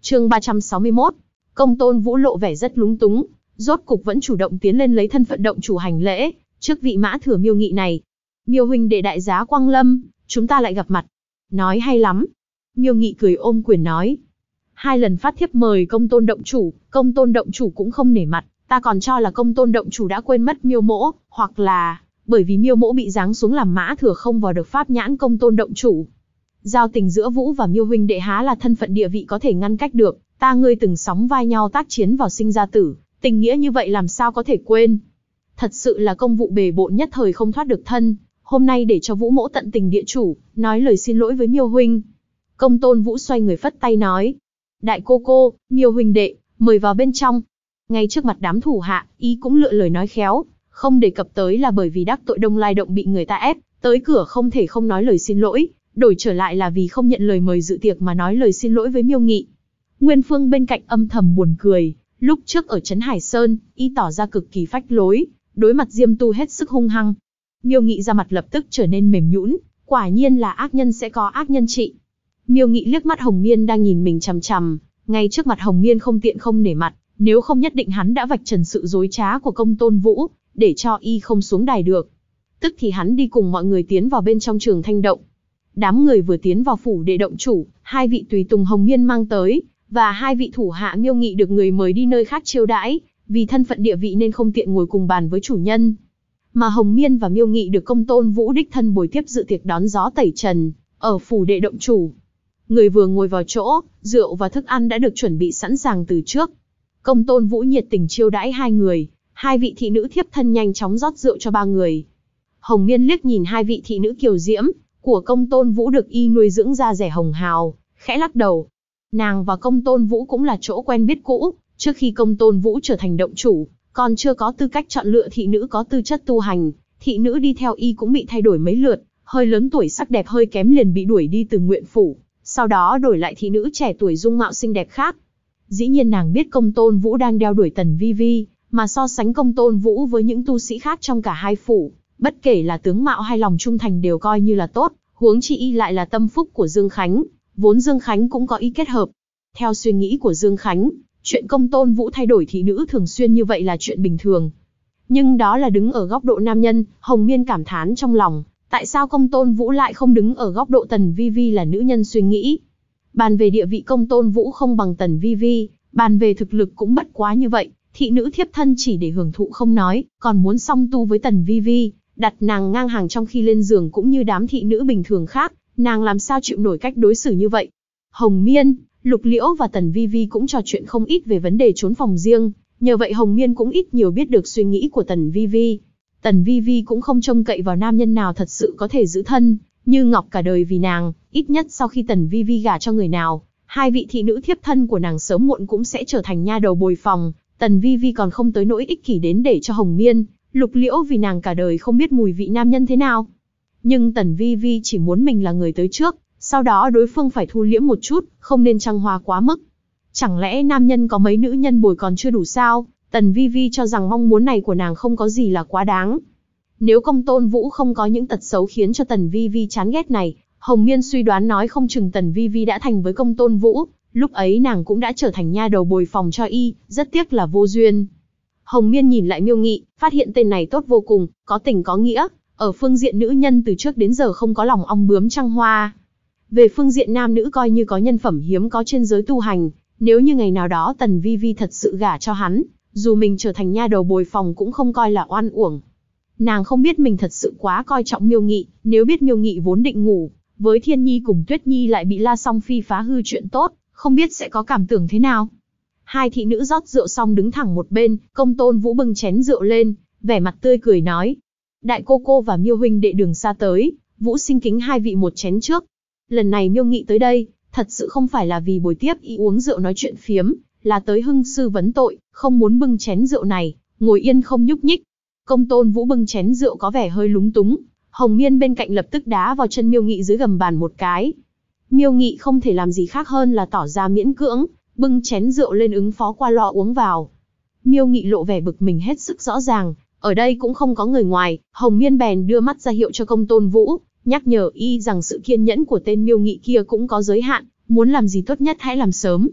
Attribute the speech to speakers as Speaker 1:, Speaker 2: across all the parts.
Speaker 1: Chương 361. Công Tôn Vũ lộ vẻ rất lúng túng, rốt cục vẫn chủ động tiến lên lấy thân phận động chủ hành lễ, trước vị mã thừa Miêu Nghị này. Miêu huynh đệ đại giá quang lâm, chúng ta lại gặp mặt. Nói hay lắm. Miêu Nghị cười ôm quyền nói. 2 lần phát thiếp mời Công Tôn động chủ, Công Tôn động chủ cũng không nể mặt, ta còn cho là Công Tôn động chủ đã quên mất Miêu mỗ, hoặc là bởi vì Miêu mỗ bị giáng xuống làm mã thừa không vào được pháp nhãn Công Tôn động chủ. Giao tình giữa Vũ và Miêu huynh đệ há là thân phận địa vị có thể ngăn cách được, ta ngươi từng sóng vai nhau tác chiến vào sinh ra tử, tình nghĩa như vậy làm sao có thể quên. Thật sự là công vụ bề bộn nhất thời không thoát được thân, hôm nay để cho Vũ mỗ tận tình địa chủ, nói lời xin lỗi với Miêu huynh. Công Tôn Vũ xoay người phất tay nói. Đại cô, Miêu huynh đệ, mời vào bên trong. Ngay trước mặt đám thủ hạ, ý cũng lựa lời nói khéo, không đề cập tới là bởi vì đắc tội Đông Lai động bị người ta ép, tới cửa không thể không nói lời xin lỗi, đổi trở lại là vì không nhận lời mời dự tiệc mà nói lời xin lỗi với Miêu Nghị. Nguyên Phương bên cạnh âm thầm buồn cười, lúc trước ở Trấn Hải Sơn, y tỏ ra cực kỳ phách lối, đối mặt Diêm Tu hết sức hung hăng. Miêu Nghị ra mặt lập tức trở nên mềm nhũn, quả nhiên là ác nhân sẽ có ác nhân trị. Miêu Nghị liếc mắt Hồng Miên đang nhìn mình chằm chằm, ngay trước mặt Hồng Miên không tiện không nể mặt, nếu không nhất định hắn đã vạch trần sự dối trá của Công Tôn Vũ, để cho y không xuống đài được. Tức thì hắn đi cùng mọi người tiến vào bên trong Trường Thanh Động. Đám người vừa tiến vào phủ đệ động chủ, 2 vị tùy tùng Hồng Miên mang tới, và 2 vị thủ hạ Miêu Nghị được người mời đi nơi khác chiêu đãi, vì thân phận địa vị nên không tiện ngồi cùng bàn với chủ nhân. Mà Hồng Miên và Miêu Nghị được Công Tôn Vũ đích thân bồi tiếp dự tiệc đón gió tẩy trần, ở phủ đệ động chủ. Người vừa ngồi vào chỗ, rượu và thức ăn đã được chuẩn bị sẵn sàng từ trước. Công Tôn Vũ nhiệt tình chiêu đãi 2 người, 2 vị thị nữ thiếp thân nhanh chóng rót rượu cho 3 người. Hồng Miên liếc nhìn 2 vị thị nữ kiều diễm của Công Tôn Vũ được y nuôi dưỡng ra rẻ hồng hào, khẽ lắc đầu. Nàng và Công Tôn Vũ cũng là chỗ quen biết cũ, trước khi Công Tôn Vũ trở thành động chủ, còn chưa có tư cách chọn lựa thị nữ có tư chất tu hành, thị nữ đi theo y cũng bị thay đổi mấy lượt, hơi lớn tuổi sắc đẹp hơi kém liền bị đuổi đi từ Nguyện phủ, sau đó đổi lại thị nữ trẻ tuổi dung mạo xinh đẹp khác. Dĩ nhiên nàng biết Công Tôn Vũ đang đeo đuổi Tần Vi Vi, mà so sánh Công Tôn Vũ với những tu sĩ khác trong cả 2 phủ, bất kể là tướng mạo hay lòng trung thành đều coi như là tốt, huống chi y lại là tâm phúc của Dương Khánh, vốn Dương Khánh cũng có ý kết hợp. Theo suy nghĩ của Dương Khánh, chuyện Công Tôn Vũ thay đổi thị nữ thường xuyên như vậy là chuyện bình thường. Nhưng đó là đứng ở góc độ nam nhân, Hồng Miên cảm thán trong lòng, tại sao Công Tôn Vũ lại không đứng ở góc độ Tần Vi Vi là nữ nhân suy nghĩ. Bàn về địa vị Công Tôn Vũ không bằng Tần Vi Vi, bàn về thực lực cũng bất quá như vậy, thị nữ thiếp thân chỉ để hưởng thụ không nói, còn muốn song tu với Tần Vi Vi, đặt nàng ngang hàng trong khi lên giường cũng như đám thị nữ bình thường khác, nàng làm sao chịu nổi cách đối xử như vậy. Hồng Miên, Lục Liễu và Tần Vi Vi cũng trò chuyện không ít về vấn đề trốn phòng riêng, nhờ vậy Hồng Miên cũng ít nhiều biết được suy nghĩ của Tần Vi Vi. Tần Vi Vi cũng không trông cậy vào nam nhân nào thật sự có thể giữ thân, như Ngọc cả đời vì nàng, ít nhất sau khi Tần Vi Vi gả cho người nào, 2 vị thị nữ thiếp thân của nàng sớm muộn cũng sẽ trở thành nha đầu bồi phòng. Tần Vi Vi còn không tới nỗi ích kỷ đến để cho Hồng Miên, Lục Liễu vì nàng cả đời không biết mùi vị nam nhân thế nào. Nhưng Tần Vi Vi chỉ muốn mình là người tới trước, sau đó đối phương phải thu liễm một chút, không nên trăng hoa quá mức. Chẳng lẽ nam nhân có mấy nữ nhân bồi còn chưa đủ sao? Tần Vi Vi cho rằng mong muốn này của nàng không có gì là quá đáng. Nếu Công Tôn Vũ không có những tật xấu khiến cho Tần Vi Vi chán ghét này, Hồng Miên suy đoán nói không chừng Tần Vi Vi đã thành với Công Tôn Vũ, lúc ấy nàng cũng đã trở thành nha đầu bồi phòng cho y, rất tiếc là vô duyên. Hồng Miên nhìn lại Miêu Nghị, phát hiện tên này tốt vô cùng, có tình có nghĩa, ở phương diện nữ nhân từ trước đến giờ không có lòng ong bướm trăng hoa. Về phương diện nam nữ coi như có nhân phẩm hiếm có trên giới tu hành, nếu như ngày nào đó Tần Vi Vi thật sự gả cho hắn, dù mình trở thành nha đầu bồi phòng cũng không coi là oan uổng. Nàng không biết mình thật sự quá coi trọng Miêu Nghị, nếu biết Miêu Nghị vốn định ngủ với Thiên Nhi cùng Tuyết Nhi lại bị La Song Phi phá hư chuyện tốt, không biết sẽ có cảm tưởng thế nào. 2 thị nữ rót rượu xong đứng thẳng một bên, Công Tôn Vũ bưng chén rượu lên, vẻ mặt tươi cười nói: Đại cô và Miêu huynh đệ đường xa tới, Vũ xin kính 2 vị một chén trước. Lần này Miêu Nghị tới đây, thật sự không phải là vì buổi tiếp y uống rượu nói chuyện phiếm, là tới hưng sư vấn tội, không muốn bưng chén rượu này, ngồi yên không nhúc nhích. Công Tôn Vũ bưng chén rượu có vẻ hơi lúng túng, Hồng Miên bên cạnh lập tức đá vào chân Miêu Nghị dưới gầm bàn một cái. Miêu Nghị không thể làm gì khác hơn là tỏ ra miễn cưỡng, bưng chén rượu lên ứng phó qua loa uống vào. Miêu Nghị lộ vẻ bực mình hết sức rõ ràng, ở đây cũng không có người ngoài, Hồng Miên bèn đưa mắt ra hiệu cho Công Tôn Vũ, nhắc nhở y rằng sự kiên nhẫn của tên Miêu Nghị kia cũng có giới hạn, muốn làm gì tốt nhất hãy làm sớm.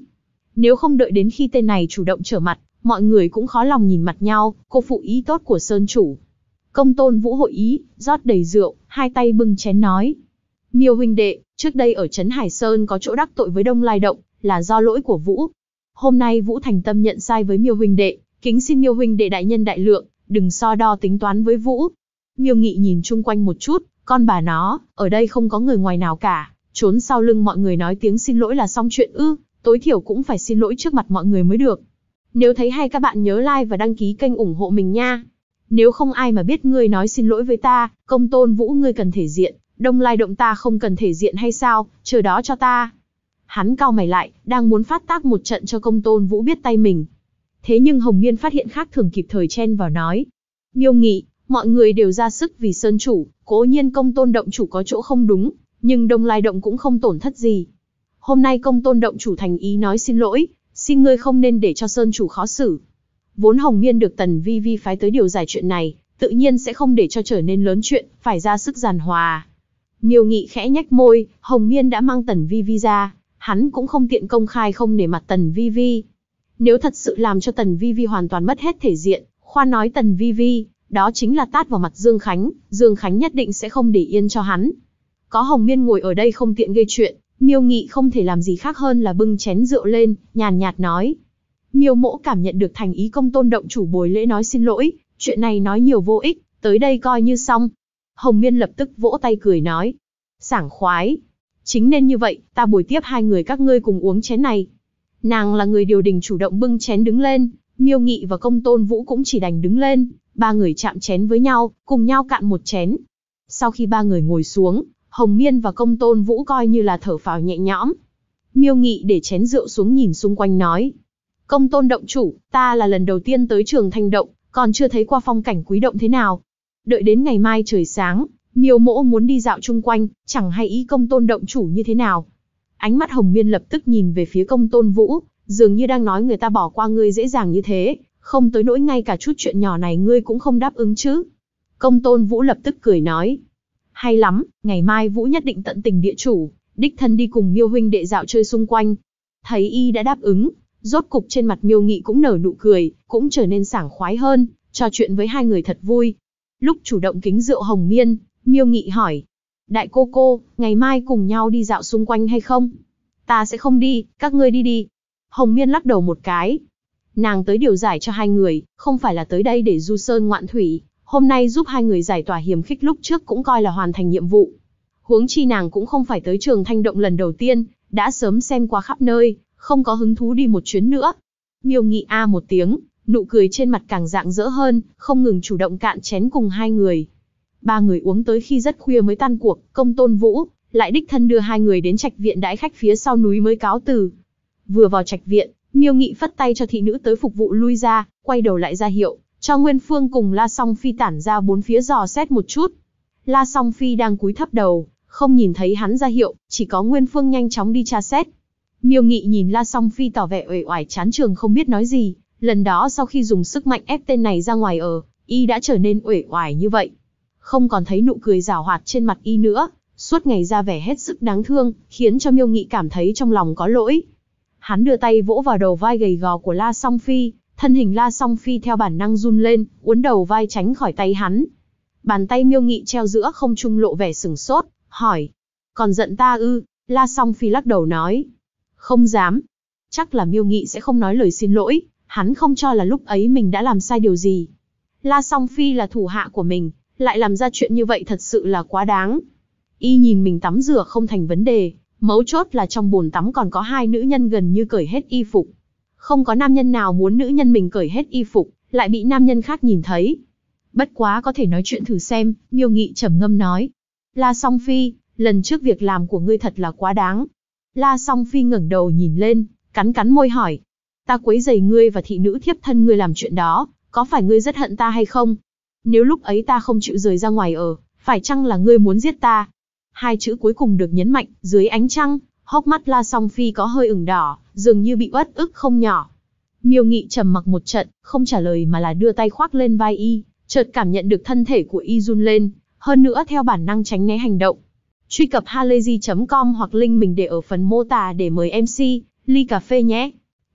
Speaker 1: Nếu không đợi đến khi tên này chủ động trở mặt, mọi người cũng khó lòng nhìn mặt nhau, cô phụ ý tốt của Sơn chủ. Công Tôn Vũ hội ý, rót đầy rượu, hai tay bưng chén nói. Miêu huynh đệ, trước đây ở Trấn Hải Sơn có chỗ đắc tội với Đông Lai Động, là do lỗi của Vũ. Hôm nay Vũ thành tâm nhận sai với Miêu huynh đệ, kính xin Miêu huynh đệ đại nhân đại lượng, đừng so đo tính toán với Vũ. Miêu Nghị nhìn chung quanh một chút, con bà nó, ở đây không có người ngoài nào cả, trốn sau lưng mọi người nói tiếng xin lỗi là xong chuyện ư, tối thiểu cũng phải xin lỗi trước mặt mọi người mới được. Nếu thấy hay các bạn nhớ like và đăng ký kênh ủng hộ mình nha. Nếu không ai mà biết ngươi nói xin lỗi với ta, Công Tôn Vũ ngươi cần thể diện, Đông Lai Động ta không cần thể diện hay sao, chờ đó cho ta. Hắn cau mày lại, đang muốn phát tác một trận cho Công Tôn Vũ biết tay mình. Thế nhưng Hồng Miên phát hiện khác thường kịp thời chen vào nói. Miêu Nghị, mọi người đều ra sức vì Sơn chủ, cố nhiên Công Tôn động chủ có chỗ không đúng, nhưng Đông Lai Động cũng không tổn thất gì. Hôm nay Công Tôn động chủ thành ý nói xin lỗi, xin ngươi không nên để cho Sơn chủ khó xử. Vốn Hồng Miên được Tần Vi Vi phái tới điều giải chuyện này, tự nhiên sẽ không để cho trở nên lớn chuyện, phải ra sức giàn hòa. Miêu Nghị khẽ nhếch môi, Hồng Miên đã mang Tần Vi Vi ra, hắn cũng không tiện công khai không nể mặt Tần Vi Vi. Nếu thật sự làm cho Tần Vi Vi hoàn toàn mất hết thể diện, khoan nói Tần Vi Vi, đó chính là tát vào mặt Dương Khánh, Dương Khánh nhất định sẽ không để yên cho hắn. Có Hồng Miên ngồi ở đây không tiện gây chuyện, Miêu Nghị không thể làm gì khác hơn là bưng chén rượu lên, nhàn nhạt nói. Miêu Mỗ cảm nhận được thành ý Công Tôn động chủ bồi lễ nói xin lỗi, chuyện này nói nhiều vô ích, tới đây coi như xong. Hồng Miên lập tức vỗ tay cười nói. Sảng khoái. Chính nên như vậy, ta bồi tiếp hai người các ngươi cùng uống chén này. Nàng là người điều đình chủ động bưng chén đứng lên, Miêu Nghị và Công Tôn Vũ cũng chỉ đành đứng lên, ba người chạm chén với nhau, cùng nhau cạn một chén. Sau khi ba người ngồi xuống, Hồng Miên và Công Tôn Vũ coi như là thở phào nhẹ nhõm. Miêu Nghị để chén rượu xuống nhìn xung quanh nói. Công Tôn động chủ, ta là lần đầu tiên tới Trường Thanh Động, còn chưa thấy qua phong cảnh quý động thế nào. Đợi đến ngày mai trời sáng, Miêu Mỗ muốn đi dạo chung quanh, chẳng hay ý Công Tôn động chủ như thế nào. Ánh mắt Hồng Miên lập tức nhìn về phía Công Tôn Vũ, dường như đang nói người ta bỏ qua ngươi dễ dàng như thế, không tới nỗi ngay cả chút chuyện nhỏ này ngươi cũng không đáp ứng chứ. Công Tôn Vũ lập tức cười nói. Hay lắm, ngày mai Vũ nhất định tận tình địa chủ, đích thân đi cùng Miêu huynh đệ dạo chơi xung quanh. Thấy y đã đáp ứng, rốt cục trên mặt Miêu Nghị cũng nở nụ cười, cũng trở nên sảng khoái hơn, trò chuyện với hai người thật vui. Lúc chủ động kính rượu Hồng Miên, Miêu Nghị hỏi. Đại cô, ngày mai cùng nhau đi dạo xung quanh hay không? Ta sẽ không đi, các ngươi đi đi. Hồng Miên lắc đầu một cái. Nàng tới điều giải cho hai người, không phải là tới đây để du sơn ngoạn thủy. Hôm nay giúp hai người giải tỏa hiểm khích lúc trước cũng coi là hoàn thành nhiệm vụ. Huống chi nàng cũng không phải tới Trường Thanh Động lần đầu tiên, đã sớm xem qua khắp nơi, không có hứng thú đi một chuyến nữa. Miêu Nghị a một tiếng, nụ cười trên mặt càng rạng rỡ hơn, không ngừng chủ động cạn chén cùng hai người. Ba người uống tới khi rất khuya mới tan cuộc, Công Tôn Vũ lại đích thân đưa hai người đến trạch viện đãi khách phía sau núi mới cáo từ. Vừa vào trạch viện, Miêu Nghị phất tay cho thị nữ tới phục vụ lui ra, quay đầu lại ra hiệu, cho Nguyên Phương cùng La Song Phi tản ra bốn phía dò xét một chút. La Song Phi đang cúi thấp đầu, không nhìn thấy hắn ra hiệu, chỉ có Nguyên Phương nhanh chóng đi tra xét. Miêu Nghị nhìn La Song Phi tỏ vẻ uể oải chán trường không biết nói gì, lần đó sau khi dùng sức mạnh ép tên này ra ngoài y đã trở nên uể oải như vậy. Không còn thấy nụ cười giảo hoạt trên mặt y nữa, suốt ngày ra vẻ hết sức đáng thương, khiến cho Miêu Nghị cảm thấy trong lòng có lỗi. Hắn đưa tay vỗ vào đầu vai gầy gò của La Song Phi, thân hình La Song Phi theo bản năng run lên, uốn đầu vai tránh khỏi tay hắn. Bàn tay Miêu Nghị treo giữa không trung lộ vẻ sửng sốt, hỏi. Còn giận ta ư? La Song Phi lắc đầu nói. Không dám. Chắc là Miêu Nghị sẽ không nói lời xin lỗi, hắn không cho là lúc ấy mình đã làm sai điều gì. La Song Phi là thủ hạ của mình, lại làm ra chuyện như vậy thật sự là quá đáng. Y nhìn mình tắm rửa không thành vấn đề, mấu chốt là trong bồn tắm còn có hai nữ nhân gần như cởi hết y phục. Không có nam nhân nào muốn nữ nhân mình cởi hết y phục, lại bị nam nhân khác nhìn thấy. Bất quá có thể nói chuyện thử xem, Miêu Nghị trầm ngâm nói. La Song Phi, lần trước việc làm của ngươi thật là quá đáng. La Song Phi ngẩng đầu nhìn lên, cắn cắn môi hỏi. Ta quấy rầy ngươi và thị nữ thiếp thân ngươi làm chuyện đó, có phải ngươi rất hận ta hay không? Nếu lúc ấy ta không chịu rời ra ngoài phải chăng là ngươi muốn giết ta? Hai chữ cuối cùng được nhấn mạnh, dưới ánh trăng, hốc mắt La Song Phi có hơi ửng đỏ, dường như bị uất ức không nhỏ. Miêu Nghị trầm mặc một trận, không trả lời mà là đưa tay khoác lên vai y, chợt cảm nhận được thân thể của y run lên, hơn nữa theo bản năng tránh né hành động. Truy cập halayzi.com hoặc link mình để ở phần mô tả để mời MC, ly cà phê nhé.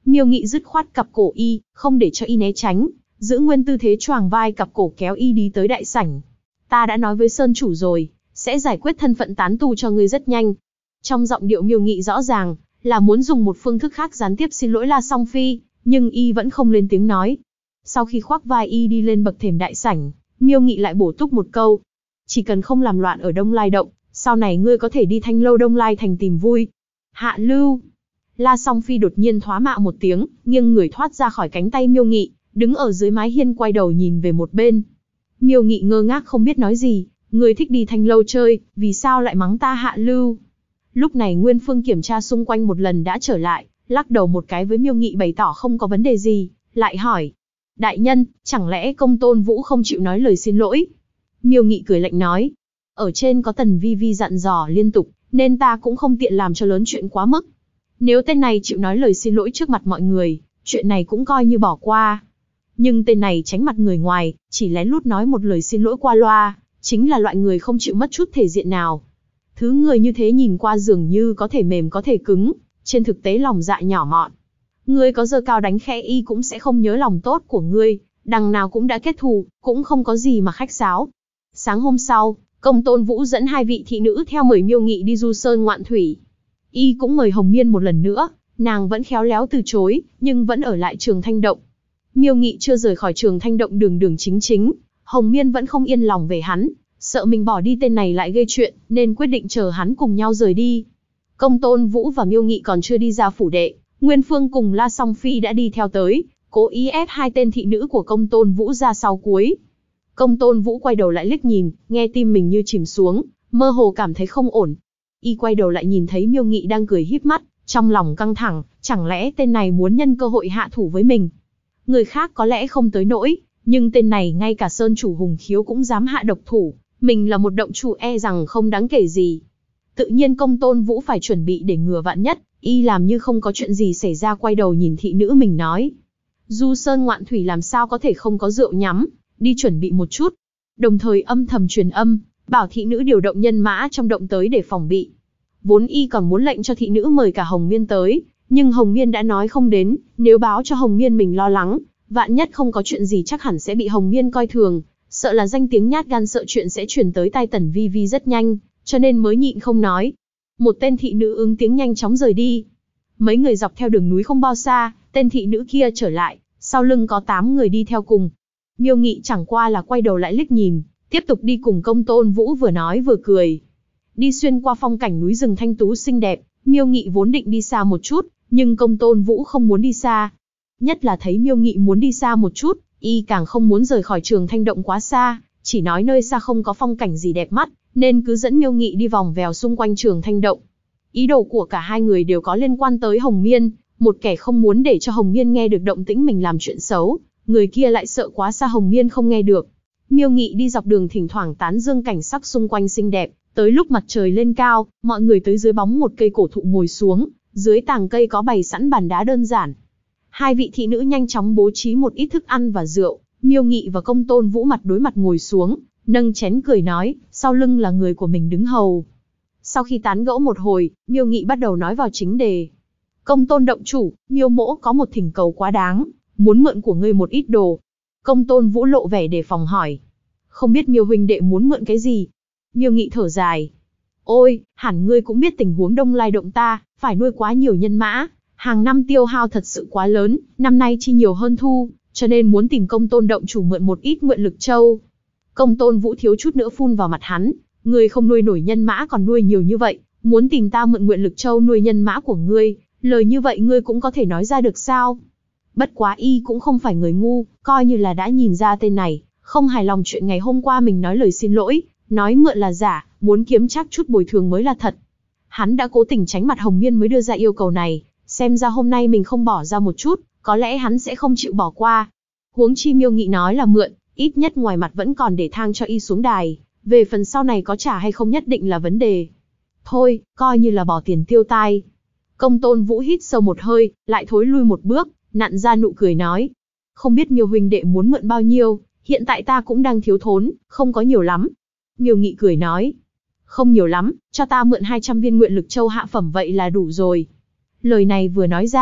Speaker 1: Miêu Nghị dứt khoát cặp cổ y, không để cho y né tránh, giữ nguyên tư thế choàng vai cặp cổ kéo y đi tới đại sảnh. Ta đã nói với Sơn chủ rồi, sẽ giải quyết thân phận tán tu cho ngươi rất nhanh. Trong giọng điệu Miêu Nghị rõ ràng là muốn dùng một phương thức khác gián tiếp xin lỗi La Song Phi, nhưng y vẫn không lên tiếng nói. Sau khi khoác vai y đi lên bậc thềm đại sảnh, Miêu Nghị lại bổ túc một câu. Chỉ cần không làm loạn ở Đông Lai Động, sau này ngươi có thể đi Thanh Lâu Đông Lai thành tìm vui. Hạ lưu. La Song Phi đột nhiên thoá mạ một tiếng, nghiêng người thoát ra khỏi cánh tay Miêu Nghị, đứng ở dưới mái hiên quay đầu nhìn về một bên. Miêu Nghị ngơ ngác không biết nói gì, ngươi thích đi Thanh Lâu chơi, vì sao lại mắng ta hạ lưu? Lúc này Nguyên Phương kiểm tra xung quanh một lần đã trở lại, lắc đầu một cái với Miêu Nghị bày tỏ không có vấn đề gì, lại hỏi. Đại nhân, chẳng lẽ Công Tôn Vũ không chịu nói lời xin lỗi? Miêu Nghị cười lạnh nói. Ở trên có Tần Vi Vi dặn dò liên tục, nên ta cũng không tiện làm cho lớn chuyện quá mức. Nếu tên này chịu nói lời xin lỗi trước mặt mọi người, chuyện này cũng coi như bỏ qua. Nhưng tên này tránh mặt người ngoài, chỉ lén lút nói một lời xin lỗi qua loa, chính là loại người không chịu mất chút thể diện nào. Thứ người như thế nhìn qua dường như có thể mềm có thể cứng, trên thực tế lòng dạ nhỏ mọn. Ngươi có giơ cao đánh khẽ y cũng sẽ không nhớ lòng tốt của ngươi, đằng nào cũng đã kết thù, cũng không có gì mà khách sáo. Sáng hôm sau, Công Tôn Vũ dẫn 2 vị thị nữ theo mời Miêu Nghị đi du sơn ngoạn thủy. Y cũng mời Hồng Miên một lần nữa, nàng vẫn khéo léo từ chối, nhưng vẫn ở lại Trường Thanh Động. Miêu Nghị chưa rời khỏi Trường Thanh Động đường đường chính chính, Hồng Miên vẫn không yên lòng về hắn, sợ mình bỏ đi tên này lại gây chuyện, nên quyết định chờ hắn cùng nhau rời đi. Công Tôn Vũ và Miêu Nghị còn chưa đi ra phủ đệ, Nguyên Phương cùng La Song Phi đã đi theo tới, cố ý ép 2 tên thị nữ của Công Tôn Vũ ra sau cuối. Công Tôn Vũ quay đầu lại liếc nhìn, nghe tim mình như chìm xuống, mơ hồ cảm thấy không ổn. Y quay đầu lại nhìn thấy Miêu Nghị đang cười híp mắt, trong lòng căng thẳng, chẳng lẽ tên này muốn nhân cơ hội hạ thủ với mình? Người khác có lẽ không tới nỗi, nhưng tên này ngay cả Sơn chủ Hùng Khiếu cũng dám hạ độc thủ, mình là một động chủ e rằng không đáng kể gì. Tự nhiên Công Tôn Vũ phải chuẩn bị để ngừa vạn nhất, y làm như không có chuyện gì xảy ra quay đầu nhìn thị nữ mình nói. Du sơn ngoạn thủy làm sao có thể không có rượu nhắm, đi chuẩn bị một chút. Đồng thời âm thầm truyền âm, bảo thị nữ điều động nhân mã trong động tới để phòng bị. Vốn y còn muốn lệnh cho thị nữ mời cả Hồng Miên tới, nhưng Hồng Miên đã nói không đến, nếu báo cho Hồng Miên mình lo lắng, vạn nhất không có chuyện gì chắc hẳn sẽ bị Hồng Miên coi thường, sợ là danh tiếng nhát gan sợ chuyện sẽ truyền tới tai Tần Vi Vi rất nhanh, cho nên mới nhịn không nói. Một tên thị nữ ứng tiếng nhanh chóng rời đi. Mấy người dọc theo đường núi không bao xa, tên thị nữ kia trở lại, sau lưng có 8 người đi theo cùng. Miêu Nghị chẳng qua là quay đầu lại liếc nhìn, tiếp tục đi cùng Công Tôn Vũ vừa nói vừa cười. Đi xuyên qua phong cảnh núi rừng thanh tú xinh đẹp, Miêu Nghị vốn định đi xa một chút, nhưng Công Tôn Vũ không muốn đi xa. Nhất là thấy Miêu Nghị muốn đi xa một chút, y càng không muốn rời khỏi Trường Thanh Động quá xa, chỉ nói nơi xa không có phong cảnh gì đẹp mắt, nên cứ dẫn Miêu Nghị đi vòng vèo xung quanh Trường Thanh Động. Ý đồ của cả hai người đều có liên quan tới Hồng Miên, một kẻ không muốn để cho Hồng Miên nghe được động tĩnh mình làm chuyện xấu, người kia lại sợ quá xa Hồng Miên không nghe được. Miêu Nghị đi dọc đường thỉnh thoảng tán dương cảnh sắc xung quanh xinh đẹp, tới lúc mặt trời lên cao, mọi người tới dưới bóng một cây cổ thụ ngồi xuống, dưới tàng cây có bày sẵn bàn đá đơn giản. 2 vị thị nữ nhanh chóng bố trí một ít thức ăn và rượu, Miêu Nghị và Công Tôn Vũ mặt đối mặt ngồi xuống, nâng chén cười nói, sau lưng là người của mình đứng hầu. Sau khi tán gẫu một hồi, Miêu Nghị bắt đầu nói vào chính đề. Công Tôn động chủ, Miêu mỗ có một thỉnh cầu quá đáng, muốn mượn của ngươi một ít đồ. Công Tôn Vũ lộ vẻ đề phòng hỏi. Không biết Miêu huynh đệ muốn mượn cái gì? Miêu Nghị thở dài. Ôi, hẳn ngươi cũng biết tình huống Đông Lai Động ta, phải nuôi quá nhiều nhân mã, hàng năm tiêu hao thật sự quá lớn, năm nay chi nhiều hơn thu, cho nên muốn tìm Công Tôn động chủ mượn một ít nguyện lực châu. Công Tôn Vũ thiếu chút nữa phun vào mặt hắn, ngươi không nuôi nổi nhân mã còn nuôi nhiều như vậy, muốn tìm ta mượn nguyện lực châu nuôi nhân mã của ngươi, lời như vậy ngươi cũng có thể nói ra được sao? Bất quá y cũng không phải người ngu, coi như là đã nhìn ra tên này, không hài lòng chuyện ngày hôm qua mình nói lời xin lỗi, nói mượn là giả, muốn kiếm chắc chút bồi thường mới là thật. Hắn đã cố tình tránh mặt Hồng Miên mới đưa ra yêu cầu này, xem ra hôm nay mình không bỏ ra một chút, có lẽ hắn sẽ không chịu bỏ qua. Huống chi Miêu Nghị nói là mượn, ít nhất ngoài mặt vẫn còn để thang cho y xuống đài, về phần sau này có trả hay không nhất định là vấn đề. Thôi, coi như là bỏ tiền tiêu tai. Công Tôn Vũ hít sâu một hơi, lại thối lui một bước, nặn ra nụ cười nói. Không biết Miêu huynh đệ muốn mượn bao nhiêu, hiện tại ta cũng đang thiếu thốn, không có nhiều lắm. Miêu Nghị cười nói. Không nhiều lắm, cho ta mượn 200 viên nguyện lực châu hạ phẩm vậy là đủ rồi. Lời này vừa nói ra,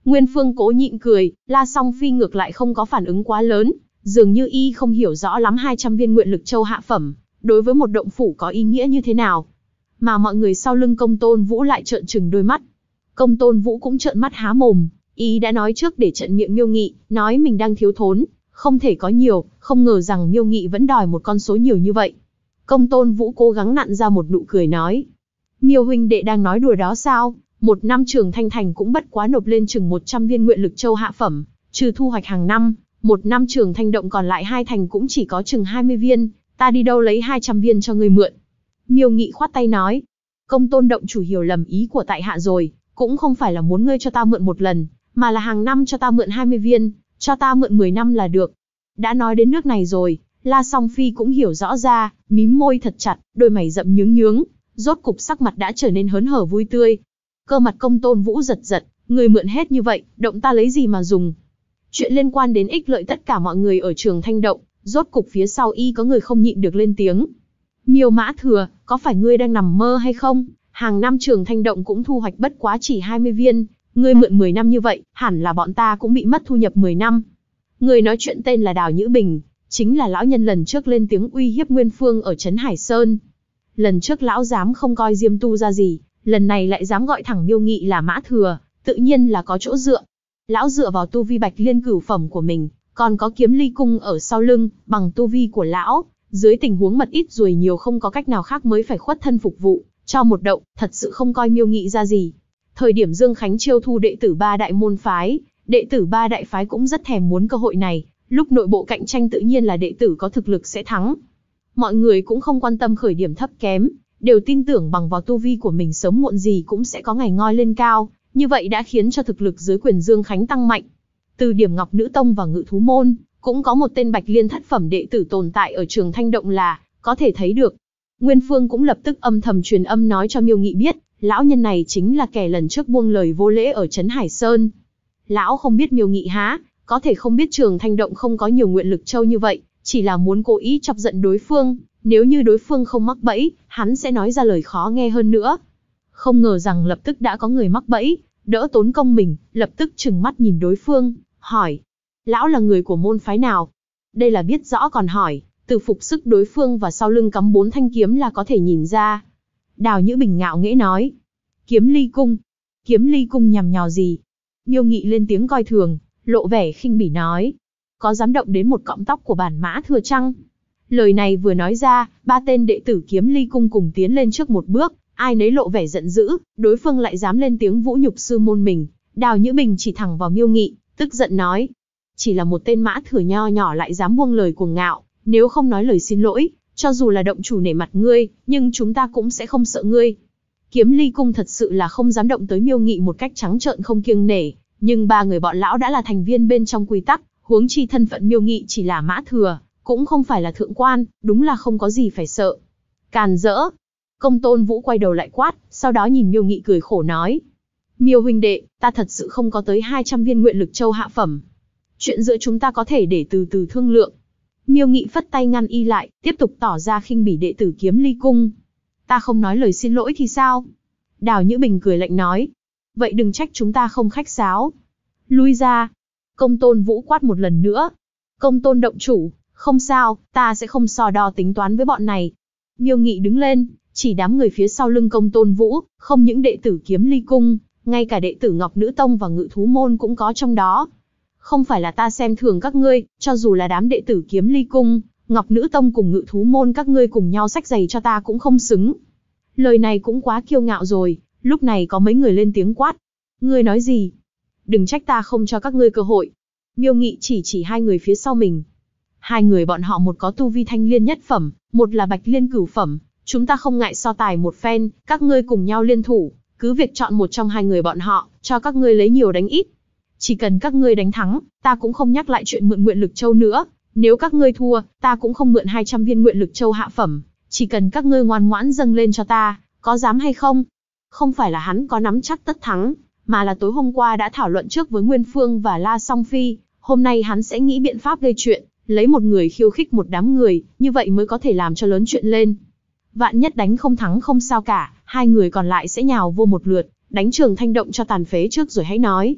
Speaker 1: Nguyên Phương cố nhịn cười, La Song Phi ngược lại không có phản ứng quá lớn, dường như y không hiểu rõ lắm 200 viên nguyện lực châu hạ phẩm, đối với một động phủ có ý nghĩa như thế nào. Mà mọi người sau lưng Công Tôn Vũ lại trợn trừng đôi mắt. Công Tôn Vũ cũng trợn mắt há mồm, y đã nói trước để trận miệng Miêu Nghị, nói mình đang thiếu thốn, không thể có nhiều, không ngờ rằng Miêu Nghị vẫn đòi một con số nhiều như vậy. Công Tôn Vũ cố gắng nặn ra một nụ cười nói. Miêu huynh đệ đang nói đùa đó sao? Một năm Trường Thanh Thành cũng bất quá nộp lên chừng 100 viên nguyện lực châu hạ phẩm, trừ thu hoạch hàng năm, một năm Trường Thanh Động còn lại 2 thành cũng chỉ có chừng 20 viên, ta đi đâu lấy 200 viên cho ngươi mượn. Miêu Nghị khoát tay nói. Công Tôn động chủ hiểu lầm ý của tại hạ rồi, cũng không phải là muốn ngươi cho ta mượn một lần, mà là hàng năm cho ta mượn 20 viên, cho ta mượn 10 năm là được. Đã nói đến nước này rồi, La Song Phi cũng hiểu rõ ra, mím môi thật chặt, đôi mày rậm nhướng nhướng, rốt cục sắc mặt đã trở nên hớn hở vui tươi. Cơ mặt Công Tôn Vũ giật giật, người mượn hết như vậy, động ta lấy gì mà dùng? Chuyện liên quan đến ích lợi tất cả mọi người ở Trường Thanh Động, rốt cục phía sau y có người không nhịn được lên tiếng. Miêu Mã Thừa, có phải ngươi đang nằm mơ hay không? Hàng năm Trường Thanh Động cũng thu hoạch bất quá chỉ 20 viên, ngươi mượn 10 năm như vậy, hẳn là bọn ta cũng bị mất thu nhập 10 năm. Người nói chuyện tên là Đào Nhữ Bình, chính là lão nhân lần trước lên tiếng uy hiếp Nguyên Phương ở Trấn Hải Sơn. Lần trước lão dám không coi Diêm Tu ra gì, lần này lại dám gọi thẳng Miêu Nghị là Mã Thừa, tự nhiên là có chỗ dựa. Lão dựa vào tu vi Bạch Liên cửu phẩm của mình, còn có Kiếm Ly cung ở sau lưng, bằng tu vi của lão, dưới tình huống mật ít ruồi nhiều không có cách nào khác mới phải khuất thân phục vụ cho một động, thật sự không coi Miêu Nghị ra gì. Thời điểm Dương Khánh chiêu thu đệ tử 3 đại môn phái, đệ tử 3 đại phái cũng rất thèm muốn cơ hội này, lúc nội bộ cạnh tranh tự nhiên là đệ tử có thực lực sẽ thắng. Mọi người cũng không quan tâm khởi điểm thấp kém, đều tin tưởng bằng vào tu vi của mình sớm muộn gì cũng sẽ có ngày ngoi lên cao, như vậy đã khiến cho thực lực dưới quyền Dương Khánh tăng mạnh. Từ điểm Ngọc Nữ Tông và Ngự Thú Môn, cũng có một tên Bạch Liên thất phẩm đệ tử tồn tại ở Trường Thanh Động là có thể thấy được. Nguyên Phương cũng lập tức âm thầm truyền âm nói cho Miêu Nghị biết, lão nhân này chính là kẻ lần trước buông lời vô lễ ở Trấn Hải Sơn. Lão không biết Miêu Nghị há, có thể không biết Trường Thanh Động không có nhiều nguyện lực châu như vậy, chỉ là muốn cố ý chọc giận đối phương, nếu như đối phương không mắc bẫy, hắn sẽ nói ra lời khó nghe hơn nữa. Không ngờ rằng lập tức đã có người mắc bẫy, đỡ tốn công mình, lập tức trừng mắt nhìn đối phương, hỏi. Lão là người của môn phái nào? Đây là biết rõ còn hỏi, từ phục sức đối phương và sau lưng cắm 4 thanh kiếm là có thể nhìn ra. Đào Nhữ Bình ngạo nghễ nói. Kiếm Ly cung. Kiếm Ly cung nhằm nhò gì? Miêu Nghị lên tiếng coi thường, lộ vẻ khinh bỉ nói. Có dám động đến một cọng tóc của bản Mã Thừa chăng? Lời này vừa nói ra, 3 tên đệ tử Kiếm Ly cung cùng tiến lên trước một bước, ai nấy lộ vẻ giận dữ, đối phương lại dám lên tiếng vũ nhục sư môn mình. Đào Nhữ Bình chỉ thẳng vào Miêu Nghị, tức giận nói. Chỉ là một tên Mã Thừa nho nhỏ lại dám buông lời cuồng ngạo, nếu không nói lời xin lỗi, cho dù là động chủ nể mặt ngươi, nhưng chúng ta cũng sẽ không sợ ngươi. Kiếm Ly cung thật sự là không dám động tới Miêu Nghị một cách trắng trợn không kiêng nể, nhưng 3 người bọn lão đã là thành viên bên trong quy tắc, huống chi thân phận Miêu Nghị chỉ là Mã Thừa, cũng không phải là thượng quan, đúng là không có gì phải sợ. Càn rỡ. Công Tôn Vũ quay đầu lại quát, sau đó nhìn Miêu Nghị cười khổ nói. Miêu huynh đệ, ta thật sự không có tới 200 viên nguyện lực châu hạ phẩm. Chuyện giữa chúng ta có thể để từ từ thương lượng. Miêu Nghị phất tay ngăn y lại, tiếp tục tỏ ra khinh bỉ đệ tử Kiếm Ly cung. Ta không nói lời xin lỗi thì sao? Đào Nhữ Bình cười lạnh nói. Vậy đừng trách chúng ta không khách sáo. Lui ra. Công Tôn Vũ quát một lần nữa. Công Tôn động chủ, không sao, ta sẽ không so đo tính toán với bọn này. Miêu Nghị đứng lên, chỉ đám người phía sau lưng Công Tôn Vũ, không những đệ tử Kiếm Ly cung, ngay cả đệ tử Ngọc Nữ Tông và Ngự Thú Môn cũng có trong đó. Không phải là ta xem thường các ngươi, cho dù là đám đệ tử Kiếm Ly cung, Ngọc Nữ Tông cùng Ngự Thú Môn các ngươi cùng nhau xách giày cho ta cũng không xứng. Lời này cũng quá kiêu ngạo rồi, lúc này có mấy người lên tiếng quát. Ngươi nói gì? Đừng trách ta không cho các ngươi cơ hội. Miêu Nghị chỉ 2 người phía sau mình. 2 người bọn họ một có tu vi Thanh Liên nhất phẩm, một là Bạch Liên cửu phẩm. Chúng ta không ngại so tài một phen, các ngươi cùng nhau liên thủ, cứ việc chọn một trong 2 người bọn họ, cho các ngươi lấy nhiều đánh ít. Chỉ cần các ngươi đánh thắng, ta cũng không nhắc lại chuyện mượn nguyện lực châu nữa. Nếu các ngươi thua, ta cũng không mượn 200 viên nguyện lực châu hạ phẩm. Chỉ cần các ngươi ngoan ngoãn dâng lên cho ta, có dám hay không? Không phải là hắn có nắm chắc tất thắng, mà là tối hôm qua đã thảo luận trước với Nguyên Phương và La Song Phi. Hôm nay hắn sẽ nghĩ biện pháp gây chuyện, lấy một người khiêu khích một đám người, như vậy mới có thể làm cho lớn chuyện lên. Vạn nhất đánh không thắng không sao cả, 2 người còn lại sẽ nhào vô một lượt, đánh Trường Thanh Động cho tàn phế trước rồi hãy nói.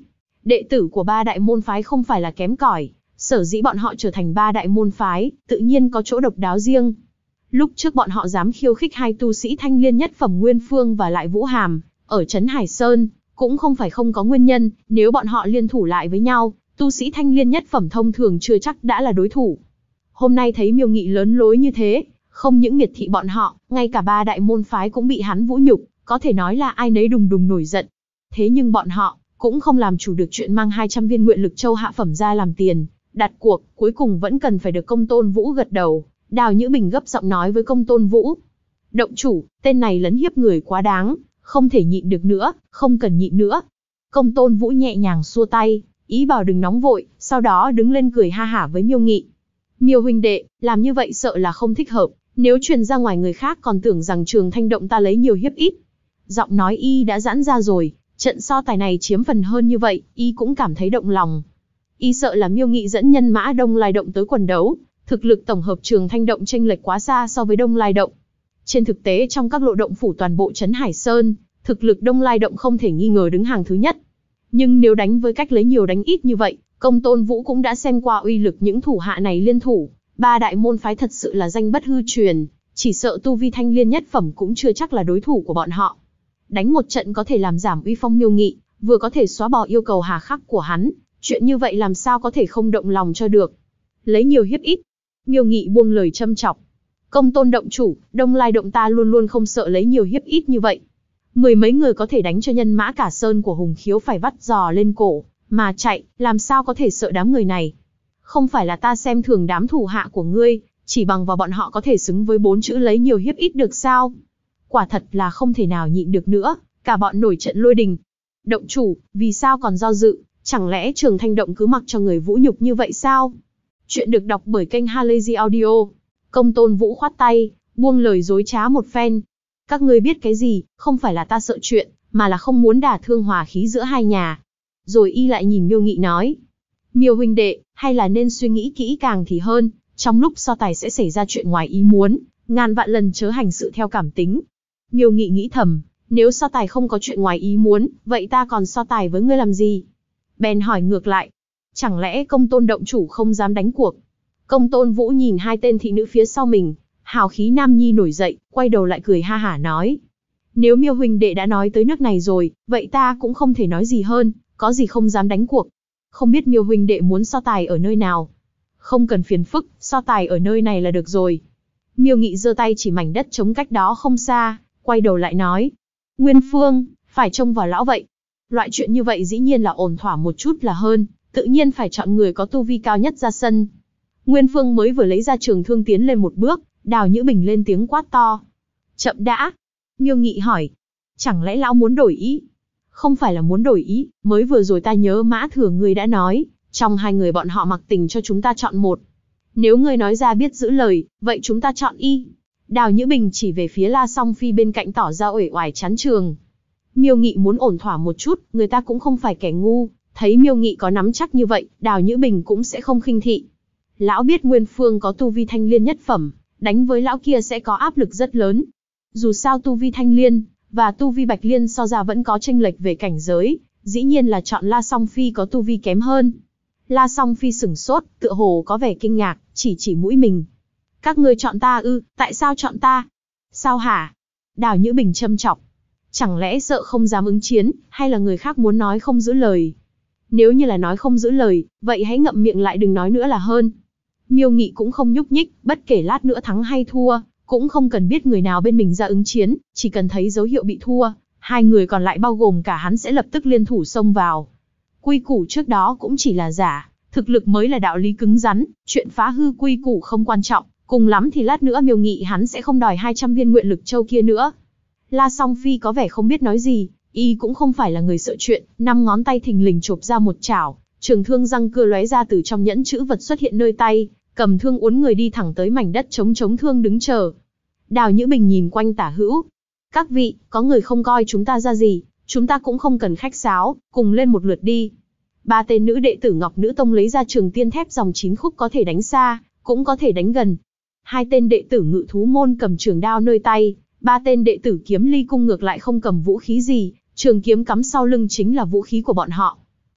Speaker 1: Đệ tử của ba đại môn phái không phải là kém cỏi, sở dĩ bọn họ trở thành ba đại môn phái, tự nhiên có chỗ độc đáo riêng. Lúc trước bọn họ dám khiêu khích hai tu sĩ thanh liên nhất phẩm Nguyên Phương và lại Vũ Hàm, ở Trấn Hải Sơn, cũng không phải không có nguyên nhân, nếu bọn họ liên thủ lại với nhau, tu sĩ thanh liên nhất phẩm thông thường chưa chắc đã là đối thủ. Hôm nay thấy Miêu Nghị lớn lối như thế, không những miệt thị bọn họ, ngay cả ba đại môn phái cũng bị hắn vũ nhục, có thể nói là ai nấy đùng đùng nổi giận. Thế nhưng bọn họ cũng không làm chủ được chuyện mang 200 viên nguyện lực châu hạ phẩm ra làm tiền, đặt cuộc, cuối cùng vẫn cần phải được Công Tôn Vũ gật đầu. Đào Nhữ Bình gấp giọng nói với Công Tôn Vũ. Động chủ, tên này lấn hiếp người quá đáng, không thể nhịn được nữa, không cần nhịn nữa. Công Tôn Vũ nhẹ nhàng xua tay, ý bảo đừng nóng vội, sau đó đứng lên cười ha hả với Miêu Nghị. Miêu huynh đệ, làm như vậy sợ là không thích hợp, nếu truyền ra ngoài người khác còn tưởng rằng Trường Thanh Động ta lấy nhiều hiếp ít. Giọng nói y đã giãn ra rồi, trận so tài này chiếm phần hơn như vậy, y cũng cảm thấy động lòng. Y sợ là Miêu Nghị dẫn nhân mã Đông Lai Động tới quần đấu, thực lực tổng hợp Trường Thanh Động chênh lệch quá xa so với Đông Lai Động. Trên thực tế trong các lộ động phủ toàn bộ Trấn Hải Sơn, thực lực Đông Lai Động không thể nghi ngờ đứng hàng thứ nhất. Nhưng nếu đánh với cách lấy nhiều đánh ít như vậy, Công Tôn Vũ cũng đã xem qua uy lực những thủ hạ này liên thủ, ba đại môn phái thật sự là danh bất hư truyền, chỉ sợ tu vi thanh liên nhất phẩm cũng chưa chắc là đối thủ của bọn họ. Đánh một trận có thể làm giảm uy phong Miêu Nghị, vừa có thể xóa bỏ yêu cầu hà khắc của hắn, chuyện như vậy làm sao có thể không động lòng cho được. Lấy nhiều hiếp ít. Miêu Nghị buông lời châm chọc. Công Tôn động chủ, Đông Lai Động ta luôn luôn không sợ lấy nhiều hiếp ít như vậy. Mười mấy người có thể đánh cho nhân mã cả sơn của Hùng Khiếu phải vắt giò lên cổ, mà chạy, làm sao có thể sợ đám người này. Không phải là ta xem thường đám thủ hạ của ngươi, chỉ bằng vào bọn họ có thể xứng với 4 chữ lấy nhiều hiếp ít được sao. Quả thật là không thể nào nhịn được nữa, cả bọn nổi trận lôi đình. Động chủ, vì sao còn do dự, chẳng lẽ Trường Thanh Động cứ mặc cho người vũ nhục như vậy sao? Chuyện được đọc bởi kênh Halazy Audio. Công Tôn Vũ khoát tay, buông lời dối trá một phen. Các ngươi biết cái gì, không phải là ta sợ chuyện, mà là không muốn đả thương hòa khí giữa hai nhà. Rồi y lại nhìn Miêu Nghị nói. Miêu huynh đệ, hay là nên suy nghĩ kỹ càng thì hơn, trong lúc so tài sẽ xảy ra chuyện ngoài ý muốn, ngàn vạn lần chớ hành sự theo cảm tính. Miêu Nghị nghĩ thầm, nếu so tài không có chuyện ngoài ý muốn, vậy ta còn so tài với ngươi làm gì? Bèn hỏi ngược lại, chẳng lẽ Công Tôn động chủ không dám đánh cuộc? Công Tôn Vũ nhìn hai tên thị nữ phía sau mình, hào khí nam nhi nổi dậy, quay đầu lại cười ha hả nói. Nếu Miêu huynh đệ đã nói tới nước này rồi, vậy ta cũng không thể nói gì hơn, có gì không dám đánh cuộc. Không biết Miêu huynh đệ muốn so tài ở nơi nào? Không cần phiền phức, so tài ở nơi này là được rồi. Miêu Nghị giơ tay chỉ mảnh đất trống cách đó không xa, quay đầu lại nói. Nguyên Phương, phải trông vào lão vậy. Loại chuyện như vậy dĩ nhiên là ổn thỏa một chút là hơn, tự nhiên phải chọn người có tu vi cao nhất ra sân. Nguyên Phương mới vừa lấy ra trường thương tiến lên một bước, Đào Nhữ Bình lên tiếng quát to. Chậm đã. Miêu Nghị hỏi. Chẳng lẽ lão muốn đổi ý? Không phải là muốn đổi ý, mới vừa rồi ta nhớ Mã Thừa ngươi đã nói, trong hai người bọn họ mặc tình cho chúng ta chọn một. Nếu ngươi nói ra biết giữ lời, vậy chúng ta chọn y. Đào Nhữ Bình chỉ về phía La Song Phi bên cạnh tỏ ra uể oải chán trường. Miêu Nghị muốn ổn thỏa một chút, người ta cũng không phải kẻ ngu, thấy Miêu Nghị có nắm chắc như vậy, Đào Nhữ Bình cũng sẽ không khinh thị. Lão biết Nguyên Phương có tu vi thanh liên nhất phẩm, đánh với lão kia sẽ có áp lực rất lớn. Dù sao tu vi thanh liên và tu vi bạch liên so ra vẫn có chênh lệch về cảnh giới, dĩ nhiên là chọn La Song Phi có tu vi kém hơn. La Song Phi sửng sốt, tựa hồ có vẻ kinh ngạc, chỉ mũi mình. Các ngươi chọn ta ư, tại sao chọn ta? Sao hả? Đào Nhữ Bình châm chọc. Chẳng lẽ sợ không dám ứng chiến, hay là người khác muốn nói không giữ lời? Nếu như là nói không giữ lời, vậy hãy ngậm miệng lại đừng nói nữa là hơn. Miêu Nghị cũng không nhúc nhích, bất kể lát nữa thắng hay thua, cũng không cần biết người nào bên mình ra ứng chiến, chỉ cần thấy dấu hiệu bị thua, hai người còn lại bao gồm cả hắn sẽ lập tức liên thủ xông vào. Quy củ trước đó cũng chỉ là giả, thực lực mới là đạo lý cứng rắn, chuyện phá hư quy củ không quan trọng, cùng lắm thì lát nữa Miêu Nghị hắn sẽ không đòi 200 viên nguyện lực châu kia nữa. La Song Phi có vẻ không biết nói gì, y cũng không phải là người sợ chuyện, 5 ngón tay thình lình chộp ra một chảo, trường thương răng cưa lóe ra từ trong nhẫn chữ vật xuất hiện nơi tay, cầm thương uốn người đi thẳng tới mảnh đất chống thương đứng chờ. Đào Nhữ Bình nhìn quanh tả hữu. Các vị, có người không coi chúng ta ra gì, chúng ta cũng không cần khách sáo, cùng lên một lượt đi. 3 tên nữ đệ tử Ngọc Nữ Tông lấy ra trường tiên thép dòng 9 khúc có thể đánh xa, cũng có thể đánh gần. 2 tên đệ tử Ngự Thú Môn cầm trường đao nơi tay, 3 tên đệ tử Kiếm Ly Cung ngược lại không cầm vũ khí gì, trường kiếm cắm sau lưng chính là vũ khí của bọn họ.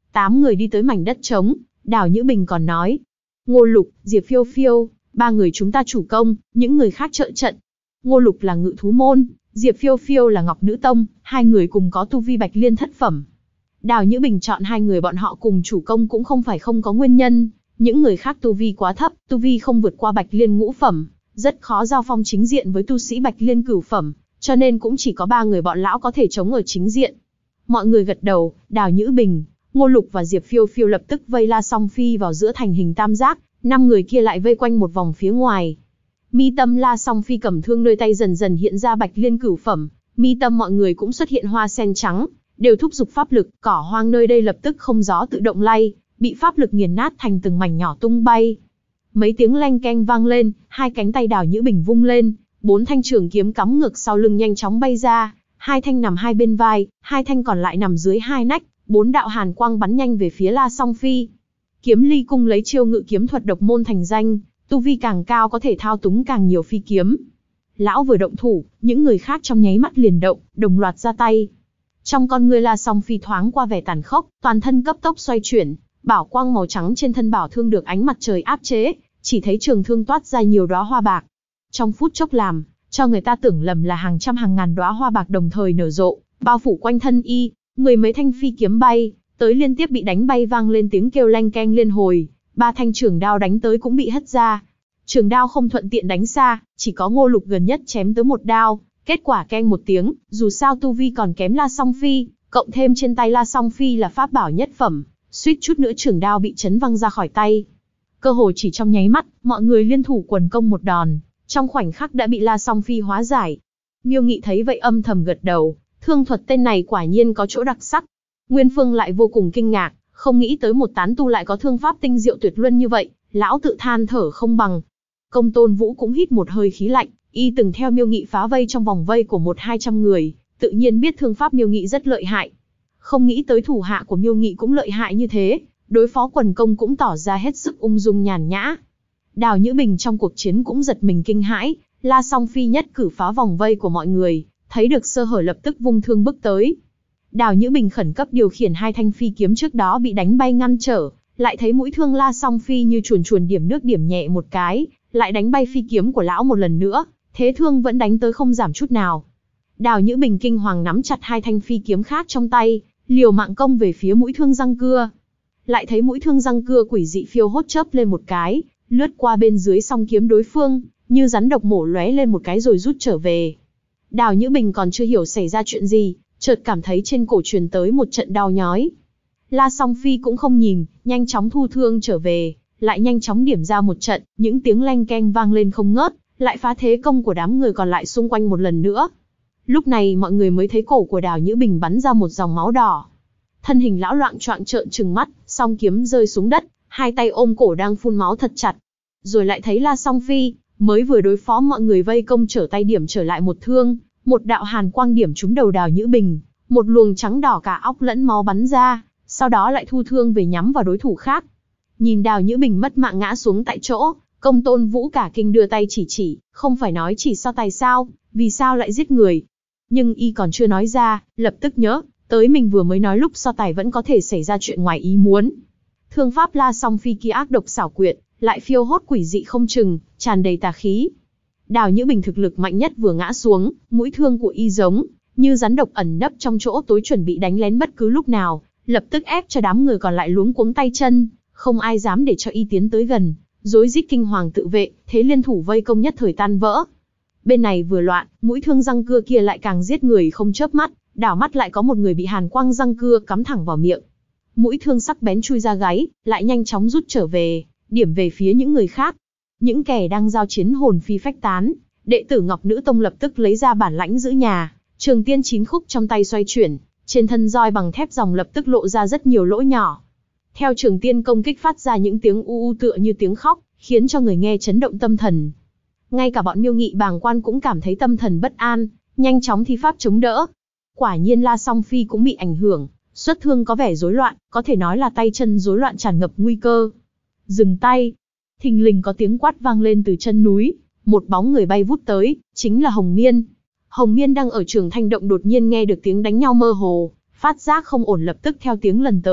Speaker 1: 8 người đi tới mảnh đất trống, Đào Nhữ Bình còn nói. Ngô Lục, Diệp Phiêu Phiêu, 3 người chúng ta chủ công, những người khác trợ trận. Ngô Lục là Ngự Thú Môn, Diệp Phiêu Phiêu là Ngọc Nữ Tông, 2 người cùng có tu vi Bạch Liên thất phẩm. Đào Nhữ Bình chọn 2 người bọn họ cùng chủ công cũng không phải không có nguyên nhân, những người khác tu vi quá thấp, tu vi không vượt qua Bạch Liên ngũ phẩm, rất khó giao phong chính diện với tu sĩ Bạch Liên cửu phẩm, cho nên cũng chỉ có 3 người bọn lão có thể chống ở chính diện. Mọi người gật đầu, Đào Nhữ Bình, Ngô Lục và Diệp Phiêu Phiêu lập tức vây La Song Phi vào giữa thành hình tam giác, 5 người kia lại vây quanh một vòng phía ngoài. Mi tâm La Song Phi cầm thương nơi tay dần dần hiện ra Bạch Liên cửu phẩm, mi tâm mọi người cũng xuất hiện hoa sen trắng, đều thúc giục pháp lực, cỏ hoang nơi đây lập tức không gió tự động lay, bị pháp lực nghiền nát thành từng mảnh nhỏ tung bay. Mấy tiếng leng keng vang lên, 2 cánh tay Đào Nhữ Bình vung lên, 4 thanh trường kiếm cắm ngược sau lưng nhanh chóng bay ra, 2 thanh nằm hai bên vai, 2 thanh còn lại nằm dưới 2 nách, 4 đạo hàn quang bắn nhanh về phía La Song Phi. Kiếm Ly Cung lấy chiêu ngự kiếm thuật độc môn thành danh, tu vi càng cao có thể thao túng càng nhiều phi kiếm. Lão vừa động thủ, những người khác trong nháy mắt liền động, đồng loạt ra tay. Trong con ngươi La Song Phi thoáng qua vẻ tàn khốc, toàn thân cấp tốc xoay chuyển, bảo quang màu trắng trên thân bảo thương được ánh mặt trời áp chế, chỉ thấy trường thương toát ra nhiều đóa hoa bạc. Trong phút chốc làm cho người ta tưởng lầm là hàng trăm hàng ngàn đóa hoa bạc đồng thời nở rộ, bao phủ quanh thân y, 10 mấy thanh phi kiếm bay tới liên tiếp bị đánh bay vang lên tiếng kêu leng keng liên hồi, 3 thanh trường đao đánh tới cũng bị hất ra. Trường đao không thuận tiện đánh xa, chỉ có Ngô Lục gần nhất chém tới một đao, kết quả keng một tiếng, dù sao tu vi còn kém La Song Phi, cộng thêm trên tay La Song Phi là pháp bảo nhất phẩm, suýt chút nữa trường đao bị chấn văng ra khỏi tay. Cơ hồ chỉ trong nháy mắt, mọi người liên thủ quần công một đòn, trong khoảnh khắc đã bị La Song Phi hóa giải. Miêu Nghị thấy vậy âm thầm gật đầu, thương thuật tên này quả nhiên có chỗ đặc sắc. Nguyên Phương lại vô cùng kinh ngạc, không nghĩ tới một tán tu lại có thương pháp tinh diệu tuyệt luân như vậy, lão tự than thở không bằng. Công Tôn Vũ cũng hít một hơi khí lạnh, y từng theo Miêu Nghị phá vây trong vòng vây của 100-200 người, tự nhiên biết thương pháp Miêu Nghị rất lợi hại. Không nghĩ tới thủ hạ của Miêu Nghị cũng lợi hại như thế, đối phó quần công cũng tỏ ra hết sức ung dung nhàn nhã. Đào Nhữ Bình trong cuộc chiến cũng giật mình kinh hãi, La Song Phi nhất cử phá vòng vây của mọi người, thấy được sơ hở lập tức vung thương bước tới. Đào Nhữ Bình khẩn cấp điều khiển 2 thanh phi kiếm trước đó bị đánh bay ngăn trở, lại thấy mũi thương La Song Phi như chuồn chuồn điểm nước điểm nhẹ một cái, lại đánh bay phi kiếm của lão một lần nữa, thế thương vẫn đánh tới không giảm chút nào. Đào Nhữ Bình kinh hoàng nắm chặt 2 thanh phi kiếm khác trong tay, liều mạng công về phía mũi thương răng cưa. Lại thấy mũi thương răng cưa quỷ dị phiêu hốt chớp lên một cái, lướt qua bên dưới song kiếm đối phương, như rắn độc mổ lóe lên một cái rồi rút trở về. Đào Nhữ Bình còn chưa hiểu xảy ra chuyện gì, chợt cảm thấy trên cổ truyền tới một trận đau nhói. La Song Phi cũng không nhìn, nhanh chóng thu thương trở về, lại nhanh chóng điểm ra một trận, những tiếng leng keng vang lên không ngớt, lại phá thế công của đám người còn lại xung quanh một lần nữa. Lúc này mọi người mới thấy cổ của Đào Nhữ Bình bắn ra một dòng máu đỏ. Thân hình lão loạng choạng trợn trừng mắt, song kiếm rơi xuống đất, 2 tay ôm cổ đang phun máu thật chặt. Rồi lại thấy La Song Phi, mới vừa đối phó mọi người vây công trở tay điểm trở lại một thương, một đạo hàn quang điểm trúng đầu Đào Nhữ Bình, một luồng trắng đỏ cả óc lẫn máu bắn ra, sau đó lại thu thương về nhắm vào đối thủ khác. Nhìn Đào Nhữ Bình mất mạng ngã xuống tại chỗ, Công Tôn Vũ cả kinh đưa tay chỉ, không phải nói chỉ so tài sao, vì sao lại giết người. Nhưng y còn chưa nói ra, lập tức nhớ tới mình vừa mới nói lúc so tài vẫn có thể xảy ra chuyện ngoài ý muốn. Thương pháp La Song Phi kia ác độc xảo quyệt, lại phiêu hốt quỷ dị không chừng, tràn đầy tà khí. Đào Nhữ Bình thực lực mạnh nhất vừa ngã xuống, mũi thương của y giống như rắn độc ẩn nấp trong chỗ tối chuẩn bị đánh lén bất cứ lúc nào, lập tức ép cho đám người còn lại luống cuống tay chân, không ai dám để cho y tiến tới gần, rối rít kinh hoàng tự vệ, thế liên thủ vây công nhất thời tan vỡ. Bên này vừa loạn, mũi thương răng cưa kia lại càng giết người không chớp mắt, đảo mắt lại có một người bị hàn quang răng cưa cắm thẳng vào miệng. Mũi thương sắc bén chui ra gáy, lại nhanh chóng rút trở về, điểm về phía những người khác. Những kẻ đang giao chiến hồn phi phách tán, đệ tử Ngọc Nữ Tông lập tức lấy ra bản lãnh giữ nhà, trường tiên 9 khúc trong tay xoay chuyển, trên thân roi bằng thép ròng lập tức lộ ra rất nhiều lỗ nhỏ. Theo trường tiên công kích phát ra những tiếng u u tựa như tiếng khóc, khiến cho người nghe chấn động tâm thần. Ngay cả bọn Miêu Nghị bàng quan cũng cảm thấy tâm thần bất an, nhanh chóng thi pháp chống đỡ. Quả nhiên La Song Phi cũng bị ảnh hưởng, xuất thương có vẻ rối loạn, có thể nói là tay chân rối loạn tràn ngập nguy cơ. Dừng tay. Thình lình có tiếng quát vang lên từ chân núi, một bóng người bay vút tới, chính là Hồng Miên. Hồng Miên đang ở Trường Thanh Động đột nhiên nghe được tiếng đánh nhau mơ hồ, phát giác không ổn lập tức theo tiếng lần tới,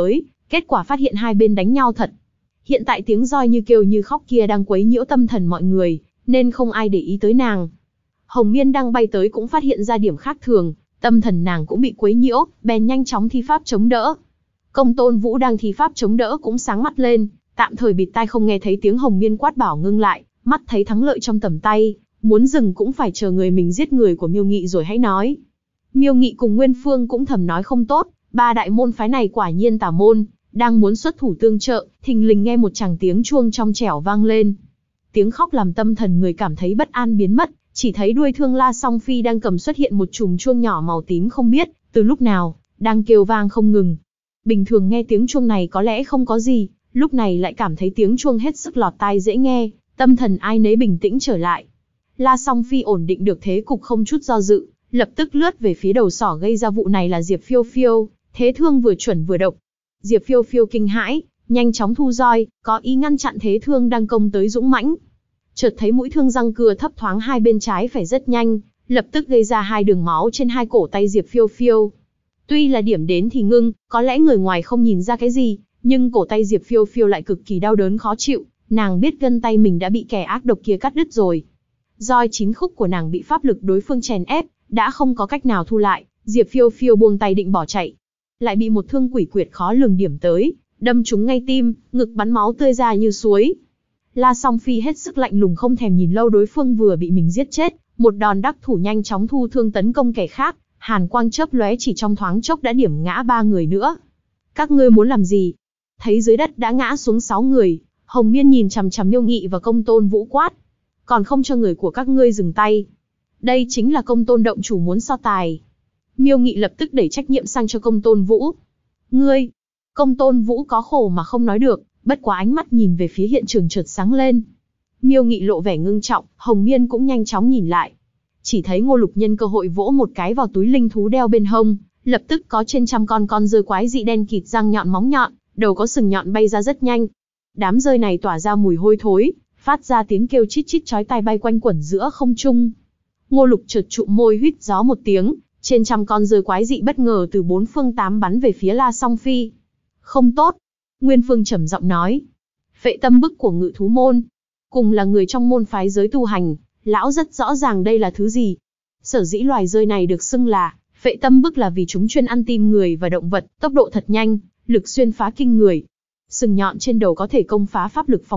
Speaker 1: Kết quả phát hiện hai bên đánh nhau thật. Hiện tại tiếng roi như kêu như khóc kia đang quấy nhiễu tâm thần mọi người, nên không ai để ý tới nàng. Hồng Miên đang bay tới cũng phát hiện ra điểm khác thường, tâm thần nàng cũng bị quấy nhiễu, bèn nhanh chóng thi pháp chống đỡ. Công Tôn Vũ đang thi pháp chống đỡ cũng sáng mắt lên, tạm thời bịt tai không nghe thấy tiếng Hồng Miên quát bảo ngưng lại, mắt thấy thắng lợi trong tầm tay, muốn dừng cũng phải chờ người mình giết người của Miêu Nghị rồi hãy nói. Miêu Nghị cùng Nguyên Phương cũng thầm nói không tốt, ba đại môn phái này quả nhiên tà môn, đang muốn xuất thủ tương trợ, thình lình nghe một tràng tiếng chuông trong trẻo vang lên. Tiếng khóc làm tâm thần người cảm thấy bất an biến mất, chỉ thấy đuôi thương La Song Phi đang cầm xuất hiện một chùm chuông nhỏ màu tím không biết từ lúc nào, đang kêu vang không ngừng. Bình thường nghe tiếng chuông này có lẽ không có gì, lúc này lại cảm thấy tiếng chuông hết sức lọt tai dễ nghe, tâm thần ai nấy bình tĩnh trở lại. La Song Phi ổn định được thế cục không chút do dự, lập tức lướt về phía đầu sỏ gây ra vụ này là Diệp Phiêu Phiêu, thế thương vừa chuẩn vừa độc. Diệp Phiêu Phiêu kinh hãi, nhanh chóng thu roi, có ý ngăn chặn thế thương đang công tới dũng mãnh. Chợt thấy mũi thương răng cưa thấp thoáng hai bên trái phải rất nhanh, lập tức gây ra hai đường máu trên hai cổ tay Diệp Phiêu Phiêu. Tuy là điểm đến thì ngưng, có lẽ người ngoài không nhìn ra cái gì, nhưng cổ tay Diệp Phiêu Phiêu lại cực kỳ đau đớn khó chịu, nàng biết gân tay mình đã bị kẻ ác độc kia cắt đứt rồi. Roi chín khúc của nàng bị pháp lực đối phương chèn ép, đã không có cách nào thu lại, Diệp Phiêu Phiêu buông tay định bỏ chạy. Lại bị một thương quỷ quyệt khó lường điểm tới, đâm trúng ngay tim, ngực bắn máu tươi ra như suối. La Song Phi hết sức lạnh lùng không thèm nhìn lâu đối phương vừa bị mình giết chết, một đòn đắc thủ nhanh chóng thu thương tấn công kẻ khác, hàn quang chớp lóe chỉ trong thoáng chốc đã điểm ngã ba người nữa. Các ngươi muốn làm gì? Thấy dưới đất đã ngã xuống 6 người, Hồng Miên nhìn chằm chằm Miêu Nghị và Công Tôn Vũ quát, còn không cho người của các ngươi dừng tay. Đây chính là Công Tôn động chủ muốn so tài. Miêu Nghị lập tức đẩy trách nhiệm sang cho Công Tôn Vũ. Ngươi! Công Tôn Vũ có khổ mà không nói được, bất quá ánh mắt nhìn về phía hiện trường chợt sáng lên. Miêu Nghị lộ vẻ ngưng trọng, Hồng Miên cũng nhanh chóng nhìn lại. Chỉ thấy Ngô Lục nhân cơ hội vỗ một cái vào túi linh thú đeo bên hông, lập tức có trên trăm con dơi quái dị đen kịt răng nhọn móng nhọn, đầu có sừng nhọn bay ra rất nhanh. Đám dơi này tỏa ra mùi hôi thối, phát ra tiếng kêu chít chít chói tai bay quanh quẩn giữa không trung. Ngô Lục chợt trụm môi huýt gió một tiếng, trên trăm con dơi quái dị bất ngờ từ bốn phương tám bắn về phía La Song Phi. Không tốt, Nguyên Phương trầm giọng nói. Phệ tâm bức của Ngự Thú môn, cùng là người trong môn phái giới tu hành, lão rất rõ ràng đây là thứ gì. Sở dĩ loài dơi này được xưng là phệ tâm bức là vì chúng chuyên ăn tim người và động vật, tốc độ thật nhanh, lực xuyên phá kinh người. Sừng nhọn trên đầu có thể công phá pháp lực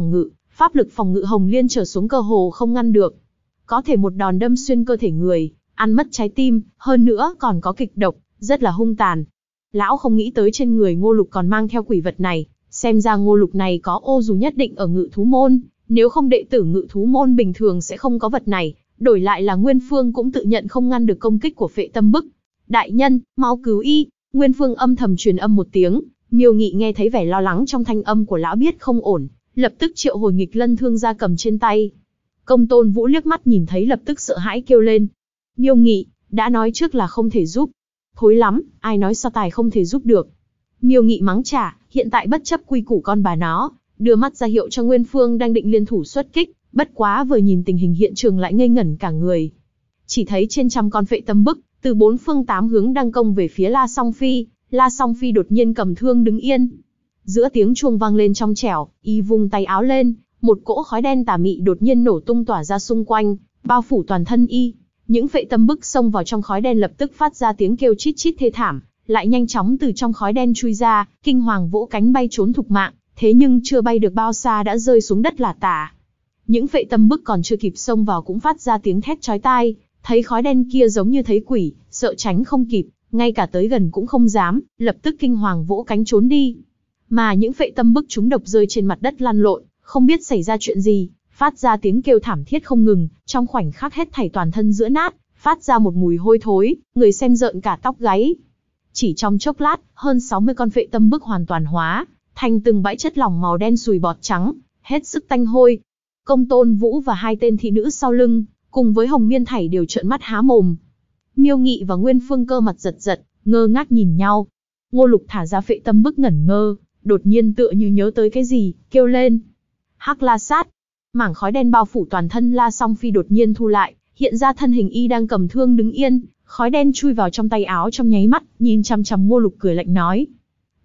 Speaker 1: phòng ngự Hồng Liên trở xuống cơ hồ không ngăn được. Có thể một đòn đâm xuyên cơ thể người, ăn mất trái tim, hơn nữa còn có kịch độc, rất là hung tàn. Lão không nghĩ tới trên người Ngô Lục còn mang theo quỷ vật này, xem ra Ngô Lục này có ô dù nhất định ở Ngự Thú môn, nếu không đệ tử Ngự Thú môn bình thường sẽ không có vật này, đổi lại là Nguyên Phương cũng tự nhận không ngăn được công kích của phệ tâm bức. Đại nhân, mau cứu y! Nguyên Phương âm thầm truyền âm một tiếng, Miêu Nghị nghe thấy vẻ lo lắng trong thanh âm của lão biết không ổn, lập tức triệu hồi nghịch lân thương ra cầm trên tay. Công Tôn Vũ liếc mắt nhìn thấy lập tức sợ hãi kêu lên. Miêu Nghị, đã nói trước là không thể giúp. Thối lắm, ai nói so tài không thể giúp được. Miêu Nghị mắng trả, hiện tại bất chấp quy củ con bà nó, đưa mắt ra hiệu cho Nguyên Phương đang định liên thủ xuất kích, bất quá vừa nhìn tình hình hiện trường lại ngây ngẩn cả người. Chỉ thấy trên trăm con phệ tâm bức, từ bốn phương tám hướng đang công về phía La Song Phi, La Song Phi đột nhiên cầm thương đứng yên. Giữa tiếng chuông vang lên trong trẻo, y vung tay áo lên, một cỗ khói đen tà mị đột nhiên nổ tung tỏa ra xung quanh, bao phủ toàn thân y. Những phệ tâm bức xông vào trong khói đen lập tức phát ra tiếng kêu chít chít thê thảm, lại nhanh chóng từ trong khói đen chui ra, kinh hoàng vỗ cánh bay trốn thục mạng, thế nhưng chưa bay được bao xa đã rơi xuống đất lả tả. Những phệ tâm bức còn chưa kịp xông vào cũng phát ra tiếng thét chói tai, thấy khói đen kia giống như thấy quỷ, sợ tránh không kịp, ngay cả tới gần cũng không dám, lập tức kinh hoàng vỗ cánh trốn đi. Mà những phệ tâm bức chúng độc rơi trên mặt đất lăn lộn, không biết xảy ra chuyện gì, phát ra tiếng kêu thảm thiết không ngừng, trong khoảnh khắc hết thảy toàn thân giữa nát, phát ra một mùi hôi thối, người xem rợn cả tóc gáy. Chỉ trong chốc lát, hơn 60 con phệ tâm bức hoàn toàn hóa thành từng bãi chất lỏng màu đen sùi bọt trắng, hết sức tanh hôi. Công Tôn Vũ và hai tên thị nữ sau lưng, cùng với Hồng Miên thảy đều trợn mắt há mồm. Miêu Nghị và Nguyên Phương cơ mặt giật giật, ngơ ngác nhìn nhau. Ngô Lục thả ra phệ tâm bức ngẩn ngơ, đột nhiên tựa như nhớ tới cái gì, kêu lên. Hắc La Sát! Mảng khói đen bao phủ toàn thân La Song Phi đột nhiên thu lại, hiện ra thân hình y đang cầm thương đứng yên, khói đen chui vào trong tay áo trong nháy mắt, nhìn chằm chằm Ngô Lục cười lạnh nói.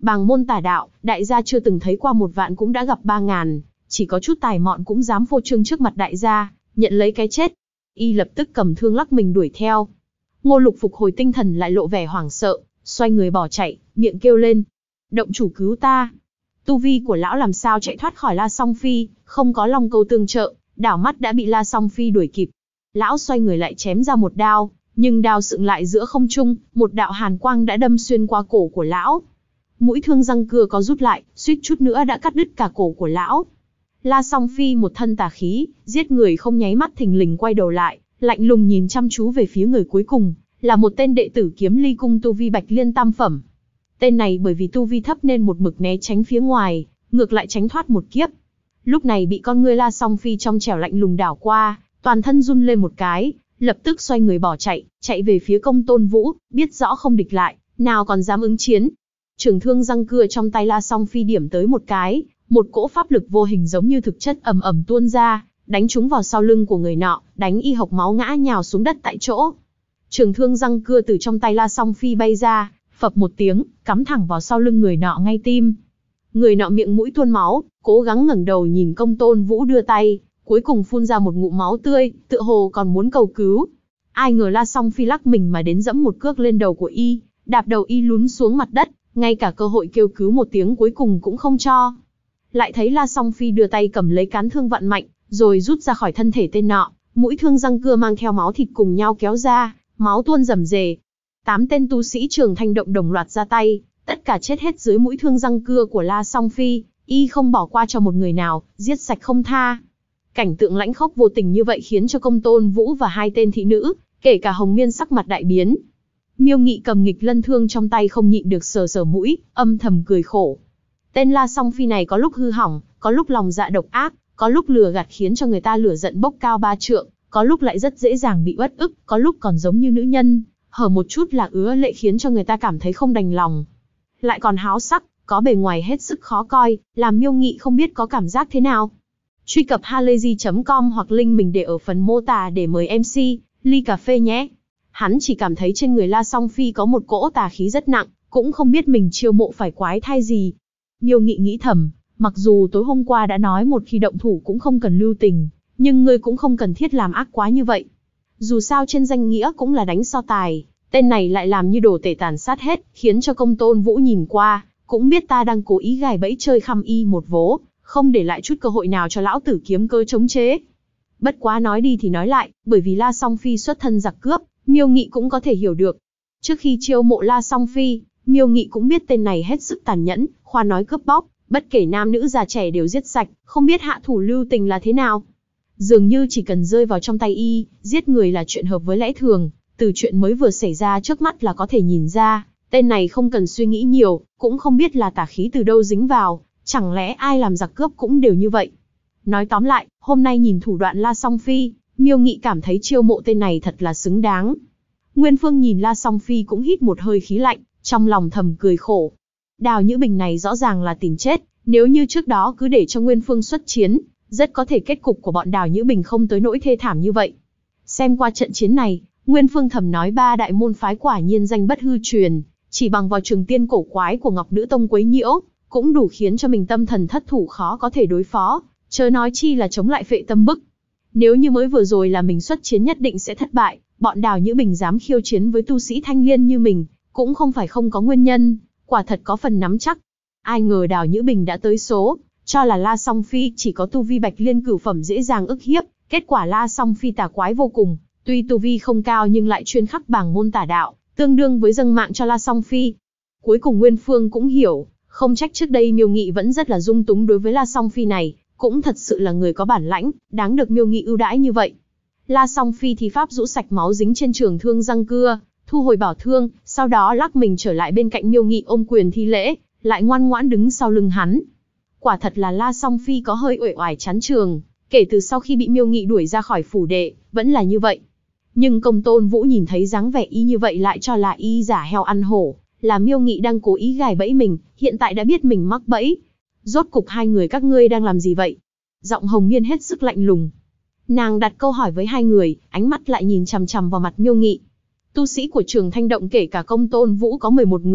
Speaker 1: Bàng môn tà đạo, đại gia chưa từng thấy qua 1 vạn cũng đã gặp 3.000, chỉ có chút tài mọn cũng dám phô trương trước mặt đại gia, nhận lấy cái chết. Y lập tức cầm thương lắc mình đuổi theo. Ngô Lục phục hồi tinh thần lại lộ vẻ hoảng sợ, xoay người bỏ chạy, miệng kêu lên. Động chủ cứu ta. Tu vi của lão làm sao chạy thoát khỏi La Song Phi, không có long câu tương trợ, đảo mắt đã bị La Song Phi đuổi kịp. Lão xoay người lại chém ra một đao, nhưng đao sượng lại giữa không trung, một đạo hàn quang đã đâm xuyên qua cổ của lão. Mũi thương răng cưa có rút lại, suýt chút nữa đã cắt đứt cả cổ của lão. La Song Phi một thân tà khí, giết người không nháy mắt thình lình quay đầu lại, lạnh lùng nhìn chăm chú về phía người cuối cùng, là một tên đệ tử Kiếm Ly cung tu vi Bạch Liên tam phẩm. Tên này bởi vì tu vi thấp nên một mực né tránh phía ngoài, ngược lại tránh thoát một kiếp. Lúc này bị con ngươi La Song Phi trong trẻo lạnh lùng đảo qua, toàn thân run lên một cái, lập tức xoay người bỏ chạy, chạy về phía Công Tôn Vũ, biết rõ không địch lại, nào còn dám ứng chiến. Trường thương răng cưa trong tay La Song Phi điểm tới một cái, một cỗ pháp lực vô hình giống như thực chất ầm ầm tuôn ra, đánh trúng vào sau lưng của người nọ, đánh y hộc máu ngã nhào xuống đất tại chỗ. Trường thương răng cưa từ trong tay La Song Phi bay ra, phập một tiếng, cắm thẳng vào sau lưng người nọ ngay tim. Người nọ miệng mũi tuôn máu, cố gắng ngẩng đầu nhìn Công Tôn Vũ đưa tay, cuối cùng phun ra một ngụm máu tươi, tựa hồ còn muốn cầu cứu. Ai ngờ La Song Phi lắc mình mà đến dẫm một cước lên đầu của y, đạp đầu y lún xuống mặt đất, ngay cả cơ hội kêu cứu một tiếng cuối cùng cũng không cho. Lại thấy La Song Phi đưa tay cầm lấy cán thương vặn mạnh, rồi rút ra khỏi thân thể tên nọ, mũi thương răng cưa mang theo máu thịt cùng nhau kéo ra, máu tuôn rầm rề. 8 tên tu sĩ Trường Thanh Động đồng loạt ra tay, tất cả chết hết dưới mũi thương răng cưa của La Song Phi, y không bỏ qua cho một người nào, giết sạch không tha. Cảnh tượng lãnh khốc vô tình như vậy khiến cho Công Tôn Vũ và 2 tên thị nữ, kể cả Hồng Miên sắc mặt đại biến. Miêu Nghị cầm nghịch lân thương trong tay không nhịn được sờ sờ mũi, âm thầm cười khổ. Tên La Song Phi này có lúc hư hỏng, có lúc lòng dạ độc ác, có lúc lừa gạt khiến cho người ta lửa giận bốc cao 3 trượng, có lúc lại rất dễ dàng bị uất ức, có lúc còn giống như nữ nhân, hở một chút là ứa lệ khiến cho người ta cảm thấy không đành lòng. Lại còn háo sắc, có bề ngoài hết sức khó coi, làm Miêu Nghị không biết có cảm giác thế nào. Truy cập halayzi.com hoặc link mình để ở phần mô tả để mời MC, ly cà phê nhé. Hắn chỉ cảm thấy trên người La Song Phi có một cỗ tà khí rất nặng, cũng không biết mình chiêu mộ phải quái thai gì. Miêu Nghị nghĩ thầm, mặc dù tối hôm qua đã nói một khi động thủ cũng không cần lưu tình, nhưng ngươi cũng không cần thiết làm ác quá như vậy. Dù sao trên danh nghĩa cũng là đánh so tài, tên này lại làm như đồ tể tàn sát hết, khiến cho Công Tôn Vũ nhìn qua, cũng biết ta đang cố ý gài bẫy chơi khăm y một vố, không để lại chút cơ hội nào cho lão tử kiếm cơ chống chế. Bất quá nói đi thì nói lại, bởi vì La Song Phi xuất thân giặc cướp, Miêu Nghị cũng có thể hiểu được. Trước khi chiêu mộ La Song Phi, Miêu Nghị cũng biết tên này hết sức tàn nhẫn, khoa nói cướp bóc, bất kể nam nữ già trẻ đều giết sạch, không biết hạ thủ lưu tình là thế nào. Dường như chỉ cần rơi vào trong tay y, giết người là chuyện hợp với lẽ thường, từ chuyện mới vừa xảy ra trước mắt là có thể nhìn ra, tên này không cần suy nghĩ nhiều, cũng không biết là tà khí từ đâu dính vào, chẳng lẽ ai làm giặc cướp cũng đều như vậy. Nói tóm lại, hôm nay nhìn thủ đoạn La Song Phi, Miêu Nghị cảm thấy chiêu mộ tên này thật là xứng đáng. Nguyên Phương nhìn La Song Phi cũng hít một hơi khí lạnh, trong lòng thầm cười khổ. Đào Nhữ Bình này rõ ràng là tìm chết, nếu như trước đó cứ để cho Nguyên Phương xuất chiến, rất có thể kết cục của bọn Đào Nhữ Bình không tới nỗi thê thảm như vậy. Xem qua trận chiến này, Nguyên Phương thầm nói 3 đại môn phái quả nhiên danh bất hư truyền, chỉ bằng vào Trường Tiên cổ quái của Ngọc Nữ Tông quấy nhiễu, cũng đủ khiến cho mình tâm thần thất thủ khó có thể đối phó, chớ nói chi là chống lại Phệ Tâm Bức. Nếu như mới vừa rồi là mình xuất chiến nhất định sẽ thất bại, bọn Đào Nhữ Bình dám khiêu chiến với tu sĩ thanh liên như mình, cũng không phải không có nguyên nhân, quả thật có phần nắm chắc. Ai ngờ Đào Nhữ Bình đã tới số, cho là La Song Phi chỉ có tu vi Bạch Liên cửu phẩm dễ dàng ức hiếp, kết quả La Song Phi tà quái vô cùng, tuy tu vi không cao nhưng lại chuyên khắc bảng môn tà đạo, tương đương với dâng mạng cho La Song Phi. Cuối cùng Nguyên Phương cũng hiểu, không trách trước đây Miêu Nghị vẫn rất là dung túng đối với La Song Phi này, cũng thật sự là người có bản lãnh, đáng được Miêu Nghị ưu đãi như vậy. La Song Phi thì pháp rũ sạch máu dính trên trường thương răng cưa, thu hồi bảo thương, sau đó lắc mình trở lại bên cạnh Miêu Nghị ôm quyền thi lễ, lại ngoan ngoãn đứng sau lưng hắn. Quả thật là La Song Phi có hơi uể oải chán trường, kể từ sau khi bị Miêu Nghị đuổi ra khỏi phủ đệ, vẫn là như vậy. Nhưng Công Tôn Vũ nhìn thấy dáng vẻ y như vậy lại cho là y giả heo ăn hổ, là Miêu Nghị đang cố ý gài bẫy mình, hiện tại đã biết mình mắc bẫy. Rốt cục hai người các ngươi đang làm gì vậy? Giọng Hồng Miên hết sức lạnh lùng. Nàng đặt câu hỏi với hai người, ánh mắt lại nhìn chằm chằm vào mặt Miêu Nghị. Tu sĩ của Trường Thanh Động kể cả Công Tôn Vũ có 11 người,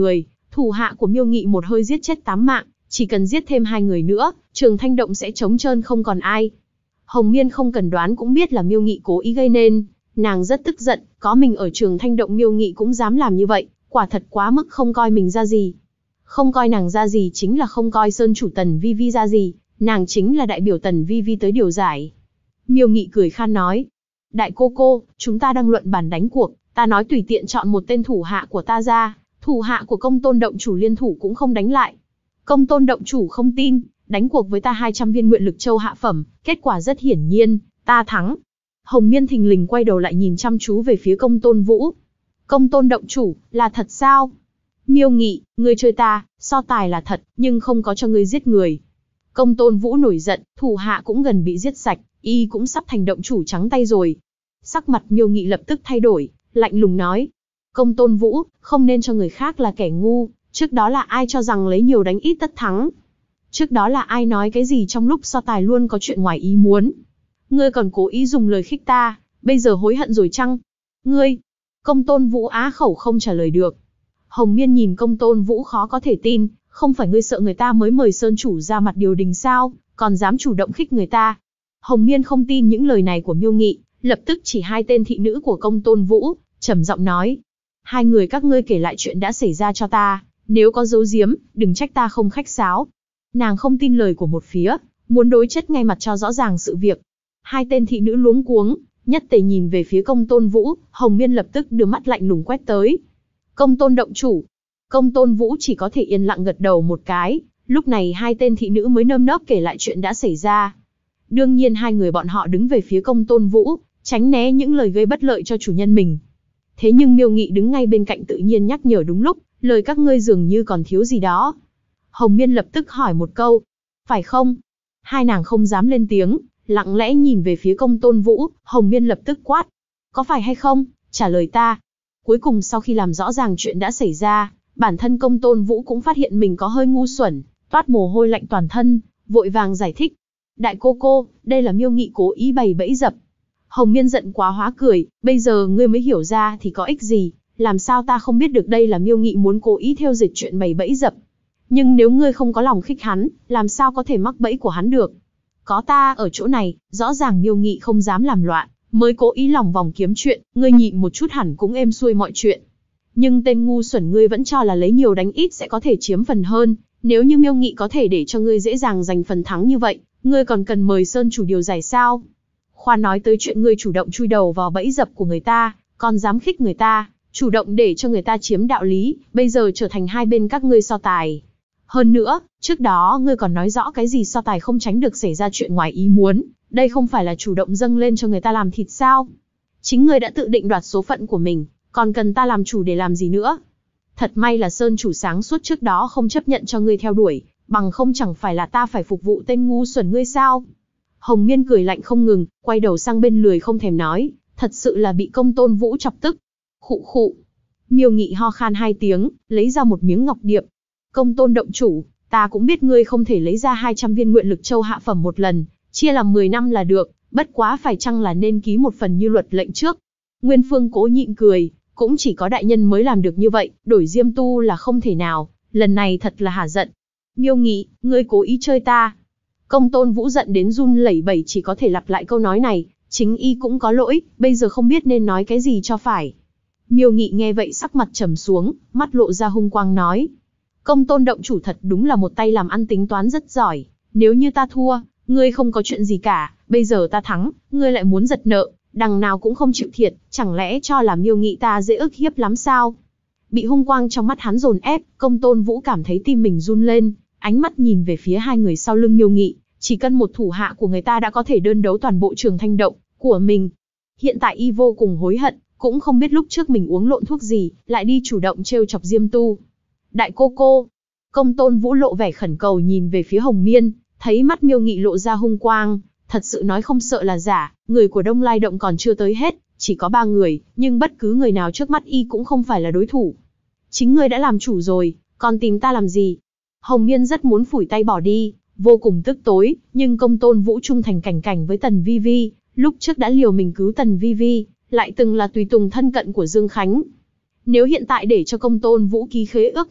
Speaker 1: thủ hạ của Miêu Nghị một hơi giết chết 8 mạng, chỉ cần giết thêm 2 người nữa, Trường Thanh Động sẽ trống trơn không còn ai. Hồng Miên không cần đoán cũng biết là Miêu Nghị cố ý gây nên, nàng rất tức giận, có mình ở Trường Thanh Động Miêu Nghị cũng dám làm như vậy, quả thật quá mức không coi mình ra gì. Không coi nàng ra gì chính là không coi Sơn chủ Tần Vi Vi ra gì, nàng chính là đại biểu Tần Vi Vi tới điều giải. Miêu Nghị cười khan nói, đại cô, chúng ta đang luận bàn đánh cuộc, ta nói tùy tiện chọn một tên thủ hạ của ta ra, thủ hạ của Công Tôn động chủ liên thủ cũng không đánh lại. Công Tôn động chủ không tin, đánh cuộc với ta 200 viên nguyện lực châu hạ phẩm, kết quả rất hiển nhiên, ta thắng. Hồng Miên thình lình quay đầu lại nhìn chăm chú về phía Công Tôn Vũ. Công Tôn động chủ, là thật sao? Miêu Nghị, ngươi chơi ta, so tài là thật, nhưng không có cho ngươi giết người. Công Tôn Vũ nổi giận, thủ hạ cũng gần bị giết sạch, y cũng sắp thành động chủ trắng tay rồi. Sắc mặt Miêu Nghị lập tức thay đổi, lạnh lùng nói. Công Tôn Vũ, không nên cho người khác là kẻ ngu, trước đó là ai cho rằng lấy nhiều đánh ít tất thắng? Trước đó là ai nói cái gì trong lúc so tài luôn có chuyện ngoài ý muốn? Ngươi còn cố ý dùng lời khích ta, bây giờ hối hận rồi chăng? Ngươi! Công Tôn Vũ á khẩu không trả lời được. Hồng Miên nhìn Công Tôn Vũ khó có thể tin, không phải ngươi sợ người ta mới mời Sơn chủ ra mặt điều đình sao, còn dám chủ động khích người ta. Hồng Miên không tin những lời này của Miêu Nghị, lập tức chỉ 2 tên thị nữ của Công Tôn Vũ, trầm giọng nói. 2 người các ngươi kể lại chuyện đã xảy ra cho ta, nếu có giấu giếm, đừng trách ta không khách sáo. Nàng không tin lời của một phía, muốn đối chất ngay mặt cho rõ ràng sự việc. 2 tên thị nữ luống cuống, nhất tề nhìn về phía Công Tôn Vũ, Hồng Miên lập tức đưa mắt lạnh lùng quét tới. Công Tôn động chủ. Công Tôn Vũ chỉ có thể yên lặng gật đầu một cái, lúc này 2 tên thị nữ mới nơm nớp kể lại chuyện đã xảy ra. Đương nhiên 2 người bọn họ đứng về phía Công Tôn Vũ, tránh né những lời gây bất lợi cho chủ nhân mình. Thế nhưng Miêu Nghị đứng ngay bên cạnh tự nhiên nhắc nhở đúng lúc, lời các ngươi dường như còn thiếu gì đó. Hồng Miên lập tức hỏi một câu, phải không? 2 nàng không dám lên tiếng, lặng lẽ nhìn về phía Công Tôn Vũ, Hồng Miên lập tức quát. Có phải hay không? Trả lời ta. Cuối cùng sau khi làm rõ ràng chuyện đã xảy ra, bản thân Công Tôn Vũ cũng phát hiện mình có hơi ngu xuẩn, toát mồ hôi lạnh toàn thân, vội vàng giải thích. Đại cô, đây là Miêu Nghị cố ý bày bẫy dập. Hồng Miên giận quá hóa cười, bây giờ ngươi mới hiểu ra thì có ích gì, làm sao ta không biết được đây là Miêu Nghị muốn cố ý theo dệt chuyện bày bẫy dập. Nhưng nếu ngươi không có lòng khích hắn, làm sao có thể mắc bẫy của hắn được. Có ta ở chỗ này, rõ ràng Miêu Nghị không dám làm loạn, mới cố ý lòng vòng kiếm chuyện, ngươi nhịn một chút hẳn cũng êm xuôi mọi chuyện. Nhưng tên ngu xuẩn ngươi vẫn cho là lấy nhiều đánh ít sẽ có thể chiếm phần hơn, nếu như Miêu Nghị có thể để cho ngươi dễ dàng giành phần thắng như vậy, ngươi còn cần mời Sơn chủ điều giải sao? Khoan nói tới chuyện ngươi chủ động chui đầu vào bẫy dập của người ta, còn dám khích người ta, chủ động để cho người ta chiếm đạo lý, bây giờ trở thành 2 bên các ngươi so tài. Hơn nữa, trước đó ngươi còn nói rõ cái gì so tài không tránh được xảy ra chuyện ngoài ý muốn, đây không phải là chủ động dâng lên cho người ta làm thịt sao? Chính ngươi đã tự định đoạt số phận của mình, còn cần ta làm chủ để làm gì nữa? Thật may là Sơn chủ sáng suốt trước đó không chấp nhận cho ngươi theo đuổi, bằng không chẳng phải là ta phải phục vụ tên ngu xuẩn ngươi sao? Hồng Miên cười lạnh không ngừng, quay đầu sang bên lười không thèm nói, thật sự là bị Công Tôn Vũ chọc tức. Khụ khụ. Miêu Nghị ho khan 2 tiếng, lấy ra một miếng ngọc điệp. Công Tôn động chủ, ta cũng biết ngươi không thể lấy ra 200 viên nguyện lực châu hạ phẩm một lần, chia làm 10 năm là được, bất quá phải chăng là nên ký một phần như luật lệnh trước. Nguyên Phương cố nhịn cười, cũng chỉ có đại nhân mới làm được như vậy, đổi Diêm Tu là không thể nào, lần này thật là hả giận. Miêu Nghị, ngươi cố ý chơi ta. Công Tôn Vũ giận đến run lẩy bẩy chỉ có thể lặp lại câu nói này, chính y cũng có lỗi, bây giờ không biết nên nói cái gì cho phải. Miêu Nghị nghe vậy sắc mặt trầm xuống, mắt lộ ra hung quang nói. Công Tôn động chủ thật đúng là một tay làm ăn tính toán rất giỏi, nếu như ta thua, ngươi không có chuyện gì cả, bây giờ ta thắng, ngươi lại muốn giật nợ, đằng nào cũng không chịu thiệt, chẳng lẽ cho là Miêu Nghị ta dễ ức hiếp lắm sao? Bị hung quang trong mắt hắn dồn ép, Công Tôn Vũ cảm thấy tim mình run lên, ánh mắt nhìn về phía 2 người sau lưng Miêu Nghị, chỉ cần một thủ hạ của người ta đã có thể đơn đấu toàn bộ Trường Thanh Động của mình. Hiện tại y vô cùng hối hận, cũng không biết lúc trước mình uống lộn thuốc gì, lại đi chủ động trêu chọc Diêm Tu. Đại cô, Công Tôn Vũ lộ vẻ khẩn cầu nhìn về phía Hồng Miên, thấy mắt Miêu Nghị lộ ra hung quang, thật sự nói không sợ là giả, người của Đông Lai Động còn chưa tới hết, chỉ có 3 người, nhưng bất cứ người nào trước mắt y cũng không phải là đối thủ. Chính ngươi đã làm chủ rồi, còn tìm ta làm gì? Hồng Miên rất muốn phủi tay bỏ đi, vô cùng tức tối, nhưng Công Tôn Vũ trung thành cảnh cảnh với Tần Vi Vi, lúc trước đã liều mình cứu Tần Vi Vi, lại từng là tùy tùng thân cận của Dương Khánh. Nếu hiện tại để cho Công Tôn Vũ ký khế ước này,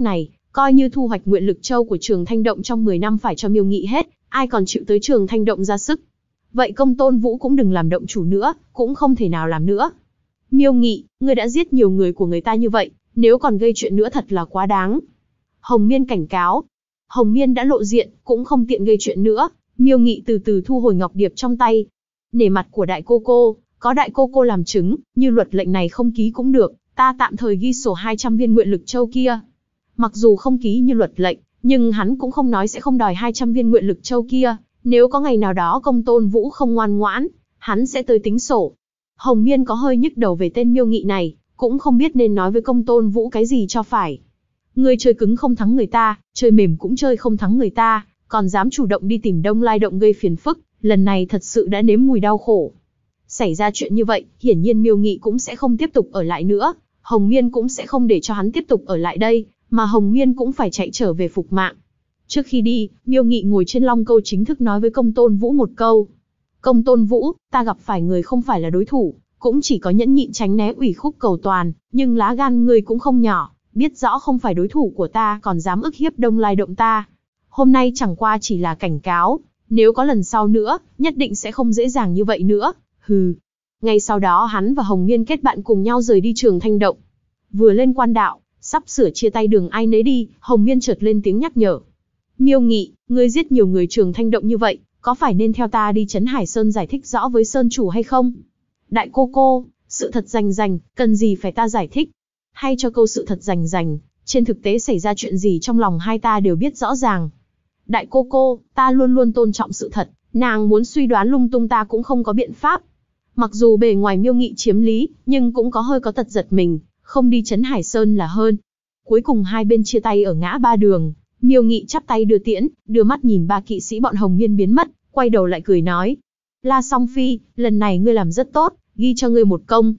Speaker 1: Coi như thu hoạch nguyện lực châu của Trường Thanh Động trong 10 năm phải cho Miêu Nghị hết, ai còn chịu tới Trường Thanh Động ra sức. Vậy Công Tôn Vũ cũng đừng làm động chủ nữa, cũng không thể nào làm nữa. Miêu Nghị, ngươi đã giết nhiều người của người ta như vậy, nếu còn gây chuyện nữa thật là quá đáng. Hồng Miên cảnh cáo. Hồng Miên đã lộ diện, cũng không tiện gây chuyện nữa. Miêu Nghị từ từ thu hồi ngọc điệp trong tay. Nể mặt của đại cô cô, có đại cô cô làm chứng, như luật lệnh này không ký cũng được, ta tạm thời ghi sổ 200 viên nguyện lực châu kia. Mặc dù không ký như luật lệnh, nhưng hắn cũng không nói sẽ không đòi 200 viên nguyện lực châu kia. Nếu có ngày nào đó Công Tôn Vũ không ngoan ngoãn, hắn sẽ tới tính sổ. Hồng Miên có hơi nhức đầu về tên Miêu Nghị này, cũng không biết nên nói với Công Tôn Vũ cái gì cho phải. Ngươi chơi cứng không thắng người ta, chơi mềm cũng chơi không thắng người ta, còn dám chủ động đi tìm Đông Lai Động gây phiền phức, lần này thật sự đã nếm mùi đau khổ. Xảy ra chuyện như vậy, hiển nhiên Miêu Nghị cũng sẽ không tiếp tục ở lại nữa, Hồng Miên cũng sẽ không để cho hắn tiếp tục ở lại đây, mà Hồng Miên cũng phải chạy trở về phục mạng. Trước khi đi, Miêu Nghị ngồi trên long câu chính thức nói với Công Tôn Vũ một câu. Công Tôn Vũ, ta gặp phải người không phải là đối thủ, cũng chỉ có nhẫn nhịn tránh né ủy khúc cầu toàn, nhưng lá gan ngươi cũng không nhỏ, biết rõ không phải đối thủ của ta còn dám ức hiếp Đông Lai Động ta. Hôm nay chẳng qua chỉ là cảnh cáo, nếu có lần sau nữa, nhất định sẽ không dễ dàng như vậy nữa, hừ. Ngay sau đó hắn và Hồng Miên kết bạn cùng nhau rời đi Trường Thanh Động. Vừa lên quan đạo, sắp sửa chia tay đường ai nấy đi, Hồng Miên chợt lên tiếng nhắc nhở. Miêu Nghị, ngươi giết nhiều người Trường Thanh Động như vậy, có phải nên theo ta đi Trấn Hải Sơn giải thích rõ với Sơn chủ hay không? Đại cô cô, sự thật rành rành, cần gì phải ta giải thích? Hay cho câu sự thật rành rành, trên thực tế xảy ra chuyện gì trong lòng hai ta đều biết rõ ràng. Đại cô cô, ta luôn luôn tôn trọng sự thật, nàng muốn suy đoán lung tung ta cũng không có biện pháp. Mặc dù bề ngoài Miêu Nghị chiếm lý, nhưng cũng có hơi có tật giật mình, không đi Trấn Hải Sơn là hơn. Cuối cùng hai bên chia tay ở ngã ba đường, Miêu Nghị chắp tay đưa tiễn, đưa mắt nhìn ba kỵ sĩ bọn Hồng Miên biến mất, quay đầu lại cười nói. La Song Phi, lần này ngươi làm rất tốt, ghi cho ngươi một công.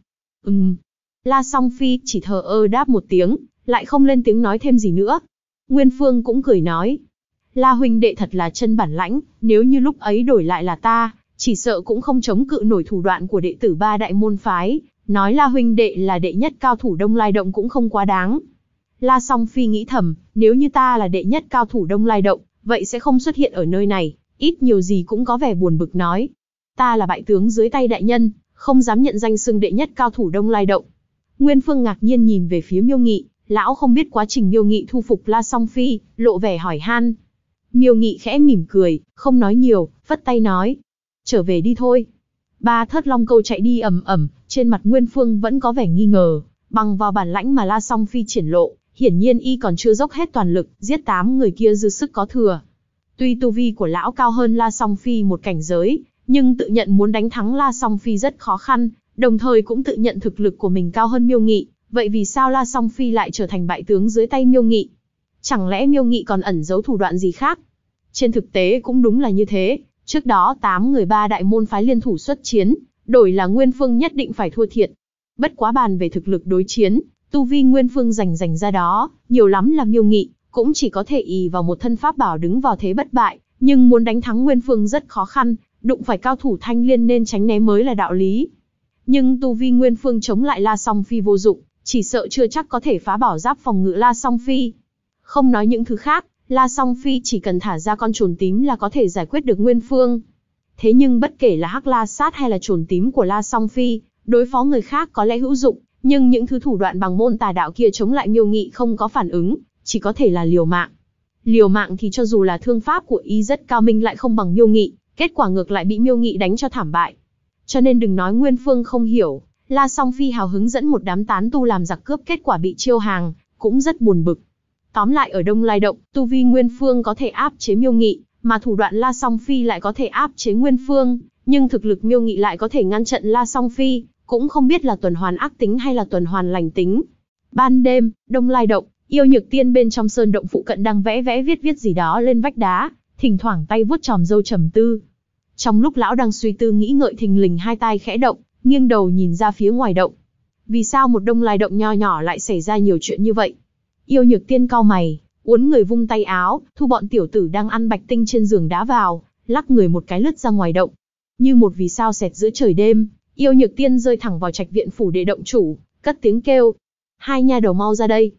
Speaker 1: La Song Phi chỉ thờ ơ đáp một tiếng, lại không lên tiếng nói thêm gì nữa. Nguyên Phương cũng cười nói. La huynh đệ thật là chân bản lãnh, nếu như lúc ấy đổi lại là ta, chỉ sợ cũng không chống cự nổi thủ đoạn của đệ tử ba đại môn phái, nói La huynh đệ là đệ nhất cao thủ Đông Lai Động cũng không quá đáng. La Song Phi nghĩ thầm, nếu như ta là đệ nhất cao thủ Đông Lai Động, vậy sẽ không xuất hiện ở nơi này, ít nhiều gì cũng có vẻ buồn bực nói. Ta là bại tướng dưới tay đại nhân, không dám nhận danh xưng đệ nhất cao thủ Đông Lai Động. Nguyên Phương ngạc nhiên nhìn về phía Miêu Nghị, lão không biết quá trình Miêu Nghị thu phục La Song Phi, lộ vẻ hỏi han. Miêu Nghị khẽ mỉm cười, không nói nhiều, phất tay nói. Trở về đi thôi. Ba thất long câu chạy đi ầm ầm, trên mặt Nguyên Phương vẫn có vẻ nghi ngờ, bằng vào bản lãnh mà La Song Phi triển lộ, hiển nhiên y còn chưa dốc hết toàn lực, giết 8 người kia dư sức có thừa. Tuy tu vi của lão cao hơn La Song Phi một cảnh giới, nhưng tự nhận muốn đánh thắng La Song Phi rất khó khăn, đồng thời cũng tự nhận thực lực của mình cao hơn Miêu Nghị, vậy vì sao La Song Phi lại trở thành bại tướng dưới tay Miêu Nghị? Chẳng lẽ Miêu Nghị còn ẩn giấu thủ đoạn gì khác? Trên thực tế cũng đúng là như thế, trước đó 8 người ba đại môn phái liên thủ xuất chiến, đổi là Nguyên Phương nhất định phải thua thiệt. Bất quá bàn về thực lực đối chiến, tu vi Nguyên Phương rành ra đó, nhiều lắm là Miêu Nghị, cũng chỉ có thể ỷ vào một thân pháp bảo đứng vào thế bất bại, nhưng muốn đánh thắng Nguyên Phương rất khó khăn, đụng phải cao thủ Thanh Liên nên tránh né mới là đạo lý. Nhưng tu vi Nguyên Phương chống lại La Song Phi vô dụng, chỉ sợ chưa chắc có thể phá bảo giáp phòng ngự La Song Phi. Không nói những thứ khác, La Song Phi chỉ cần thả ra con trồn tím là có thể giải quyết được Nguyên Phương. Thế nhưng bất kể là Hắc La Sát hay là trồn tím của La Song Phi, đối phó người khác có lẽ hữu dụng, nhưng những thứ thủ đoạn bằng môn tà đạo kia chống lại Miêu Nghị không có phản ứng, chỉ có thể là liều mạng. Liều mạng thì cho dù là thương pháp của y rất cao minh lại không bằng Miêu Nghị, kết quả ngược lại bị Miêu Nghị đánh cho thảm bại. Cho nên đừng nói Nguyên Phương không hiểu, La Song Phi hào hứng dẫn một đám tán tu làm giặc cướp kết quả bị chiêu hàng, cũng rất buồn bực. Tóm lại ở Đông Lai Động, tu vi Nguyên Phương có thể áp chế Miêu Nghị, mà thủ đoạn La Song Phi lại có thể áp chế Nguyên Phương, nhưng thực lực Miêu Nghị lại có thể ngăn trận La Song Phi, cũng không biết là tuần hoàn ác tính hay là tuần hoàn lành tính. Ban đêm, Đông Lai Động, Yêu Nhược Tiên bên trong sơn động phụ cận đang vẽ viết gì đó lên vách đá, thỉnh thoảng tay vuốt chòm râu trầm tư. Trong lúc lão đang suy tư nghĩ ngợi thình lình hai tai khẽ động, nghiêng đầu nhìn ra phía ngoài động. Vì sao một Đông Lai Động nho nhỏ lại xảy ra nhiều chuyện như vậy? Yêu Nhược Tiên cau mày, uốn người vung tay áo, thu bọn tiểu tử đang ăn bạch tinh trên giường đá vào, lắc người một cái lướt ra ngoài động. Như một vì sao xẹt giữa trời đêm, Yêu Nhược Tiên rơi thẳng vào trạch viện phủ đệ động chủ, cất tiếng kêu. Hai nha đầu mau ra đây.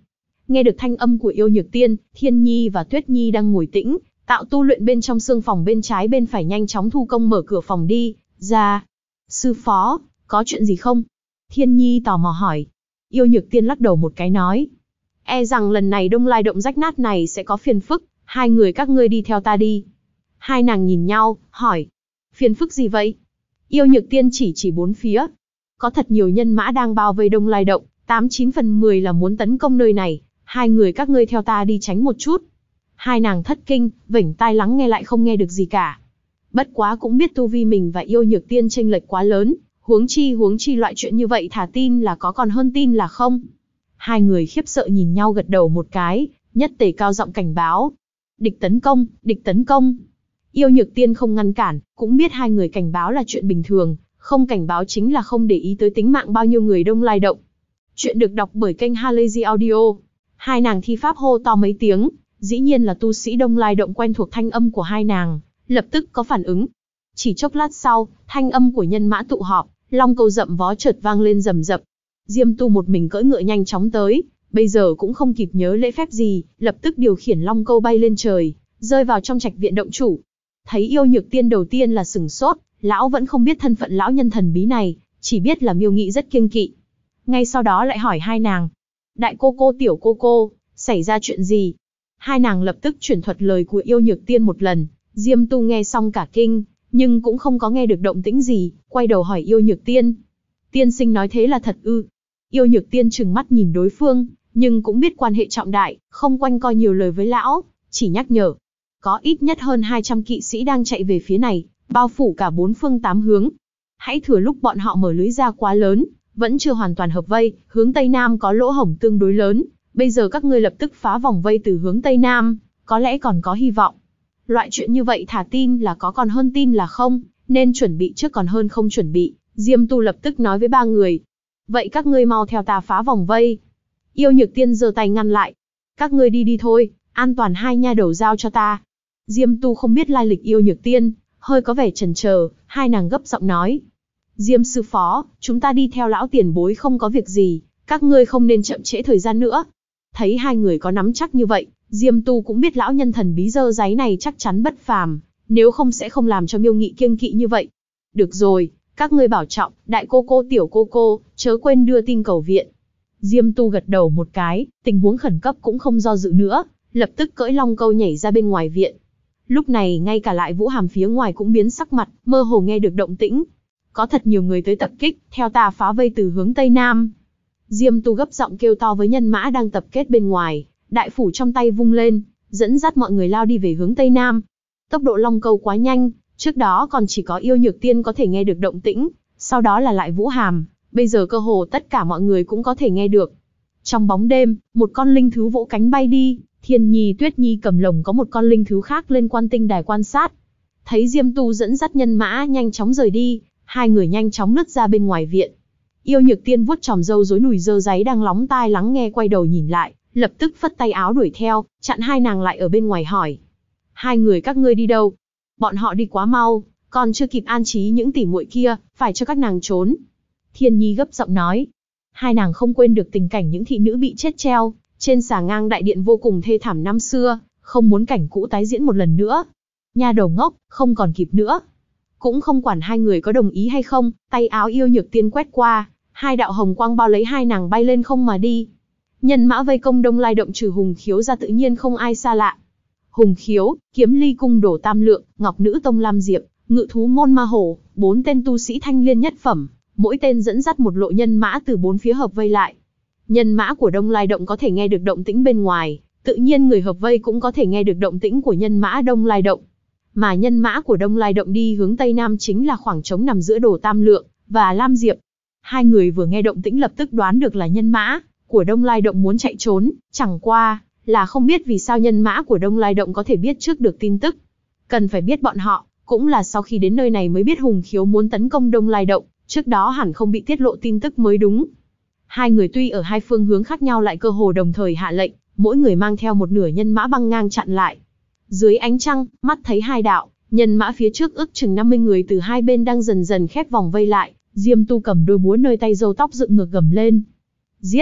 Speaker 1: Nghe được thanh âm của Yêu Nhược Tiên, Thiên Nhi và Tuyết Nhi đang ngồi tĩnh, tạo tu luyện bên trong xương phòng bên trái bên phải nhanh chóng thu công mở cửa phòng đi ra. Sư phó, có chuyện gì không? Thiên Nhi tò mò hỏi. Yêu Nhược Tiên lắc đầu một cái nói. E rằng lần này Đông Lai động rách nát này sẽ có phiền phức, hai người các ngươi đi theo ta đi. Hai nàng nhìn nhau, hỏi. Phiền phức gì vậy? Yêu Nhược Tiên chỉ bốn phía. Có thật nhiều nhân mã đang bao vây Đông Lai động, 89 phần 10 là muốn tấn công nơi này, hai người các ngươi theo ta đi tránh một chút. Hai nàng thất kinh, vểnh tai lắng nghe lại không nghe được gì cả. Bất quá cũng biết tu vi mình và Yêu Nhược Tiên chênh lệch quá lớn, huống chi loại chuyện như vậy thả tin là có còn hơn tin là không. Hai người khiếp sợ nhìn nhau gật đầu một cái, nhất tề cao giọng cảnh báo. Địch tấn công, địch tấn công. Yêu Nhược Tiên không ngăn cản, cũng biết hai người cảnh báo là chuyện bình thường, không cảnh báo chính là không để ý tới tính mạng bao nhiêu người Đông Lai động. Chuyện được đọc bởi kênh Halazy Audio. Hai nàng thi pháp hô to mấy tiếng, dĩ nhiên là tu sĩ Đông Lai động quen thuộc thanh âm của hai nàng, lập tức có phản ứng. Chỉ chốc lát sau, thanh âm của nhân mã tụ họp, long câu rậm vó chợt vang lên rầm rập. Diêm Tu một mình cưỡi ngựa nhanh chóng tới, bây giờ cũng không kịp nhớ lễ phép gì, lập tức điều khiển long câu bay lên trời, rơi vào trong trạch viện động chủ. Thấy Yêu Nhược Tiên đầu tiên là sửng sốt, lão vẫn không biết thân phận lão nhân thần bí này, chỉ biết là Miêu Nghị rất kiêng kỵ. Ngay sau đó lại hỏi hai nàng. Đại cô cô tiểu cô cô, xảy ra chuyện gì? Hai nàng lập tức chuyển thuật lời của Yêu Nhược Tiên một lần, Diêm Tu nghe xong cả kinh, nhưng cũng không có nghe được động tĩnh gì, quay đầu hỏi Yêu Nhược Tiên. Tiên sinh nói thế là thật ư? Yêu Nhược Tiên trừng mắt nhìn đối phương, nhưng cũng biết quan hệ trọng đại, không quanh co nhiều lời với lão, chỉ nhắc nhở. Có ít nhất hơn 200 kỵ sĩ đang chạy về phía này, bao phủ cả bốn phương tám hướng. Hãy thừa lúc bọn họ mở lưới ra quá lớn, vẫn chưa hoàn toàn hợp vây, hướng Tây Nam có lỗ hổng tương đối lớn, bây giờ các ngươi lập tức phá vòng vây từ hướng Tây Nam, có lẽ còn có hy vọng. Loại chuyện như vậy thả tin là có còn hơn tin là không, nên chuẩn bị trước còn hơn không chuẩn bị. Diêm Tu lập tức nói với ba người. Vậy các ngươi mau theo ta phá vòng vây. Yêu Nhược Tiên giơ tay ngăn lại. Các ngươi đi đi thôi, an toàn hai nha đầu giao cho ta. Diêm Tu không biết lai lịch Yêu Nhược Tiên, hơi có vẻ chần chờ, hai nàng gấp giọng nói. Diêm sư phó, chúng ta đi theo lão tiền bối không có việc gì, các ngươi không nên chậm trễ thời gian nữa. Thấy hai người có nắm chắc như vậy, Diêm Tu cũng biết lão nhân thần bí dơ dáy này chắc chắn bất phàm, nếu không sẽ không làm cho Miêu Nghị kiêng kỵ như vậy. Được rồi, các ngươi bảo trọng, đại cô cô tiểu cô cô, chớ quên đưa tin cầu viện. Diêm Tu gật đầu một cái, tình huống khẩn cấp cũng không do dự nữa, lập tức cưỡi long câu nhảy ra bên ngoài viện. Lúc này ngay cả lại Vũ Hàm phía ngoài cũng biến sắc mặt, mơ hồ nghe được động tĩnh. Có thật nhiều người tới tập kích, theo ta phá vây từ hướng Tây Nam. Diêm Tu gấp giọng kêu to với nhân mã đang tập kết bên ngoài, đại phủ trong tay vung lên, dẫn dắt mọi người lao đi về hướng Tây Nam. Tốc độ long câu quá nhanh, trước đó còn chỉ có Yêu Nhược Tiên có thể nghe được động tĩnh, sau đó là lại Vũ Hàm, bây giờ cơ hồ tất cả mọi người cũng có thể nghe được. Trong bóng đêm, một con linh thú vỗ cánh bay đi, Thiên Nhi Tuyết Nhi cầm lồng có một con linh thú khác lên quan tinh đài quan sát. Thấy Diêm Tu dẫn dắt nhân mã nhanh chóng rời đi, hai người nhanh chóng lướt ra bên ngoài viện. Yêu Nhược Tiên vuốt chòm râu rối nùi dơ dáy đang lóng tai lắng nghe quay đầu nhìn lại, lập tức phất tay áo đuổi theo, chặn hai nàng lại ở bên ngoài hỏi. Hai người các ngươi đi đâu? Bọn họ đi quá mau, còn chưa kịp an trí những tỉ muội kia, phải cho các nàng trốn. Thiên Nhi gấp giọng nói. Hai nàng không quên được tình cảnh những thị nữ bị chết treo trên xà ngang đại điện vô cùng thê thảm năm xưa, không muốn cảnh cũ tái diễn một lần nữa. Nha đầu ngốc, không còn kịp nữa. Cũng không quản hai người có đồng ý hay không, tay áo Yêu Nhược Tiên quét qua, hai đạo hồng quang bao lấy hai nàng bay lên không mà đi. Nhân mã vây công Đông Lai động trừ Hùng Khiếu ra tự nhiên không ai xa lạ. Hùng Khiếu, Kiếm Ly cung Đổ Tam Lượng, Ngọc Nữ Tông Lam Diệp, Ngự thú môn Ma Hổ, 4 tên tu sĩ thanh liên nhất phẩm, mỗi tên dẫn dắt một lộ nhân mã từ bốn phía hợp vây lại. Nhân mã của Đông Lai động có thể nghe được động tĩnh bên ngoài, tự nhiên người hợp vây cũng có thể nghe được động tĩnh của nhân mã Đông Lai động. Mà nhân mã của Đông Lai động đi hướng Tây Nam chính là khoảng trống nằm giữa Đổ Tam Lượng và Lam Diệp. Hai người vừa nghe động tĩnh lập tức đoán được là nhân mã của Đông Lai động muốn chạy trốn, chẳng qua là không biết vì sao nhân mã của Đông Lai động có thể biết trước được tin tức. Cần phải biết bọn họ, cũng là sau khi đến nơi này mới biết Hùng Khiếu muốn tấn công Đông Lai động, trước đó hẳn không bị tiết lộ tin tức mới đúng. Hai người tuy ở hai phương hướng khác nhau lại cơ hồ đồng thời hạ lệnh, mỗi người mang theo một nửa nhân mã băng ngang chặn lại. Dưới ánh trăng, mắt thấy hai đạo nhân mã phía trước ước chừng 50 người từ hai bên đang dần dần khép vòng vây lại, Diêm Tu cầm đôi búa nơi tay râu tóc dựng ngược gầm lên. Giết!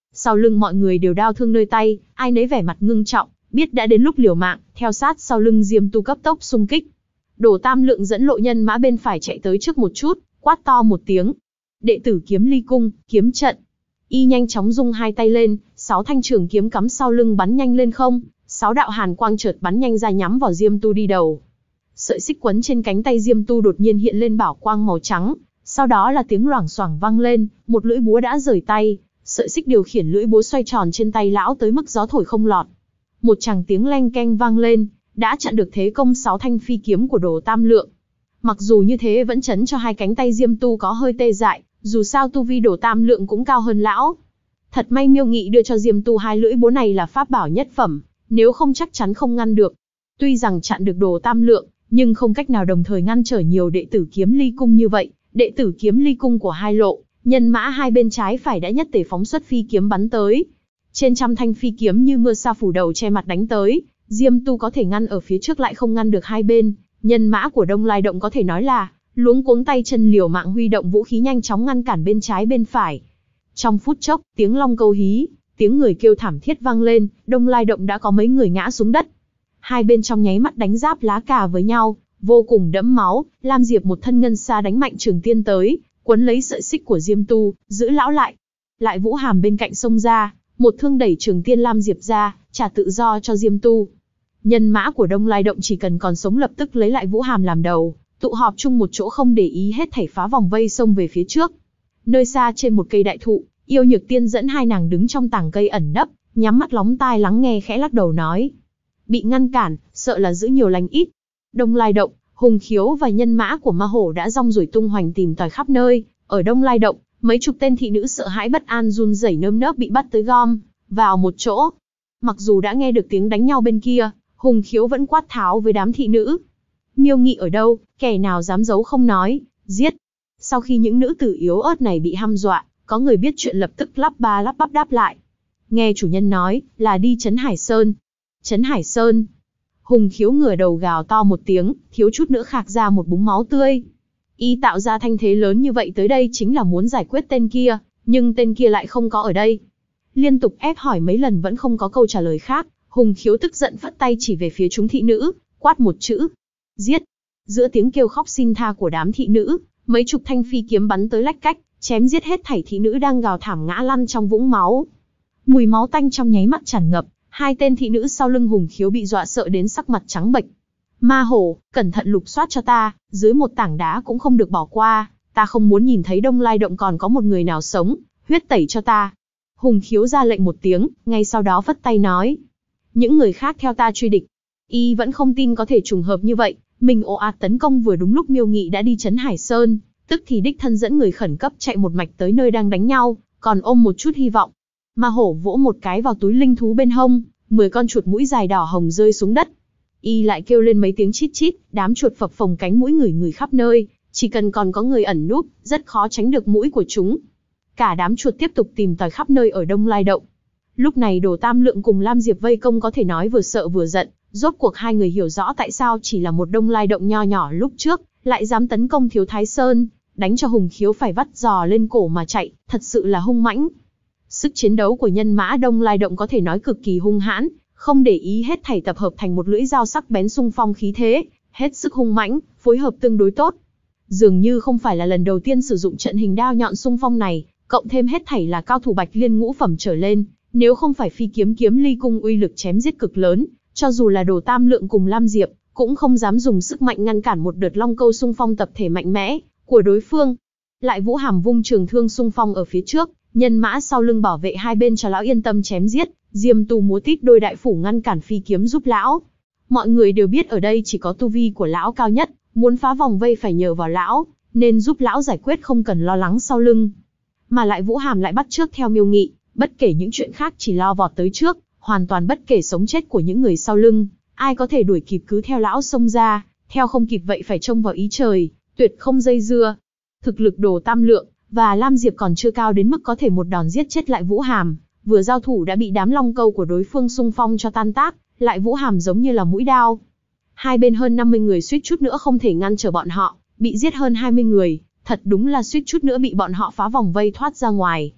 Speaker 1: Sau lưng mọi người đều đau thương nơi tay, ai nấy vẻ mặt ngưng trọng, biết đã đến lúc liều mạng, theo sát sau lưng Diêm Tu cấp tốc xung kích. Đồ Tam Lượng dẫn lộ nhân mã bên phải chạy tới trước một chút, quát to một tiếng. Đệ tử Kiếm Ly Cung, kiếm trận. Y nhanh chóng rung hai tay lên, 6 thanh trường kiếm cắm sau lưng bắn nhanh lên không, 6 đạo hàn quang chợt bắn nhanh ra nhắm vào Diêm Tu đi đầu. Sợi xích quấn trên cánh tay Diêm Tu đột nhiên hiện lên bảo quang màu trắng, sau đó là tiếng loảng xoảng vang lên, một lưỡi búa đã rời tay, sợi xích điều khiển lưỡi búa xoay tròn trên tay lão tới mức gió thổi không lọt. Một tràng tiếng leng keng vang lên, đã chặn được thế công 6 thanh phi kiếm của Đồ Tam Lượng. Mặc dù như thế vẫn chấn cho hai cánh tay Diêm Tu có hơi tê dại, dù sao tu vi Đồ Tam Lượng cũng cao hơn lão. Thật may Miêu Nghị đưa cho Diêm Tu hai lưỡi búa này là pháp bảo nhất phẩm, nếu không chắc chắn không ngăn được. Tuy rằng chặn được Đồ Tam Lượng, nhưng không cách nào đồng thời ngăn trở nhiều đệ tử Kiếm Ly Cung như vậy. Đệ tử Kiếm Ly Cung của hai lộ, nhân mã hai bên trái phải đã nhất tề phóng xuất phi kiếm bắn tới. Trên trăm thanh phi kiếm như mưa sa phủ đầu che mặt đánh tới, Diêm Tu có thể ngăn ở phía trước lại không ngăn được hai bên. Nhân mã của Đông Lai Động có thể nói là luống cuống tay chân liều mạng huy động vũ khí nhanh chóng ngăn cản bên trái bên phải. Trong phút chốc, tiếng long câu hí, tiếng người kêu thảm thiết vang lên, Đông Lai Động đã có mấy người ngã xuống đất. Hai bên trong nháy mắt đánh giáp lá cà với nhau, vô cùng đẫm máu. Lam Diệp một thân ngân xa đánh mạnh trường tiên tới, quấn lấy sợi xích của Diêm Tu, giữ lão lại. Lại Vũ Hàm bên cạnh xông ra, một thương đẩy trường tiên Lam Diệp ra, trả tự do cho Diêm Tu. Nhân mã của Đông Lai Động chỉ cần còn sống lập tức lấy lại Vũ Hàm làm đầu, tụ họp chung một chỗ không để ý hết thảy phá vòng vây xông về phía trước. Nơi xa trên một cây đại thụ, Yêu Nhược Tiên dẫn hai nàng đứng trong tàng cây ẩn nấp, nhắm mắt lóng tai lắng nghe khẽ lắc đầu nói: bị ngăn cản, sợ là giữ nhiều lành ít. Đông Lai Động, Hùng Khiếu và nhân mã của Ma Hổ đã rong ruổi tung hoành tìm tòi khắp nơi. Ở Đông Lai Động, mấy chục tên thị nữ sợ hãi bất an run rẩy nơm nớp bị bắt tới gom vào một chỗ. Mặc dù đã nghe được tiếng đánh nhau bên kia, Hùng Khiếu vẫn quát tháo với đám thị nữ: Miêu Nghị ở đâu, kẻ nào dám giấu không nói, giết. Sau khi những nữ tử yếu ớt này bị hăm dọa, có người biết chuyện lập tức lắp ba lắp bắp đáp lại: nghe chủ nhân nói, là đi Trấn Hải Sơn. Trấn Hải Sơn. Hùng Khiếu ngửa đầu gào to một tiếng, thiếu chút nữa khạc ra một búng máu tươi. Y tạo ra thanh thế lớn như vậy tới đây chính là muốn giải quyết tên kia, nhưng tên kia lại không có ở đây. Liên tục ép hỏi mấy lần vẫn không có câu trả lời khác, Hùng Khiếu tức giận phất tay chỉ về phía chúng thị nữ, quát một chữ: giết. Giữa tiếng kêu khóc xin tha của đám thị nữ, mấy chục thanh phi kiếm bắn tới lách cách, chém giết hết thảy thị nữ đang gào thảm ngã lăn trong vũng máu. Mùi máu tanh trong nháy mắt tràn ngập, hai tên thị nữ sau lưng Hùng Khiếu bị dọa sợ đến sắc mặt trắng bệch. Ma Hổ, cẩn thận lục soát cho ta, dưới một tảng đá cũng không được bỏ qua, ta không muốn nhìn thấy Đông Lai Động còn có một người nào sống, huyết tẩy cho ta. Hùng Khiếu ra lệnh một tiếng, ngay sau đó vất tay nói: những người khác theo ta truy địch. Y vẫn không tin có thể trùng hợp như vậy, mình ồ ạt tấn công vừa đúng lúc Miêu Nghị đã đi Trấn Hải Sơn, tức thì đích thân dẫn người khẩn cấp chạy một mạch tới nơi đang đánh nhau, còn ôm một chút hy vọng. Ma Hổ vỗ một cái vào túi linh thú bên hông, 10 con chuột mũi dài đỏ hồng rơi xuống đất. Y lại kêu lên mấy tiếng chít chít, đám chuột phập phồng cánh mũi người khắp nơi, chỉ cần còn có người ẩn núp, rất khó tránh được mũi của chúng. Cả đám chuột tiếp tục tìm tòi khắp nơi ở Đông Lai Động. Lúc này Đồ Tam Lượng cùng Lam Diệp vây công có thể nói vừa sợ vừa giận, rốt cuộc hai người hiểu rõ tại sao chỉ là một Đông Lai Động nho nhỏ lúc trước, lại dám tấn công Thiếu Thái Sơn, đánh cho Hùng Khiếu phải vắt giò lên cổ mà chạy, thật sự là hung mãnh. Sức chiến đấu của nhân mã Đông Lai Động có thể nói cực kỳ hung hãn, không để ý hết thảy tập hợp thành một lưỡi dao sắc bén xung phong khí thế, hết sức hung mãnh, phối hợp tương đối tốt. Dường như không phải là lần đầu tiên sử dụng trận hình đao nhọn xung phong này, cộng thêm hết thảy là cao thủ Bạch Liên ngũ phẩm trở lên, nếu không phải phi kiếm Kiếm Ly Cung uy lực chém giết cực lớn, cho dù là Đồ Tam Lượng cùng Lam Diệp, cũng không dám dùng sức mạnh ngăn cản một đợt long câu xung phong tập thể mạnh mẽ của đối phương. Lại Vũ Hàm vung trường thương xung phong ở phía trước, nhân mã sau lưng bảo vệ hai bên cho lão yên tâm chém giết, Diêm Tu múa tít đôi đại phủ ngăn cản phi kiếm giúp lão. Mọi người đều biết ở đây chỉ có tu vi của lão cao nhất, muốn phá vòng vây phải nhờ vào lão, nên giúp lão giải quyết không cần lo lắng sau lưng. Mà lại Vũ Hàm lại bắt chước theo Miêu Nghị, bất kể những chuyện khác chỉ lo vọt tới trước, hoàn toàn bất kể sống chết của những người sau lưng, ai có thể đuổi kịp cứ theo lão xông ra, theo không kịp vậy phải trông vào ý trời, tuyệt không dây dưa. Thực lực Đồ Tam Lượng và Lam Diệp còn chưa cao đến mức có thể một đòn giết chết lại Vũ Hàm, vừa giao thủ đã bị đám long câu của đối phương xung phong cho tan tác, lại Vũ Hàm giống như là mũi đao. Hai bên hơn 50 người suýt chút nữa không thể ngăn trở bọn họ, bị giết hơn 20 người, thật đúng là suýt chút nữa bị bọn họ phá vòng vây thoát ra ngoài.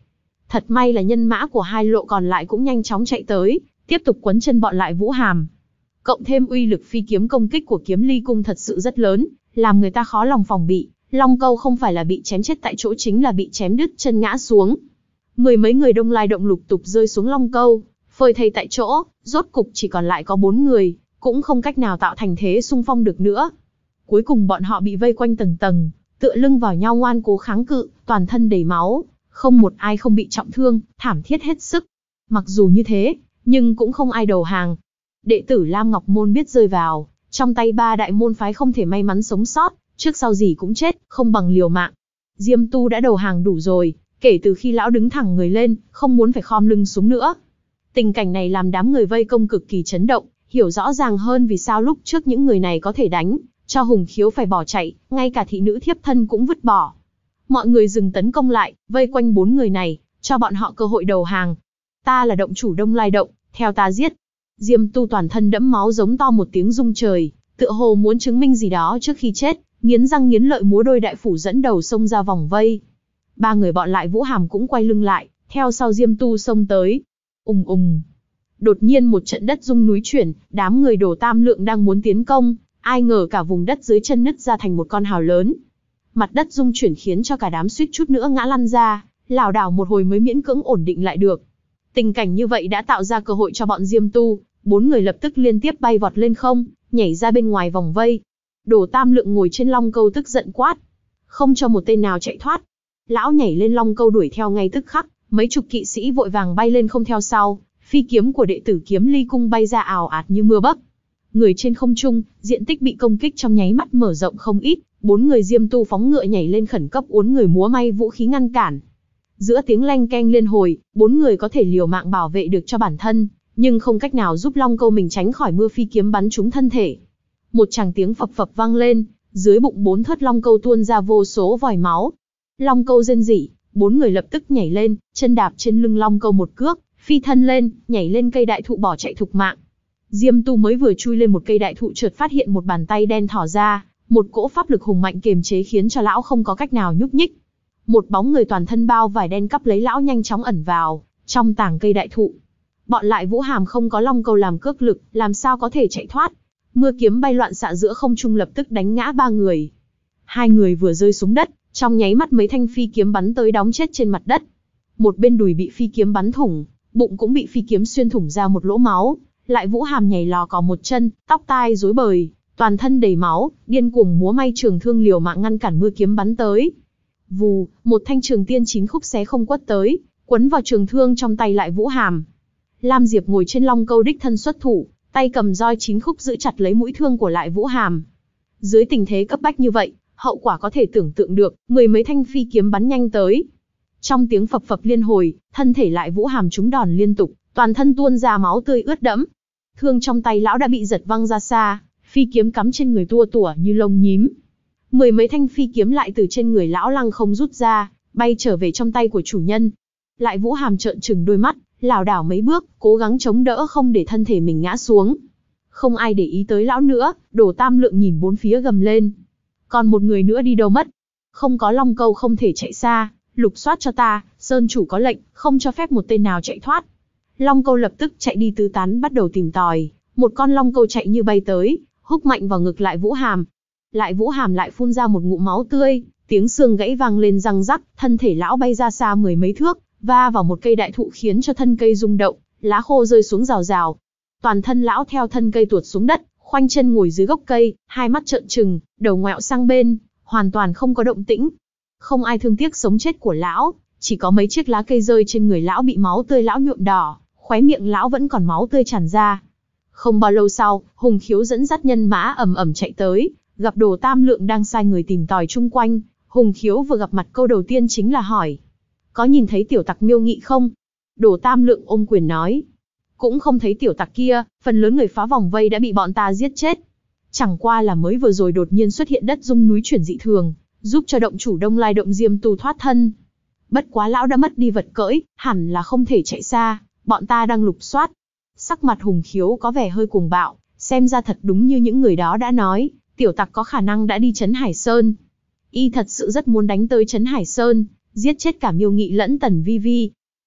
Speaker 1: Thật may là nhân mã của hai lộ còn lại cũng nhanh chóng chạy tới, tiếp tục quấn chân bọn lại Vũ Hàm. Cộng thêm uy lực phi kiếm công kích của kiếm ly cung thật sự rất lớn, làm người ta khó lòng phòng bị. Long Câu không phải là bị chém chết tại chỗ chính là bị chém đứt chân ngã xuống. Mười mấy người Đông Lai Động lục tục rơi xuống Long Câu, phơi thây tại chỗ, rốt cục chỉ còn lại có 4 người, cũng không cách nào tạo thành thế xung phong được nữa. Cuối cùng bọn họ bị vây quanh tầng tầng, tựa lưng vào nhau ngoan cố kháng cự, toàn thân đầy máu, không một ai không bị trọng thương, thảm thiết hết sức. Mặc dù như thế, nhưng cũng không ai đầu hàng. Đệ tử Lam Ngọc Môn biết rơi vào trong tay 3 đại môn phái không thể may mắn sống sót, trước sau gì cũng chết, không bằng liều mạng. Diêm Tu đã đầu hàng đủ rồi, kể từ khi lão đứng thẳng người lên, không muốn phải khom lưng xuống nữa. Tình cảnh này làm đám người vây công cực kỳ chấn động, hiểu rõ ràng hơn vì sao lúc trước những người này có thể đánh cho Hùng Khiếu phải bỏ chạy, ngay cả thị nữ thiếp thân cũng vứt bỏ. Mọi người dừng tấn công lại, vây quanh 4 người này, cho bọn họ cơ hội đầu hàng. Ta là động chủ Đông Lai Động, theo ta giết. Diêm Tu toàn thân đẫm máu giống to một tiếng rung trời, tựa hồ muốn chứng minh gì đó trước khi chết, nghiến răng nghiến lợi múa đôi đại phủ dẫn đầu xông ra vòng vây. 3 người bọn lại Vũ Hàm cũng quay lưng lại, theo sau Diêm Tu xông tới. Ùng ùng. Đột nhiên một trận đất rung núi chuyển, đám người Đồ Tam Lượng đang muốn tiến công, ai ngờ cả vùng đất dưới chân nứt ra thành một con hào lớn. Mặt đất rung chuyển khiến cho cả đám suýt chút nữa ngã lăn ra, lảo đảo một hồi mới miễn cưỡng ổn định lại được. Tình cảnh như vậy đã tạo ra cơ hội cho bọn Diêm Tu, 4 người lập tức liên tiếp bay vọt lên không, nhảy ra bên ngoài vòng vây. Đồ Tam Lượng ngồi trên Long Câu tức giận quát, không cho một tên nào chạy thoát. Lão nhảy lên Long Câu đuổi theo ngay tức khắc, mấy chục kỵ sĩ vội vàng bay lên không theo sau, phi kiếm của đệ tử Kiếm Ly Cung bay ra ào ạt như mưa bấc. Người trên không trung, diện tích bị công kích trong nháy mắt mở rộng không ít, 4 người Diêm Tu phóng ngựa nhảy lên khẩn cấp uốn người múa may vũ khí ngăn cản. Giữa tiếng leng keng liên hồi, 4 người có thể liều mạng bảo vệ được cho bản thân, nhưng không cách nào giúp Long Câu mình tránh khỏi mưa phi kiếm bắn trúng thân thể. Một tràng tiếng phập phập vang lên, dưới bụng 4 thớt Long Câu tuôn ra vô số vòi máu. Long Câu rên rỉ, 4 người lập tức nhảy lên, chân đạp trên lưng Long Câu một cước, phi thân lên, nhảy lên cây đại thụ bỏ chạy thục mạng. Diêm Tu mới vừa chui lên một cây đại thụ chợt phát hiện một bàn tay đen thỏ ra, một cỗ pháp lực hùng mạnh kiềm chế khiến cho lão không có cách nào nhúc nhích. Một bóng người toàn thân bao vải đen cắp lấy lão nhanh chóng ẩn vào trong tàng cây đại thụ. Bọn lại Vũ Hàm không có Long Câu làm cước lực, làm sao có thể chạy thoát? Mưa kiếm bay loạn xạ giữa không trung lập tức đánh ngã 3 người. 2 người vừa rơi xuống đất, trong nháy mắt mấy thanh phi kiếm bắn tới đóng chết trên mặt đất. Một bên đùi bị phi kiếm bắn thủng, bụng cũng bị phi kiếm xuyên thủng ra một lỗ máu. Lại Vũ Hàm nhảy lò cò một chân, tóc tai rối bời, toàn thân đầy máu, điên cuồng múa may trường thương liều mạng ngăn cản mưa kiếm bắn tới. Vù, một thanh trường tiên 9 khúc xé không quất tới, quấn vào trường thương trong tay lại Vũ Hàm. Lam Diệp ngồi trên Long Câu đích thân xuất thủ, tay cầm roi 9 khúc giữ chặt lấy mũi thương của lại Vũ Hàm. Dưới tình thế cấp bách như vậy, hậu quả có thể tưởng tượng được, 10 mấy thanh phi kiếm bắn nhanh tới. Trong tiếng phập phập liên hồi, thân thể lại Vũ Hàm trúng đòn liên tục, toàn thân tuôn ra máu tươi ướt đẫm. Thương trong tay lão đã bị giật văng ra xa, phi kiếm cắm trên người tua tủa như lông nhím. 10 mấy thanh phi kiếm lại từ trên người lão lăng không rút ra, bay trở về trong tay của chủ nhân. Lại Vũ Hàm trợn trừng đôi mắt, lảo đảo mấy bước, cố gắng chống đỡ không để thân thể mình ngã xuống. Không ai để ý tới lão nữa, Đồ Tam Lượng nhìn bốn phía gầm lên. Còn một người nữa đi đâu mất? Không có Long Câu không thể chạy xa, lục soát cho ta, Sơn chủ có lệnh, không cho phép một tên nào chạy thoát. Long Câu lập tức chạy đi tứ tán bắt đầu tìm tòi, một con Long Câu chạy như bay tới, húc mạnh vào ngực lại Vũ Hàm. Lại Vũ Hàm lại phun ra một ngụm máu tươi, tiếng xương gãy vang lên răng rắc, thân thể lão bay ra xa 10 mấy thước, va vào một cây đại thụ khiến cho thân cây rung động, lá khô rơi xuống rào rào. Toàn thân lão theo thân cây tuột xuống đất, khoanh chân ngồi dưới gốc cây, hai mắt trợn trừng, đầu ngoẹo sang bên, hoàn toàn không có động tĩnh. Không ai thương tiếc sống chết của lão, chỉ có mấy chiếc lá cây rơi trên người lão bị máu tươi lão nhuộm đỏ, khóe miệng lão vẫn còn máu tươi tràn ra. Không bao lâu sau, Hùng Khiếu dẫn dắt nhân mã ầm ầm chạy tới, gặp Đồ Tam Lượng đang sai người tìm tòi chung quanh. Hùng Khiếu vừa gặp mặt câu đầu tiên chính là hỏi: có nhìn thấy tiểu tặc Miêu Nghị không? Đồ Tam Lượng ôm quyền nói: cũng không thấy tiểu tặc kia, phần lớn người phá vòng vây đã bị bọn ta giết chết. Chẳng qua là mới vừa rồi đột nhiên xuất hiện đất rung núi chuyển dị thường, giúp cho động chủ Đông Lai Động Diêm Tu thoát thân. Bất quá lão đã mất đi vật cưỡi, hẳn là không thể chạy xa, bọn ta đang lục soát. Sắc mặt Hùng Khiếu có vẻ hơi cuồng bạo, xem ra thật đúng như những người đó đã nói, tiểu tặc có khả năng đã đi Trấn Hải Sơn. Y thật sự rất muốn đánh tới Trấn Hải Sơn, giết chết cả Miêu Nghị lẫn Tần Vi Vi.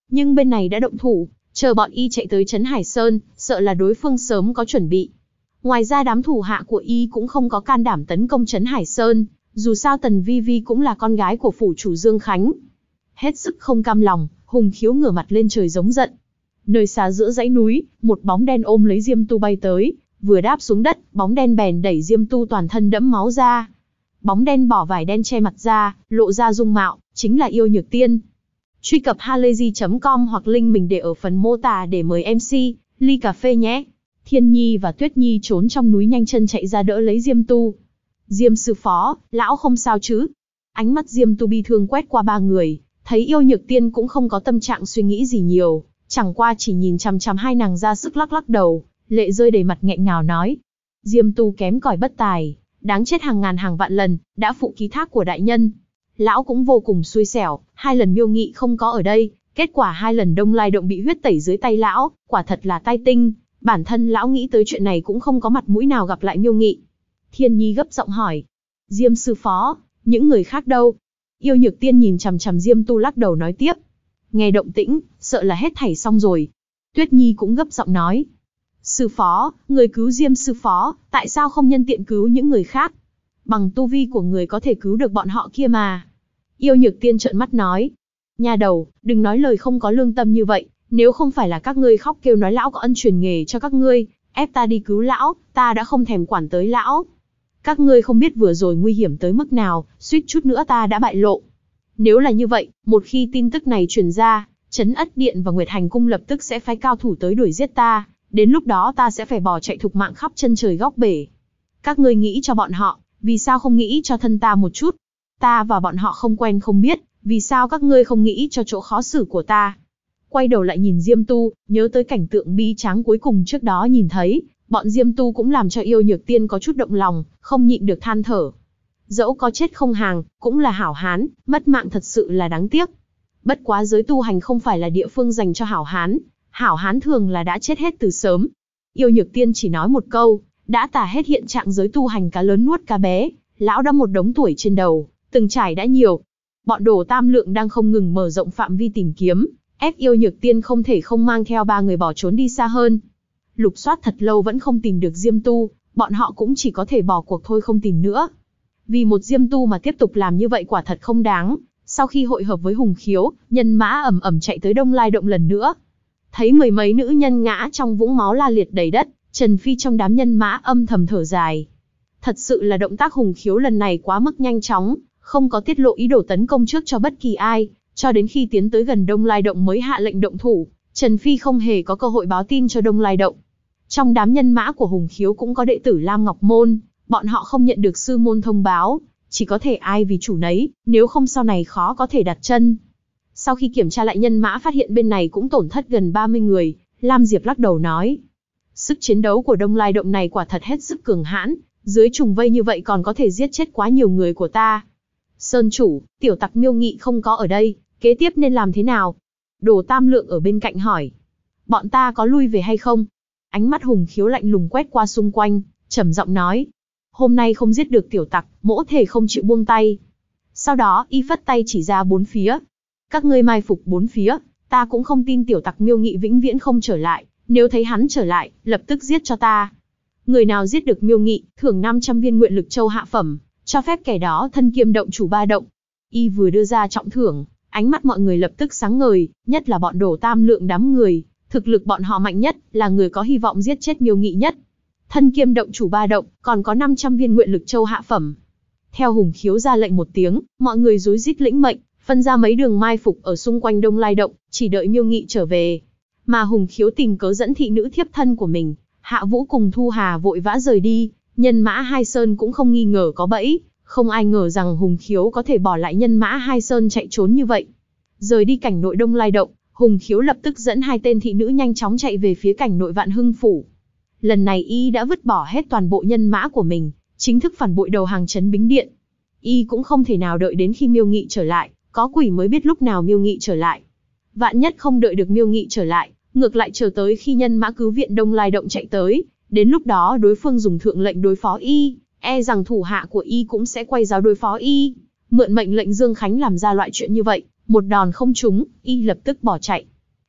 Speaker 1: nhưng bên này đã động thủ, chờ bọn y chạy tới Trấn Hải Sơn, sợ là đối phương sớm có chuẩn bị. Ngoài ra đám thủ hạ của y cũng không có can đảm tấn công Trấn Hải Sơn, dù sao Tần Vi Vi cũng là con gái của phủ chủ Dương Khánh. Hết sức không cam lòng, Hùng Khiếu ngửa mặt lên trời giống giận. Nơi xa giữa dãy núi, một bóng đen ôm lấy Diêm Tu bay tới, vừa đáp xuống đất, bóng đen bèn đẩy Diêm Tu toàn thân đẫm máu ra. Bóng đen bỏ vải đen che mặt ra, lộ ra dung mạo, chính là Yêu Nhược Tiên. Truy cập halayzi.com hoặc link mình để ở phần mô tả để mời MC, ly cà phê nhé. Thiên Nhi và Tuyết Nhi trốn trong núi nhanh chân chạy ra đỡ lấy Diêm Tu. Diêm sư phó, lão không sao chứ? Ánh mắt Diêm Tu bi thương quét qua ba người, thấy Yêu Nhược Tiên cũng không có tâm trạng suy nghĩ gì nhiều, chẳng qua chỉ nhìn chằm chằm hai nàng ra sức lắc lắc đầu, lệ rơi đầy mặt nghẹn ngào nói. Diêm Tu kém cỏi bất tài, đáng chết hàng ngàn hàng vạn lần, đã phụ ký thác của đại nhân. Lão cũng vô cùng xui xẻo, 2 lần Miêu Nghị không có ở đây, kết quả 2 lần Đông Lai Động bị huyết tẩy dưới tay lão, quả thật là tai tinh. Bản thân lão nghĩ tới chuyện này cũng không có mặt mũi nào gặp lại Miêu Nghị. Thiên Nhi gấp giọng hỏi. Diêm sư phó, những người khác đâu? Yêu Nhược Tiên nhìn chằm chằm Diêm Tu lắc đầu nói tiếp. Nghe động tĩnh, sợ là hết thảy xong rồi. Tuyết Nhi cũng gấp giọng nói. Sư phó, người cứu Diêm sư phó, tại sao không nhân tiện cứu những người khác? Bằng tu vi của người có thể cứu được bọn họ kia mà. Yêu Nhược Tiên trợn mắt nói. Nha đầu, đừng nói lời không có lương tâm như vậy. Nếu không phải là các ngươi khóc kêu nói lão có ân truyền nghề cho các ngươi, ép ta đi cứu lão, ta đã không thèm quản tới lão. Các ngươi không biết vừa rồi nguy hiểm tới mức nào, suýt chút nữa ta đã bại lộ. Nếu là như vậy, một khi tin tức này truyền ra, Trấn Ất Điện và Nguyệt Hành Cung lập tức sẽ phái cao thủ tới đuổi giết ta, đến lúc đó ta sẽ phải bỏ chạy thục mạng khắp chân trời góc bể. Các ngươi nghĩ cho bọn họ, vì sao không nghĩ cho thân ta một chút? Ta và bọn họ không quen không biết, vì sao các ngươi không nghĩ cho chỗ khó xử của ta? Quay đầu lại nhìn Diêm Tu, nhớ tới cảnh tượng bi tráng cuối cùng trước đó nhìn thấy, bọn Diêm Tu cũng làm cho Yêu Nhược Tiên có chút động lòng, không nhịn được than thở. Dẫu có chết không hàng, cũng là hảo hán, mất mạng thật sự là đáng tiếc. Bất quá giới tu hành không phải là địa phương dành cho hảo hán thường là đã chết hết từ sớm. Yêu Nhược Tiên chỉ nói một câu, đã tả hết hiện trạng giới tu hành cá lớn nuốt cá bé, lão đã một đống tuổi trên đầu, từng trải đã nhiều. Bọn Đồ Tam Lượng đang không ngừng mở rộng phạm vi tìm kiếm, ép Yêu Nhược Tiên không thể không mang theo 3 người bỏ trốn đi xa hơn. Lục soát thật lâu vẫn không tìm được Diêm Tu, bọn họ cũng chỉ có thể bỏ cuộc thôi không tìm nữa. Vì một Diêm Tu mà tiếp tục làm như vậy quả thật không đáng. Sau khi hội hợp với Hùng Khiếu, nhân mã ầm ầm chạy tới Đông Lai Động lần nữa. Thấy mười mấy nữ nhân ngã trong vũng máu la liệt đầy đất, Trần Phi trong đám nhân mã âm thầm thở dài. Thật sự là động tác Hùng Khiếu lần này quá mức nhanh chóng, không có tiết lộ ý đồ tấn công trước cho bất kỳ ai, cho đến khi tiến tới gần Đông Lai Động mới hạ lệnh động thủ. Trần Phi không hề có cơ hội báo tin cho Đông Lai Động. Trong đám nhân mã của Hùng Khiếu cũng có đệ tử Lam Ngọc Môn, bọn họ không nhận được sư môn thông báo, chỉ có thể ai vì chủ nấy, nếu không sau này khó có thể đặt chân. Sau khi kiểm tra lại nhân mã phát hiện bên này cũng tổn thất gần 30 người, Lam Diệp lắc đầu nói. Sức chiến đấu của Đông Lai Động này quả thật hết sức cường hãn, dưới trùng vây như vậy còn có thể giết chết quá nhiều người của ta. Sơn chủ, tiểu tặc Miêu Nghị không có ở đây, kế tiếp nên làm thế nào? Đồ Tam Lượng ở bên cạnh hỏi. Bọn ta có lui về hay không? Ánh mắt Hùng Khiếu lạnh lùng quét qua xung quanh, trầm giọng nói. Hôm nay không giết được tiểu tặc, mỗ thể không chịu buông tay. Sau đó, y phất tay chỉ ra 4 phía. Các ngươi mai phục 4 phía, ta cũng không tin tiểu tặc Miêu Nghị vĩnh viễn không trở lại, nếu thấy hắn trở lại, lập tức giết cho ta. Người nào giết được Miêu Nghị, thưởng 500 viên nguyện lực châu hạ phẩm, cho phép kẻ đó thân kiêm động chủ 3 động. Y vừa đưa ra trọng thưởng, ánh mắt mọi người lập tức sáng ngời, nhất là bọn Đồ Tam Lượng đám người, thực lực bọn họ mạnh nhất, là người có hy vọng giết chết Miêu Nghị nhất. Thân kiêm động chủ 3 động, còn có 500 viên nguyện lực châu hạ phẩm. Theo Hùng Khiếu ra lệnh một tiếng, mọi người rối rít lĩnh mệnh, phân ra mấy đường mai phục ở xung quanh Đông Lai Động, chỉ đợi Miêu Nghị trở về. Mà Hùng Khiếu tìm cớ dẫn thị nữ thiếp thân của mình, Hạ Vũ cùng Thu Hà vội vã rời đi, nhân mã Hai Sơn cũng không nghi ngờ có bẫy, không ai ngờ rằng Hùng Khiếu có thể bỏ lại nhân mã Hai Sơn chạy trốn như vậy. Rời đi cảnh nội Đông Lai Động, Hùng Khiếu lập tức dẫn 2 tên thị nữ nhanh chóng chạy về phía cảnh nội Vạn Hưng Phủ. Lần này y đã vứt bỏ hết toàn bộ nhân mã của mình, chính thức phản bội đầu hàng Trấn Bính Điện. Y cũng không thể nào đợi đến khi Miêu Nghị trở lại, có quỷ mới biết lúc nào Miêu Nghị trở lại. Vạn nhất không đợi được Miêu Nghị trở lại, ngược lại chờ tới khi nhân mã cứu viện Đông Lai Động chạy tới, đến lúc đó đối phương dùng thượng lệnh đối phó y, e rằng thủ hạ của y cũng sẽ quay giáo đối phó y. Mượn mệnh lệnh Dương Khánh làm ra loại chuyện như vậy, một đòn không trúng, y lập tức bỏ chạy.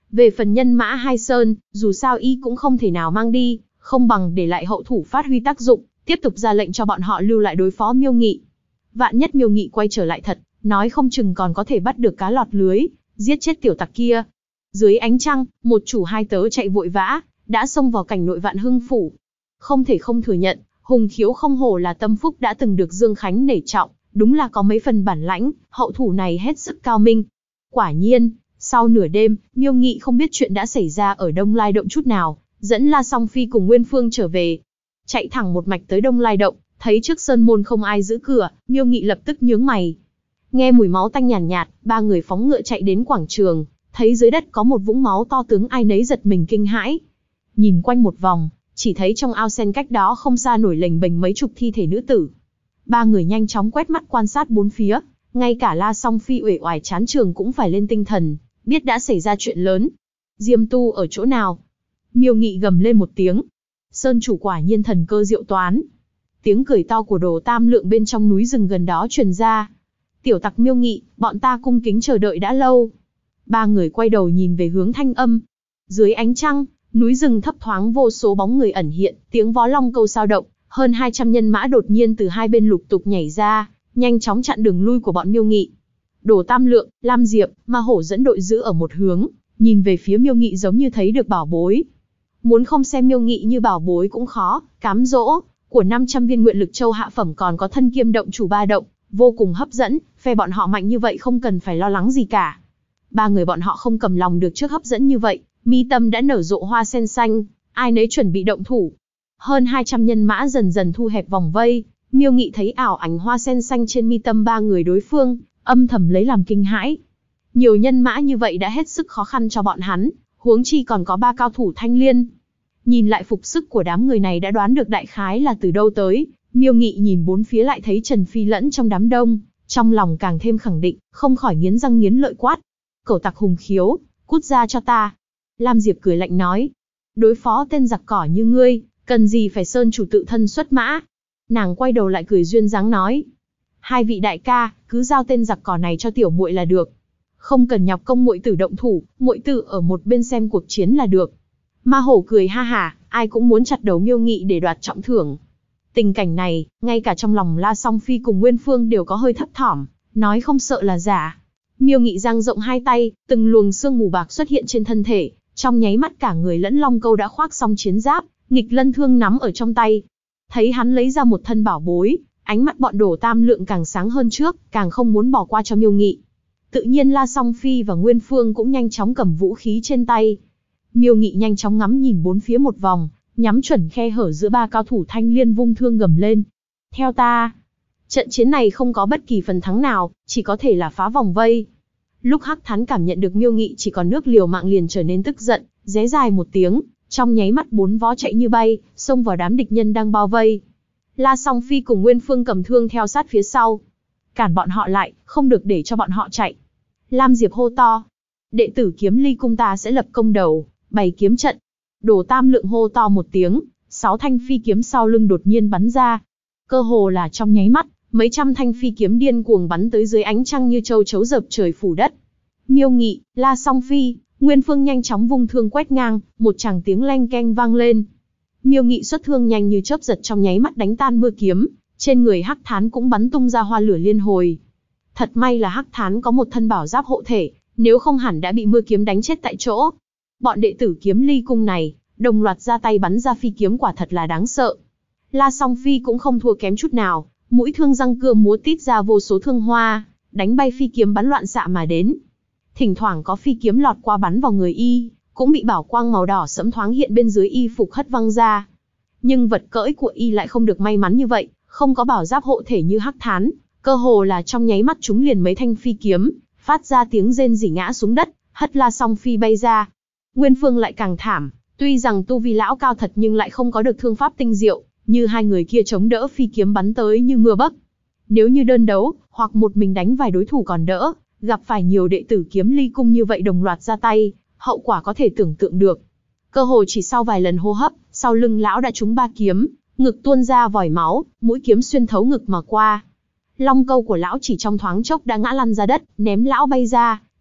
Speaker 1: Về phần nhân mã Hai Sơn, dù sao y cũng không thể nào mang đi, không bằng để lại hậu thủ phát huy tác dụng, tiếp tục ra lệnh cho bọn họ lưu lại đối phó Miêu Nghị. Vạn nhất Miêu Nghị quay trở lại thật, nói không chừng còn có thể bắt được cá lọt lưới, giết chết tiểu tặc kia. Dưới ánh trăng, một chủ hai tớ chạy vội vã, đã xông vào cảnh nội Vạn Hưng phủ. Không thể không thừa nhận, Hùng Khiếu không hổ là tâm phúc đã từng được Dương Khánh nể trọng, đúng là có mấy phần bản lãnh, hậu thủ này hết sức cao minh. Quả nhiên, sau nửa đêm, Miêu Nghị không biết chuyện đã xảy ra ở Đông Lai Động chút nào, dẫn La Song Phi cùng Nguyên Phương trở về. Chạy thẳng một mạch tới Đông Lai Động, thấy trước sơn môn không ai giữ cửa, Miêu Nghị lập tức nhướng mày. Nghe mùi máu tanh nhàn nhạt, ba người phóng ngựa chạy đến quảng trường, thấy dưới đất có một vũng máu to tướng, ai nấy giật mình kinh hãi. Nhìn quanh một vòng, chỉ thấy trong ao sen cách đó không xa nổi lềnh bềnh mấy chục thi thể nữ tử. Ba người nhanh chóng quét mắt quan sát bốn phía, ngay cả La Song Phi uể oải chán trường cũng phải lên tinh thần, biết đã xảy ra chuyện lớn. Diêm Tu ở chỗ nào? Miêu Nghị gầm lên một tiếng. Sơn chủ quả nhiên thần cơ diệu toán. Tiếng cười to của Đồ Tam Lượng bên trong núi rừng gần đó truyền ra. Tiểu tặc Miêu Nghị, bọn ta cung kính chờ đợi đã lâu. Ba người quay đầu nhìn về hướng thanh âm. Dưới ánh trăng, núi rừng thấp thoáng vô số bóng người ẩn hiện, tiếng vó long câu sao động, hơn 200 nhân mã đột nhiên từ hai bên lục tục nhảy ra, nhanh chóng chặn đường lui của bọn Miêu Nghị. Đồ Tam Lượng, Lam Diệp, Ma Hổ dẫn đội giữ ở một hướng, nhìn về phía Miêu Nghị giống như thấy được bảo bối. Muốn không xem Miêu Nghị như bảo bối cũng khó, cám dỗ của 500 viên nguyện lực châu hạ phẩm còn có thân kiêm động chủ ba động, vô cùng hấp dẫn, phe bọn họ mạnh như vậy không cần phải lo lắng gì cả. Ba người bọn họ không cầm lòng được trước hấp dẫn như vậy, mi tâm đã nở rộ hoa sen xanh, ai nấy chuẩn bị động thủ. Hơn 200 nhân mã dần dần thu hẹp vòng vây, Miêu Nghị thấy ảo ảnh hoa sen xanh trên mi tâm ba người đối phương, âm thầm lấy làm kinh hãi. Nhiều nhân mã như vậy đã hết sức khó khăn cho bọn hắn, huống chi còn có ba cao thủ thanh liên. Nhìn lại phục sức của đám người này đã đoán được đại khái là từ đâu tới, Miêu Nghị nhìn bốn phía lại thấy Trần Phi lẫn trong đám đông, trong lòng càng thêm khẳng định, không khỏi nghiến răng nghiến lợi quát. Cẩu tặc Hùng Khiếu, cút ra cho ta. Lam Diệp cười lạnh nói, đối phó tên giặc cỏ như ngươi, cần gì phải sơn chủ tự thân xuất mã. Nàng quay đầu lại cười duyên dáng nói, hai vị đại ca, cứ giao tên giặc cỏ này cho tiểu muội là được. Không cần nhọc công muội tử động thủ, muội tử ở một bên xem cuộc chiến là được. Ma Hổ cười ha hả, ai cũng muốn chặt đầu Miêu Nghị để đoạt trọng thưởng. Tình cảnh này, ngay cả trong lòng La Song Phi cùng Nguyên Phương đều có hơi thấp thỏm, nói không sợ là giả. Miêu Nghị dang rộng hai tay, từng luồng sương mù bạc xuất hiện trên thân thể, trong nháy mắt cả người lẫn long câu đã khoác xong chiến giáp, nghịch lân thương nắm ở trong tay. Thấy hắn lấy ra một thân bảo bối, ánh mắt bọn Đồ Tam Lượng càng sáng hơn trước, càng không muốn bỏ qua cho Miêu Nghị. Tự nhiên La Song Phi và Nguyên Phương cũng nhanh chóng cầm vũ khí trên tay. Miêu Nghị nhanh chóng ngắm nhìn bốn phía một vòng, nhắm chuẩn khe hở giữa ba cao thủ thanh liên vung thương gầm lên. Theo ta, trận chiến này không có bất kỳ phần thắng nào, chỉ có thể là phá vòng vây. Lúc Hắc Thán cảm nhận được Miêu Nghị chỉ còn nước liều mạng liền trở nên tức giận, ré dài một tiếng, trong nháy mắt bốn vó chạy như bay, xông vào đám địch nhân đang bao vây. La Song Phi cùng Nguyên Phương cầm thương theo sát phía sau. Cản bọn họ lại, không được để cho bọn họ chạy. Lam Diệp hô to. Đệ tử Kiếm Ly cung ta sẽ lập công đầu, bày kiếm trận. Đồ Tam Lượng hô to một tiếng, 6 thanh phi kiếm sau lưng đột nhiên bắn ra. Cơ hồ là trong nháy mắt, mấy trăm thanh phi kiếm điên cuồng bắn tới dưới ánh trăng như châu chấu dợp trời phủ đất. Miêu Nghị, La Song Phi, Nguyên Phương nhanh chóng vung thương quét ngang, một tràng tiếng leng keng vang lên. Miêu Nghị xuất thương nhanh như chớp giật trong nháy mắt đánh tan mưa kiếm, trên người Hắc Thán cũng bắn tung ra hoa lửa liên hồi. Thật may là Hắc Thán có một thân bảo giáp hộ thể, nếu không hẳn đã bị mưa kiếm đánh chết tại chỗ. Bọn đệ tử Kiếm Ly cung này, đồng loạt ra tay bắn ra phi kiếm quả thật là đáng sợ. La Song Phi cũng không thua kém chút nào, mũi thương răng cưa múa tít ra vô số thương hoa, đánh bay phi kiếm bắn loạn xạ mà đến. Thỉnh thoảng có phi kiếm lọt qua bắn vào người y, cũng bị bảo quang màu đỏ sẫm thoáng hiện bên dưới y phục hất văng ra. Nhưng vật cưỡi của y lại không được may mắn như vậy, không có bảo giáp hộ thể như Hắc Thán, cơ hồ là trong nháy mắt chúng liền mấy thanh phi kiếm, phát ra tiếng rên rỉ ngã xuống đất, hất La Song Phi bay ra. Nguyên Phương lại càng thảm, tuy rằng tu vi lão cao thật nhưng lại không có được thương pháp tinh diệu, như hai người kia chống đỡ phi kiếm bắn tới như mưa bấc. Nếu như đơn đấu, hoặc một mình đánh vài đối thủ còn đỡ, gặp phải nhiều đệ tử Kiếm Ly cung như vậy đồng loạt ra tay, hậu quả có thể tưởng tượng được. Cơ hồ chỉ sau vài lần hô hấp, sau lưng lão đã trúng 3 kiếm, ngực tuôn ra vòi máu, mũi kiếm xuyên thấu ngực mà qua. Long câu của lão chỉ trong thoáng chốc đã ngã lăn ra đất, ném lão bay ra,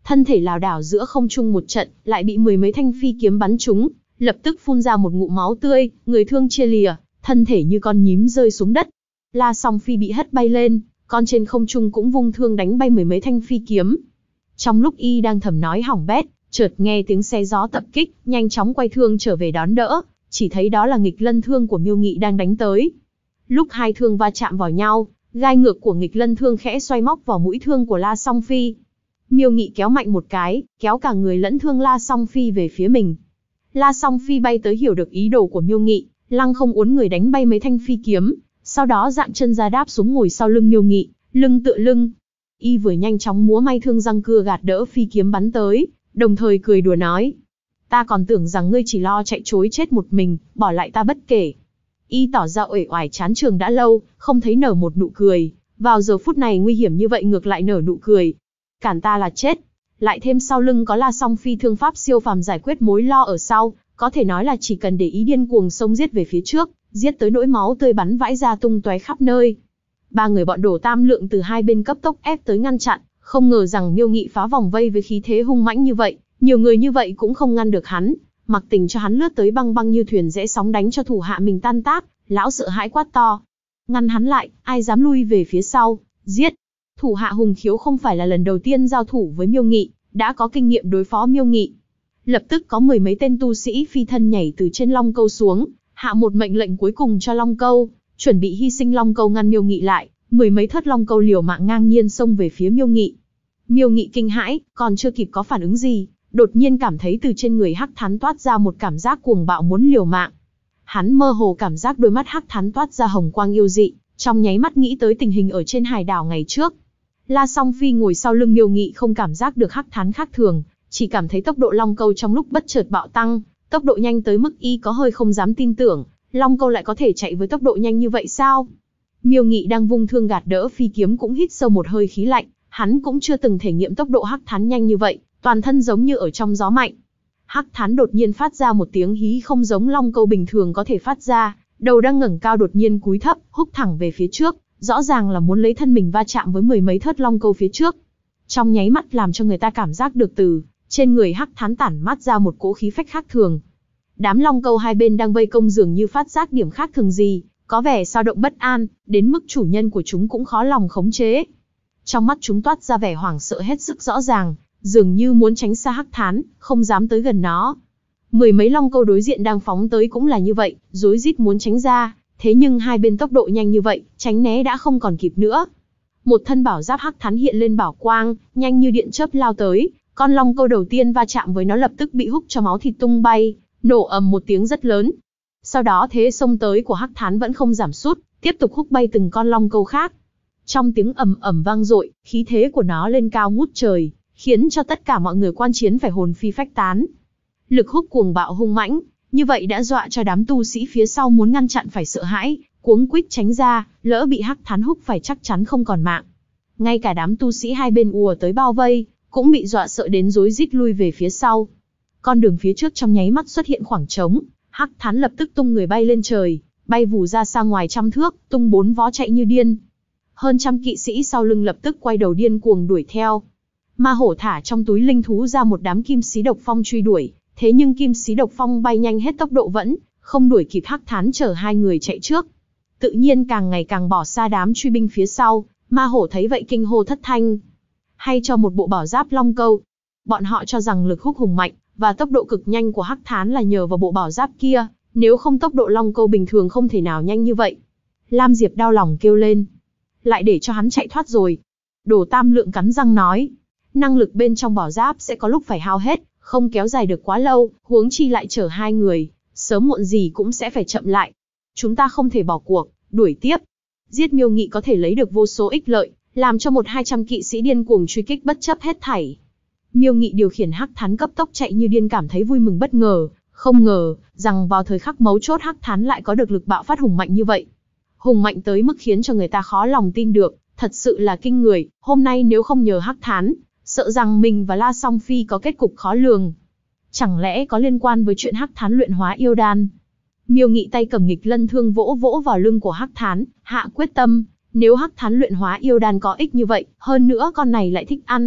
Speaker 1: thân thể lảo đảo giữa không trung một trận, lại bị mười mấy thanh phi kiếm bắn trúng, lập tức phun ra một ngụm máu tươi, người thương chia lìa, thân thể như con nhím rơi xuống đất. La Song Phi bị hất bay lên, con trên không trung cũng vung thương đánh bay mười mấy thanh phi kiếm. Trong lúc y đang thầm nói hỏng bét, chợt nghe tiếng xe gió tập kích, nhanh chóng quay thương trở về đón đỡ, chỉ thấy đó là nghịch lân thương của Miêu Nghị đang đánh tới. Lúc hai thương va chạm vào nhau, gai ngược của nghịch lân thương khẽ xoay móc vào mũi thương của La Song Phi. Miêu Nghị kéo mạnh một cái, kéo cả người lẫn thương La Song Phi về phía mình. La Song Phi bay tới hiểu được ý đồ của Miêu Nghị, lăng không uốn người đánh bay mấy thanh phi kiếm, sau đó dạn chân ra đáp xuống ngồi sau lưng Miêu Nghị, lưng tựa lưng. Y vừa nhanh chóng múa may thương răng cưa gạt đỡ phi kiếm bắn tới, đồng thời cười đùa nói: ta còn tưởng rằng ngươi chỉ lo chạy trối chết một mình, bỏ lại ta bất kể. Y tỏ ra uể oải chán trường đã lâu, không thấy nở một nụ cười, vào giờ phút này nguy hiểm như vậy ngược lại nở nụ cười. Cản ta là chết. Lại thêm sau lưng có La Song Phi thương pháp siêu phàm giải quyết mối lo ở sau, có thể nói là chỉ cần để ý điên cuồng xông giết về phía trước, giết tới nỗi máu tươi bắn vãi ra tung tóe khắp nơi. Ba người bọn Đổ Tam Lượng từ hai bên cấp tốc ép tới ngăn chặn, không ngờ rằng Miêu Nghị phá vòng vây với khí thế hung mãnh như vậy, nhiều người như vậy cũng không ngăn được hắn, mặc tình cho hắn lướt tới băng băng như thuyền rẽ sóng đánh cho thủ hạ mình tan tác. Lão sợ hãi quát to: ngăn hắn lại, ai dám lui về phía sau, giết! Thủ hạ Hùng Khiếu không phải là lần đầu tiên giao thủ với Miêu Nghị, đã có kinh nghiệm đối phó Miêu Nghị. Lập tức có mười mấy tên tu sĩ phi thân nhảy từ trên long câu xuống, hạ một mệnh lệnh cuối cùng cho long câu, chuẩn bị hy sinh long câu ngăn Miêu Nghị lại. Mười mấy thất long câu liều mạng ngang nhiên xông về phía Miêu Nghị. Miêu Nghị kinh hãi, còn chưa kịp có phản ứng gì, đột nhiên cảm thấy từ trên người Hắc Thán toát ra một cảm giác cuồng bạo muốn liều mạng. Hắn mơ hồ cảm giác đôi mắt Hắc Thán toát ra hồng quang yêu dị, trong nháy mắt nghĩ tới tình hình ở trên hải đảo ngày trước. La Song Phi ngồi sau lưng Miêu Nghị không cảm giác được Hắc Thán khác thường, chỉ cảm thấy tốc độ long câu trong lúc bất chợt bạo tăng, tốc độ nhanh tới mức y có hơi không dám tin tưởng, long câu lại có thể chạy với tốc độ nhanh như vậy sao? Miêu Nghị đang vung thương gạt đỡ phi kiếm cũng hít sâu một hơi khí lạnh, hắn cũng chưa từng thể nghiệm tốc độ Hắc Thán nhanh như vậy, toàn thân giống như ở trong gió mạnh. Hắc Thán đột nhiên phát ra một tiếng hí không giống long câu bình thường có thể phát ra, đầu đang ngẩng cao đột nhiên cúi thấp, húc thẳng về phía trước, rõ ràng là muốn lấy thân mình va chạm với mười mấy thớt long câu phía trước. Trong nháy mắt làm cho người ta cảm giác được từ trên người Hắc Thán tản mát ra một cỗ khí phách khác thường. Đám long câu hai bên đang vây công dường như phát giác điểm khác thường gì, có vẻ dao động bất an, đến mức chủ nhân của chúng cũng khó lòng khống chế. Trong mắt chúng toát ra vẻ hoảng sợ hết sức rõ ràng, dường như muốn tránh xa Hắc Thán, không dám tới gần nó. Mười mấy long câu đối diện đang phóng tới cũng là như vậy, rối rít muốn tránh ra, thế nhưng hai bên tốc độ nhanh như vậy, tránh né đã không còn kịp nữa. Một thân bảo giáp Hắc Thán hiện lên bảo quang, nhanh như điện chớp lao tới, con long câu đầu tiên va chạm với nó lập tức bị húc cho máu thịt tung bay, nổ ầm một tiếng rất lớn. Sau đó thế xông tới của Hắc Thán vẫn không giảm sút, tiếp tục húc bay từng con long câu khác. Trong tiếng ầm ầm vang dội, khí thế của nó lên cao ngút trời, khiến cho tất cả mọi người quan chiến phải hồn phi phách tán. Lực húc cuồng bạo hung mãnh, như vậy đã dọa cho đám tu sĩ phía sau muốn ngăn chặn phải sợ hãi, cuống quýt tránh ra, lỡ bị Hắc Thán húc phải chắc chắn không còn mạng. Ngay cả đám tu sĩ hai bên ùa tới bao vây, cũng bị dọa sợ đến rối rít lui về phía sau. Con đường phía trước trong nháy mắt xuất hiện khoảng trống, Hắc Thán lập tức tung người bay lên trời, bay vù ra xa ngoài trăm thước, tung bốn vó chạy như điên. Hơn trăm kỵ sĩ sau lưng lập tức quay đầu điên cuồng đuổi theo. Ma Hổ thả trong túi linh thú ra một đám kim xí độc phong truy đuổi, thế nhưng kim xí độc phong bay nhanh hết tốc độ vẫn không đuổi kịp Hắc Thán chở hai người chạy trước. Tự nhiên càng ngày càng bỏ xa đám truy binh phía sau, Ma Hổ thấy vậy kinh hô thất thanh. Hay cho một bộ bảo giáp long câu. Bọn họ cho rằng lực húc hùng mạnh và tốc độ cực nhanh của Hắc Thán là nhờ vào bộ bảo giáp kia, nếu không tốc độ long câu bình thường không thể nào nhanh như vậy. Lam Diệp đau lòng kêu lên. Lại để cho hắn chạy thoát rồi. Đồ Tam Lượng cắn răng nói. Năng lực bên trong bảo giáp sẽ có lúc phải hao hết, không kéo dài được quá lâu, huống chi lại chở hai người, sớm muộn gì cũng sẽ phải chậm lại. Chúng ta không thể bỏ cuộc, đuổi tiếp. Giết Miêu Nghị có thể lấy được vô số ích lợi, làm cho 100-200 kỵ sĩ điên cuồng truy kích bất chấp hết thảy. Miêu Nghị điều khiển Hắc Thán cấp tốc chạy như điên cảm thấy vui mừng bất ngờ, không ngờ rằng vào thời khắc mấu chốt Hắc Thán lại có được lực bạo phát hùng mạnh như vậy. Hùng mạnh tới mức khiến cho người ta khó lòng tin được, thật sự là kinh người, hôm nay nếu không nhờ Hắc Thán, sợ rằng mình và La Song Phi có kết cục khó lường. Chẳng lẽ có liên quan với chuyện Hắc Thán luyện hóa yêu đan? Miêu Nghị tay cầm nghịch lân thương vỗ vỗ vào lưng của Hắc Thán, hạ quyết tâm, nếu Hắc Thán luyện hóa yêu đan có ích như vậy, hơn nữa con này lại thích ăn,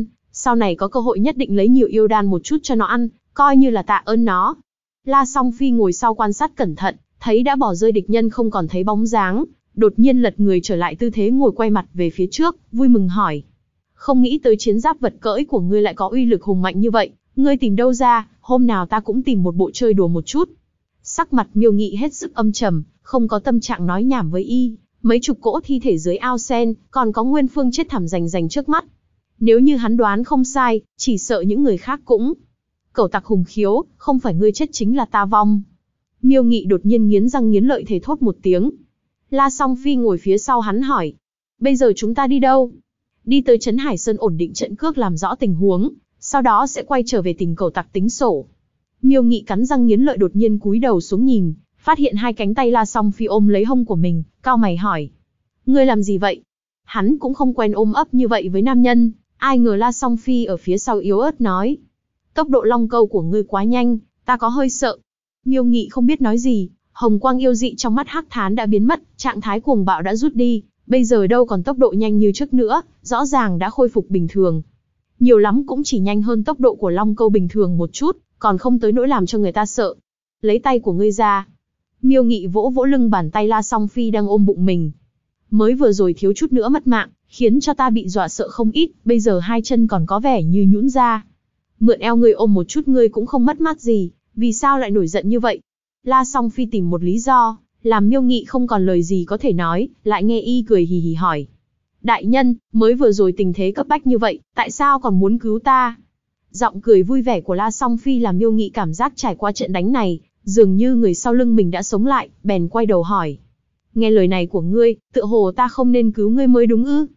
Speaker 1: sau này có cơ hội nhất định lấy nhiều yêu đan một chút cho nó ăn, coi như là tạ ơn nó. La Song Phi ngồi sau quan sát cẩn thận, thấy đã bỏ rơi địch nhân không còn thấy bóng dáng, đột nhiên lật người trở lại tư thế ngồi quay mặt về phía trước, vui mừng hỏi. Không nghĩ tới chiến giáp vật cưỡi của ngươi lại có uy lực hùng mạnh như vậy, ngươi tìm đâu ra, hôm nào ta cũng tìm một bộ chơi đùa một chút. Sắc mặt Miêu Nghị hết sức âm trầm, không có tâm trạng nói nhảm với y, mấy chục cỗ thi thể dưới ao sen, còn có Nguyên Phương chết thảm rành rành trước mắt. Nếu như hắn đoán không sai, chỉ sợ những người khác cũng. Cẩu tặc Hùng Khiếu, không phải ngươi chết chính là ta vong. Miêu Nghị đột nhiên nghiến răng nghiến lợi thề thốt một tiếng. La Song Phi ngồi phía sau hắn hỏi. Bây giờ chúng ta đi đâu? Đi tới Trấn Hải Sơn ổn định trận cước làm rõ tình huống, sau đó sẽ quay trở về tìm cẩu tặc tính sổ. Miêu Nghị cắn răng nghiến lợi đột nhiên cúi đầu xuống nhìn, phát hiện hai cánh tay La Song Phi ôm lấy hông của mình, cau mày hỏi. Ngươi làm gì vậy? Hắn cũng không quen ôm ấp như vậy với nam nhân, ai ngờ La Song Phi ở phía sau yếu ớt nói. Tốc độ long câu của ngươi quá nhanh, ta có hơi sợ. Miêu Nghị không biết nói gì, hồng quang yêu dị trong mắt Hắc Thán đã biến mất, trạng thái cuồng bạo đã rút đi, bây giờ đâu còn tốc độ nhanh như trước nữa, rõ ràng đã khôi phục bình thường. Nhiều lắm cũng chỉ nhanh hơn tốc độ của long câu bình thường một chút, còn không tới nỗi làm cho người ta sợ. Lấy tay của ngươi ra. Miêu Nghị vỗ vỗ lưng bàn tay La Song Phi đang ôm bụng mình. Mới vừa rồi thiếu chút nữa mất mạng, khiến cho ta bị dọa sợ không ít, bây giờ hai chân còn có vẻ như nhũn ra. Mượn eo ngươi ôm một chút ngươi cũng không mất mát gì, vì sao lại nổi giận như vậy? La Song Phi tìm một lý do, làm Miêu Nghị không còn lời gì có thể nói, lại nghe y cười hì hì hỏi. Đại nhân, mới vừa rồi tình thế cấp bách như vậy, tại sao còn muốn cứu ta? Giọng cười vui vẻ của La Song Phi làm Miêu Nghị cảm giác trải qua trận đánh này, dường như người sau lưng mình đã sống lại, bèn quay đầu hỏi. Nghe lời này của ngươi, tựa hồ ta không nên cứu ngươi mới đúng ư?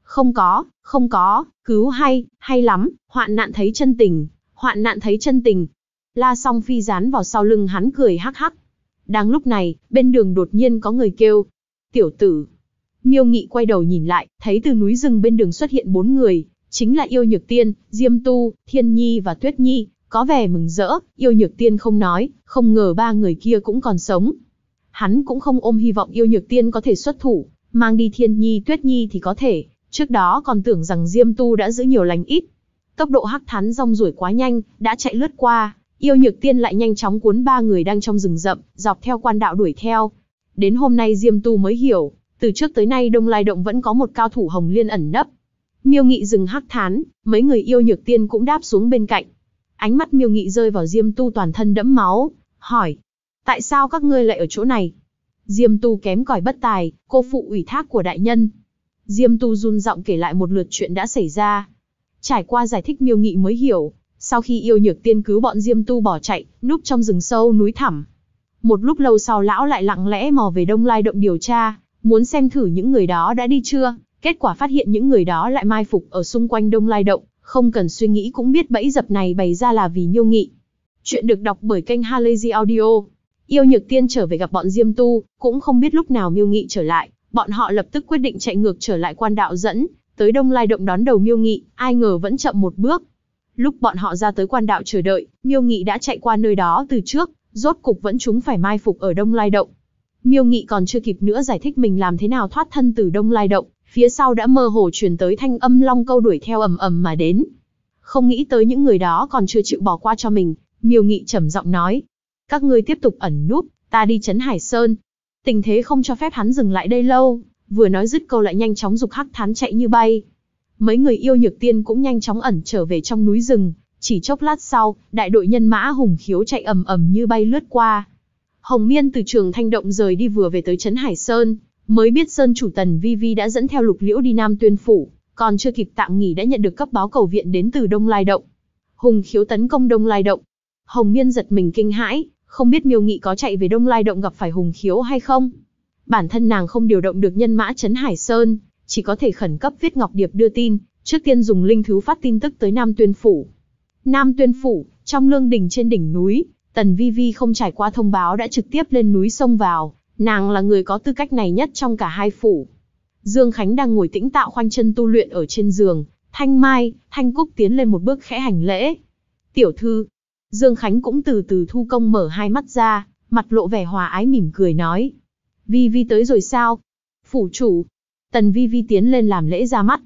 Speaker 1: Không có, cứu hay lắm, hoạn nạn thấy chân tình, hoạn nạn thấy chân tình. La Song Phi dán vào sau lưng hắn cười hắc hắc. Đang lúc này, bên đường đột nhiên có người kêu. Tiểu tử. Miêu Nghị quay đầu nhìn lại, thấy từ núi rừng bên đường xuất hiện 4 người, chính là Yêu Nhược Tiên, Diêm Tu, Thiên Nhi và Tuyết Nhi, có vẻ mừng rỡ. Yêu Nhược Tiên không nói, không ngờ 3 người kia cũng còn sống. Hắn cũng không ôm hy vọng Yêu Nhược Tiên có thể xuất thủ, mang đi Thiên Nhi, Tuyết Nhi thì có thể, trước đó còn tưởng rằng Diêm Tu đã giữ nhiều lành ít. Tốc độ Hắc Thán rong ruổi quá nhanh, đã chạy lướt qua, Yêu Nhược Tiên lại nhanh chóng cuốn 3 người đang trong rừng rậm, dọc theo quan đạo đuổi theo. Đến hôm nay Diêm Tu mới hiểu, từ trước tới nay Đông Lai Động vẫn có một cao thủ Hồng Liên ẩn nấp. Miêu Nghị dừng Hắc Thán, mấy người Yêu Nhược Tiên cũng đáp xuống bên cạnh. Ánh mắt Miêu Nghị rơi vào Diêm Tu toàn thân đẫm máu, hỏi: tại sao các ngươi lại ở chỗ này? Diêm Tu kém cỏi bất tài, cô phụ ủy thác của đại nhân. Diêm Tu run giọng kể lại một lượt chuyện đã xảy ra. Trải qua giải thích Miêu Nghị mới hiểu, sau khi Yêu Nhược Tiên cứu bọn Diêm Tu bỏ chạy, núp trong rừng sâu núi thẳm. Một lúc lâu sau lão lại lặng lẽ mò về Đông Lai Động điều tra, muốn xem thử những người đó đã đi chưa. Kết quả phát hiện những người đó lại mai phục ở xung quanh Đông Lai Động, không cần suy nghĩ cũng biết bẫy dập này bày ra là vì Miêu Nghị. Chuyện được đọc bởi kênh Halazy Audio. Yêu Nhược Tiên trở về gặp bọn Diêm Tu, cũng không biết lúc nào Miêu Nghị trở lại, bọn họ lập tức quyết định chạy ngược trở lại quan đạo dẫn, tới Đông Lai Động đón đầu Miêu Nghị, ai ngờ vẫn chậm một bước. Lúc bọn họ ra tới quan đạo chờ đợi, Miêu Nghị đã chạy qua nơi đó từ trước, rốt cục vẫn chúng phải mai phục ở Đông Lai Động. Miêu Nghị còn chưa kịp nữa giải thích mình làm thế nào thoát thân từ Đông Lai Động, phía sau đã mơ hồ truyền tới thanh âm long câu đuổi theo ầm ầm mà đến. Không nghĩ tới những người đó còn chưa chịu bỏ qua cho mình, Miêu Nghị trầm giọng nói: các ngươi tiếp tục ẩn núp, ta đi Trấn Hải Sơn. Tình thế không cho phép hắn dừng lại đây lâu, vừa nói dứt câu lại nhanh chóng giục Hắc Thán chạy như bay. Mấy người Yêu Nhược Tiên cũng nhanh chóng ẩn trở về trong núi rừng, chỉ chốc lát sau, đại đội nhân mã Hùng Khiếu chạy ầm ầm như bay lướt qua. Hồng Miên từ Trường Thanh Động rời đi vừa về tới Trấn Hải Sơn, mới biết Sơn chủ Tần Vi Vi đã dẫn theo Lục Liễu đi Nam Tuyên phủ, còn chưa kịp tạm nghỉ đã nhận được cấp báo cầu viện đến từ Đông Lai Động. Hùng Khiếu tấn công Đông Lai Động. Hồng Miên giật mình kinh hãi, không biết Miêu Nghị có chạy về Đông Lai Động gặp phải Hùng Khiếu hay không. Bản thân nàng không điều động được nhân mã Trấn Hải Sơn, chỉ có thể khẩn cấp viết ngọc điệp đưa tin, trước tiên dùng linh thú phát tin tức tới Nam Tuyên phủ. Nam Tuyên phủ, trong lương đình trên đỉnh núi, Tần Vi Vi không trải qua thông báo đã trực tiếp lên núi xông vào, nàng là người có tư cách này nhất trong cả hai phủ. Dương Khánh đang ngồi tĩnh tạo khoanh chân tu luyện ở trên giường, Thanh Mai, Thanh Cúc tiến lên một bước khẽ hành lễ. Tiểu thư. Dương Khánh cũng từ từ thu công mở hai mắt ra, mặt lộ vẻ hòa ái mỉm cười nói: Vi Vi tới rồi sao? Phủ chủ. Tần Vi Vi tiến lên làm lễ ra mắt.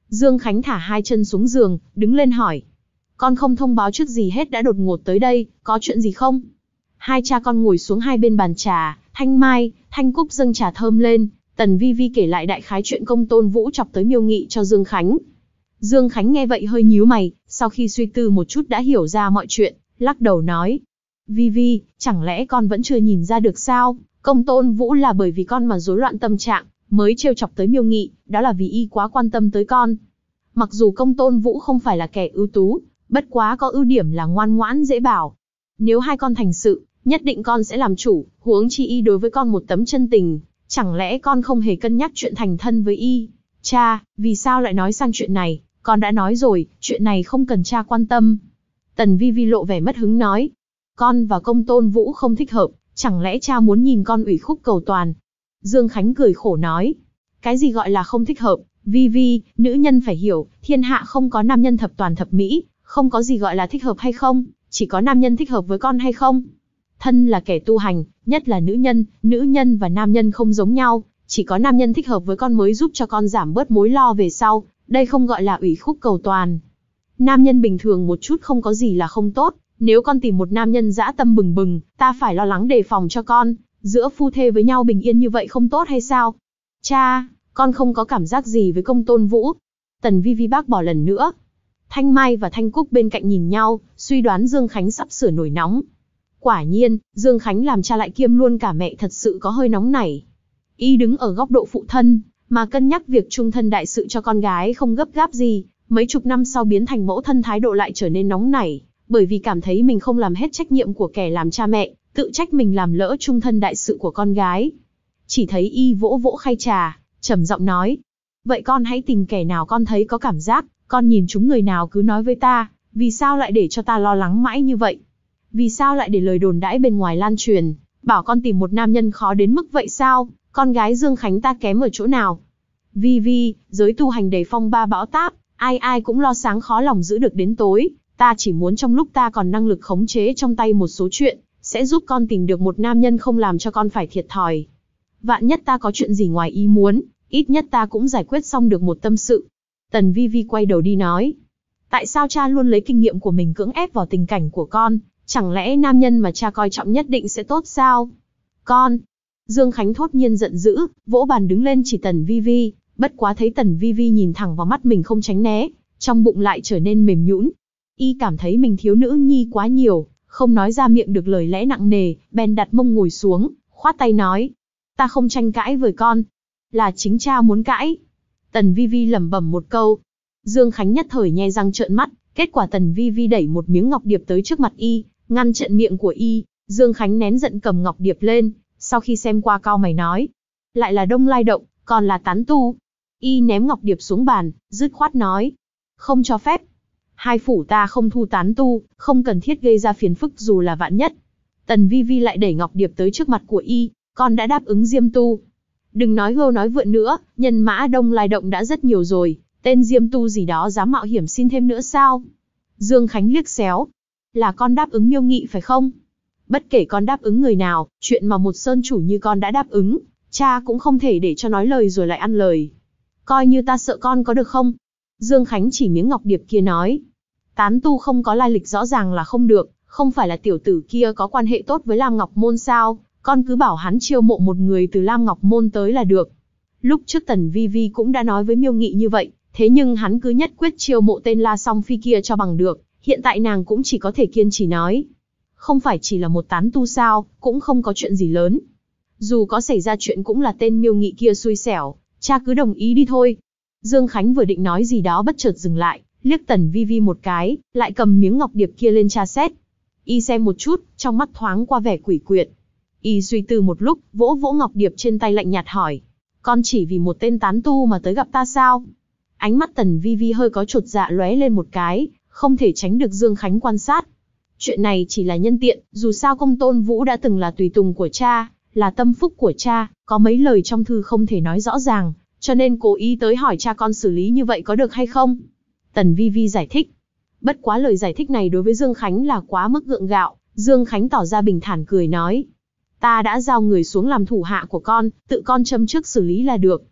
Speaker 1: Dương Khánh thả hai chân xuống giường, đứng lên hỏi. Con không thông báo trước gì hết đã đột ngột tới đây, có chuyện gì không? Hai cha con ngồi xuống hai bên bàn trà, Thanh Mai, Thanh Cúc dâng trà thơm lên, Tần Vi Vi kể lại đại khái chuyện Công Tôn Vũ chọc tới Miêu Nghị cho Dương Khánh. Dương Khánh nghe vậy hơi nhíu mày, sau khi suy tư một chút đã hiểu ra mọi chuyện, lắc đầu nói. Vi Vi, chẳng lẽ con vẫn chưa nhìn ra được sao? Công Tôn Vũ là bởi vì con mà rối loạn tâm trạng, mới trêu chọc tới Miêu Nghị, đó là vì y quá quan tâm tới con. Mặc dù Công Tôn Vũ không phải là kẻ ưu tú, bất quá có ưu điểm là ngoan ngoãn dễ bảo. Nếu hai con thành sự, nhất định con sẽ làm chủ, huống chi y đối với con một tấm chân tình, chẳng lẽ con không hề cân nhắc chuyện thành thân với y? Cha, vì sao lại nói sang chuyện này? Con đã nói rồi, chuyện này không cần cha quan tâm. Tần Vi Vi lộ vẻ mất hứng nói. Con và Công Tôn Vũ không thích hợp, chẳng lẽ cha muốn nhìn con ủy khúc cầu toàn? Dương Khánh cười khổ nói. Cái gì gọi là không thích hợp? Vi Vi, nữ nhân phải hiểu, thiên hạ không có nam nhân thập toàn thập mỹ, không có gì gọi là thích hợp hay không, chỉ có nam nhân thích hợp với con hay không. Thân là kẻ tu hành, nhất là nữ nhân và nam nhân không giống nhau, chỉ có nam nhân thích hợp với con mới giúp cho con giảm bớt mối lo về sau, đây không gọi là ủy khúc cầu toàn. Nam nhân bình thường một chút không có gì là không tốt, nếu con tìm một nam nhân dã tâm bừng bừng, ta phải lo lắng đề phòng cho con, giữa phu thê với nhau bình yên như vậy không tốt hay sao? Cha, con không có cảm giác gì với Công Tôn Vũ. Tần Vi Vi bác bỏ lần nữa. Thanh Mai và Thanh Cúc bên cạnh nhìn nhau, suy đoán Dương Khánh sắp sửa nổi nóng. Quả nhiên, Dương Khánh làm cha lại kiêm luôn cả mẹ thật sự có hơi nóng nảy. Y đứng ở góc độ phụ thân, mà cân nhắc việc chung thân đại sự cho con gái không gấp gáp gì, mấy chục năm sau biến thành mẫu thân thái độ lại trở nên nóng nảy, bởi vì cảm thấy mình không làm hết trách nhiệm của kẻ làm cha mẹ, tự trách mình làm lỡ chung thân đại sự của con gái. Chỉ thấy y vỗ vỗ khay trà, trầm giọng nói. Vậy con hãy tìm kẻ nào con thấy có cảm giác, con nhìn chúng người nào cứ nói với ta, vì sao lại để cho ta lo lắng mãi như vậy? Vì sao lại để lời đồn đãi bên ngoài lan truyền, bảo con tìm một nam nhân khó đến mức vậy sao? Con gái Dương Khánh ta kém ở chỗ nào? Vi Vi, giới tu hành đầy phong ba bão táp, ai ai cũng lo sáng khó lòng giữ được đến tối, ta chỉ muốn trong lúc ta còn năng lực khống chế trong tay một số chuyện, sẽ giúp con tìm được một nam nhân không làm cho con phải thiệt thòi. Vạn nhất ta có chuyện gì ngoài ý muốn, ít nhất ta cũng giải quyết xong được một tâm sự. Tần Vi Vi quay đầu đi nói. Tại sao cha luôn lấy kinh nghiệm của mình cưỡng ép vào tình cảnh của con? Chẳng lẽ nam nhân mà cha coi trọng nhất định sẽ tốt sao? Con! Dương Khánh thốt nhiên giận dữ, vỗ bàn đứng lên chỉ Tần Vi Vi, bất quá thấy Tần Vi Vi nhìn thẳng vào mắt mình không tránh né, trong bụng lại trở nên mềm nhũn. Y cảm thấy mình thiếu nữ nhi quá nhiều, không nói ra miệng được lời lẽ nặng nề, bèn đặt mông ngồi xuống, khoát tay nói. Ta không tranh cãi với con, là chính cha muốn cãi. Tần Vi Vi lẩm bẩm một câu. Dương Khánh nhất thời nhe răng trợn mắt, kết quả Tần Vi Vi đẩy một miếng ngọc điệp tới trước mặt y, ngăn chặn miệng của y. Dương Khánh nén giận cầm ngọc điệp lên, sau khi xem qua cau mày nói. Lại là Đông Lai Động, còn là tán tu. Y ném ngọc điệp xuống bàn, dứt khoát nói. Không cho phép. Hai phủ ta không thu tán tu, không cần thiết gây ra phiền phức dù là vạn nhất. Tần Vi Vi lại đẩy ngọc điệp tới trước mặt của y, con đã đáp ứng Diêm tu. Đừng nói hưu nói vượn nữa, nhân mã Đông Lai Động đã rất nhiều rồi, tên Diêm tu gì đó dám mạo hiểm xin thêm nữa sao? Dương Khánh liếc xéo. Là con đáp ứng Miêu Nghị phải không? Bất kể con đáp ứng người nào, chuyện mà một sơn chủ như con đã đáp ứng, cha cũng không thể để cho nói lời rồi lại ăn lời. Coi như ta sợ con có được không? Dương Khánh chỉ miếng ngọc điệp kia nói. Tán tu không có lai lịch rõ ràng là không được, không phải là tiểu tử kia có quan hệ tốt với Lam Ngọc Môn sao? Con cứ bảo hắn chiêu mộ một người từ Lam Ngọc Môn tới là được. Lúc trước Tần Vi Vi cũng đã nói với Miêu Nghị như vậy, thế nhưng hắn cứ nhất quyết chiêu mộ tên La Song Phi kia cho bằng được, hiện tại nàng cũng chỉ có thể kiên trì nói. Không phải chỉ là một tán tu sao, cũng không có chuyện gì lớn. Dù có xảy ra chuyện cũng là tên Miêu Nghị kia xui xẻo, cha cứ đồng ý đi thôi. Dương Khánh vừa định nói gì đó bất chợt dừng lại, liếc Tần Vi Vi một cái, lại cầm miếng ngọc điệp kia lên tra xét. Y xem một chút, trong mắt thoáng qua vẻ quỷ quyệt. Y suy tư một lúc, vỗ vỗ ngọc điệp trên tay lạnh nhạt hỏi. Con chỉ vì một tên tán tu mà tới gặp ta sao? Ánh mắt Tần Vi Vi hơi có chột dạ lóe lên một cái, không thể tránh được Dương Khánh quan sát. Chuyện này chỉ là nhân tiện, dù sao Công Tôn Vũ đã từng là tùy tùng của cha, là tâm phúc của cha, có mấy lời trong thư không thể nói rõ ràng, cho nên cố ý tới hỏi cha con xử lý như vậy có được hay không? Tần Vi Vi giải thích. Bất quá lời giải thích này đối với Dương Khánh là quá mức gượng gạo, Dương Khánh tỏ ra bình thản cười nói. Ta đã giao người xuống làm thủ hạ của con, tự con châm trước xử lý là được.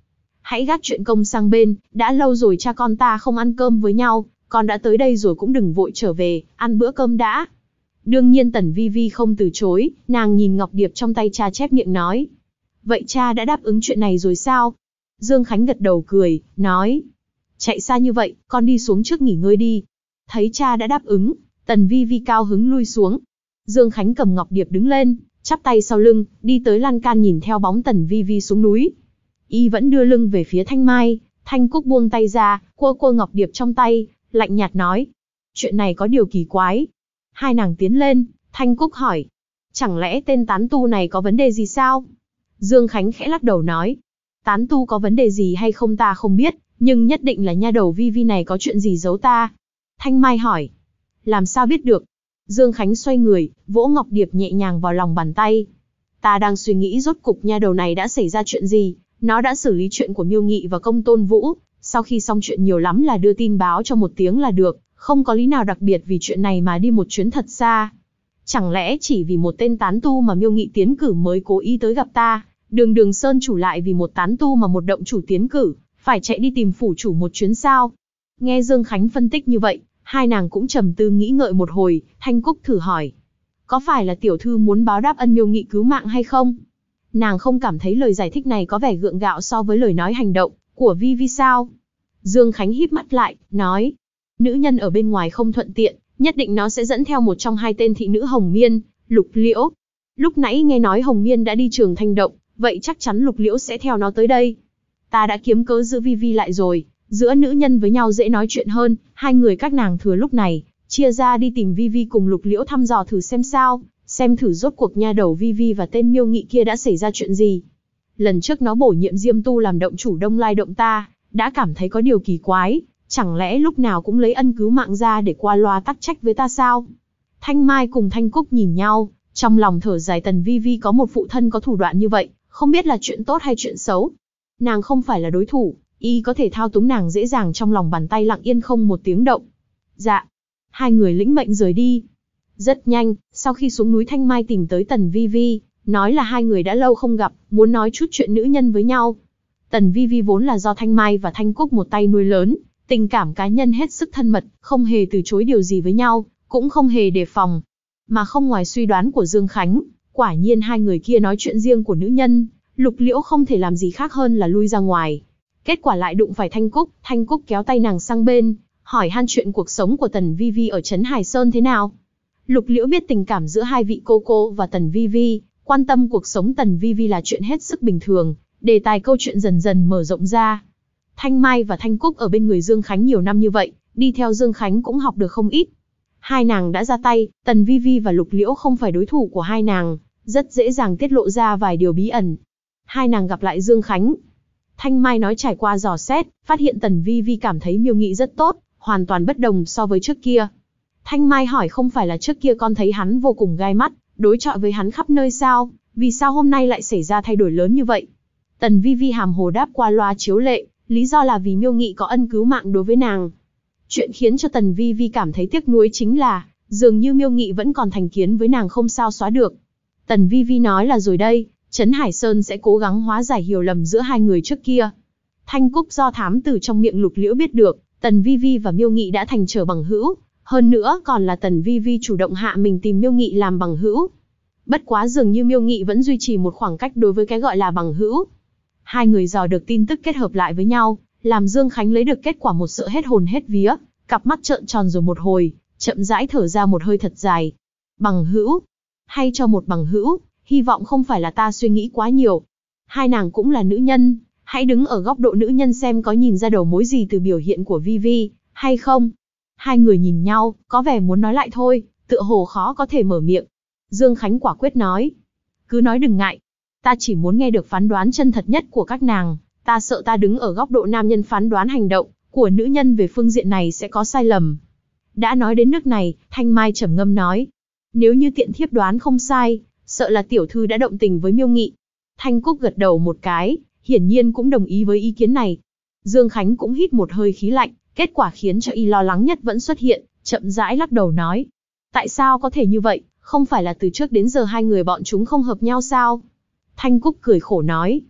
Speaker 1: hãy gác chuyện công sang bên, đã lâu rồi cha con ta không ăn cơm với nhau, con đã tới đây rồi cũng đừng vội trở về, ăn bữa cơm đã. Đương nhiên Tần Vi Vi không từ chối, nàng nhìn ngọc điệp trong tay cha chép miệng nói. Vậy cha đã đáp ứng chuyện này rồi sao? Dương Khánh gật đầu cười, nói. Chạy xa như vậy, con đi xuống trước nghỉ ngơi đi. Thấy cha đã đáp ứng, Tần Vi Vi cao hứng lui xuống. Dương Khánh cầm ngọc điệp đứng lên, chắp tay sau lưng, đi tới lan can nhìn theo bóng Tần Vi Vi xuống núi. Y vẫn đưa lưng về phía Thanh Mai, Thanh Cúc buông tay ra, cua cua ngọc điệp trong tay, lạnh nhạt nói. Chuyện này có điều kỳ quái. Hai nàng tiến lên, Thanh Cúc hỏi. Chẳng lẽ tên tán tu này có vấn đề gì sao? Dương Khánh khẽ lắc đầu nói. Tán tu có vấn đề gì hay không ta không biết, nhưng nhất định là nha đầu Vi Vi này có chuyện gì giấu ta. Thanh Mai hỏi. Làm sao biết được? Dương Khánh xoay người, vỗ ngọc điệp nhẹ nhàng vào lòng bàn tay. Ta đang suy nghĩ rốt cục nha đầu này đã xảy ra chuyện gì. Nó đã xử lý chuyện của Miêu Nghị và Công Tôn Vũ, sau khi xong chuyện nhiều lắm là đưa tin báo cho một tiếng là được, không có lý nào đặc biệt vì chuyện này mà đi một chuyến thật xa. Chẳng lẽ chỉ vì một tên tán tu mà Miêu Nghị tiến cử mới cố ý tới gặp ta, Đường Sơn chủ lại vì một tán tu mà một động chủ tiến cử, phải chạy đi tìm phủ chủ một chuyến sao? Nghe Dương Khánh phân tích như vậy, hai nàng cũng trầm tư nghĩ ngợi một hồi, Thanh Cúc thử hỏi. Có phải là tiểu thư muốn báo đáp ân Miêu Nghị cứu mạng hay không? Nàng không cảm thấy lời giải thích này có vẻ gượng gạo so với lời nói hành động của Vi Vi sao? Dương Khánh híp mắt lại, nói. Nữ nhân ở bên ngoài không thuận tiện, nhất định nó sẽ dẫn theo một trong hai tên thị nữ Hồng Miên, Lục Liễu. Lúc nãy nghe nói Hồng Miên đã đi Trường Thanh Động, vậy chắc chắn Lục Liễu sẽ theo nó tới đây. Ta đã kiếm cớ giữ Vi Vi lại rồi, giữa nữ nhân với nhau dễ nói chuyện hơn, hai người các nàng thừa lúc này, chia ra đi tìm Vi Vi cùng Lục Liễu thăm dò thử xem sao. Xem thử rốt cuộc nha đầu Vi Vi và tên Miêu Nghị kia đã xảy ra chuyện gì. Lần trước nó bổ nhiệm Diêm Tu làm động chủ Đông Lai Động ta, đã cảm thấy có điều kỳ quái, chẳng lẽ lúc nào cũng lấy ân cứu mạng ra để qua loa tắc trách với ta sao? Thanh Mai cùng Thanh Cúc nhìn nhau, trong lòng thở dài Tần Vi Vi có một phụ thân có thủ đoạn như vậy, không biết là chuyện tốt hay chuyện xấu. Nàng không phải là đối thủ, y có thể thao túng nàng dễ dàng trong lòng bàn tay lặng yên không một tiếng động. Dạ. Hai người lĩnh mệnh rời đi. Rất nhanh, sau khi xuống núi Thanh Mai tìm tới Tần Vi Vi, nói là hai người đã lâu không gặp, muốn nói chút chuyện nữ nhân với nhau. Tần Vi Vi vốn là do Thanh Mai và Thanh Cúc một tay nuôi lớn, tình cảm cá nhân hết sức thân mật, không hề từ chối điều gì với nhau, cũng không hề đề phòng. Mà không ngoài suy đoán của Dương Khánh, quả nhiên hai người kia nói chuyện riêng của nữ nhân, Lục Liễu không thể làm gì khác hơn là lui ra ngoài. Kết quả lại đụng phải Thanh Cúc kéo tay nàng sang bên, hỏi han chuyện cuộc sống của Tần Vi Vi ở Trấn Hải Sơn thế nào. Lục Liễu biết tình cảm giữa hai vị cô và Tần Vi Vi, quan tâm cuộc sống Tần Vi Vi là chuyện hết sức bình thường, đề tài câu chuyện dần dần mở rộng ra. Thanh Mai và Thanh Cúc ở bên người Dương Khánh nhiều năm như vậy, đi theo Dương Khánh cũng học được không ít. Hai nàng đã ra tay, Tần Vi Vi và Lục Liễu không phải đối thủ của hai nàng, rất dễ dàng tiết lộ ra vài điều bí ẩn. Hai nàng gặp lại Dương Khánh. Thanh Mai nói trải qua dò xét, phát hiện Tần Vi Vi cảm thấy Miêu Nghị rất tốt, hoàn toàn bất đồng so với trước kia. Thanh Mai hỏi không phải là trước kia con thấy hắn vô cùng gai mắt, đối chọi với hắn khắp nơi sao, vì sao hôm nay lại xảy ra thay đổi lớn như vậy? Tần Vi Vi hàm hồ đáp qua loa chiếu lệ, lý do là vì Miêu Nghị có ân cứu mạng đối với nàng. Chuyện khiến cho Tần Vi Vi cảm thấy tiếc nuối chính là, dường như Miêu Nghị vẫn còn thành kiến với nàng không sao xóa được. Tần Vi Vi nói là rồi đây, Trấn Hải Sơn sẽ cố gắng hóa giải hiểu lầm giữa hai người trước kia. Thanh Cúc do thám tử trong miệng Lục Liễu biết được, Tần Vi Vi và Miêu Nghị đã thành trở bằng hữu, hơn nữa còn là Tần Vi Vi chủ động hạ mình tìm Miêu Nghị làm bằng hữu. Bất quá dường như Miêu Nghị vẫn duy trì một khoảng cách đối với cái gọi là bằng hữu. Hai người dò được tin tức kết hợp lại với nhau, làm Dương Khánh lấy được kết quả một sợ hết hồn hết vía, cặp mắt trợn tròn rồi một hồi, chậm rãi thở ra một hơi thật dài. Bằng hữu? Hay cho một bằng hữu? Hy vọng không phải là ta suy nghĩ quá nhiều. Hai nàng cũng là nữ nhân, hãy đứng ở góc độ nữ nhân xem có nhìn ra đầu mối gì từ biểu hiện của Vi Vi, hay không? Hai người nhìn nhau, có vẻ muốn nói lại thôi, tựa hồ khó có thể mở miệng. Dương Khánh quả quyết nói. Cứ nói đừng ngại. Ta chỉ muốn nghe được phán đoán chân thật nhất của các nàng. Ta sợ ta đứng ở góc độ nam nhân phán đoán hành động của nữ nhân về phương diện này sẽ có sai lầm. Đã nói đến nước này, Thanh Mai trầm ngâm nói. Nếu như tiện thiếp đoán không sai, sợ là tiểu thư đã động tình với Miêu Nghị. Thanh Cúc gật đầu một cái, hiển nhiên cũng đồng ý với ý kiến này. Dương Khánh cũng hít một hơi khí lạnh, kết quả khiến cho y lo lắng nhất vẫn xuất hiện, chậm rãi lắc đầu nói. Tại sao có thể như vậy, không phải là từ trước đến giờ hai người bọn chúng không hợp nhau sao? Thanh Cúc cười khổ nói.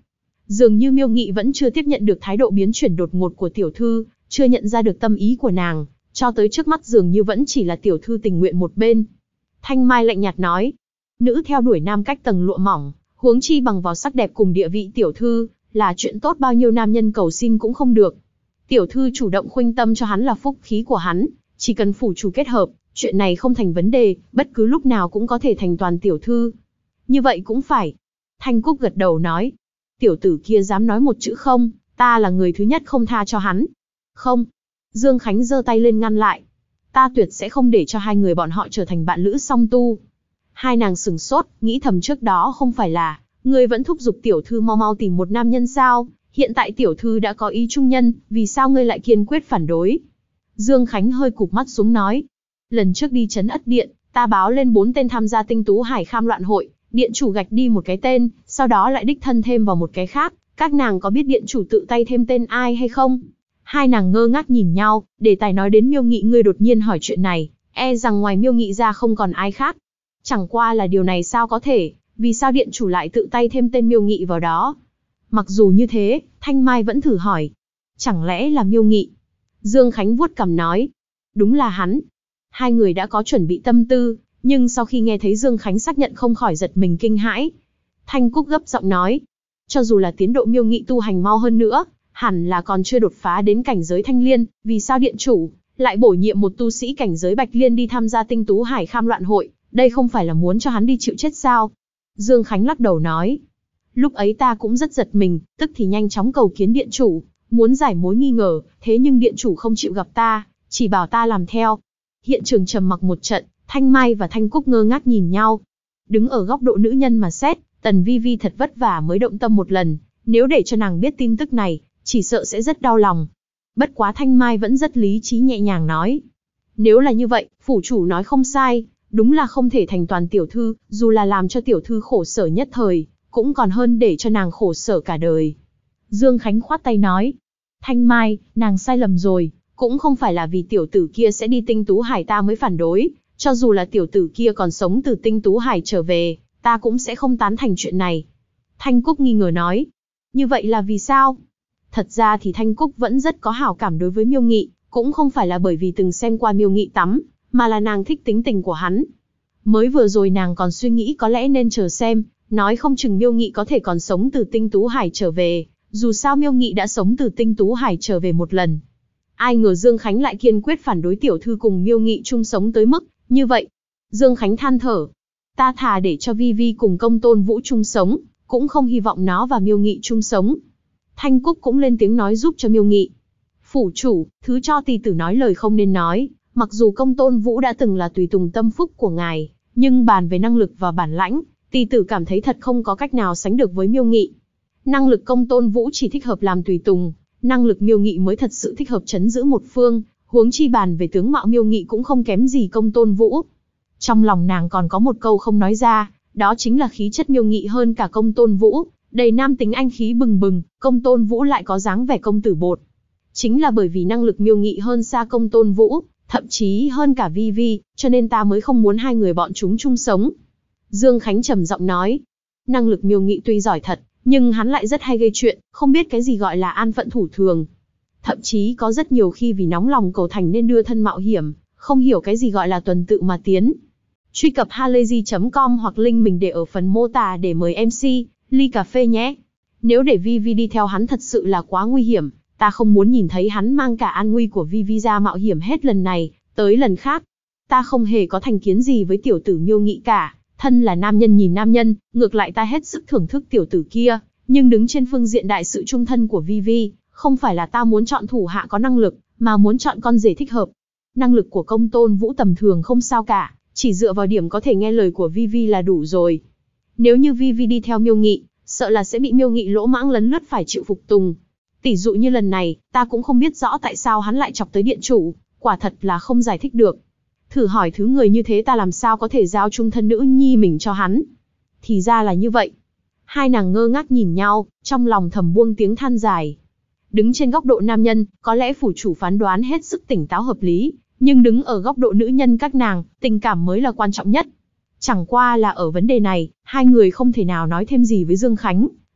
Speaker 1: Dường như Miêu Nghị vẫn chưa tiếp nhận được thái độ biến chuyển đột ngột của tiểu thư, chưa nhận ra được tâm ý của nàng, cho tới trước mắt dường như vẫn chỉ là tiểu thư tình nguyện một bên. Thanh Mai lạnh nhạt nói, nữ theo đuổi nam cách tầng lụa mỏng, huống chi bằng vào sắc đẹp cùng địa vị tiểu thư, là chuyện tốt bao nhiêu nam nhân cầu xin cũng không được. Tiểu thư chủ động khuynh tâm cho hắn là phúc khí của hắn, chỉ cần phủ chủ kết hợp, chuyện này không thành vấn đề, bất cứ lúc nào cũng có thể thành toàn tiểu thư. Như vậy cũng phải. Thanh Cúc gật đầu nói, tiểu tử kia dám nói một chữ không, ta là người thứ nhất không tha cho hắn. Không. Dương Khánh giơ tay lên ngăn lại. Ta tuyệt sẽ không để cho hai người bọn họ trở thành bạn lữ song tu. Hai nàng sửng sốt, nghĩ thầm trước đó không phải là, ngươi vẫn thúc giục tiểu thư mau mau tìm một nam nhân sao, hiện tại tiểu thư đã có ý trung nhân, vì sao ngươi lại kiên quyết phản đối? Dương Khánh hơi cụp mắt xuống nói, lần trước đi trấn Ất Điện, ta báo lên 4 tên tham gia Tinh Tú Hải Kham loạn hội, điện chủ gạch đi một cái tên, sau đó lại đích thân thêm vào một cái khác, các nàng có biết điện chủ tự tay thêm tên ai hay không? Hai nàng ngơ ngác nhìn nhau, đề tài nói đến Miêu Nghị ngươi đột nhiên hỏi chuyện này, e rằng ngoài Miêu Nghị ra không còn ai khác. Chẳng qua là điều này sao có thể, vì sao điện chủ lại tự tay thêm tên Miêu Nghị vào đó? Mặc dù như thế, Thanh Mai vẫn thử hỏi, chẳng lẽ là Miêu Nghị? Dương Khánh vuốt cằm nói, đúng là hắn. Hai người đã có chuẩn bị tâm tư, nhưng sau khi nghe thấy Dương Khánh xác nhận không khỏi giật mình kinh hãi. Thanh Cúc gấp giọng nói, cho dù là tiến độ Miêu Nghị tu hành mau hơn nữa, hẳn là còn chưa đột phá đến cảnh giới Thanh Liên, vì sao điện chủ lại bổ nhiệm một tu sĩ cảnh giới Bạch Liên đi tham gia Tinh Tú Hải Kham loạn hội, đây không phải là muốn cho hắn đi chịu chết sao? Dương Khánh lắc đầu nói, lúc ấy ta cũng rất giật mình, tức thì nhanh chóng cầu kiến điện chủ, muốn giải mối nghi ngờ, thế nhưng điện chủ không chịu gặp ta, chỉ bảo ta làm theo. Hiện trường trầm mặc một trận, Thanh Mai và Thanh Cúc ngơ ngác nhìn nhau. Đứng ở góc độ nữ nhân mà xét, Tần Vi Vi thật vất vả mới động tâm một lần, nếu để cho nàng biết tin tức này, chỉ sợ sẽ rất đau lòng. Bất quá Thanh Mai vẫn rất lý trí nhẹ nhàng nói, nếu là như vậy, phủ chủ nói không sai, đúng là không thể thành toàn tiểu thư, dù là làm cho tiểu thư khổ sở nhất thời, cũng còn hơn để cho nàng khổ sở cả đời. Dương Khánh khoát tay nói, Thanh Mai, nàng sai lầm rồi, cũng không phải là vì tiểu tử kia sẽ đi Tinh Tú Hải ta mới phản đối, cho dù là tiểu tử kia còn sống từ Tinh Tú Hải trở về, ta cũng sẽ không tán thành chuyện này. Thanh Cúc nghi ngờ nói, như vậy là vì sao? Thật ra thì Thanh Cúc vẫn rất có hảo cảm đối với Miêu Nghị, cũng không phải là bởi vì từng xem qua Miêu Nghị tắm, mà là nàng thích tính tình của hắn. Mới vừa rồi nàng còn suy nghĩ có lẽ nên chờ xem, nói không chừng Miêu Nghị có thể còn sống từ Tinh Tú Hải trở về, dù sao Miêu Nghị đã sống từ Tinh Tú Hải trở về một lần. Ai ngờ Dương Khánh lại kiên quyết phản đối tiểu thư cùng Miêu Nghị chung sống tới mức như vậy. Dương Khánh than thở, ta thà để cho Vi Vi cùng Công Tôn Vũ chung sống, cũng không hy vọng nó và Miêu Nghị chung sống. Thanh Cúc cũng lên tiếng nói giúp cho Miêu Nghị. Phủ chủ, thứ cho tỳ tử nói lời không nên nói, mặc dù Công Tôn Vũ đã từng là tùy tùng tâm phúc của ngài, nhưng bàn về năng lực và bản lãnh, tỳ tử cảm thấy thật không có cách nào sánh được với Miêu Nghị. Năng lực Công Tôn Vũ chỉ thích hợp làm tùy tùng, năng lực Miêu Nghị mới thật sự thích hợp trấn giữ một phương, huống chi bàn về tướng mạo Miêu Nghị cũng không kém gì Công Tôn Vũ. Trong lòng nàng còn có một câu không nói ra, đó chính là khí chất Miêu Nghị hơn cả Công Tôn Vũ, đầy nam tính anh khí bừng bừng, Công Tôn Vũ lại có dáng vẻ công tử bột. Chính là bởi vì năng lực Miêu Nghị hơn xa Công Tôn Vũ, thậm chí hơn cả Vi Vi, cho nên ta mới không muốn hai người bọn chúng chung sống. Dương Khánh trầm giọng nói, năng lực Miêu Nghị tuy giỏi thật, nhưng hắn lại rất hay gây chuyện, không biết cái gì gọi là an phận thủ thường. Thậm chí có rất nhiều khi vì nóng lòng cầu thành nên đưa thân mạo hiểm, không hiểu cái gì gọi là tuần tự mà tiến. Truy cập halayzi.com hoặc link mình để ở phần mô tả để mời MC, ly cà phê nhé. Nếu để Vi Vi đi theo hắn thật sự là quá nguy hiểm, ta không muốn nhìn thấy hắn mang cả an nguy của Vi Vi ra mạo hiểm hết lần này, tới lần khác. Ta không hề có thành kiến gì với tiểu tử Miêu Nghị cả, thân là nam nhân nhìn nam nhân, ngược lại ta hết sức thưởng thức tiểu tử kia, nhưng đứng trên phương diện đại sự chung thân của Vi Vi, không phải là ta muốn chọn thủ hạ có năng lực, mà muốn chọn con rể thích hợp. Năng lực của Công Tôn Vũ tầm thường không sao cả, chỉ dựa vào điểm có thể nghe lời của Vi Vi là đủ rồi. Nếu như Vi Vi đi theo Miêu Nghị, sợ là sẽ bị Miêu Nghị lỗ mãng lấn lướt phải chịu phục tùng. Tỷ dụ như lần này, ta cũng không biết rõ tại sao hắn lại chọc tới điện chủ, quả thật là không giải thích được. Thử hỏi thứ người như thế ta làm sao có thể giao chung thân nữ nhi mình cho hắn. Thì ra là như vậy. Hai nàng ngơ ngác nhìn nhau, trong lòng thầm buông tiếng than dài. Đứng trên góc độ nam nhân, có lẽ phủ chủ phán đoán hết sức tỉnh táo hợp lý, nhưng đứng ở góc độ nữ nhân các nàng, tình cảm mới là quan trọng nhất. Chẳng qua là ở vấn đề này, hai người không thể nào nói thêm gì với Dương Khánh.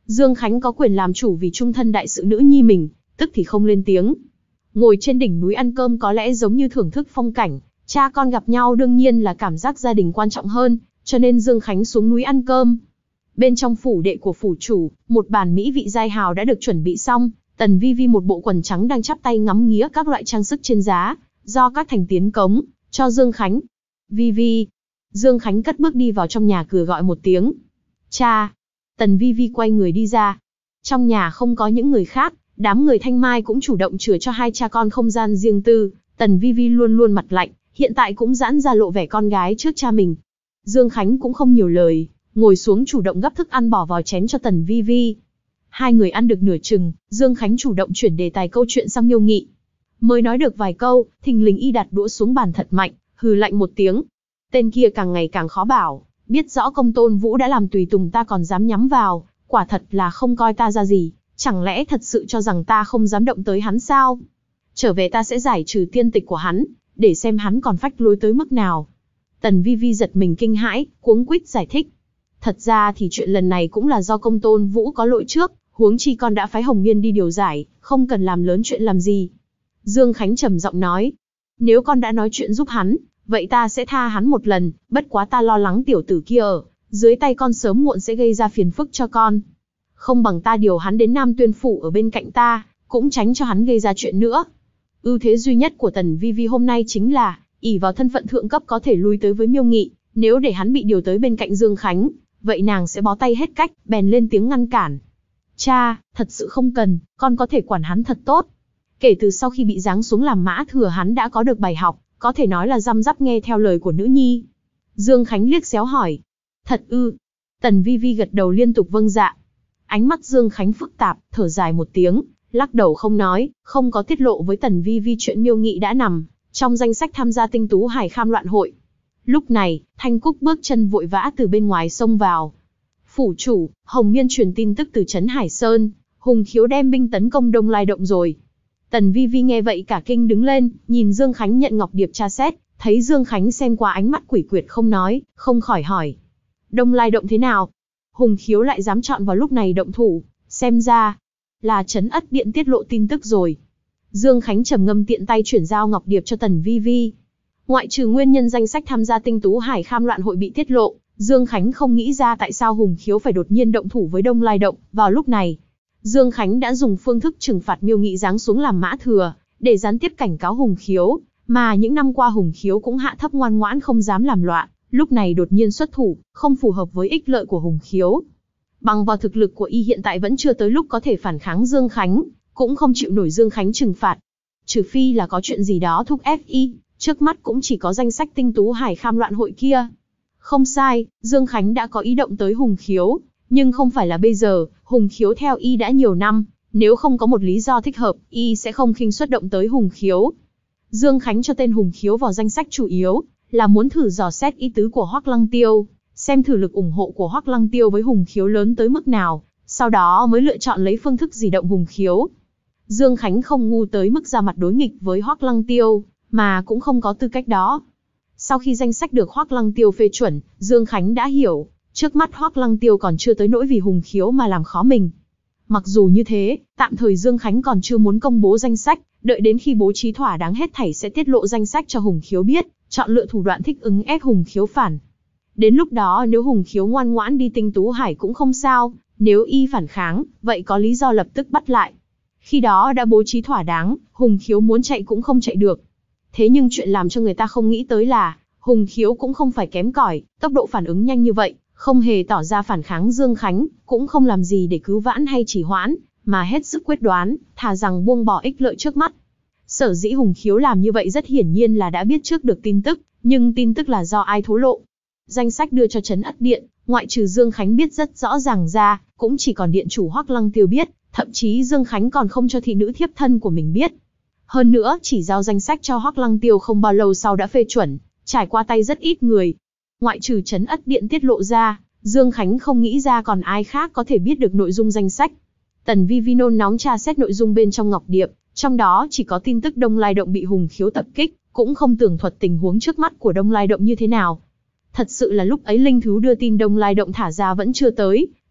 Speaker 1: Dương Khánh có quyền làm chủ vì trung thân đại sự nữ nhi mình, tức thì không lên tiếng. Ngồi trên đỉnh núi ăn cơm có lẽ giống như thưởng thức phong cảnh, cha con gặp nhau đương nhiên là cảm giác gia đình quan trọng hơn, cho nên Dương Khánh xuống núi ăn cơm. Bên trong phủ đệ của phủ chủ, một bàn mỹ vị dai hào đã được chuẩn bị xong, Tần Vi Vi một bộ quần trắng đang chắp tay ngắm nghía các loại trang sức trên giá, do các thành tiến cống, cho Dương Khánh. Vi Vi. Dương Khánh cất bước đi vào trong nhà cửa gọi một tiếng. Cha. Tần Vi Vi quay người đi ra. Trong nhà không có những người khác, đám người Thanh Mai cũng chủ động chừa cho hai cha con không gian riêng tư. Tần Vi Vi luôn luôn mặt lạnh, hiện tại cũng giãn ra lộ vẻ con gái trước cha mình. Dương Khánh cũng không nhiều lời, ngồi xuống chủ động gắp thức ăn bỏ vào chén cho Tần Vi Vi. Hai người ăn được nửa chừng, Dương Khánh chủ động chuyển đề tài câu chuyện sang Miêu Nghị. Mới nói được vài câu, thình lình y đặt đũa xuống bàn thật mạnh, hừ lạnh một tiếng. Tên kia càng ngày càng khó bảo, biết rõ Công Tôn Vũ đã làm tùy tùng ta còn dám nhắm vào, quả thật là không coi ta ra gì, chẳng lẽ thật sự cho rằng ta không dám động tới hắn sao? Trở về ta sẽ giải trừ tiên tịch của hắn, để xem hắn còn phách lối tới mức nào. Tần Vi Vi giật mình kinh hãi, cuống quýt giải thích. Thật ra thì chuyện lần này cũng là do Công Tôn Vũ có lỗi trước, huống chi con đã phái Hồng Miên đi điều giải, không cần làm lớn chuyện làm gì. Dương Khánh trầm giọng nói. Nếu con đã nói chuyện giúp hắn, vậy ta sẽ tha hắn một lần, bất quá ta lo lắng tiểu tử kia ở dưới tay con sớm muộn sẽ gây ra phiền phức cho con. Không bằng ta điều hắn đến Nam Tuyên Phủ ở bên cạnh ta, cũng tránh cho hắn gây ra chuyện nữa. Ưu thế duy nhất của Tần Vi Vi hôm nay chính là, ỷ vào thân phận thượng cấp có thể lui tới với Miêu Nghị, nếu để hắn bị điều tới bên cạnh Dương Khánh, vậy nàng sẽ bó tay hết cách, bèn lên tiếng ngăn cản. Cha, thật sự không cần, con có thể quản hắn thật tốt. Kể từ sau khi bị giáng xuống làm mã thừa hắn đã có được bài học, có thể nói là răm rắp nghe theo lời của nữ nhi. Dương Khánh liếc xéo hỏi. Thật ư? Tần Vi Vi gật đầu liên tục vâng dạ. Ánh mắt Dương Khánh phức tạp, thở dài một tiếng, lắc đầu không nói, không có tiết lộ với Tần Vi Vi chuyện Miêu Nghị đã nằm trong danh sách tham gia Tinh Tú Hải Kham loạn hội. Lúc này, Thanh Cúc bước chân vội vã từ bên ngoài xông vào. Phủ chủ, Hồng Miên truyền tin tức từ trấn Hải Sơn, Hùng Khiếu đem binh tấn công Đông Lai Động rồi. Tần Vi Vi nghe vậy cả kinh đứng lên, nhìn Dương Khánh nhận ngọc điệp tra xét, thấy Dương Khánh xem qua ánh mắt quỷ quyệt không nói, không khỏi hỏi. Đông Lai Động thế nào? Hùng Khiếu lại dám chọn vào lúc này động thủ, xem ra là trấn Ất Điện tiết lộ tin tức rồi. Dương Khánh trầm ngâm tiện tay chuyển giao ngọc điệp cho Tần Vi Vi. Ngoại trừ nguyên nhân danh sách tham gia Tinh Tú Hải Kham loạn hội bị tiết lộ, Dương Khánh không nghĩ ra tại sao Hùng Khiếu phải đột nhiên động thủ với Đông Lai Động vào lúc này. Dương Khánh đã dùng phương thức trừng phạt Miêu Nghị giáng xuống làm mã thừa, để gián tiếp cảnh cáo Hùng Khiếu, mà những năm qua Hùng Khiếu cũng hạ thấp ngoan ngoãn không dám làm loạn, lúc này đột nhiên xuất thủ, không phù hợp với ích lợi của Hùng Khiếu. Bằng vào thực lực của y hiện tại vẫn chưa tới lúc có thể phản kháng Dương Khánh, cũng không chịu nổi Dương Khánh trừng phạt. Trừ phi là có chuyện gì đó thúc ép y, trước mắt cũng chỉ có danh sách Tinh Tú Hải Kham loạn hội kia. Không sai, Dương Khánh đã có ý động tới Hùng Khiếu, nhưng không phải là bây giờ, Hùng Khiếu theo y đã nhiều năm, nếu không có một lý do thích hợp, y sẽ không khinh suất động tới Hùng Khiếu. Dương Khánh cho tên Hùng Khiếu vào danh sách chủ yếu, là muốn thử dò xét ý tứ của Hoắc Lăng Tiêu, xem thử lực ủng hộ của Hoắc Lăng Tiêu với Hùng Khiếu lớn tới mức nào, sau đó mới lựa chọn lấy phương thức gì động Hùng Khiếu. Dương Khánh không ngu tới mức ra mặt đối nghịch với Hoắc Lăng Tiêu, mà cũng không có tư cách đó. Sau khi danh sách được Hoắc Lăng Tiêu phê chuẩn, Dương Khánh đã hiểu, trước mắt Hoắc Lăng Tiêu còn chưa tới nỗi vì Hùng Khiếu mà làm khó mình. Mặc dù như thế, tạm thời Dương Khánh còn chưa muốn công bố danh sách, đợi đến khi bố trí thỏa đáng hết thảy sẽ tiết lộ danh sách cho Hùng Khiếu biết, chọn lựa thủ đoạn thích ứng ép Hùng Khiếu phản. Đến lúc đó nếu Hùng Khiếu ngoan ngoãn đi Tinh Tú Hải cũng không sao, nếu y phản kháng, vậy có lý do lập tức bắt lại. Khi đó đã bố trí thỏa đáng, Hùng Khiếu muốn chạy cũng không chạy được. Thế nhưng chuyện làm cho người ta không nghĩ tới là, Hùng Khiếu cũng không phải kém cỏi, tốc độ phản ứng nhanh như vậy, không hề tỏ ra phản kháng Dương Khánh, cũng không làm gì để cứu vãn hay trì hoãn, mà hết sức quyết đoán, thà rằng buông bỏ ích lợi trước mắt. Sở dĩ Hùng Khiếu làm như vậy rất hiển nhiên là đã biết trước được tin tức, nhưng tin tức là do ai thố lộ. Danh sách đưa cho trấn Ất Điện, ngoại trừ Dương Khánh biết rất rõ ràng ra, cũng chỉ còn điện chủ Hoắc Lăng Tiêu biết, thậm chí Dương Khánh còn không cho thị nữ thiếp thân của mình biết. Hơn nữa, chỉ giao danh sách cho Hoắc Lăng Tiêu không bao lâu sau đã phê chuẩn, trải qua tay rất ít người. Ngoại trừ trấn Ất Điện tiết lộ ra, Dương Khánh không nghĩ ra còn ai khác có thể biết được nội dung danh sách. Tần Vi Vi nôn nóng tra xét nội dung bên trong ngọc điệp, trong đó chỉ có tin tức Đông Lai Động bị Hùng Khiếu tập kích, cũng không tường thuật tình huống trước mắt của Đông Lai Động như thế nào. Thật sự là lúc ấy linh thú đưa tin Đông Lai Động thả ra vẫn chưa tới,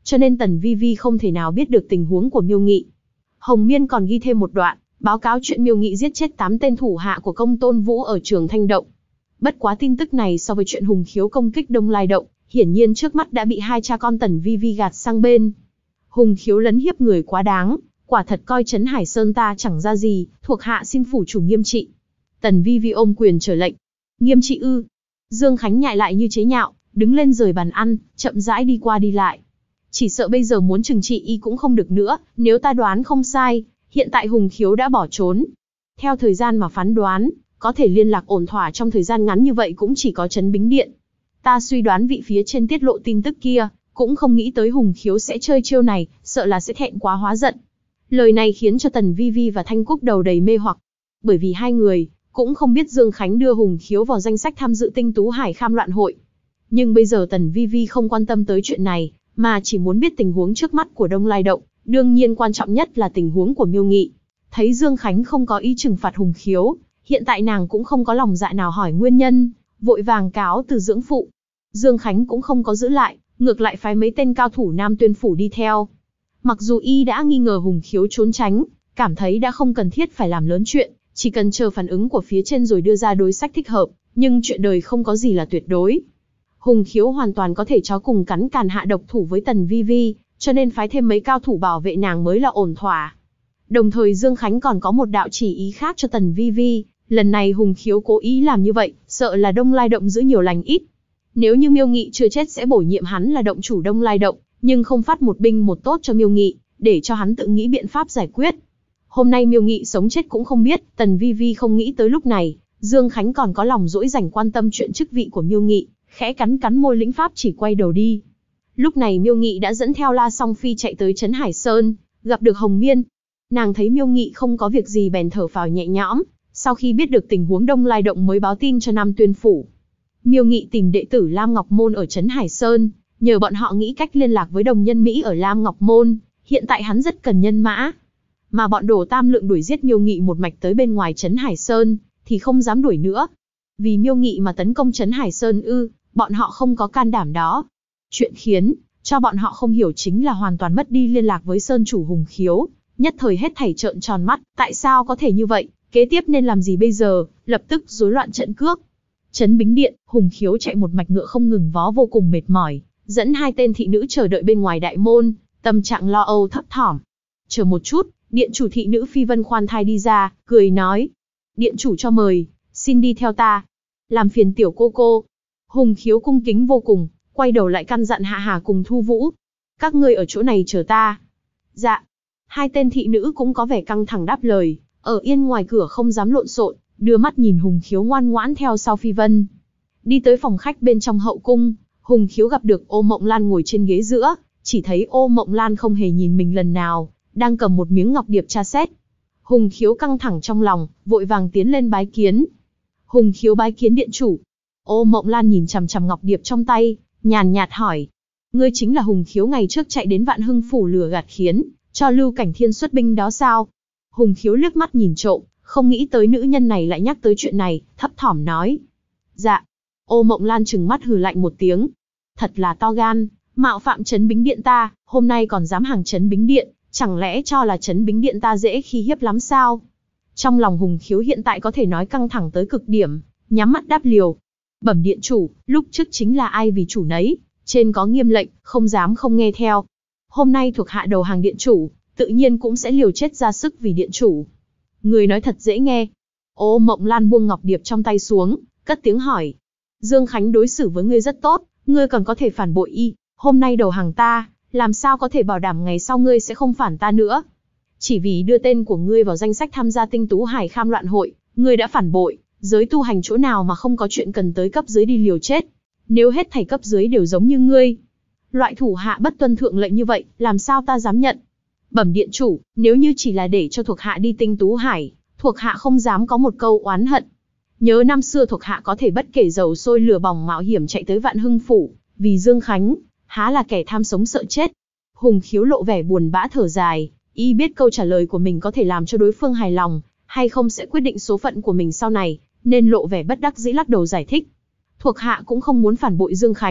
Speaker 1: cho nên Tần Vi Vi không thể nào biết được tình huống của Miêu Nghị. Hồng Miên còn ghi thêm một đoạn, báo cáo chuyện Miêu Nghị giết chết 8 tên thủ hạ của Công Tôn Vũ ở Trường Thanh Động. Bất quá tin tức này so với chuyện Hùng Khiếu công kích Đông Lai Động, hiển nhiên trước mắt đã bị hai cha con Tần Vi Vi gạt sang bên. Hùng Khiếu lấn hiếp người quá đáng, quả thật coi Trấn Hải Sơn ta chẳng ra gì, thuộc hạ xin phủ chủ nghiêm trị. Tần Vi Vi ôm quyền trở lệnh. Nghiêm trị ư? Dương Khánh nhại lại như chế nhạo, đứng lên rời bàn ăn, chậm rãi đi qua đi lại. Chỉ sợ bây giờ muốn trừng trị y cũng không được nữa, nếu ta đoán không sai, hiện tại Hùng Khiếu đã bỏ trốn. Theo thời gian mà phán đoán, có thể liên lạc ổn thỏa trong thời gian ngắn như vậy cũng chỉ có Trấn Bính Điện. Ta suy đoán vị phía trên tiết lộ tin tức kia, cũng không nghĩ tới Hùng Khiếu sẽ chơi chiêu này, sợ là sẽ thẹn quá hóa giận. Lời này khiến cho Tần Vi Vi và Thanh Cúc đầu đầy mê hoặc, bởi vì hai người cũng không biết Dương Khánh đưa Hùng Khiếu vào danh sách tham dự Tinh Tú Hải Kham Loạn Hội. Nhưng bây giờ Tần Vi Vi không quan tâm tới chuyện này, mà chỉ muốn biết tình huống trước mắt của Đông Lai Động, đương nhiên quan trọng nhất là tình huống của Miêu Nghị. Thấy Dương Khánh không có ý trừng phạt Hùng Khiếu, hiện tại nàng cũng không có lòng dạ nào hỏi nguyên nhân, vội vàng cáo từ dưỡng phụ. Dương Khánh cũng không có giữ lại, ngược lại phái mấy tên cao thủ Nam Tuyên Phủ đi theo. Mặc dù y đã nghi ngờ Hùng Khiếu trốn tránh, cảm thấy đã không cần thiết phải làm lớn chuyện, chỉ cần chờ phản ứng của phía trên rồi đưa ra đối sách thích hợp, nhưng chuyện đời không có gì là tuyệt đối. Hùng Khiếu hoàn toàn có thể chó cùng cắn càn hạ độc thủ với Tần Vi Vi, cho nên phái thêm mấy cao thủ bảo vệ nàng mới là ổn thỏa. Đồng thời Dương Khánh còn có một đạo chỉ ý khác cho Tần Vi Vi, lần này Hùng Khiếu cố ý làm như vậy, sợ là Đông Lai Động giữ nhiều lành ít. Nếu như Miêu Nghị chưa chết sẽ bổ nhiệm hắn là động chủ Đông Lai Động, nhưng không phát một binh một tốt cho Miêu Nghị, để cho hắn tự nghĩ biện pháp giải quyết. Hôm nay Miêu Nghị sống chết cũng không biết, Tần Vi Vi không nghĩ tới lúc này, Dương Khánh còn có lòng dỗi dành quan tâm chuyện chức vị của Miêu Nghị, khẽ cắn cắn môi lĩnh pháp chỉ quay đầu đi. Lúc này Miêu Nghị đã dẫn theo La Song Phi chạy tới Trấn Hải Sơn, gặp được Hồng Miên. Nàng thấy Miêu Nghị không có việc gì bèn thở phào nhẹ nhõm, sau khi biết được tình huống Đông Lai Động mới báo tin cho Nam Tuyên Phủ. Miêu Nghị tìm đệ tử Lam Ngọc Môn ở Trấn Hải Sơn, nhờ bọn họ nghĩ cách liên lạc với đồng nhân Mỹ ở Lam Ngọc Môn, hiện tại hắn rất cần nhân mã. Mà bọn Đồ Tam Lượng đuổi giết Miêu Nghị một mạch tới bên ngoài Trấn Hải Sơn, thì không dám đuổi nữa. Vì Miêu Nghị mà tấn công Trấn Hải Sơn ư, bọn họ không có can đảm đó. Chuyện khiến cho bọn họ không hiểu chính là hoàn toàn mất đi liên lạc với Sơn chủ Hùng Khiếu, nhất thời hết thảy trợn tròn mắt, tại sao có thể như vậy, kế tiếp nên làm gì bây giờ, lập tức rối loạn trận cước. Trấn Bính Điện, Hùng Khiếu chạy một mạch ngựa không ngừng vó vô cùng mệt mỏi, dẫn hai tên thị nữ chờ đợi bên ngoài đại môn, tâm trạng lo âu thấp thỏm. Chờ một chút, điện chủ thị nữ Phi Vân khoan thai đi ra, cười nói: Điện chủ cho mời, xin đi theo ta. Làm phiền tiểu cô cô. Hùng Khiếu cung kính vô cùng, quay đầu lại căn dặn Hạ Hà cùng Thu Vũ: các ngươi ở chỗ này chờ ta. Dạ. Hai tên thị nữ cũng có vẻ căng thẳng đáp lời, ở yên ngoài cửa không dám lộn xộn, đưa mắt nhìn Hùng Khiếu ngoan ngoãn theo sau Phi Vân. Đi tới phòng khách bên trong hậu cung, Hùng Khiếu gặp được Ô Mộng Lan ngồi trên ghế giữa, chỉ thấy Ô Mộng Lan không hề nhìn mình lần nào, đang cầm một miếng ngọc điệp tra xét. Hùng Khiếu căng thẳng trong lòng, vội vàng tiến lên bái kiến. Hùng Khiếu bái kiến điện chủ. Ô Mộng Lan nhìn chằm chằm ngọc điệp trong tay, nhàn nhạt hỏi: ngươi chính là Hùng Khiếu ngày trước chạy đến Vạn Hưng phủ lừa gạt khiến cho Lưu Cảnh Thiên xuất binh đó sao? Hùng Khiếu liếc mắt nhìn trộm, không nghĩ tới nữ nhân này lại nhắc tới chuyện này, thấp thỏm nói: dạ. Ô Mộng Lan trừng mắt hừ lạnh một tiếng: thật là to gan, mạo phạm Trấn Bính Điện ta, hôm nay còn dám hàng Trấn Bính Điện, chẳng lẽ cho là Trấn Bính Điện ta dễ khi hiếp lắm sao? Trong lòng Hùng Khiếu hiện tại có thể nói căng thẳng tới cực điểm, nhắm mắt đáp liều: bẩm điện chủ, lúc trước chính là ai vì chủ nấy, trên có nghiêm lệnh, không dám không nghe theo. Hôm nay thuộc hạ đầu hàng điện chủ, tự nhiên cũng sẽ liều chết ra sức vì điện chủ. Người nói thật dễ nghe. Ô Mộng Lan buông ngọc điệp trong tay xuống, cất tiếng hỏi: Dương Khánh đối xử với ngươi rất tốt, ngươi còn có thể phản bội y, hôm nay đầu hàng ta, làm sao có thể bảo đảm ngày sau ngươi sẽ không phản ta nữa? Chỉ vì đưa tên của ngươi vào danh sách tham gia Tinh Tú Hải Kham Loạn Hội, ngươi đã phản bội, giới tu hành chỗ nào mà không có chuyện cần tới cấp dưới đi liều chết. Nếu hết thảy cấp dưới đều giống như ngươi, loại thủ hạ bất tuân thượng lệnh như vậy, làm sao ta dám nhận? Bẩm điện chủ, nếu như chỉ là để cho thuộc hạ đi Tinh Tú Hải, thuộc hạ không dám có một câu oán hận. Nhớ năm xưa thuộc hạ có thể bất kể dầu sôi lửa bỏng mạo hiểm chạy tới Vạn Hưng phủ, vì Dương Khánh, há là kẻ tham sống sợ chết. Hùng Khiếu lộ vẻ buồn bã thở dài, y biết câu trả lời của mình có thể làm cho đối phương hài lòng, hay không sẽ quyết định số phận của mình sau này, nên lộ vẻ bất đắc dĩ lắc đầu giải thích: thuộc hạ cũng không muốn phản bội Dương Khánh,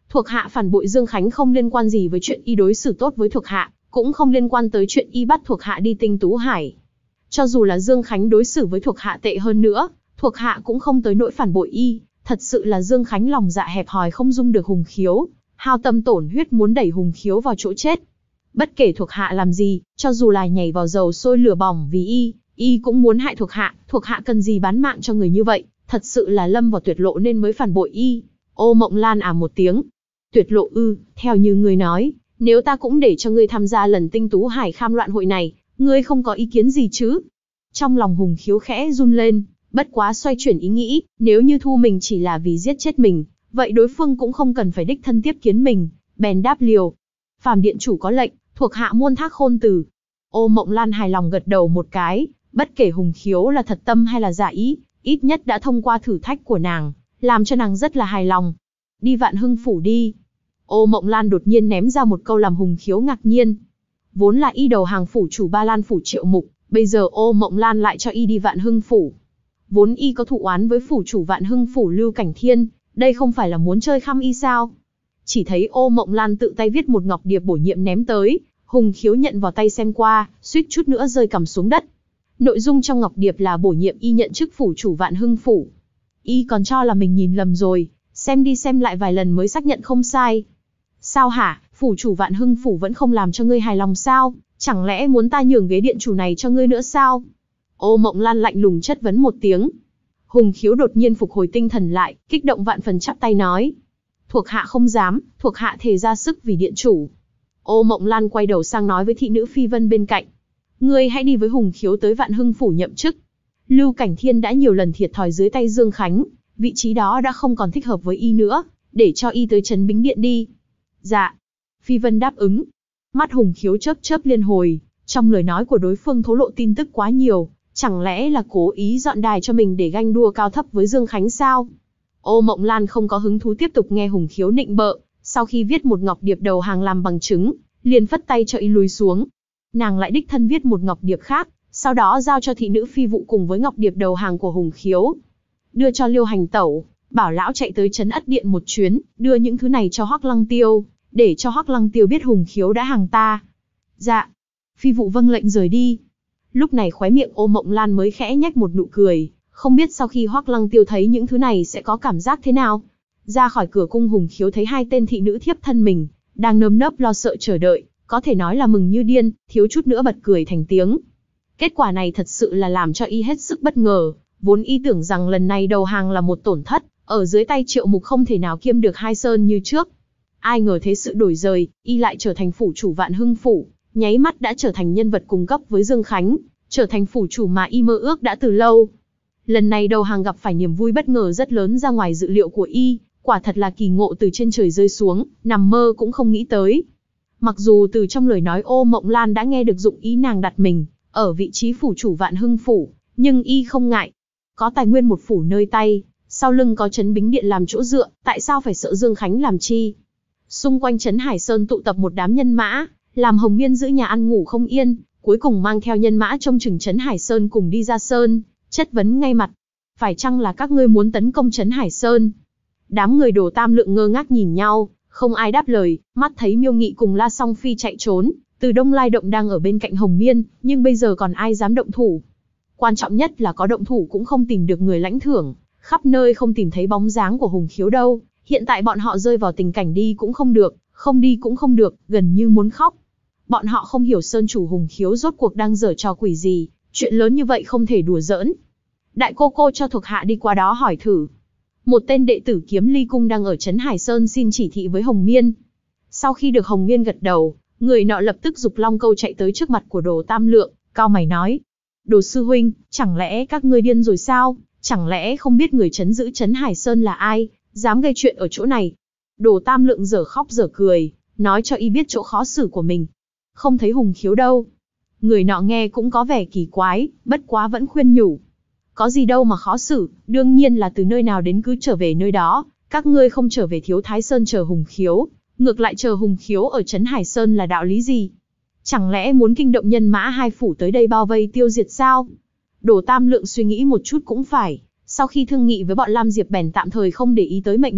Speaker 1: Thuộc hạ phản bội Dương Khánh không liên quan gì với chuyện y đối xử tốt với thuộc hạ, cũng không liên quan tới chuyện y bắt thuộc hạ đi Tinh Tú Hải. Cho dù là Dương Khánh đối xử với thuộc hạ tệ hơn nữa, thuộc hạ cũng không tới nỗi phản bội y. Thật sự là Dương Khánh lòng dạ hẹp hòi không dung được Hùng Khiếu, hao tâm tổn huyết muốn đẩy Hùng Khiếu vào chỗ chết. Bất kể thuộc hạ làm gì, cho dù là nhảy vào dầu sôi lửa bỏng vì y cũng muốn hại thuộc hạ cần gì bán mạng cho người như vậy, thật sự là lâm vào tuyệt lộ nên mới phản bội y. Ô Mộng Lan một tiếng. Tuyệt lộ ư? Theo như ngươi nói, nếu ta cũng để cho ngươi tham gia lần Tinh Tú Hải Kham loạn hội này, ngươi không có ý kiến gì chứ? Trong lòng Hùng Khiếu khẽ run lên, bất quá xoay chuyển ý nghĩ, nếu như thu mình chỉ là vì giết chết mình, vậy đối phương cũng không cần phải đích thân tiếp kiến mình, bèn đáp liều. Phàm điện chủ có lệnh, thuộc hạ muôn thác khôn từ. Ô Mộng Lan hài lòng gật đầu một cái, bất kể Hùng Khiếu là thật tâm hay là giả ý, ít nhất đã thông qua thử thách của nàng, làm cho nàng rất là hài lòng. Đi Vạn Hưng phủ đi. Ô Mộng Lan đột nhiên ném ra một câu làm Hùng Khiếu ngạc nhiên. Vốn là y đầu hàng phủ chủ Ba Lan phủ Triệu Mục, bây giờ Ô Mộng Lan lại cho y đi Vạn Hưng phủ. Vốn y có thụ oán với phủ chủ Vạn Hưng phủ Lưu Cảnh Thiên, đây không phải là muốn chơi khăm y sao? Chỉ thấy Ô Mộng Lan tự tay viết một ngọc điệp bổ nhiệm ném tới, Hùng Khiếu nhận vào tay xem qua, suýt chút nữa rơi cằm xuống đất. Nội dung trong ngọc điệp là bổ nhiệm y nhận chức phủ chủ Vạn Hưng phủ. Y còn cho là mình nhìn lầm rồi, xem đi xem lại vài lần mới xác nhận không sai. Sao hả, phủ chủ Vạn Hưng phủ vẫn không làm cho ngươi hài lòng sao? Chẳng lẽ muốn ta nhường ghế điện chủ này cho ngươi nữa sao? Ô Mộng Lan lạnh lùng chất vấn một tiếng. Hùng Khiếu đột nhiên phục hồi tinh thần lại, kích động vạn phần chắp tay nói. Thuộc hạ không dám, thuộc hạ thề ra sức vì điện chủ. Ô Mộng Lan quay đầu sang nói với thị nữ Phi Vân bên cạnh. Ngươi hãy đi với Hùng Khiếu tới Vạn Hưng phủ nhậm chức. Lưu Cảnh Thiên đã nhiều lần thiệt thòi dưới tay Dương Khánh, vị trí đó đã không còn thích hợp với y nữa, để cho y tới Trấn Bính Điện đi. Dạ. Phi Vân đáp ứng. Mắt Hùng Khiếu chớp chớp liên hồi, trong lời nói của đối phương thổ lộ tin tức quá nhiều, chẳng lẽ là cố ý dọn đài cho mình để ganh đua cao thấp với Dương Khánh sao? Ô Mộng Lan không có hứng thú tiếp tục nghe Hùng Khiếu nịnh bợ, sau khi viết một ngọc điệp đầu hàng làm bằng chứng, liền phất tay cho y lùi xuống. Nàng lại đích thân viết một ngọc điệp khác, sau đó giao cho thị nữ Phi Vụ cùng với ngọc điệp đầu hàng của Hùng Khiếu. Đưa cho Liêu Hành Tẩu, bảo lão chạy tới Trấn Ất Điện một chuyến, đưa những thứ này cho Hoắc Lăng Tiêu, để cho Hoắc Lăng Tiêu biết Hùng Khiếu đã hàng ta. Dạ. Phi Vụ vâng lệnh rời đi. Lúc này khóe miệng Ô Mộng Lan mới khẽ nhếch một nụ cười, không biết sau khi Hoắc Lăng Tiêu thấy những thứ này sẽ có cảm giác thế nào. Ra khỏi cửa cung, Hùng Khiếu thấy hai tên thị nữ thiếp thân mình, đang nơm nớp lo sợ chờ đợi, có thể nói là mừng như điên, thiếu chút nữa bật cười thành tiếng. Kết quả này thật sự là làm cho y hết sức bất ngờ, vốn y tưởng rằng lần này đầu hàng là một tổn thất, ở dưới tay Triệu Mục không thể nào kiêm được hai sơn như trước. Ai ngờ thế sự đổi dời, y lại trở thành phủ chủ Vạn Hưng phủ, nháy mắt đã trở thành nhân vật cùng cấp với Dương Khánh, trở thành phủ chủ mà y mơ ước đã từ lâu. Lần này đầu hàng gặp phải niềm vui bất ngờ rất lớn ra ngoài dự liệu của y, quả thật là kỳ ngộ từ trên trời rơi xuống, nằm mơ cũng không nghĩ tới. Mặc dù từ trong lời nói Ô Mộng Lan đã nghe được dụng ý nàng đặt mình ở vị trí phủ chủ Vạn Hưng phủ, nhưng y không ngại. Có tài nguyên một phủ nơi tay, sau lưng có Trấn Bính Điện làm chỗ dựa, tại sao phải sợ Dương Khánh làm chi? Xung quanh Trấn Hải Sơn tụ tập một đám nhân mã, làm Hồng Miên giữ nhà ăn ngủ không yên, cuối cùng mang theo nhân mã trông chừng Trấn Hải Sơn cùng đi ra sơn, chất vấn ngay mặt. Phải chăng là các ngươi muốn tấn công Trấn Hải Sơn? Đám người Đồ Tam Lượng ngơ ngác nhìn nhau, không ai đáp lời, mắt thấy Miêu Nghị cùng La Song Phi chạy trốn, Từ Đông Lai Động đang ở bên cạnh Hồng Miên, nhưng bây giờ còn ai dám động thủ. Quan trọng nhất là có động thủ cũng không tìm được người lãnh thưởng, khắp nơi không tìm thấy bóng dáng của Hùng Khiếu đâu. Hiện tại bọn họ rơi vào tình cảnh đi cũng không được, không đi cũng không được, gần như muốn khóc. Bọn họ không hiểu Sơn chủ Hùng Khiếu rốt cuộc đang giở trò quỷ gì, chuyện lớn như vậy không thể đùa giỡn. Đại cô cho thuộc hạ đi qua đó hỏi thử. Một tên đệ tử Kiếm Ly Cung đang ở Trấn Hải Sơn xin chỉ thị với Hồng Miên. Sau khi được Hồng Miên gật đầu, người nọ lập tức giục long câu chạy tới trước mặt của Đồ Tam Lượng, cau mày nói: Đồ sư huynh, chẳng lẽ các ngươi điên rồi sao? Chẳng lẽ không biết người trấn giữ Trấn Hải Sơn là ai, dám gây chuyện ở chỗ này? Đồ Tam Lượng dở khóc dở cười, nói cho y biết chỗ khó xử của mình. Không thấy Hùng Khiếu đâu. Người nọ nghe cũng có vẻ kỳ quái, bất quá vẫn khuyên nhủ. Có gì đâu mà khó xử, đương nhiên là từ nơi nào đến cứ trở về nơi đó, các ngươi không trở về Thiếu Thái Sơn chờ Hùng Khiếu, ngược lại chờ Hùng Khiếu ở Trấn Hải Sơn là đạo lý gì? Chẳng lẽ muốn kinh động nhân mã hai phủ tới đây bao vây tiêu diệt sao? Đồ Tam Lượng suy nghĩ một chút cũng phải, sau khi thương nghị với bọn Lam Diệp bèn tạm thời không để ý tới mệnh lệnh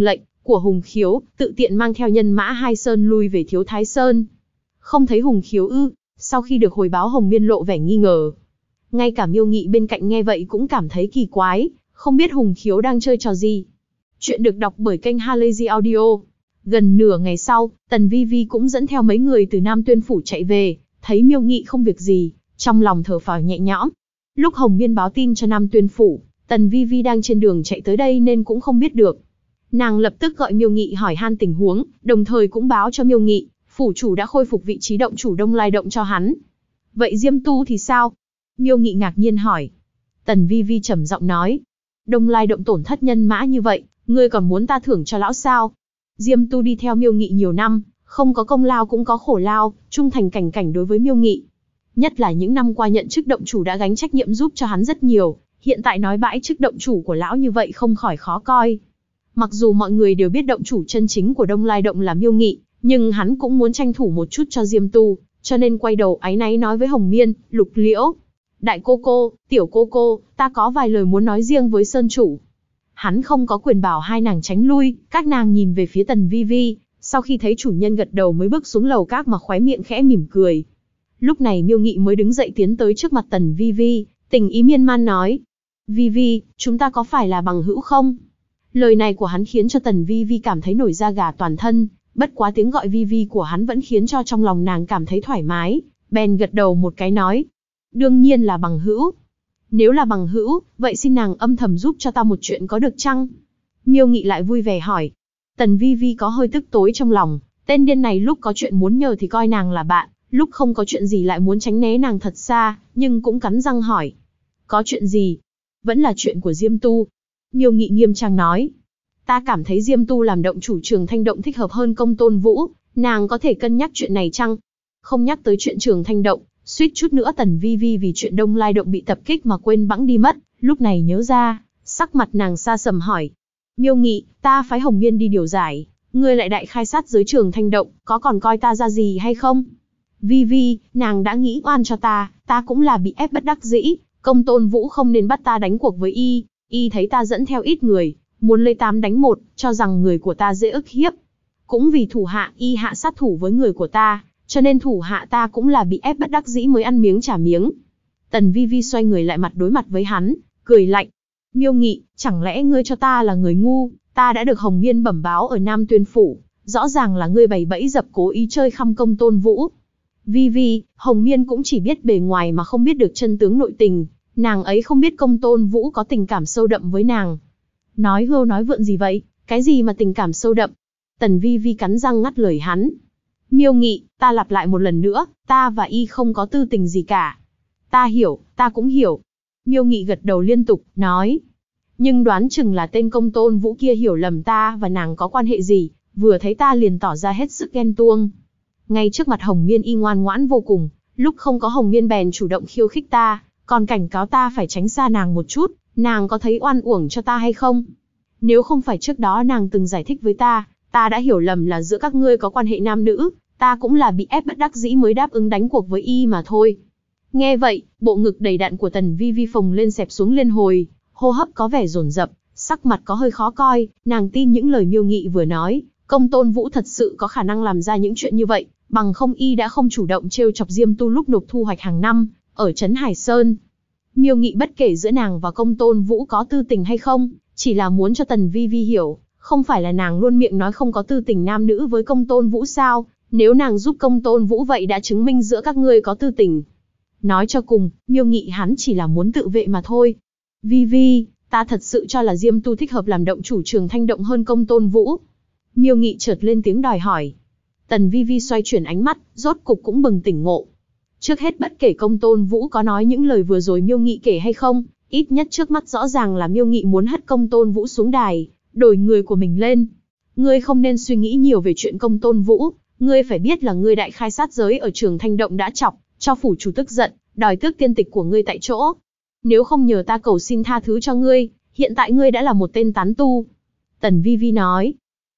Speaker 1: của Hùng Khiếu, tự tiện mang theo nhân mã Hai Sơn lui về Thiếu Thái Sơn. Không thấy Hùng Khiếu ư? Sau khi được hồi báo, Hồng Miên lộ vẻ nghi ngờ. Ngay cả Miêu Nghị bên cạnh nghe vậy cũng cảm thấy kỳ quái, không biết Hùng Khiếu đang chơi trò gì. Chuyện được đọc bởi kênh Halazy Audio. Gần nửa ngày sau, Tần Vi Vi cũng dẫn theo mấy người từ Nam Tuyên Phủ chạy về, thấy Miêu Nghị không việc gì, trong lòng thở phào nhẹ nhõm. Lúc Hồng Miên báo tin cho Nam Tuyên Phủ, Tần Vi Vi đang trên đường chạy tới đây nên cũng không biết được. Nàng lập tức gọi Miêu Nghị hỏi han tình huống, đồng thời cũng báo cho Miêu Nghị, phủ chủ đã khôi phục vị trí động chủ Đông Lai Động cho hắn. Vậy Diêm Tu thì sao? Miêu Nghị ngạc nhiên hỏi. Tần Vi Vi trầm giọng nói, Đông Lai Động tổn thất nhân mã như vậy, ngươi còn muốn ta thưởng cho lão sao? Diêm Tu đi theo Miêu Nghị nhiều năm, không có công lao cũng có khổ lao, trung thành cảnh cảnh đối với Miêu Nghị. Nhất là những năm qua nhận chức động chủ đã gánh trách nhiệm giúp cho hắn rất nhiều, hiện tại nói bãi chức động chủ của lão như vậy không khỏi khó coi. Mặc dù mọi người đều biết động chủ chân chính của Đông Lai Động là Miêu Nghị, nhưng hắn cũng muốn tranh thủ một chút cho Diêm Tu, cho nên quay đầu áy náy nói với Hồng Miên, Lục Liễu. Đại cô cô, tiểu cô cô, ta có vài lời muốn nói riêng với Sơn chủ. Hắn không có quyền bảo hai nàng tránh lui, các nàng nhìn về phía Tần Vi Vi, sau khi thấy chủ nhân gật đầu mới bước xuống lầu các mà khóe miệng khẽ mỉm cười. Lúc này Miêu Nghị mới đứng dậy tiến tới trước mặt Tần Vi Vi, tình ý miên man nói. Vi Vi, chúng ta có phải là bằng hữu không? Lời này của hắn khiến cho Tần Vi Vi cảm thấy nổi da gà toàn thân, bất quá tiếng gọi Vi Vi của hắn vẫn khiến cho trong lòng nàng cảm thấy thoải mái, bèn gật đầu một cái nói. Đương nhiên là bằng hữu. Nếu là bằng hữu, vậy xin nàng âm thầm giúp cho ta một chuyện có được chăng? Miêu Nghị lại vui vẻ hỏi. Tần Vi Vi có hơi tức tối trong lòng, tên điên này lúc có chuyện muốn nhờ thì coi nàng là bạn, lúc không có chuyện gì lại muốn tránh né nàng thật xa, nhưng cũng cắn răng hỏi. Có chuyện gì? Vẫn là chuyện của Diêm Tu. Miêu Nghị nghiêm trang nói. Ta cảm thấy Diêm Tu làm động chủ Trường Thanh Động thích hợp hơn Công Tôn Vũ, nàng có thể cân nhắc chuyện này chăng? Không nhắc tới chuyện Trường Thanh Động, suýt chút nữa Tần Vi Vi vì chuyện Đông Lai Động bị tập kích mà quên bẵng đi mất, lúc này nhớ ra, sắc mặt nàng xa sầm hỏi. Miêu Nghị, ta phái Hồng Miên đi điều giải, ngươi lại đại khai sát giới Trường Thanh Động, có còn coi ta ra gì hay không? Vi Vi, nàng đã nghĩ oan cho ta cũng là bị ép bất đắc dĩ, Công Tôn Vũ không nên bắt ta đánh cuộc với y thấy ta dẫn theo ít người, muốn lấy 8 đánh 1, cho rằng người của ta dễ ức hiếp. Cũng vì thủ hạ y hạ sát thủ với người của ta, cho nên thủ hạ ta cũng là bị ép bất đắc dĩ mới ăn miếng trả miếng. Tần Vi Vi xoay người lại mặt đối mặt với hắn, cười lạnh. Miêu Nghị, chẳng lẽ ngươi cho ta là người ngu? Ta đã được Hồng Miên bẩm báo ở Nam Tuyên Phủ, rõ ràng là ngươi bày bẫy dập cố ý chơi khăm Công Tôn Vũ. Vi Vi, Hồng Miên cũng chỉ biết bề ngoài mà không biết được chân tướng nội tình, nàng ấy không biết Công Tôn Vũ có tình cảm sâu đậm với nàng. Nói hưu nói vượn gì vậy, cái gì mà tình cảm sâu đậm? Tần Vi Vi cắn răng ngắt lời hắn. Miêu Nghị, ta lặp lại một lần nữa, ta và y không có tư tình gì cả. Ta hiểu, ta cũng hiểu. Miêu Nghị gật đầu liên tục, nói. Nhưng đoán chừng là tên Công Tôn Vũ kia hiểu lầm ta và nàng có quan hệ gì, vừa thấy ta liền tỏ ra hết sức ghen tuông. Ngay trước mặt Hồng Miên y ngoan ngoãn vô cùng, lúc không có Hồng Miên bèn chủ động khiêu khích ta, còn cảnh cáo ta phải tránh xa nàng một chút, nàng có thấy oan uổng cho ta hay không? Nếu không phải trước đó nàng từng giải thích với ta đã hiểu lầm là giữa các ngươi có quan hệ nam nữ, ta cũng là bị ép bất đắc dĩ mới đáp ứng đánh cuộc với y mà thôi. Nghe vậy, bộ ngực đầy đặn của Tần Vi Vi phồng lên xẹp xuống liên hồi, hô hấp có vẻ dồn dập, sắc mặt có hơi khó coi, nàng tin những lời Miêu Nghị vừa nói, Công Tôn Vũ thật sự có khả năng làm ra những chuyện như vậy, bằng không y đã không chủ động trêu chọc Diêm Tu lúc nộp thu hoạch hàng năm ở trấn Hải Sơn. Miêu Nghị bất kể giữa nàng và Công Tôn Vũ có tư tình hay không, chỉ là muốn cho Tần Vi Vi hiểu, không phải là nàng luôn miệng nói không có tư tình nam nữ với Công Tôn Vũ sao, nếu nàng giúp Công Tôn Vũ vậy đã chứng minh giữa các ngươi có tư tình. Nói cho cùng, Miêu Nghị hắn chỉ là muốn tự vệ mà thôi. Vi Vi, ta thật sự cho là Diêm Tu thích hợp làm động chủ Trường Thanh Động hơn Công Tôn Vũ. Miêu Nghị chợt lên tiếng đòi hỏi. Tần Vi Vi xoay chuyển ánh mắt, rốt cục cũng bừng tỉnh ngộ. Trước hết bất kể Công Tôn Vũ có nói những lời vừa rồi Miêu Nghị kể hay không, ít nhất trước mắt rõ ràng là Miêu Nghị muốn hất Công Tôn Vũ xuống đài, đổi người của mình lên. Ngươi không nên suy nghĩ nhiều về chuyện Công Tôn Vũ, ngươi phải biết là ngươi đại khai sát giới ở Trường Thanh Động đã chọc cho phủ chủ tức giận, đòi tước tiên tịch của ngươi tại chỗ. Nếu không nhờ ta cầu xin tha thứ cho ngươi, hiện tại ngươi đã là một tên tán tu. Tần Vi Vi nói.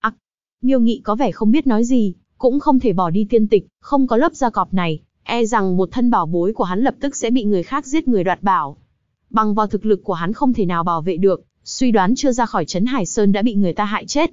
Speaker 1: Miêu Nghị có vẻ không biết nói gì, cũng không thể bỏ đi tiên tịch, không có lớp da cọp này, e rằng một thân bảo bối của hắn lập tức sẽ bị người khác giết người đoạt bảo. Bằng vào thực lực của hắn không thể nào bảo vệ được, suy đoán chưa ra khỏi trấn Hải Sơn đã bị người ta hại chết.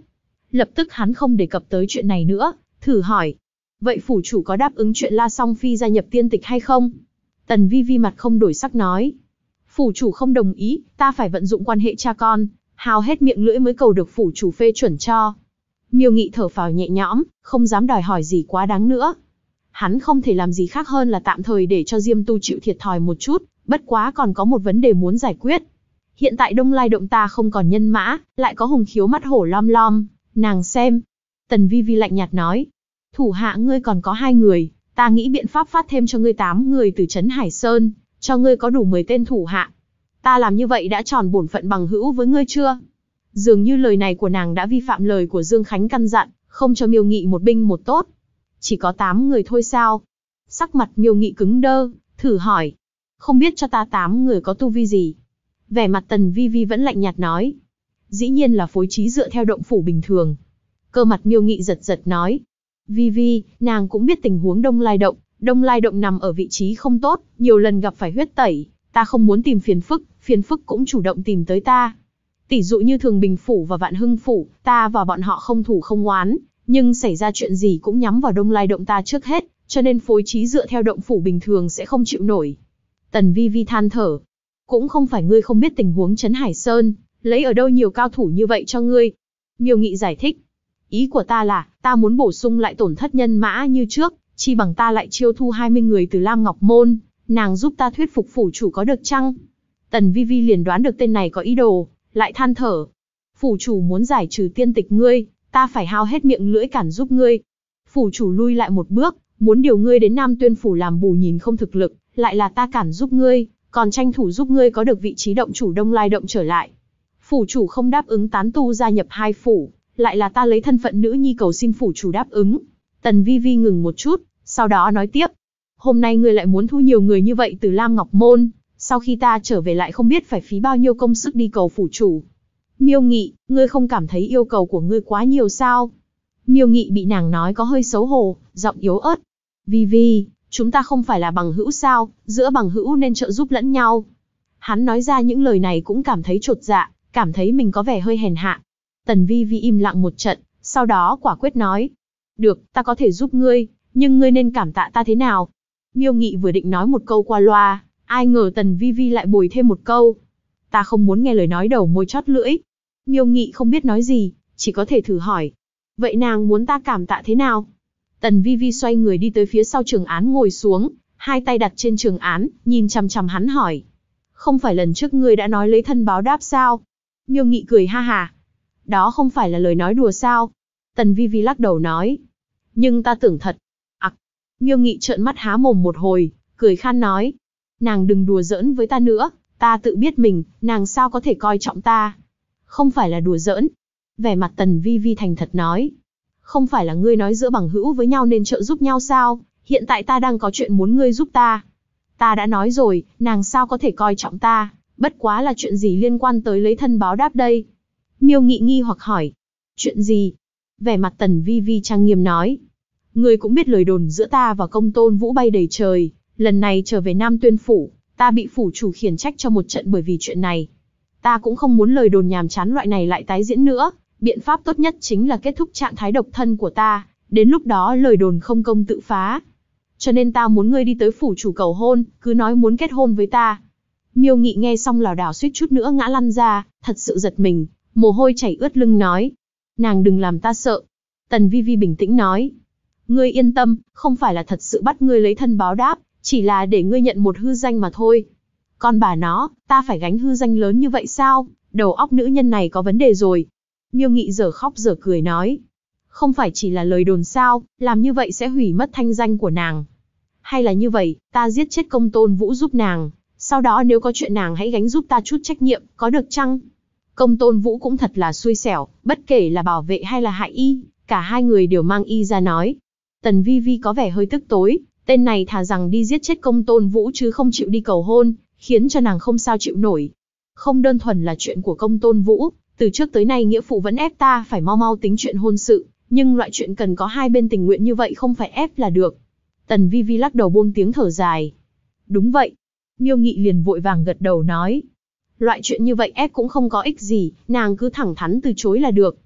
Speaker 1: Lập tức hắn không đề cập tới chuyện này nữa, thử hỏi. Vậy phủ chủ có đáp ứng chuyện La Song Phi gia nhập tiên tịch hay không? Tần Vi Vi mặt không đổi sắc nói. Phủ chủ không đồng ý, ta phải vận dụng quan hệ cha con, hao hết miệng lưỡi mới cầu được phủ chủ phê chuẩn cho. Miêu Nghị thở phào nhẹ nhõm, không dám đòi hỏi gì quá đáng nữa. Hắn không thể làm gì khác hơn là tạm thời để cho Diêm Tu chịu thiệt thòi một chút, bất quá còn có một vấn đề muốn giải quyết. Hiện tại Đông Lai động ta không còn nhân mã, lại có Hùng Khiếu mắt hổ lom lom, nàng xem. Tần Vi Vi lạnh nhạt nói, thủ hạ ngươi còn có 2 người, ta nghĩ biện pháp phát thêm cho ngươi 8 người từ trấn Hải Sơn, cho ngươi có đủ 10 tên thủ hạ. Ta làm như vậy đã tròn bổn phận bằng hữu với ngươi chưa? Dường như lời này của nàng đã vi phạm lời của Dương Khánh căn dặn, không cho Miêu Nghị một binh một tốt. Chỉ có 8 người thôi sao? Sắc mặt Miêu Nghị cứng đơ, thử hỏi. Không biết cho ta 8 người có tu vi gì? Vẻ mặt Tần Vi Vi vẫn lạnh nhạt nói. Dĩ nhiên là phối trí dựa theo động phủ bình thường. Cơ mặt Miêu Nghị giật giật nói. Vi Vi, nàng cũng biết tình huống Đông Lai Động. Đông Lai Động nằm ở vị trí không tốt, nhiều lần gặp phải huyết tẩy. Ta không muốn tìm phiền phức cũng chủ động tìm tới ta. Tỷ dụ như Thường Bình Phủ và Vạn Hưng Phủ, ta và bọn họ không thủ không oán, nhưng xảy ra chuyện gì cũng nhắm vào Đông Lai Động ta trước hết, cho nên phối trí dựa theo động phủ bình thường sẽ không chịu nổi. Tần Vi Vi than thở. Cũng không phải ngươi không biết tình huống Trấn Hải Sơn, lấy ở đâu nhiều cao thủ như vậy cho ngươi. Miêu Nghị giải thích. Ý của ta là, ta muốn bổ sung lại tổn thất nhân mã như trước, chi bằng ta lại chiêu thu 20 người từ Lam Ngọc Môn, nàng giúp ta thuyết phục phủ chủ có được chăng? Tần Vi Vi liền đoán được tên này có ý đồ, lại than thở. Phủ chủ muốn giải trừ tiên tịch ngươi, ta phải hao hết miệng lưỡi cản giúp ngươi. Phủ chủ lui lại một bước, muốn điều ngươi đến Nam Tuyên Phủ làm bù nhìn không thực lực, lại là ta cản giúp ngươi, còn tranh thủ giúp ngươi có được vị trí động chủ Đông Lai Động trở lại. Phủ chủ không đáp ứng tán tu gia nhập 2 phủ, lại là ta lấy thân phận nữ nhi cầu xin phủ chủ đáp ứng. Tần Vi Vi ngừng một chút, sau đó nói tiếp. Hôm nay ngươi lại muốn thu nhiều người như vậy từ Lam Ngọc Môn, sau khi ta trở về lại không biết phải phí bao nhiêu công sức đi cầu phủ chủ. Miêu Nghị, ngươi không cảm thấy yêu cầu của ngươi quá nhiều sao? Miêu Nghị bị nàng nói có hơi xấu hổ, giọng yếu ớt. Vi Vi, chúng ta không phải là bằng hữu sao, giữa bằng hữu nên trợ giúp lẫn nhau. Hắn nói ra những lời này cũng cảm thấy chột dạ, cảm thấy mình có vẻ hơi hèn hạ. Tần Vi Vi im lặng một trận, sau đó quả quyết nói. Được, ta có thể giúp ngươi, nhưng ngươi nên cảm tạ ta thế nào? Miêu Nghị vừa định nói một câu qua loa, ai ngờ Tần Vi Vi lại bồi thêm một câu. Ta không muốn nghe lời nói đầu môi chót lưỡi. Miêu Nghị không biết nói gì, chỉ có thể thử hỏi. Vậy nàng muốn ta cảm tạ thế nào? Tần Vi Vi xoay người đi tới phía sau trường án ngồi xuống, 2 tay đặt trên trường án, nhìn chằm chằm hắn hỏi. Không phải lần trước ngươi đã nói lấy thân báo đáp sao? Miêu Nghị cười ha hà. Đó không phải là lời nói đùa sao? Tần Vi Vi lắc đầu nói. Nhưng ta tưởng thật. Miêu Nghị trợn mắt há mồm một hồi, cười khan nói. Nàng đừng đùa giỡn với ta nữa, ta tự biết mình, nàng sao có thể coi trọng ta? Không phải là đùa giỡn. Vẻ mặt Tần Vi Vi thành thật nói. Không phải là ngươi nói giữa bằng hữu với nhau nên trợ giúp nhau sao? Hiện tại ta đang có chuyện muốn ngươi giúp ta. Ta đã nói rồi, nàng sao có thể coi trọng ta, bất quá là chuyện gì liên quan tới lấy thân báo đáp đây? Miêu Nghị nghi hoặc hỏi. Chuyện gì? Vẻ mặt Tần Vi Vi trang nghiêm nói. Ngươi cũng biết lời đồn giữa ta và Công Tôn Vũ bay đầy trời, lần này trở về Nam Tuyên Phủ, ta bị phủ chủ khiển trách cho một trận bởi vì chuyện này. Ta cũng không muốn lời đồn nhàm chán loại này lại tái diễn nữa, biện pháp tốt nhất chính là kết thúc trạng thái độc thân của ta, đến lúc đó lời đồn không công tự phá. Cho nên ta muốn ngươi đi tới phủ chủ cầu hôn, cứ nói muốn kết hôn với ta. Miêu Nghị nghe xong lảo đảo suýt chút nữa ngã lăn ra, thật sự giật mình, mồ hôi chảy ướt lưng nói. Nàng đừng làm ta sợ. Tần Vi Vi bình tĩnh nói. Ngươi yên tâm, không phải là thật sự bắt ngươi lấy thân báo đáp, chỉ là để ngươi nhận một hư danh mà thôi. Con bà nó, ta phải gánh hư danh lớn như vậy sao? Đầu óc nữ nhân này có vấn đề rồi. Miêu Nghị dở khóc dở cười nói. Không phải chỉ là lời đồn sao, làm như vậy sẽ hủy mất thanh danh của nàng. Hay là như vậy, ta giết chết Công Tôn Vũ giúp nàng, sau đó nếu có chuyện nàng hãy gánh giúp ta chút trách nhiệm, có được chăng? Công Tôn Vũ cũng thật là xui xẻo, bất kể là bảo vệ hay là hại y, cả 2 người đều mang y ra nói. Tần Vi Vi có vẻ hơi tức tối, tên này thà rằng đi giết chết Công Tôn Vũ chứ không chịu đi cầu hôn, khiến cho nàng không sao chịu nổi. Không đơn thuần là chuyện của Công Tôn Vũ, từ trước tới nay nghĩa phụ vẫn ép ta phải mau mau tính chuyện hôn sự, nhưng loại chuyện cần có 2 bên tình nguyện như vậy không phải ép là được. Tần Vi Vi lắc đầu buông tiếng thở dài. Đúng vậy. Miêu Nghị liền vội vàng gật đầu nói. Loại chuyện như vậy ép cũng không có ích gì, nàng cứ thẳng thắn từ chối là được.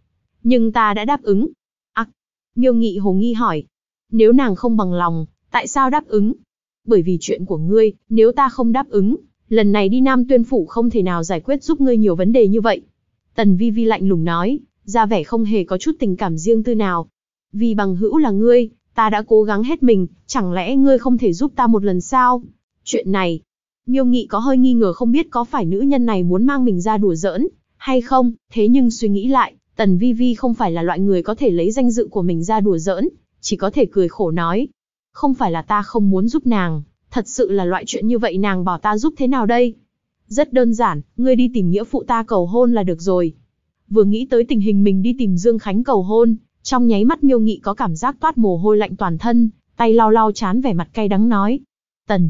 Speaker 1: Nhưng ta đã đáp ứng. À, Miêu Nghị hồ nghi hỏi. Nếu nàng không bằng lòng, tại sao đáp ứng? Bởi vì chuyện của ngươi, nếu ta không đáp ứng, lần này đi Nam Tuyên Phủ không thể nào giải quyết giúp ngươi nhiều vấn đề như vậy. Tần Vi Vi lạnh lùng nói, ra vẻ không hề có chút tình cảm riêng tư nào. Vì bằng hữu là ngươi, ta đã cố gắng hết mình, chẳng lẽ ngươi không thể giúp ta một lần sao? Chuyện này, Miêu Nghị có hơi nghi ngờ không biết có phải nữ nhân này muốn mang mình ra đùa giỡn, hay không, thế nhưng suy nghĩ lại, Tần Vi Vi không phải là loại người có thể lấy danh dự của mình ra đùa giỡn, chỉ có thể cười khổ nói. Không phải là ta không muốn giúp nàng, thật sự là loại chuyện như vậy nàng bảo ta giúp thế nào đây? Rất đơn giản, ngươi đi tìm nghĩa phụ ta cầu hôn là được rồi. Vừa nghĩ tới tình hình mình đi tìm Dương Khánh cầu hôn, trong nháy mắt Miêu Nghị có cảm giác toát mồ hôi lạnh toàn thân, tay lau lau trán vẻ mặt cay đắng nói. Tần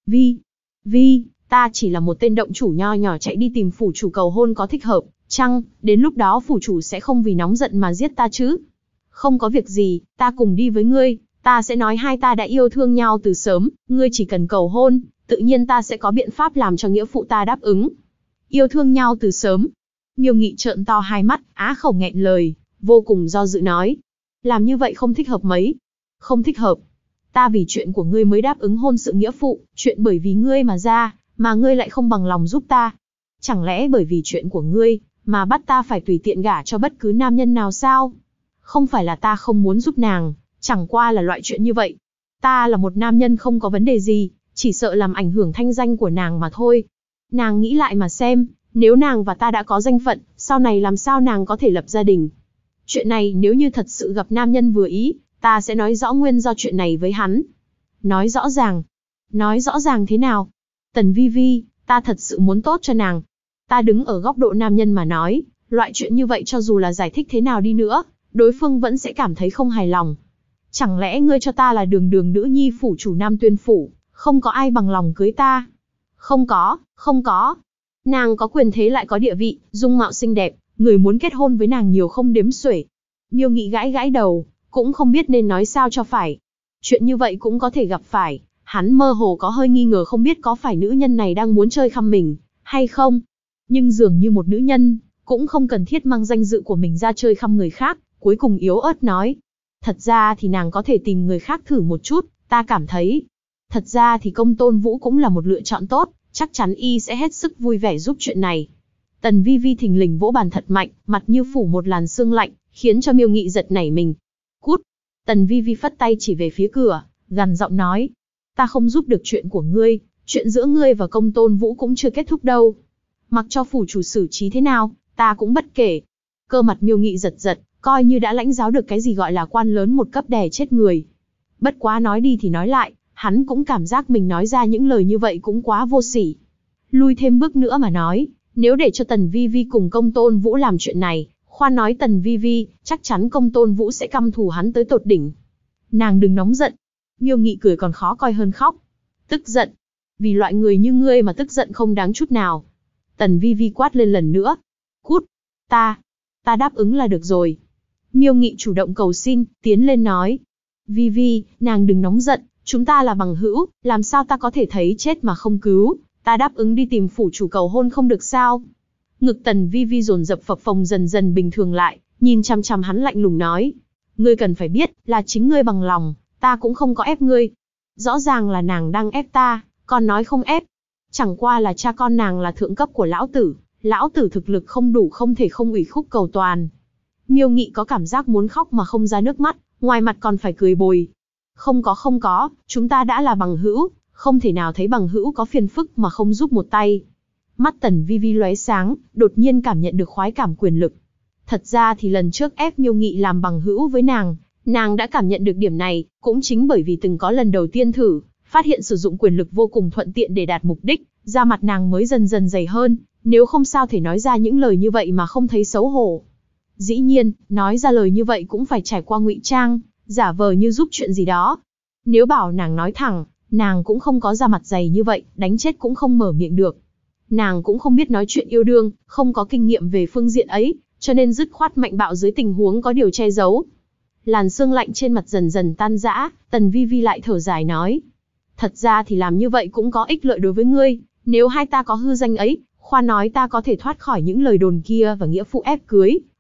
Speaker 1: Vi, ta chỉ là một tên động chủ nho nhỏ chạy đi tìm phủ chủ cầu hôn có thích hợp, chăng, đến lúc đó phủ chủ sẽ không vì nóng giận mà giết ta chứ? Không có việc gì, ta cùng đi với ngươi, ta sẽ nói hai ta đã yêu thương nhau từ sớm, ngươi chỉ cần cầu hôn, tự nhiên ta sẽ có biện pháp làm cho nghĩa phụ ta đáp ứng. Yêu thương nhau từ sớm. Miêu Nghị trợn to hai mắt, á khẩu nghẹn lời, vô cùng do dự nói. Làm như vậy không thích hợp mấy. Không thích hợp. Ta vì chuyện của ngươi mới đáp ứng hôn sự nghĩa phụ, chuyện bởi vì ngươi mà ra, mà ngươi lại không bằng lòng giúp ta. Chẳng lẽ bởi vì chuyện của ngươi, mà bắt ta phải tùy tiện gả cho bất cứ nam nhân nào sao? Không phải là ta không muốn giúp nàng, chẳng qua là loại chuyện như vậy. Ta là một nam nhân không có vấn đề gì, chỉ sợ làm ảnh hưởng thanh danh của nàng mà thôi. Nàng nghĩ lại mà xem, nếu nàng và ta đã có danh phận, sau này làm sao nàng có thể lập gia đình? Chuyện này nếu như thật sự gặp nam nhân vừa ý, ta sẽ nói rõ nguyên do chuyện này với hắn. Nói rõ ràng. Nói rõ ràng thế nào? Tần Vi Vi, ta thật sự muốn tốt cho nàng. Ta đứng ở góc độ nam nhân mà nói, loại chuyện như vậy cho dù là giải thích thế nào đi nữa, đối phương vẫn sẽ cảm thấy không hài lòng. Chẳng lẽ ngươi cho ta là đường đường nữ nhi phủ chủ Nam Tuyên Phủ, không có ai bằng lòng cưới ta? Không có. Nàng có quyền thế lại có địa vị, dung mạo xinh đẹp, người muốn kết hôn với nàng nhiều không đếm xuể. Miêu Nghị gãi gãi đầu, cũng không biết nên nói sao cho phải. Chuyện như vậy cũng có thể gặp phải, hắn mơ hồ có hơi nghi ngờ không biết có phải nữ nhân này đang muốn chơi khăm mình, hay không. Nhưng dường như một nữ nhân, cũng không cần thiết mang danh dự của mình ra chơi khăm người khác, cuối cùng yếu ớt nói. Thật ra thì nàng có thể tìm người khác thử một chút, ta cảm thấy. Thật ra thì Công Tôn Vũ cũng là một lựa chọn tốt, chắc chắn y sẽ hết sức vui vẻ giúp chuyện này. Tần Vi Vi thình lình vỗ bàn thật mạnh, mặt như phủ một làn sương lạnh, khiến cho Miêu Nghị giật nảy mình. Cút! Tần Vi Vi phất tay chỉ về phía cửa, gằn giọng nói. Ta không giúp được chuyện của ngươi, chuyện giữa ngươi và Công Tôn Vũ cũng chưa kết thúc đâu. Mặc cho phủ chủ xử trí thế nào, ta cũng bất kể. Cơ mặt Miêu Nghị giật giật, coi như đã lãnh giáo được cái gì gọi là quan lớn một cấp đè chết người. Bất quá nói đi thì nói lại, hắn cũng cảm giác mình nói ra những lời như vậy cũng quá vô sỉ. Lui thêm bước nữa mà nói, nếu để cho Tần Vi Vi cùng Công Tôn Vũ làm chuyện này, khoan nói Tần Vi Vi, chắc chắn Công Tôn Vũ sẽ căm thù hắn tới tột đỉnh. Nàng đừng nóng giận. Miêu Nghị cười còn khó coi hơn khóc. Tức giận. Vì loại người như ngươi mà tức giận không đáng chút nào. Tần Vi Vi quát lên lần nữa. Cút. Ta đáp ứng là được rồi. Miêu Nghị chủ động cầu xin, tiến lên nói. Vi Vi, nàng đừng nóng giận, chúng ta là bằng hữu, làm sao ta có thể thấy chết mà không cứu, ta đáp ứng đi tìm phủ chủ cầu hôn không được sao? Ngực Tần Vi Vi dồn dập phập phồng dần dần bình thường lại, nhìn chăm chăm hắn lạnh lùng nói. Ngươi cần phải biết, là chính ngươi bằng lòng, ta cũng không có ép ngươi. Rõ ràng là nàng đang ép ta, còn nói không ép. Chẳng qua là cha con nàng là thượng cấp của lão tử thực lực không đủ không thể không ủy khúc cầu toàn. Miêu Nghị có cảm giác muốn khóc mà không ra nước mắt, ngoài mặt còn phải cười bồi. Không có, chúng ta đã là bằng hữu, không thể nào thấy bằng hữu có phiền phức mà không giúp một tay. Mắt Tần Vi Vi lóe sáng, đột nhiên cảm nhận được khoái cảm quyền lực. Thật ra thì lần trước ép Miêu Nghị làm bằng hữu với nàng đã cảm nhận được điểm này, cũng chính bởi vì từng có lần đầu tiên thử, phát hiện sử dụng quyền lực vô cùng thuận tiện để đạt mục đích, da mặt nàng mới dần dần dày hơn, nếu không sao thể nói ra những lời như vậy mà không thấy xấu hổ. Dĩ nhiên, nói ra lời như vậy cũng phải trải qua ngụy trang, giả vờ như giúp chuyện gì đó. Nếu bảo nàng nói thẳng, nàng cũng không có da mặt dày như vậy, đánh chết cũng không mở miệng được. Nàng cũng không biết nói chuyện yêu đương, không có kinh nghiệm về phương diện ấy, cho nên dứt khoát mạnh bạo dưới tình huống có điều che giấu. Làn sương lạnh trên mặt dần dần tan rã, Tần Vi Vi lại thở dài nói. Thật ra thì làm như vậy cũng có ích lợi đối với ngươi, nếu hai ta có hư danh ấy, khoan nói ta có thể thoát khỏi những lời đồn kia và nghĩa phụ ép cưới,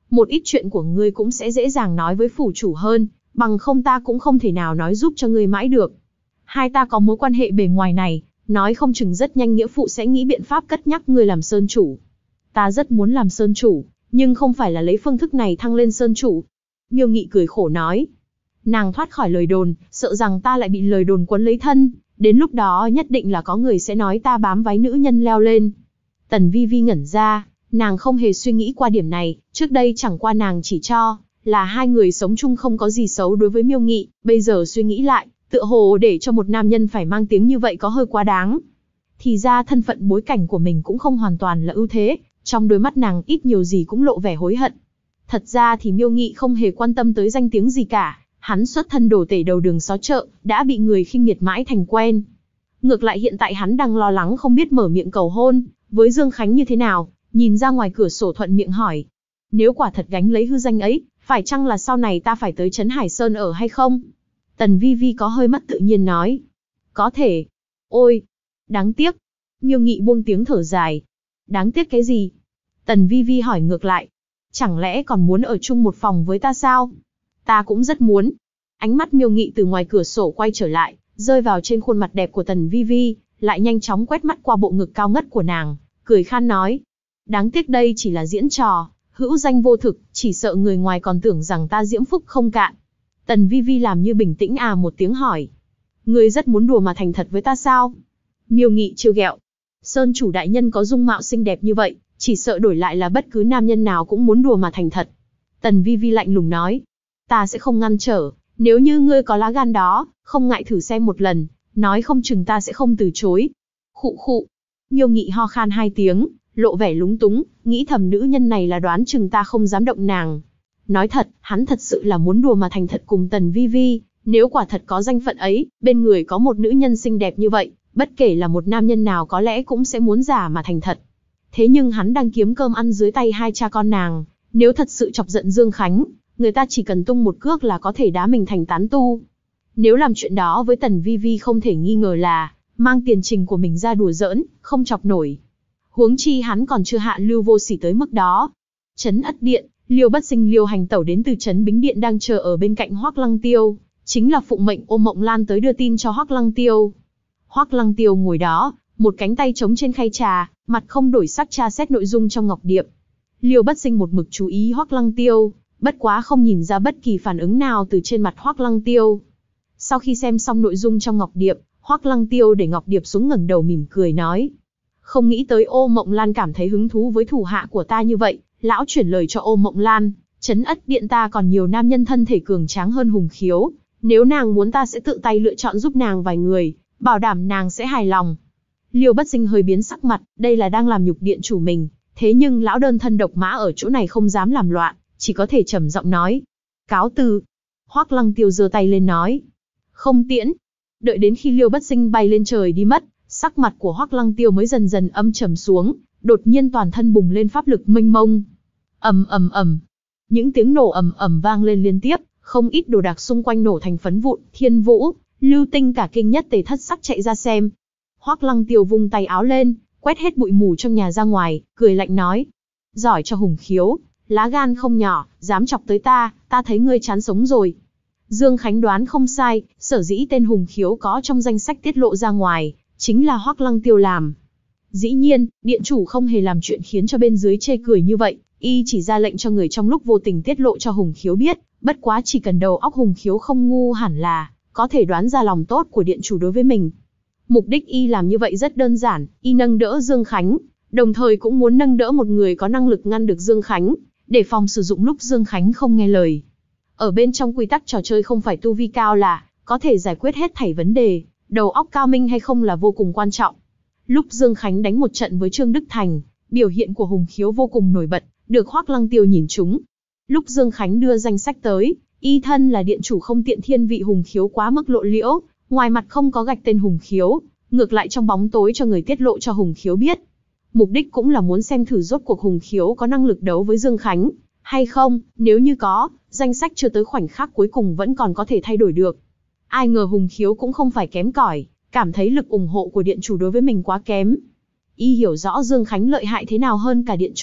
Speaker 1: Một ít chuyện của ngươi cũng sẽ dễ dàng nói với phủ chủ hơn, bằng không ta cũng không thể nào nói giúp cho ngươi mãi được. Hai ta có mối quan hệ bề ngoài này, nói không chừng rất nhanh nghĩa phụ sẽ nghĩ biện pháp cất nhắc ngươi làm sơn chủ. Ta rất muốn làm sơn chủ, nhưng không phải là lấy phương thức này thăng lên sơn chủ. Miêu Nghị cười khổ nói. Nàng thoát khỏi lời đồn, sợ rằng ta lại bị lời đồn quấn lấy thân, đến lúc đó nhất định là có người sẽ nói ta bám váy nữ nhân leo lên. Tần Vi Vi ngẩn ra, nàng không hề suy nghĩ qua điểm này, trước đây chẳng qua nàng chỉ cho là hai người sống chung không có gì xấu đối với Miêu Nghị, bây giờ suy nghĩ lại, tựa hồ để cho một nam nhân phải mang tiếng như vậy có hơi quá đáng. Thì ra thân phận bối cảnh của mình cũng không hoàn toàn là ưu thế, trong đôi mắt nàng ít nhiều gì cũng lộ vẻ hối hận. Thật ra thì Miêu Nghị không hề quan tâm tới danh tiếng gì cả, hắn xuất thân đồ tể đầu đường xó chợ, đã bị người khinh miệt mãi thành quen. Ngược lại hiện tại hắn đang lo lắng không biết mở miệng cầu hôn với Dương Khánh như thế nào, nhìn ra ngoài cửa sổ thuận miệng hỏi. Nếu quả thật gánh lấy hư danh ấy, phải chăng là sau này ta phải tới Trấn Hải Sơn ở hay không? Tần Vi Vi có hơi mất tự nhiên nói. Có thể. Ôi, đáng tiếc. Miêu Nghị buông tiếng thở dài. Đáng tiếc cái gì? Tần Vi Vi hỏi ngược lại. Chẳng lẽ còn muốn ở chung một phòng với ta sao? Ta cũng rất muốn. Ánh mắt Miêu Nghị từ ngoài cửa sổ quay trở lại, rơi vào trên khuôn mặt đẹp của Tần Vi Vi, lại nhanh chóng quét mắt qua bộ ngực cao ngất của nàng, cười khan nói. Đáng tiếc đây chỉ là diễn trò, hữu danh vô thực, chỉ sợ người ngoài còn tưởng rằng ta diễm phúc không cạn. Tần Vi Vi làm như bình tĩnh một tiếng hỏi. Ngươi rất muốn đùa mà thành thật với ta sao? Miêu Nghị trêu ghẹo. Sơn chủ đại nhân có dung mạo xinh đẹp như vậy, chỉ sợ đổi lại là bất cứ nam nhân nào cũng muốn đùa mà thành thật. Tần Vi Vi lạnh lùng nói. Ta sẽ không ngăn trở, nếu như ngươi có lá gan đó, không ngại thử xem một lần, nói không chừng ta sẽ không từ chối. Khụ khụ. Miêu Nghị ho khan hai tiếng, lộ vẻ lúng túng, nghĩ thầm nữ nhân này là đoán chừng ta không dám động nàng. Nói thật, hắn thật sự là muốn đùa mà thành thật cùng Tần Vi Vi, nếu quả thật có danh phận ấy, bên người có một nữ nhân xinh đẹp như vậy, bất kể là một nam nhân nào có lẽ cũng sẽ muốn giả mà thành thật. Thế nhưng hắn đang kiếm cơm ăn dưới tay hai cha con nàng, nếu thật sự chọc giận Dương Khánh, người ta chỉ cần tung một cước là có thể đá mình thành tán tu. Nếu làm chuyện đó với Tần Vi Vi không thể nghi ngờ là mang tiền trình của mình ra đùa giỡn, không chọc nổi. Huống chi hắn còn chưa hạ lưu vô sỉ tới mức đó. Trấn Ất Điện, Liêu Bất Sinh Liêu Hành Tẩu đến từ Trấn Bính Điện đang chờ ở bên cạnh Hoắc Lăng Tiêu, chính là phụng mệnh Ôn Mộng Lan tới đưa tin cho Hoắc Lăng Tiêu. Hoắc Lăng Tiêu ngồi đó, một cánh tay chống trên khay trà, mặt không đổi sắc tra xét nội dung trong ngọc điệp. Liêu Bất Sinh một mực chú ý Hoắc Lăng Tiêu, bất quá không nhìn ra bất kỳ phản ứng nào từ trên mặt Hoắc Lăng Tiêu. Sau khi xem xong nội dung trong ngọc điệp, Hoắc Lăng Tiêu để ngọc điệp xuống ngẩng đầu mỉm cười nói. Không nghĩ tới Ô Mộng Lan cảm thấy hứng thú với thủ hạ của ta như vậy, lão chuyển lời cho Ô Mộng Lan, Trấn Ất Điện ta còn nhiều nam nhân thân thể cường tráng hơn Hùng Khiếu, nếu nàng muốn ta sẽ tự tay lựa chọn giúp nàng vài người, bảo đảm nàng sẽ hài lòng. Liêu Bất Sinh hơi biến sắc mặt, đây là đang làm nhục điện chủ mình, thế nhưng lão đơn thân độc mã ở chỗ này không dám làm loạn, chỉ có thể trầm giọng nói. Cáo từ. Hoắc Lăng Tiêu giơ tay lên nói. Không tiễn. Đợi đến khi Liêu Bất Sinh bay lên trời đi mất, sắc mặt của Hoắc Lăng Tiêu mới dần dần âm trầm xuống, đột nhiên toàn thân bùng lên pháp lực mênh mông. Ầm ầm ầm. Những tiếng nổ ầm ầm vang lên liên tiếp, không ít đồ đạc xung quanh nổ thành phấn vụn, Thiên Vũ, Lưu Tinh cả kinh nhất tề thất sắc chạy ra xem. Hoắc Lăng Tiêu vung tay áo lên, quét hết bụi mù trong nhà ra ngoài, cười lạnh nói. Giỏi cho Hùng Khiếu, lá gan không nhỏ, dám chọc tới ta thấy ngươi chán sống rồi. Dương Khánh đoán không sai, sở dĩ tên Hùng Khiếu có trong danh sách tiết lộ ra ngoài, chính là Hoắc Lăng Tiêu làm. Dĩ nhiên, điện chủ không hề làm chuyện khiến cho bên dưới chê cười như vậy, y chỉ ra lệnh cho người trong lúc vô tình tiết lộ cho Hùng Khiếu biết, bất quá chỉ cần đầu óc Hùng Khiếu không ngu hẳn là có thể đoán ra lòng tốt của điện chủ đối với mình. Mục đích y làm như vậy rất đơn giản, y nâng đỡ Dương Khánh, đồng thời cũng muốn nâng đỡ một người có năng lực ngăn được Dương Khánh, để phòng sử dụng lúc Dương Khánh không nghe lời. Ở bên trong quy tắc trò chơi không phải tu vi cao là có thể giải quyết hết thảy vấn đề, đầu óc cao minh hay không là vô cùng quan trọng. Lúc Dương Khánh đánh một trận với Trương Đức Thành, biểu hiện của Hùng Khiếu vô cùng nổi bật, được Hoắc Lăng Tiêu nhìn trúng. Lúc Dương Khánh đưa danh sách tới, y thân là điện chủ không tiện thiên vị Hùng Khiếu quá mức lộ liễu, ngoài mặt không có gạch tên Hùng Khiếu, ngược lại trong bóng tối cho người tiết lộ cho Hùng Khiếu biết. Mục đích cũng là muốn xem thử rốt cuộc Hùng Khiếu có năng lực đấu với Dương Khánh hay không, nếu như có, danh sách chưa tới khoảnh khắc cuối cùng vẫn còn có thể thay đổi được. Ai ngờ Hùng Khiếu cũng không phải kém cỏi, cảm thấy lực ủng hộ của điện chủ đối với mình quá kém. Y hiểu rõ Dương Khánh lợi hại thế nào hơn cả điện chủ,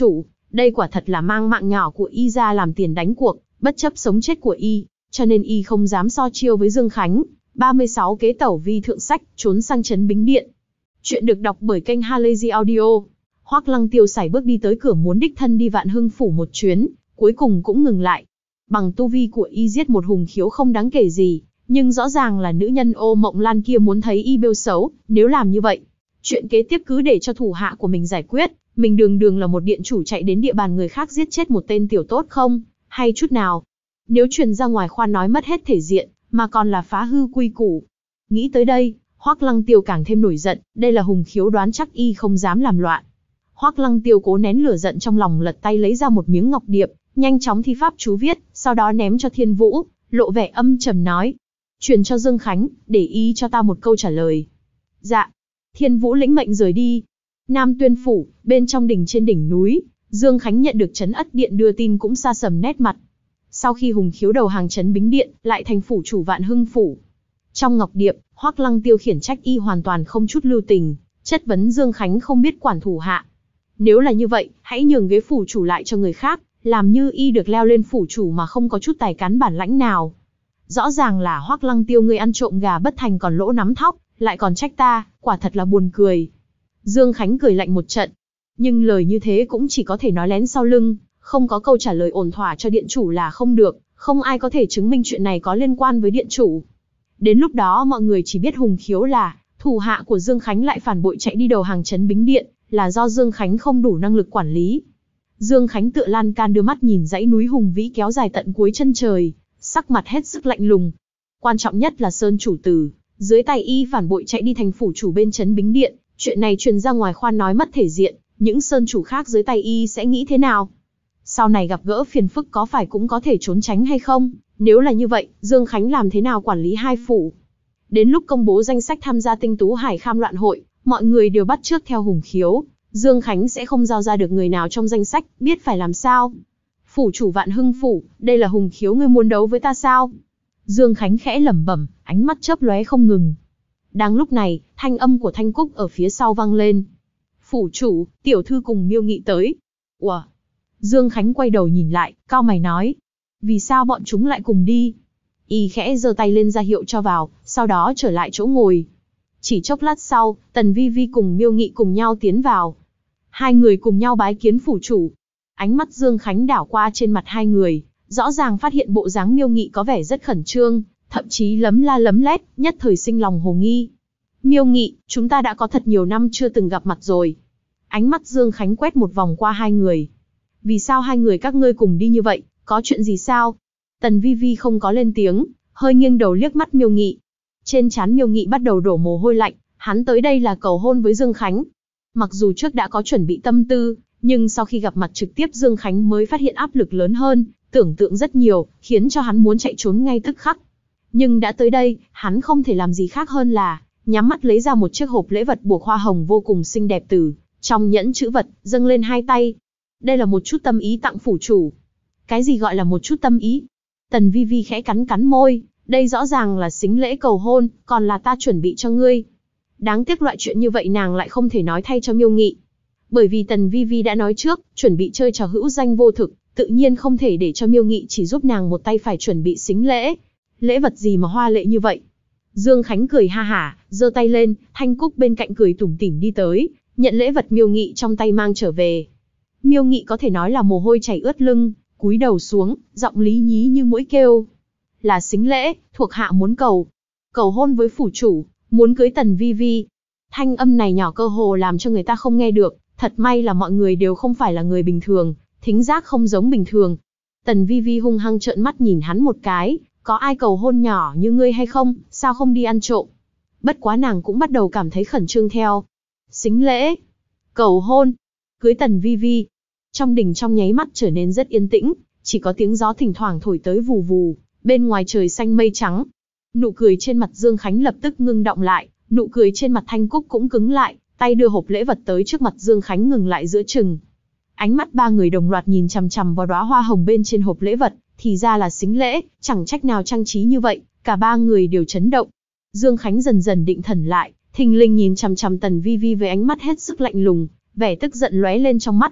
Speaker 1: Đây quả thật là mang mạng nhỏ của y ra làm tiền đánh cuộc, bất chấp sống chết của y, cho nên y không dám so chiêu với Dương Khánh. 36 kế tẩu vi thượng sách, trốn sang trấn Bính Điện. Chuyện được đọc bởi kênh Halazy Audio. Hoắc Lăng Tiêu sải bước đi tới cửa muốn đích thân đi Vạn Hưng phủ một chuyến, cuối cùng cũng ngừng lại. Bằng tu vi của y giết một hùng khiếu không đáng kể gì, nhưng rõ ràng là nữ nhân Ô Mộng Lan kia muốn thấy y bêu xấu, nếu làm như vậy, chuyện kế tiếp cứ để cho thủ hạ của mình giải quyết, mình đường đường là một điện chủ chạy đến địa bàn người khác giết chết một tên tiểu tốt không, hay chút nào. Nếu truyền ra ngoài khoan nói mất hết thể diện, mà còn là phá hư quy củ. Nghĩ tới đây, Hoắc Lăng Tiêu càng thêm nổi giận, đây là hùng khiếu đoán chắc y không dám làm loạn. Hoắc Lăng Tiêu cố nén lửa giận trong lòng, lật tay lấy ra một miếng ngọc điệp, nhanh chóng thi pháp chú viết, sau đó ném cho Thiên Vũ, lộ vẻ âm trầm nói: "Truyền cho Dương Khánh, để y cho ta một câu trả lời." Dạ. Thiên Vũ lĩnh mệnh rời đi. Nam Tuyên phủ, bên trong đình trên đỉnh núi, Dương Khánh nhận được Trấn Ất Điện đưa tin cũng sa sầm nét mặt. Sau khi hùng khiếu đầu hàng Trấn Bính Điện, lại thành phủ chủ Vạn Hưng phủ. Trong ngọc điệp, Hoắc Lăng Tiêu khiển trách y hoàn toàn không chút lưu tình, chất vấn Dương Khánh không biết quản thủ hạ. Nếu là như vậy, hãy nhường ghế phủ chủ lại cho người khác, làm như y được leo lên phủ chủ mà không có chút tài cán bản lãnh nào. Rõ ràng là Hoắc Lăng Tiêu ngươi ăn trộm gà bất thành còn lỗ nắm thóc, lại còn trách ta, quả thật là buồn cười. Dương Khánh cười lạnh một trận, nhưng lời như thế cũng chỉ có thể nói lén sau lưng, không có câu trả lời ổn thỏa cho điện chủ là không được, không ai có thể chứng minh chuyện này có liên quan với điện chủ. Đến lúc đó mọi người chỉ biết hùng khiếu là thủ hạ của Dương Khánh lại phản bội chạy đi đầu hàng Trấn Bính Điện, là do Dương Khánh không đủ năng lực quản lý. Dương Khánh tựa lan can đưa mắt nhìn dãy núi hùng vĩ kéo dài tận cuối chân trời, sắc mặt hết sức lạnh lùng. Quan trọng nhất là Sơn chủ tử, dưới tay y phản bội chạy đi thành phủ chủ bên Trấn Bính Điện, chuyện này truyền ra ngoài khoan nói mất thể diện, những sơn chủ khác dưới tay y sẽ nghĩ thế nào? Sau này gặp gỡ phiền phức có phải cũng có thể trốn tránh hay không? Nếu là như vậy, Dương Khánh làm thế nào quản lý hai phủ? Đến lúc công bố danh sách tham gia Tinh Tú Hải Kham loạn hội, mọi người đều bắt chước theo hùng khiếu, Dương Khánh sẽ không giao ra được người nào trong danh sách, biết phải làm sao? Phủ chủ Vạn Hưng phủ, đây là hùng khiếu ngươi muốn đấu với ta sao? Dương Khánh khẽ lẩm bẩm, ánh mắt chớp lóe không ngừng. Đang lúc này, thanh âm của Thanh Cúc ở phía sau vang lên. Phủ chủ, tiểu thư cùng Miêu Nghị tới. Ủa? Dương Khánh quay đầu nhìn lại, cau mày nói. Vì sao bọn chúng lại cùng đi? Y khẽ giơ tay lên ra hiệu cho vào, sau đó trở lại chỗ ngồi. Chỉ chốc lát sau, Tần Vi Vi cùng Miêu Nghị cùng nhau tiến vào. Hai người cùng nhau bái kiến phủ chủ. Ánh mắt Dương Khánh đảo qua trên mặt hai người, rõ ràng phát hiện bộ dáng Miêu Nghị có vẻ rất khẩn trương, thậm chí lấm la lấm lét, nhất thời sinh lòng hồ nghi. Miêu Nghị, chúng ta đã có thật nhiều năm chưa từng gặp mặt rồi. Ánh mắt Dương Khánh quét một vòng qua hai người. Vì sao hai người các ngươi cùng đi như vậy, có chuyện gì sao? Tần Vi Vi không có lên tiếng, hơi nghiêng đầu liếc mắt Miêu Nghị. Trên trán Miêu Nghị bắt đầu đổ mồ hôi lạnh, hắn tới đây là cầu hôn với Dương Khánh. Mặc dù trước đã có chuẩn bị tâm tư, nhưng sau khi gặp mặt trực tiếp Dương Khánh mới phát hiện áp lực lớn hơn, tưởng tượng rất nhiều, khiến cho hắn muốn chạy trốn ngay tức khắc. Nhưng đã tới đây, hắn không thể làm gì khác hơn là nhắm mắt lấy ra một chiếc hộp lễ vật buộc hoa hồng vô cùng xinh đẹp từ trong nhẫn chữ vật, dâng lên hai tay. Đây là một chút tâm ý tặng phủ chủ. Cái gì gọi là một chút tâm ý? Tần Vi Vi khẽ cắn cắn môi, đây rõ ràng là sính lễ cầu hôn, còn là ta chuẩn bị cho ngươi. Đáng tiếc loại chuyện như vậy nàng lại không thể nói thay cho Miêu Nghị. Bởi vì Tần Vi Vi đã nói trước, chuẩn bị chơi trò hữu danh vô thực, tự nhiên không thể để cho Miêu Nghị chỉ giúp nàng một tay phải chuẩn bị sính lễ. Lễ vật gì mà hoa lệ như vậy? Dương Khánh cười ha hả, giơ tay lên, Thanh Cúc bên cạnh cười tủm tỉm đi tới, nhận lễ vật Miêu Nghị trong tay mang trở về. Miêu Nghị có thể nói là mồ hôi chảy ướt lưng, cúi đầu xuống, giọng lý nhí như mũi kêu. Là sính lễ, thuộc hạ muốn cầu hôn với phủ chủ, muốn cưới Tần Vi Vi. Thanh âm này nhỏ cơ hồ làm cho người ta không nghe được, thật may là mọi người đều không phải là người bình thường, thính giác không giống bình thường. Tần Vi Vi hung hăng trợn mắt nhìn hắn một cái, có ai cầu hôn nhỏ như ngươi hay không, sao không đi ăn trộm? Bất quá nàng cũng bắt đầu cảm thấy khẩn trương theo. Sính lễ, cầu hôn, cưới Tần Vi Vi. Trong đình trong nháy mắt trở nên rất yên tĩnh, chỉ có tiếng gió thỉnh thoảng thổi tới vù vù, bên ngoài trời xanh mây trắng. Nụ cười trên mặt Dương Khánh lập tức ngưng động lại, nụ cười trên mặt Thanh Cúc cũng cứng lại, tay đưa hộp lễ vật tới trước mặt Dương Khánh ngừng lại giữa chừng. Ánh mắt ba người đồng loạt nhìn chằm chằm vào đóa hoa hồng bên trên hộp lễ vật, thì ra là sính lễ, chẳng trách nào trang trí như vậy, cả ba người đều chấn động. Dương Khánh dần dần định thần lại, thình lình nhìn chằm chằm Tần Vi Vi với ánh mắt hết sức lạnh lùng, vẻ tức giận lóe lên trong mắt.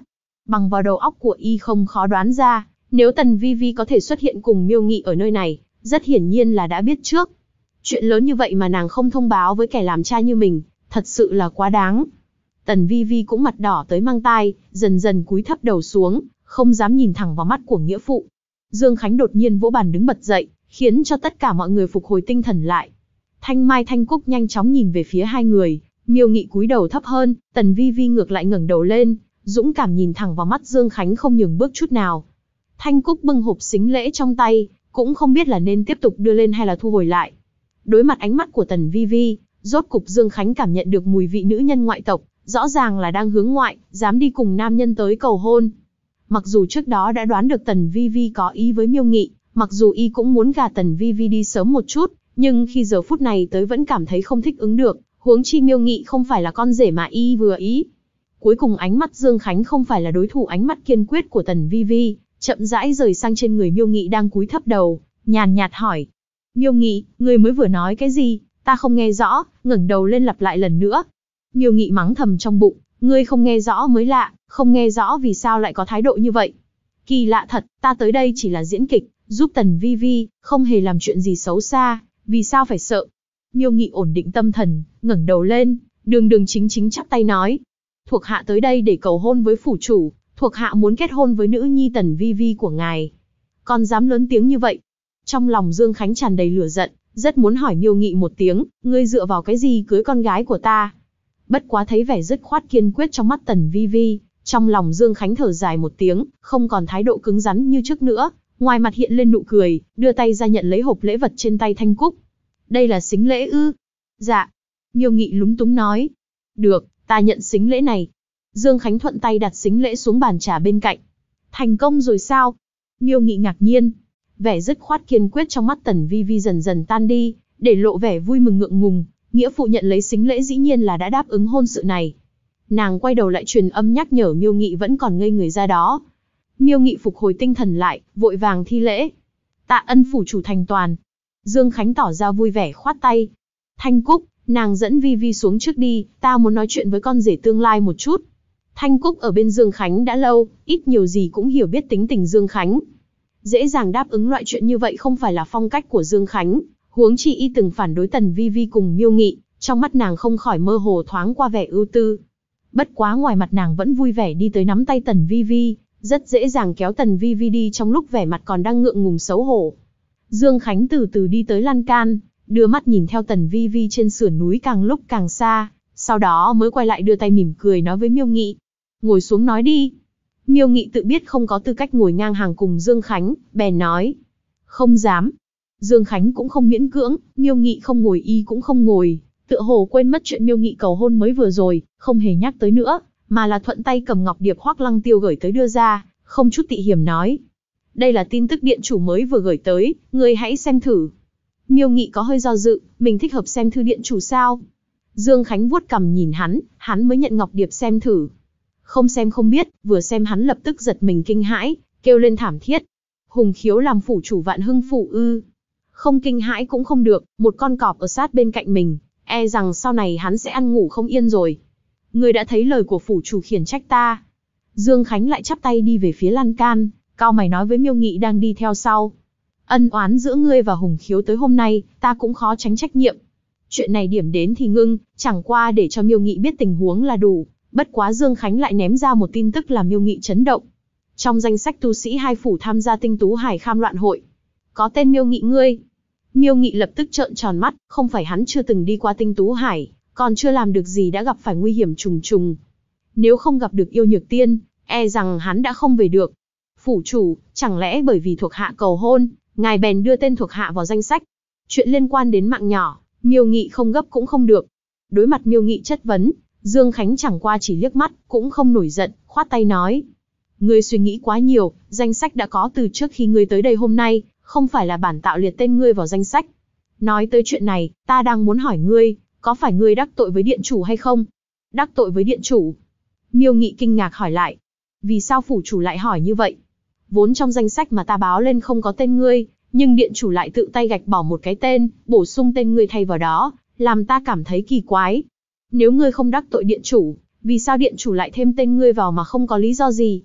Speaker 1: Bằng vào đầu óc của y không khó đoán ra, nếu Tần Vi Vi có thể xuất hiện cùng Miêu Nghị ở nơi này, rất hiển nhiên là đã biết trước. Chuyện lớn như vậy mà nàng không thông báo với kẻ làm cha như mình, thật sự là quá đáng. Tần Vi Vi cũng mặt đỏ tới mang tai, dần dần cúi thấp đầu xuống, không dám nhìn thẳng vào mắt của nghĩa phụ. Dương Khánh đột nhiên vỗ bàn đứng bật dậy, khiến cho tất cả mọi người phục hồi tinh thần lại. Thanh Mai Thanh Cúc nhanh chóng nhìn về phía hai người, Miêu Nghị cúi đầu thấp hơn, Tần Vi Vi ngược lại ngẩng đầu lên, dũng cảm nhìn thẳng vào mắt Dương Khánh không nhường bước chút nào. Thanh Cúc bưng hộp sính lễ trong tay, cũng không biết là nên tiếp tục đưa lên hay là thu hồi lại. Đối mặt ánh mắt của Tần Vi Vi, rốt cục Dương Khánh cảm nhận được mùi vị nữ nhân ngoại tộc, rõ ràng là đang hướng ngoại, dám đi cùng nam nhân tới cầu hôn. Mặc dù trước đó đã đoán được Tần Vi Vi có ý với Miêu Nghị, mặc dù y cũng muốn gả Tần Vi Vi đi sớm một chút, nhưng khi giờ phút này tới vẫn cảm thấy không thích ứng được, huống chi Miêu Nghị không phải là con rể mà y vừa ý. Cuối cùng ánh mắt Dương Khánh không phải là đối thủ ánh mắt kiên quyết của Tần Vi Vi, chậm rãi rời sang trên người Miêu Nghị đang cúi thấp đầu, nhàn nhạt hỏi. Miêu Nghị, ngươi mới vừa nói cái gì, ta không nghe rõ, ngẩng đầu lên lặp lại lần nữa. Miêu Nghị mắng thầm trong bụng, ngươi không nghe rõ mới lạ, không nghe rõ vì sao lại có thái độ như vậy. Kỳ lạ thật, ta tới đây chỉ là diễn kịch, giúp Tần Vi Vi, không hề làm chuyện gì xấu xa, vì sao phải sợ. Miêu Nghị ổn định tâm thần, ngẩng đầu lên, đường đường chính chính chắp tay nói. Thuộc hạ tới đây để cầu hôn với phủ chủ, thuộc hạ muốn kết hôn với nữ nhi Tần Vi Vi của ngài. Còn dám lớn tiếng như vậy. Trong lòng Dương Khánh tràn đầy lửa giận, rất muốn hỏi Miêu Nghị một tiếng, ngươi dựa vào cái gì cưới con gái của ta. Bất quá thấy vẻ dứt khoát kiên quyết trong mắt Tần Vi Vi, trong lòng Dương Khánh thở dài một tiếng, không còn thái độ cứng rắn như trước nữa, ngoài mặt hiện lên nụ cười, đưa tay ra nhận lấy hộp lễ vật trên tay Thanh Cúc. Đây là sính lễ ư? Dạ. Miêu Nghị lúng túng nói. Được, ta nhận sính lễ này. Dương Khánh thuận tay đặt sính lễ xuống bàn trà bên cạnh. Thành công rồi sao? Miêu Nghị ngạc nhiên. Vẻ dứt khoát kiên quyết trong mắt Tần Vi Vi dần dần tan đi, để lộ vẻ vui mừng ngượng ngùng. Nghĩa phụ nhận lấy sính lễ dĩ nhiên là đã đáp ứng hôn sự này. Nàng quay đầu lại truyền âm nhắc nhở Miêu Nghị vẫn còn ngây người ra đó. Miêu Nghị phục hồi tinh thần lại, vội vàng thi lễ. Tạ ân phủ chủ thành toàn. Dương Khánh tỏ ra vui vẻ khoát tay. Thanh Cúc, nàng dẫn Vi Vi xuống trước đi, ta muốn nói chuyện với con rể tương lai một chút. Thanh Cúc ở bên Dương Khánh đã lâu, ít nhiều gì cũng hiểu biết tính tình Dương Khánh. Dễ dàng đáp ứng loại chuyện như vậy không phải là phong cách của Dương Khánh, huống chi y từng phản đối Tần Vi Vi cùng Miêu Nghị, trong mắt nàng không khỏi mơ hồ thoáng qua vẻ ưu tư. Bất quá ngoài mặt nàng vẫn vui vẻ đi tới nắm tay Tần Vi Vi, rất dễ dàng kéo Tần Vi Vi đi trong lúc vẻ mặt còn đang ngượng ngùng xấu hổ. Dương Khánh từ từ đi tới lan can, đưa mắt nhìn theo Tần Vi Vi trên sườn núi càng lúc càng xa, sau đó mới quay lại đưa tay mỉm cười nói với Miêu Nghị. Ngồi xuống nói đi. Miêu Nghị tự biết không có tư cách ngồi ngang hàng cùng Dương Khánh, bèn nói. Không dám. Dương Khánh cũng không miễn cưỡng, Miêu Nghị không ngồi y cũng không ngồi, tựa hồ quên mất chuyện Miêu Nghị cầu hôn mới vừa rồi, không hề nhắc tới nữa, mà là thuận tay cầm ngọc điệp Hoắc Lăng Tiêu gửi tới đưa ra, không chút tị hiểm nói. Đây là tin tức điện chủ mới vừa gửi tới, ngươi hãy xem thử. Miêu Nghị có hơi do dự, mình thích hợp xem thư điện chủ sao? Dương Khánh vuốt cằm nhìn hắn mới nhận ngọc điệp xem thử. Không xem không biết, vừa xem hắn lập tức giật mình kinh hãi, kêu lên thảm thiết. Hùng Khiếu làm phủ chủ Vạn Hưng phủ ư? Không kinh hãi cũng không được, một con cọp ở sát bên cạnh mình, e rằng sau này hắn sẽ ăn ngủ không yên rồi. Ngươi đã thấy lời của phủ chủ khiển trách ta. Dương Khánh lại chắp tay đi về phía lan can, cau mày nói với Miêu Nghị đang đi theo sau. Ân oán giữa ngươi và Hùng Khiếu tới hôm nay, ta cũng khó tránh trách nhiệm. Chuyện này điểm đến thì ngưng, chẳng qua để cho Miêu Nghị biết tình huống là đủ. Bất quá Dương Khánh lại ném ra một tin tức làm Miêu Nghị chấn động. Trong danh sách tu sĩ hai phủ tham gia Tinh Tú Hải Kham loạn hội, có tên Miêu Nghị ngươi. Miêu Nghị lập tức trợn tròn mắt, không phải hắn chưa từng đi qua Tinh Tú Hải, còn chưa làm được gì đã gặp phải nguy hiểm trùng trùng. Nếu không gặp được yêu nhược tiên, e rằng hắn đã không về được. Phủ chủ, chẳng lẽ bởi vì thuộc hạ cầu hôn, ngài bèn đưa tên thuộc hạ vào danh sách? Chuyện liên quan đến mạng nhỏ, Miêu Nghị không gấp cũng không được. Đối mặt Miêu Nghị chất vấn, Dương Khánh chẳng qua chỉ liếc mắt, cũng không nổi giận, khoát tay nói. Ngươi suy nghĩ quá nhiều, danh sách đã có từ trước khi ngươi tới đây hôm nay, không phải là bản tạo liệt tên ngươi vào danh sách. Nói tới chuyện này, ta đang muốn hỏi ngươi, có phải ngươi đắc tội với điện chủ hay không? Đắc tội với điện chủ? Miêu Nghị kinh ngạc hỏi lại. Vì sao phủ chủ lại hỏi như vậy? Vốn trong danh sách mà ta báo lên không có tên ngươi, nhưng điện chủ lại tự tay gạch bỏ một cái tên, bổ sung tên ngươi thay vào đó, làm ta cảm thấy kỳ quái. Nếu ngươi không đắc tội điện chủ, vì sao điện chủ lại thêm tên ngươi vào mà không có lý do gì?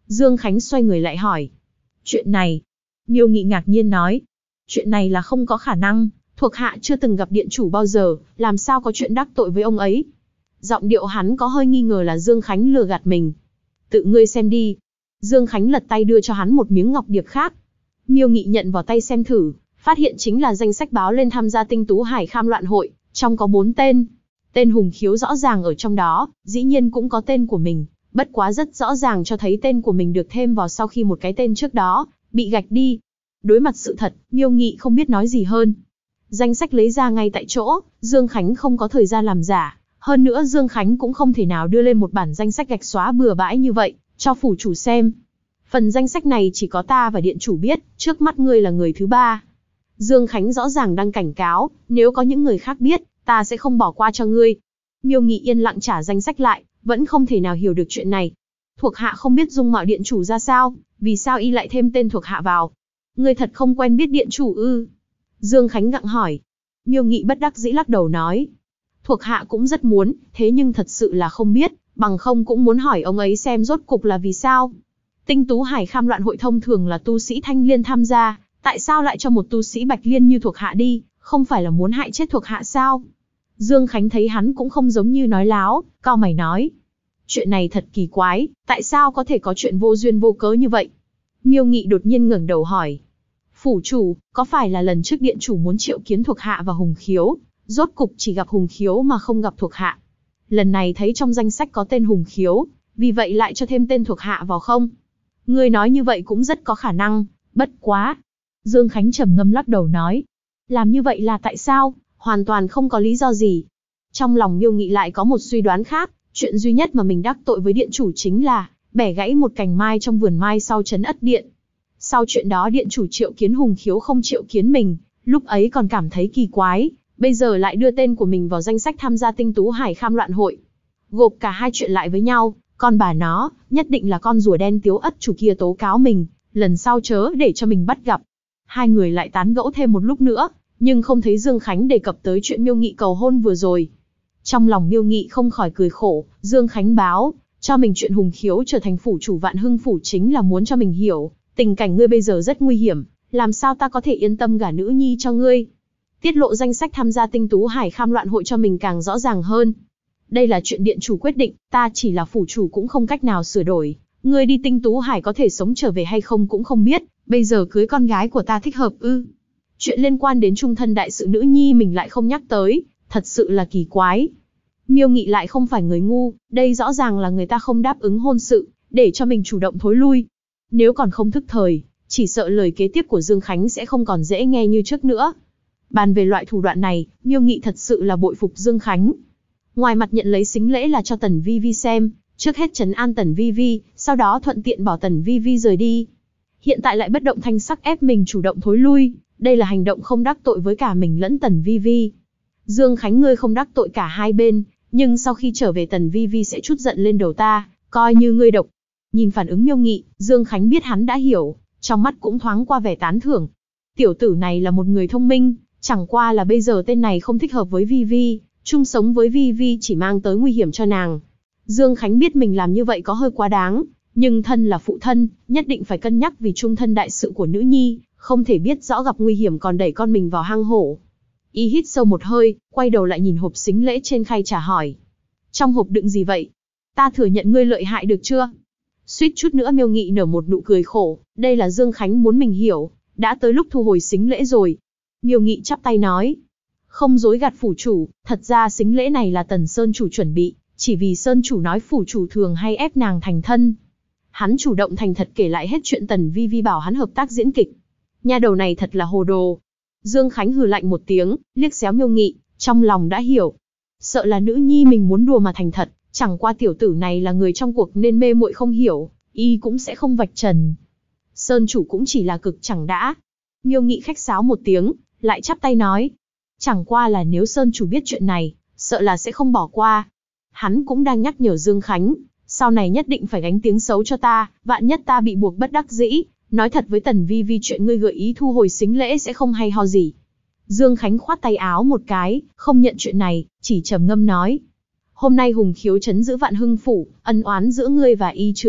Speaker 1: Dương Khánh xoay người lại hỏi. Chuyện này, Miêu Nghị ngạc nhiên nói. Chuyện này là không có khả năng, thuộc hạ chưa từng gặp điện chủ bao giờ, làm sao có chuyện đắc tội với ông ấy. Giọng điệu hắn có hơi nghi ngờ là Dương Khánh lừa gạt mình. Tự ngươi xem đi. Dương Khánh lật tay đưa cho hắn một miếng ngọc điệp khác. Miêu Nghị nhận vào tay xem thử, phát hiện chính là danh sách báo lên tham gia Tinh Tú Hải Kham Loạn Hội, trong có 4 tên. Tên Hùng Khiếu rõ ràng ở trong đó, dĩ nhiên cũng có tên của mình, bất quá rất rõ ràng cho thấy tên của mình được thêm vào sau khi một cái tên trước đó bị gạch đi. Đối mặt sự thật, Miêu Nghị không biết nói gì hơn. Danh sách lấy ra ngay tại chỗ, Dương Khánh không có thời gian làm giả, hơn nữa Dương Khánh cũng không thể nào đưa lên một bản danh sách gạch xóa bừa bãi như vậy, cho phủ chủ xem. Phần danh sách này chỉ có ta và điện chủ biết, trước mắt ngươi là người thứ 3. Dương Khánh rõ ràng đang cảnh cáo, nếu có những người khác biết, ta sẽ không bỏ qua cho ngươi. Miêu Nghị yên lặng trả danh sách lại, vẫn không thể nào hiểu được chuyện này. Thuộc hạ không biết dung mạo điện chủ ra sao, vì sao y lại thêm tên thuộc hạ vào? Ngươi thật không quen biết điện chủ ư? Dương Khánh gặng hỏi. Miêu Nghị bất đắc dĩ lắc đầu nói. Thuộc hạ cũng rất muốn, thế nhưng thật sự là không biết, bằng không cũng muốn hỏi ông ấy xem rốt cục là vì sao. Tinh Tú Hải Kham Loạn Hội thông thường là tu sĩ Thanh Liên tham gia, tại sao lại cho một tu sĩ Bạch Liên như thuộc hạ đi, không phải là muốn hại chết thuộc hạ sao? Dương Khánh thấy hắn cũng không giống như nói láo, cau mày nói. Chuyện này thật kỳ quái, tại sao có thể có chuyện vô duyên vô cớ như vậy? Miêu Nghị đột nhiên ngẩng đầu hỏi. Phủ chủ, có phải là lần trước điện chủ muốn triệu kiến thuộc hạ và Hùng Khiếu, rốt cục chỉ gặp Hùng Khiếu mà không gặp thuộc hạ? Lần này thấy trong danh sách có tên Hùng Khiếu, vì vậy lại cho thêm tên thuộc hạ vào không? Ngươi nói như vậy cũng rất có khả năng, bất quá. Dương Khánh trầm ngâm lắc đầu nói. Làm như vậy là tại sao? Hoàn toàn không có lý do gì. Trong lòng Miêu Nghị lại có một suy đoán khác, chuyện duy nhất mà mình đắc tội với điện chủ chính là bẻ gãy một cành mai trong vườn mai sau trấn Ất Điện. Sau chuyện đó điện chủ triệu kiến Hùng Khiếu không triệu kiến mình, lúc ấy còn cảm thấy kỳ quái, bây giờ lại đưa tên của mình vào danh sách tham gia Tinh Tú Hải Kham Loạn Hội. Gộp cả hai chuyện lại với nhau, con bà nó, nhất định là con rùa đen Tiếu Ất chủ kia tố cáo mình, lần sau chớ để cho mình bắt gặp. Hai người lại tán gẫu thêm một lúc nữa, nhưng không thấy Dương Khánh đề cập tới chuyện Miêu Nghị cầu hôn vừa rồi. Trong lòng Miêu Nghị không khỏi cười khổ, Dương Khánh báo cho mình chuyện Hùng Khiếu trở thành phủ chủ Vạn Hưng phủ chính là muốn cho mình hiểu, tình cảnh ngươi bây giờ rất nguy hiểm, làm sao ta có thể yên tâm gả nữ nhi cho ngươi. Tiết lộ danh sách tham gia Tinh Tú Hải Kham Loạn Hội cho mình càng rõ ràng hơn. Đây là chuyện điện chủ quyết định, ta chỉ là phủ chủ cũng không cách nào sửa đổi. Ngươi đi Tinh Tú Hải có thể sống trở về hay không cũng không biết, bây giờ cưới con gái của ta thích hợp ư? Chuyện liên quan đến trung thân đại sự nữ nhi mình lại không nhắc tới, thật sự là kỳ quái. Miêu Nghị lại không phải người ngu, đây rõ ràng là người ta không đáp ứng hôn sự, để cho mình chủ động thối lui. Nếu còn không thức thời, chỉ sợ lời kế tiếp của Dương Khánh sẽ không còn dễ nghe như trước nữa. Bàn về loại thủ đoạn này, Miêu Nghị thật sự là bội phục Dương Khánh. Ngoài mặt nhận lấy sính lễ là cho Tần Vi Vi xem, trước hết trấn an Tần Vi Vi, sau đó thuận tiện bảo Tần Vi Vi rời đi. Hiện tại lại bất động thanh sắc ép mình chủ động thối lui, đây là hành động không đắc tội với cả mình lẫn Tần Vi Vi. Dương Khánh ngươi không đắc tội cả hai bên, nhưng sau khi trở về Tần Vi Vi sẽ trút giận lên đầu ta, coi như ngươi độc. Nhìn phản ứng Miêu Nghị, Dương Khánh biết hắn đã hiểu, trong mắt cũng thoáng qua vẻ tán thưởng. Tiểu tử này là một người thông minh, chẳng qua là bây giờ tên này không thích hợp với Vi Vi, chung sống với Vi Vi chỉ mang tới nguy hiểm cho nàng. Dương Khánh biết mình làm như vậy có hơi quá đáng, nhưng thân là phụ thân, nhất định phải cân nhắc vì trung thân đại sự của nữ nhi, không thể biết rõ gặp nguy hiểm còn đẩy con mình vào hang hổ. Y hít sâu một hơi, quay đầu lại nhìn hộp sính lễ trên khay trà hỏi. Trong hộp đựng gì vậy? Ta thừa nhận ngươi lợi hại được chưa? Suýt chút nữa Miêu Nghị nở một nụ cười khổ, đây là Dương Khánh muốn mình hiểu, đã tới lúc thu hồi sính lễ rồi. Miêu Nghị chắp tay nói. Không dối gạt phủ chủ, thật ra sính lễ này là Tần Sơn chủ chuẩn bị, chỉ vì Sơn chủ nói phủ chủ thường hay ép nàng thành thân. Hắn chủ động thành thật kể lại hết chuyện Tần Vi Vi bảo hắn hợp tác diễn kịch. Nha đầu này thật là hồ đồ. Dương Khánh hừ lạnh một tiếng, liếc xéo Miêu Nghị, trong lòng đã hiểu. Sợ là nữ nhi mình muốn đùa mà thành thật, chẳng qua tiểu tử này là người trong cuộc nên mê muội không hiểu, y cũng sẽ không vạch trần. Sơn chủ cũng chỉ là cực chẳng đã. Miêu Nghị khách sáo một tiếng, lại chắp tay nói. Chẳng qua là nếu Sơn chủ biết chuyện này, sợ là sẽ không bỏ qua. Hắn cũng đang nhắc nhở Dương Khánh, sau này nhất định phải gánh tiếng xấu cho ta, vạn nhất ta bị buộc bất đắc dĩ, nói thật với Tần Vi Vi chuyện ngươi gợi ý thu hồi sính lễ sẽ không hay ho gì. Dương Khánh khoát tay áo một cái, không nhận chuyện này, chỉ trầm ngâm nói. Hôm nay Hùng Khiếu trấn giữ Vạn Hưng phủ, ân oán giữa ngươi và y chưa dứt,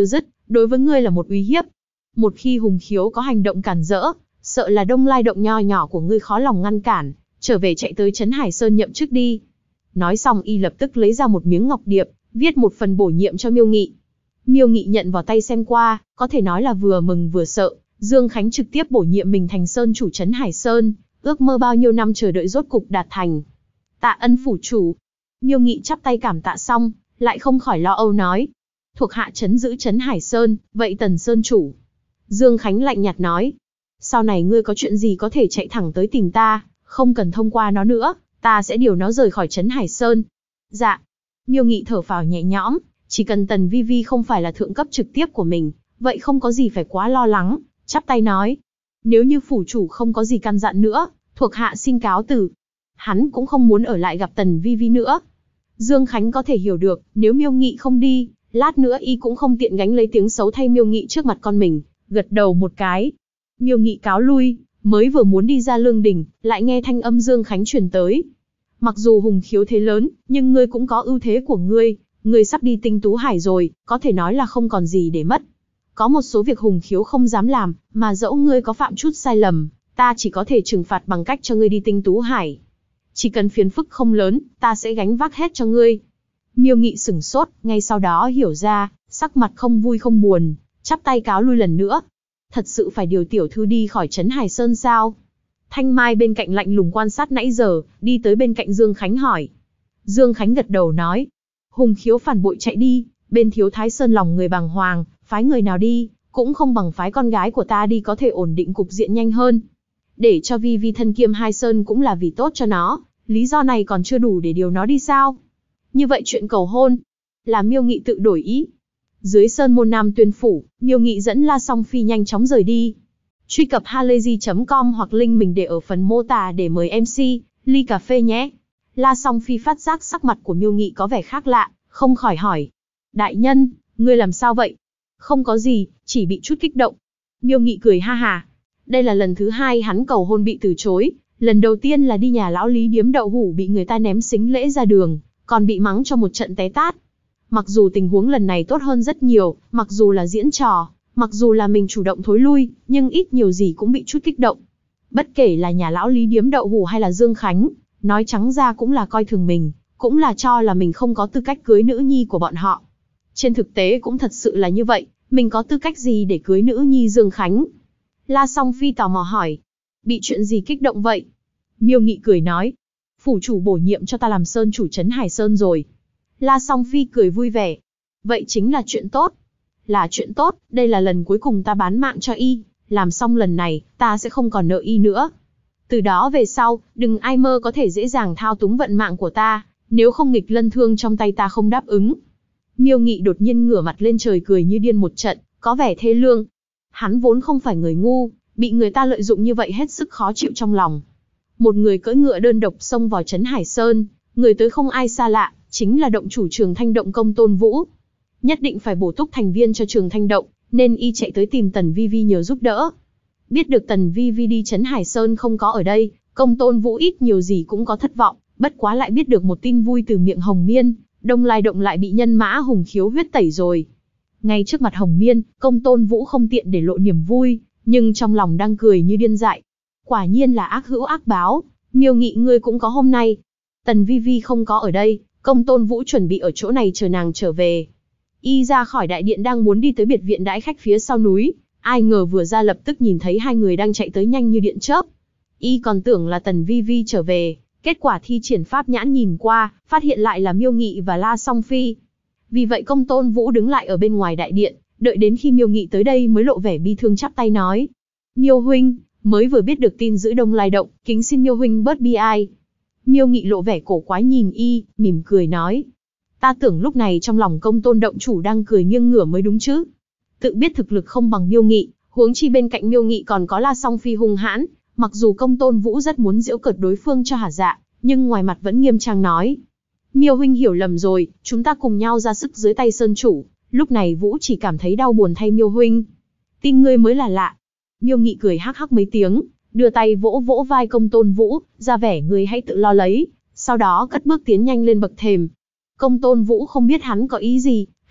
Speaker 1: đối với ngươi là một uy hiếp. Một khi Hùng Khiếu có hành động cản rỡ, sợ là Đông Lai động nho nhỏ của ngươi khó lòng ngăn cản, trở về chạy tới Trấn Hải Sơn nhậm chức đi. Nói xong y lập tức lấy ra một miếng ngọc điệp, viết một phần bổ nhiệm cho Miêu Nghị. Miêu Nghị nhận vào tay xem qua, có thể nói là vừa mừng vừa sợ. Dương Khánh trực tiếp bổ nhiệm mình thành Sơn chủ Trấn Hải Sơn, ước mơ bao nhiêu năm chờ đợi rốt cục đạt thành. Tạ ân phủ chủ. Miêu Nghị chắp tay cảm tạ xong, lại không khỏi lo âu nói. Thuộc hạ trấn giữ Trấn Hải Sơn, vậy Tần Sơn chủ. Dương Khánh lạnh nhạt nói. Sau này ngươi có chuyện gì có thể chạy thẳng tới tìm ta, không cần thông qua nó nữa, ta sẽ điều nó rời khỏi Trấn Hải Sơn. Dạ. Miêu Nghị thở phào nhẹ nhõm, chỉ cần Tần Vi Vi không phải là thượng cấp trực tiếp của mình, vậy không có gì phải quá lo lắng, chắp tay nói. Nếu như phủ chủ không có gì căn dặn nữa, thuộc hạ xin cáo từ. Hắn cũng không muốn ở lại gặp Tần Vi Vi nữa. Dương Khánh có thể hiểu được, nếu Miêu Nghị không đi, lát nữa y cũng không tiện gánh lấy tiếng xấu thay Miêu Nghị trước mặt con mình, gật đầu một cái. Miêu Nghị cáo lui, mới vừa muốn đi ra lương đình, lại nghe thanh âm Dương Khánh truyền tới. Mặc dù Hùng Khiếu thế lớn, nhưng ngươi cũng có ưu thế của ngươi sắp đi Tinh Tú Hải rồi, có thể nói là không còn gì để mất. Có một số việc Hùng Khiếu không dám làm, mà dẫu ngươi có phạm chút sai lầm, ta chỉ có thể trừng phạt bằng cách cho ngươi đi Tinh Tú Hải. Chỉ cần phiền phức không lớn, ta sẽ gánh vác hết cho ngươi. Miêu Nghị sửng sốt, ngay sau đó hiểu ra, sắc mặt không vui không buồn, chắp tay cáo lui lần nữa. Thật sự phải điều tiểu thư đi khỏi Trấn Hải Sơn sao? Thanh Mai bên cạnh lạnh lùng quan sát nãy giờ, đi tới bên cạnh Dương Khánh hỏi. Dương Khánh gật đầu nói. Hùng Khiếu phản bội chạy đi, bên Thiếu Thái Sơn lòng người bàng hoàng, phái người nào đi, cũng không bằng phái con gái của ta đi có thể ổn định cục diện nhanh hơn. Để cho Vi Vi thân kiêm hai sơn cũng là vì tốt cho nó, lý do này còn chưa đủ để điều nó đi sao? Như vậy chuyện cầu hôn, là Miêu Nghị tự đổi ý. Dưới Sơn Môn Nam Tuyên phủ, Miêu Nghị dẫn La Song Phi nhanh chóng rời đi. Truy cập halayzi.com hoặc link mình để ở phần mô tả để mời MC, ly cà phê nhé. La Song Phi phát giác sắc mặt của Miêu Nghị có vẻ khác lạ, không khỏi hỏi. Đại nhân, ngươi làm sao vậy? Không có gì, chỉ bị chút kích động. Miêu Nghị cười ha hà. Đây là lần thứ hai hắn cầu hôn bị từ chối. Lần đầu tiên là đi nhà lão Lý điếm đậu hủ bị người ta ném xính lễ ra đường, còn bị mắng cho một trận té tát. Mặc dù tình huống lần này tốt hơn rất nhiều, mặc dù là diễn trò, mặc dù là mình chủ động thối lui, nhưng ít nhiều gì cũng bị chút kích động. Bất kể là nhà lão Lý điếm đậu hủ hay là Dương Khánh, nói trắng ra cũng là coi thường mình, cũng là cho là mình không có tư cách cưới nữ nhi của bọn họ. Trên thực tế cũng thật sự là như vậy, mình có tư cách gì để cưới nữ nhi Dương Khánh? La Song Phi tò mò hỏi. Bị chuyện gì kích động vậy? Miêu Nghị cười nói. Phủ chủ bổ nhiệm cho ta làm Sơn chủ Trấn Hải Sơn rồi. La Song Phi cười vui vẻ. Vậy chính là chuyện tốt. Là chuyện tốt, đây là lần cuối cùng ta bán mạng cho y, làm xong lần này, ta sẽ không còn nợ y nữa. Từ đó về sau, đừng ai mơ có thể dễ dàng thao túng vận mạng của ta, nếu không nghịch lân thương trong tay ta không đáp ứng. Miêu Nghị đột nhiên ngửa mặt lên trời cười như điên một trận, có vẻ thê lương. Hắn vốn không phải người ngu, bị người ta lợi dụng như vậy hết sức khó chịu trong lòng. Một người cưỡi ngựa đơn độc xông vào Trấn Hải Sơn, người tới không ai xa lạ, chính là động chủ Trường Thanh Động Công Tôn Vũ. Nhất định phải bổ túc thành viên cho Trường Thanh Động, nên y chạy tới tìm Tần Vi Vi nhờ giúp đỡ. Biết được Tần Vi Vi đi Trấn Hải Sơn không có ở đây, Công Tôn Vũ ít nhiều gì cũng có thất vọng, bất quá lại biết được một tin vui từ miệng Hồng Miên, Đông Lai Động lại bị nhân mã Hùng Khiếu huyết tẩy rồi. Ngay trước mặt Hồng Miên, Công Tôn Vũ không tiện để lộ niềm vui, nhưng trong lòng đang cười như điên dại. Quả nhiên là ác hữu ác báo, Miêu Nghị ngươi cũng có hôm nay. Tần Vi Vi không có ở đây, Công Tôn Vũ chuẩn bị ở chỗ này chờ nàng trở về. Y ra khỏi đại điện đang muốn đi tới biệt viện đãi khách phía sau núi, ai ngờ vừa ra lập tức nhìn thấy hai người đang chạy tới nhanh như điện chớp. Y còn tưởng là Tần Vi Vi trở về, kết quả thi triển pháp nhãn nhìn qua, phát hiện lại là Miêu Nghị và La Song Phi. Vì vậy Công Tôn Vũ đứng lại ở bên ngoài đại điện, đợi đến khi Miêu Nghị tới đây mới lộ vẻ bi thương chắp tay nói. Miêu huynh, mới vừa biết được tin giữ Đông Lai Động, kính xin Miêu huynh bớt bi ai. Miêu Nghị lộ vẻ cổ quái nhìn y, mỉm cười nói. Ta tưởng lúc này trong lòng Công Tôn động chủ đang cười nghiêng ngửa mới đúng chứ. Tự biết thực lực không bằng Miêu Nghị, huống chi bên cạnh Miêu Nghị còn có La Song Phi hung hãn, mặc dù Công Tôn Vũ rất muốn giễu cợt đối phương cho hả dạ, nhưng ngoài mặt vẫn nghiêm trang nói. Miêu huynh hiểu lầm rồi, chúng ta cùng nhau ra sức dưới tay Sơn chủ. Lúc này Vũ chỉ cảm thấy đau buồn thay Miêu huynh. Tin ngươi mới là lạ. Miêu Nghị cười hắc hắc mấy tiếng, đưa tay vỗ vỗ vai Công Tôn Vũ, ra vẻ ngươi hãy tự lo lấy, sau đó cất bước tiến nhanh lên bậc thềm. Công Tôn Vũ không biết hắn có ý gì,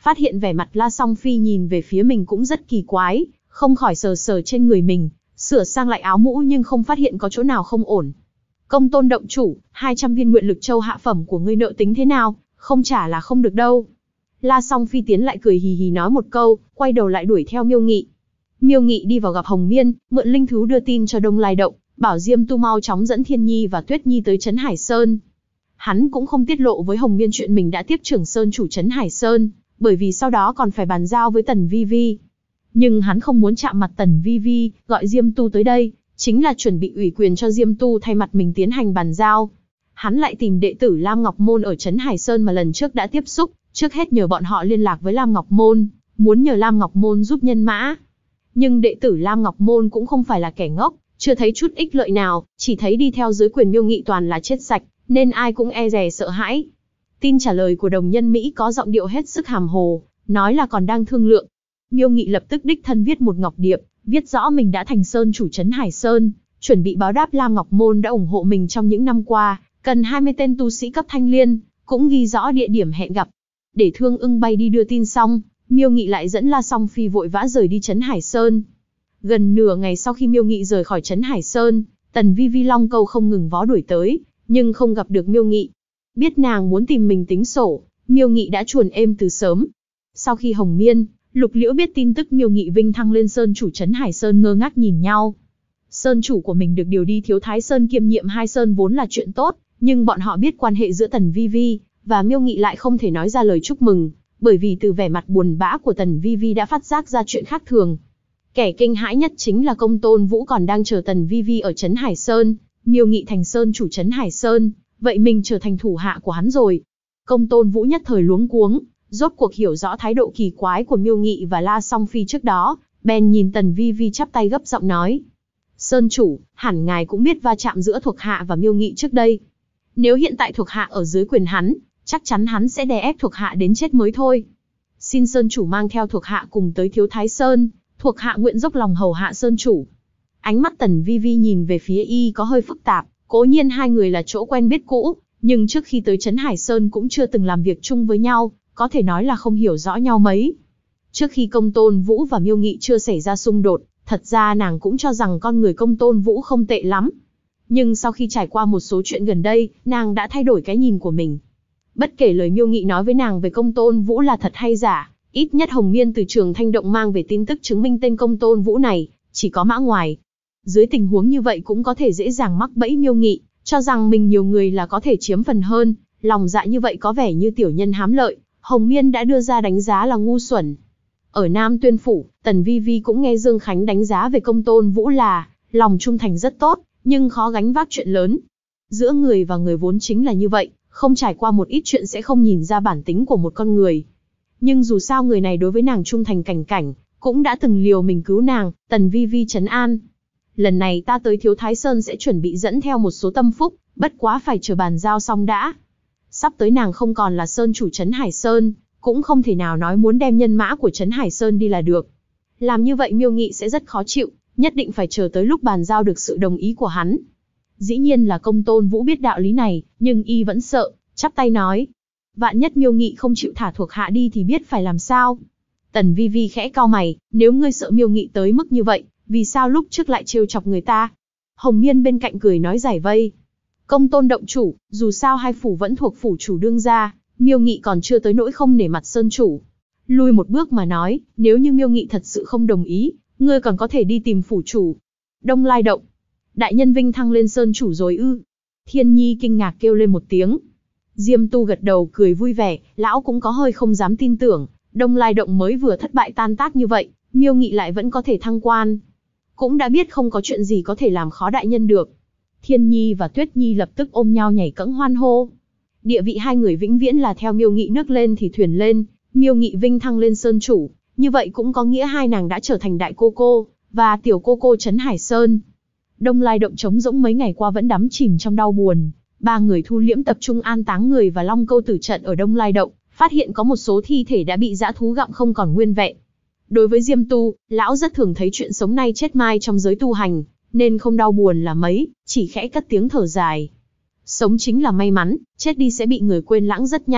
Speaker 1: phát hiện vẻ mặt La Song Phi nhìn về phía mình cũng rất kỳ quái, không khỏi sờ sờ trên người mình, sửa sang lại áo mũ nhưng không phát hiện có chỗ nào không ổn. Công tôn động chủ, 200 viên nguyện lực châu hạ phẩm của ngươi nợ tính thế nào, không trả là không được đâu. La Song Phi tiến lại cười hì hì nói một câu, quay đầu lại đuổi theo Miêu Nghị. Miêu Nghị đi vào gặp Hồng Miên, mượn linh thú đưa tin cho Đông Lai Động, bảo Diêm Tu mau chóng dẫn Thiên Nhi và Tuyết Nhi tới Trấn Hải Sơn. Hắn cũng không tiết lộ với Hồng Miên chuyện mình đã tiếp trưởng Sơn chủ Trấn Hải Sơn, bởi vì sau đó còn phải bàn giao với Tần Vi Vi. Nhưng hắn không muốn chạm mặt Tần Vi Vi, gọi Diêm Tu tới đây, chính là chuẩn bị ủy quyền cho Diêm Tu thay mặt mình tiến hành bàn giao. Hắn lại tìm đệ tử Lam Ngọc Môn ở Trấn Hải Sơn mà lần trước đã tiếp xúc, trước hết nhờ bọn họ liên lạc với Lam Ngọc Môn, muốn nhờ Lam Ngọc Môn giúp nhân mã. Nhưng đệ tử Lam Ngọc Môn cũng không phải là kẻ ngốc, chưa thấy chút ích lợi nào, chỉ thấy đi theo dưới quyền Miêu Nghị toàn là chết sạch, nên ai cũng e dè sợ hãi. Tin trả lời của đồng nhân Mỹ có giọng điệu hết sức hàm hồ, nói là còn đang thương lượng. Miêu Nghị lập tức đích thân viết một ngọc điệp, viết rõ mình đã thành Sơn chủ Trấn Hải Sơn, chuẩn bị báo đáp Lam Ngọc Môn đã ủng hộ mình trong những năm qua, cần 20 tên tu sĩ cấp thanh liên, cũng ghi rõ địa điểm hẹn gặp. Để Thương Ưng bay đi đưa tin xong, Miêu Nghị lại dẫn La Song Phi vội vã rời đi Trấn Hải Sơn. Gần nửa ngày sau khi Miêu Nghị rời khỏi Trấn Hải Sơn, Tần Vi Vi Long Câu không ngừng vó đuổi tới, nhưng không gặp được Miêu Nghị. Biết nàng muốn tìm mình tính sổ, Miêu Nghị đã chuồn êm từ sớm. Sau khi Hồng Miên, Lục Liễu biết tin tức Miêu Nghị vinh thăng lên Sơn chủ Trấn Hải Sơn ngơ ngác nhìn nhau. Sơn chủ của mình được điều đi Thiếu Thái Sơn kiêm nhiệm hai sơn vốn là chuyện tốt, nhưng bọn họ biết quan hệ giữa Tần Vi Vi và Miêu Nghị lại không thể nói ra lời chúc mừng, bởi vì từ vẻ mặt buồn bã của Tần Vi Vi đã phát giác ra chuyện khác thường. Kẻ kinh hãi nhất chính là Công Tôn Vũ còn đang chờ Tần Vi Vi ở Trấn Hải Sơn, Miêu Nghị thành Sơn chủ Trấn Hải Sơn, vậy mình trở thành thủ hạ của hắn rồi. Công Tôn Vũ nhất thời luống cuống, rốt cuộc hiểu rõ thái độ kỳ quái của Miêu Nghị và La Song Phi trước đó, bèn nhìn Tần Vi Vi chắp tay gấp giọng nói: Sơn chủ, hẳn ngài cũng biết va chạm giữa thuộc hạ và Miêu Nghị trước đây. Nếu hiện tại thuộc hạ ở dưới quyền hắn, chắc chắn hắn sẽ đè ép thuộc hạ đến chết mới thôi. Xin Sơn chủ mang theo thuộc hạ cùng tới Thiếu Thái Sơn, thuộc hạ nguyện dốc lòng hầu hạ Sơn chủ. Ánh mắt Tần Vi Vi nhìn về phía y có hơi phức tạp, cố nhiên hai người là chỗ quen biết cũ, nhưng trước khi tới Trấn Hải Sơn cũng chưa từng làm việc chung với nhau, có thể nói là không hiểu rõ nhau mấy. Trước khi Công Tôn Vũ và Miêu Nghị chưa xảy ra xung đột, thật ra nàng cũng cho rằng con người Công Tôn Vũ không tệ lắm. Nhưng sau khi trải qua một số chuyện gần đây, nàng đã thay đổi cái nhìn của mình. Bất kể lời Miêu Nghị nói với nàng về Công Tôn Vũ là thật hay giả, ít nhất Hồng Miên từ Trường Thanh Động mang về tin tức chứng minh tên Công Tôn Vũ này chỉ có mã ngoài. Dưới tình huống như vậy cũng có thể dễ dàng mắc bẫy Miêu Nghị, cho rằng mình nhiều người là có thể chiếm phần hơn, lòng dạ như vậy có vẻ như tiểu nhân hám lợi, Hồng Miên đã đưa ra đánh giá là ngu xuẩn. Ở Nam Tuyên Phủ, Tần Vi Vi cũng nghe Dương Khánh đánh giá về Công Tôn Vũ là lòng trung thành rất tốt, nhưng khó gánh vác chuyện lớn. Giữa người và người vốn chính là như vậy, không trải qua một ít chuyện sẽ không nhìn ra bản tính của một con người. Nhưng dù sao người này đối với nàng trung thành cảnh cảnh, cũng đã từng liều mình cứu nàng. Tần Vi Vi trấn an: lần này ta tới Thiếu Thái Sơn sẽ chuẩn bị dẫn theo một số tâm phúc, bất quá phải chờ bàn giao xong đã. Sắp tới nàng không còn là Sơn chủ Trấn Hải Sơn, cũng không thể nào nói muốn đem nhân mã của Trấn Hải Sơn đi là được. Làm như vậy Miêu Nghị sẽ rất khó chịu, nhất định phải chờ tới lúc bàn giao được sự đồng ý của hắn. Dĩ nhiên là Công Tôn Vũ biết đạo lý này, nhưng y vẫn sợ, chắp tay nói: vạn nhất Miêu Nghị không chịu thả thuộc hạ đi thì biết phải làm sao. Tần Vi Vi khẽ cau mày: nếu ngươi sợ Miêu Nghị tới mức như vậy, vì sao lúc trước lại trêu chọc người ta? Hồng Miên bên cạnh cười nói giải vây: Công Tôn động chủ, dù sao hai phủ vẫn thuộc phủ chủ đương gia, Miêu Nghị còn chưa tới nỗi không nể mặt Sơn chủ. Lui một bước mà nói, nếu như Miêu Nghị thật sự không đồng ý, ngươi còn có thể đi tìm phủ chủ. Đông Lai Động, đại nhân vinh thăng lên Sơn chủ rồi ư? Thiên Nhi kinh ngạc kêu lên một tiếng. Diêm Tu gật đầu cười vui vẻ, lão cũng có hơi không dám tin tưởng, Đông Lai Động mới vừa thất bại tan tác như vậy, Miêu Nghị lại vẫn có thể thăng quan. Cũng đã biết không có chuyện gì có thể làm khó đại nhân được. Thiên Nhi và Tuyết Nhi lập tức ôm nhau nhảy cẫng hoan hô. Địa vị hai người vĩnh viễn là theo Miêu Nghị nước lên thì thuyền lên, Miêu Nghị vinh thăng lên Sơn chủ, như vậy cũng có nghĩa hai nàng đã trở thành đại cô cô và tiểu cô cô Trấn Hải Sơn. Đông Lai Động trống rỗng mấy ngày qua vẫn đắm chìm trong đau buồn. Ba người thu liễm tập trung an táng người và Long Câu tử trận ở Đông Lai Động, phát hiện có một số thi thể đã bị dã thú gặm không còn nguyên vẹn. Đối với Diêm Tu, lão rất thường thấy chuyện sống nay chết mai trong giới tu hành, nên không đau buồn là mấy, chỉ khẽ cất tiếng thở dài. Sống chính là may mắn, chết đi sẽ bị người quên lãng rất nhanh,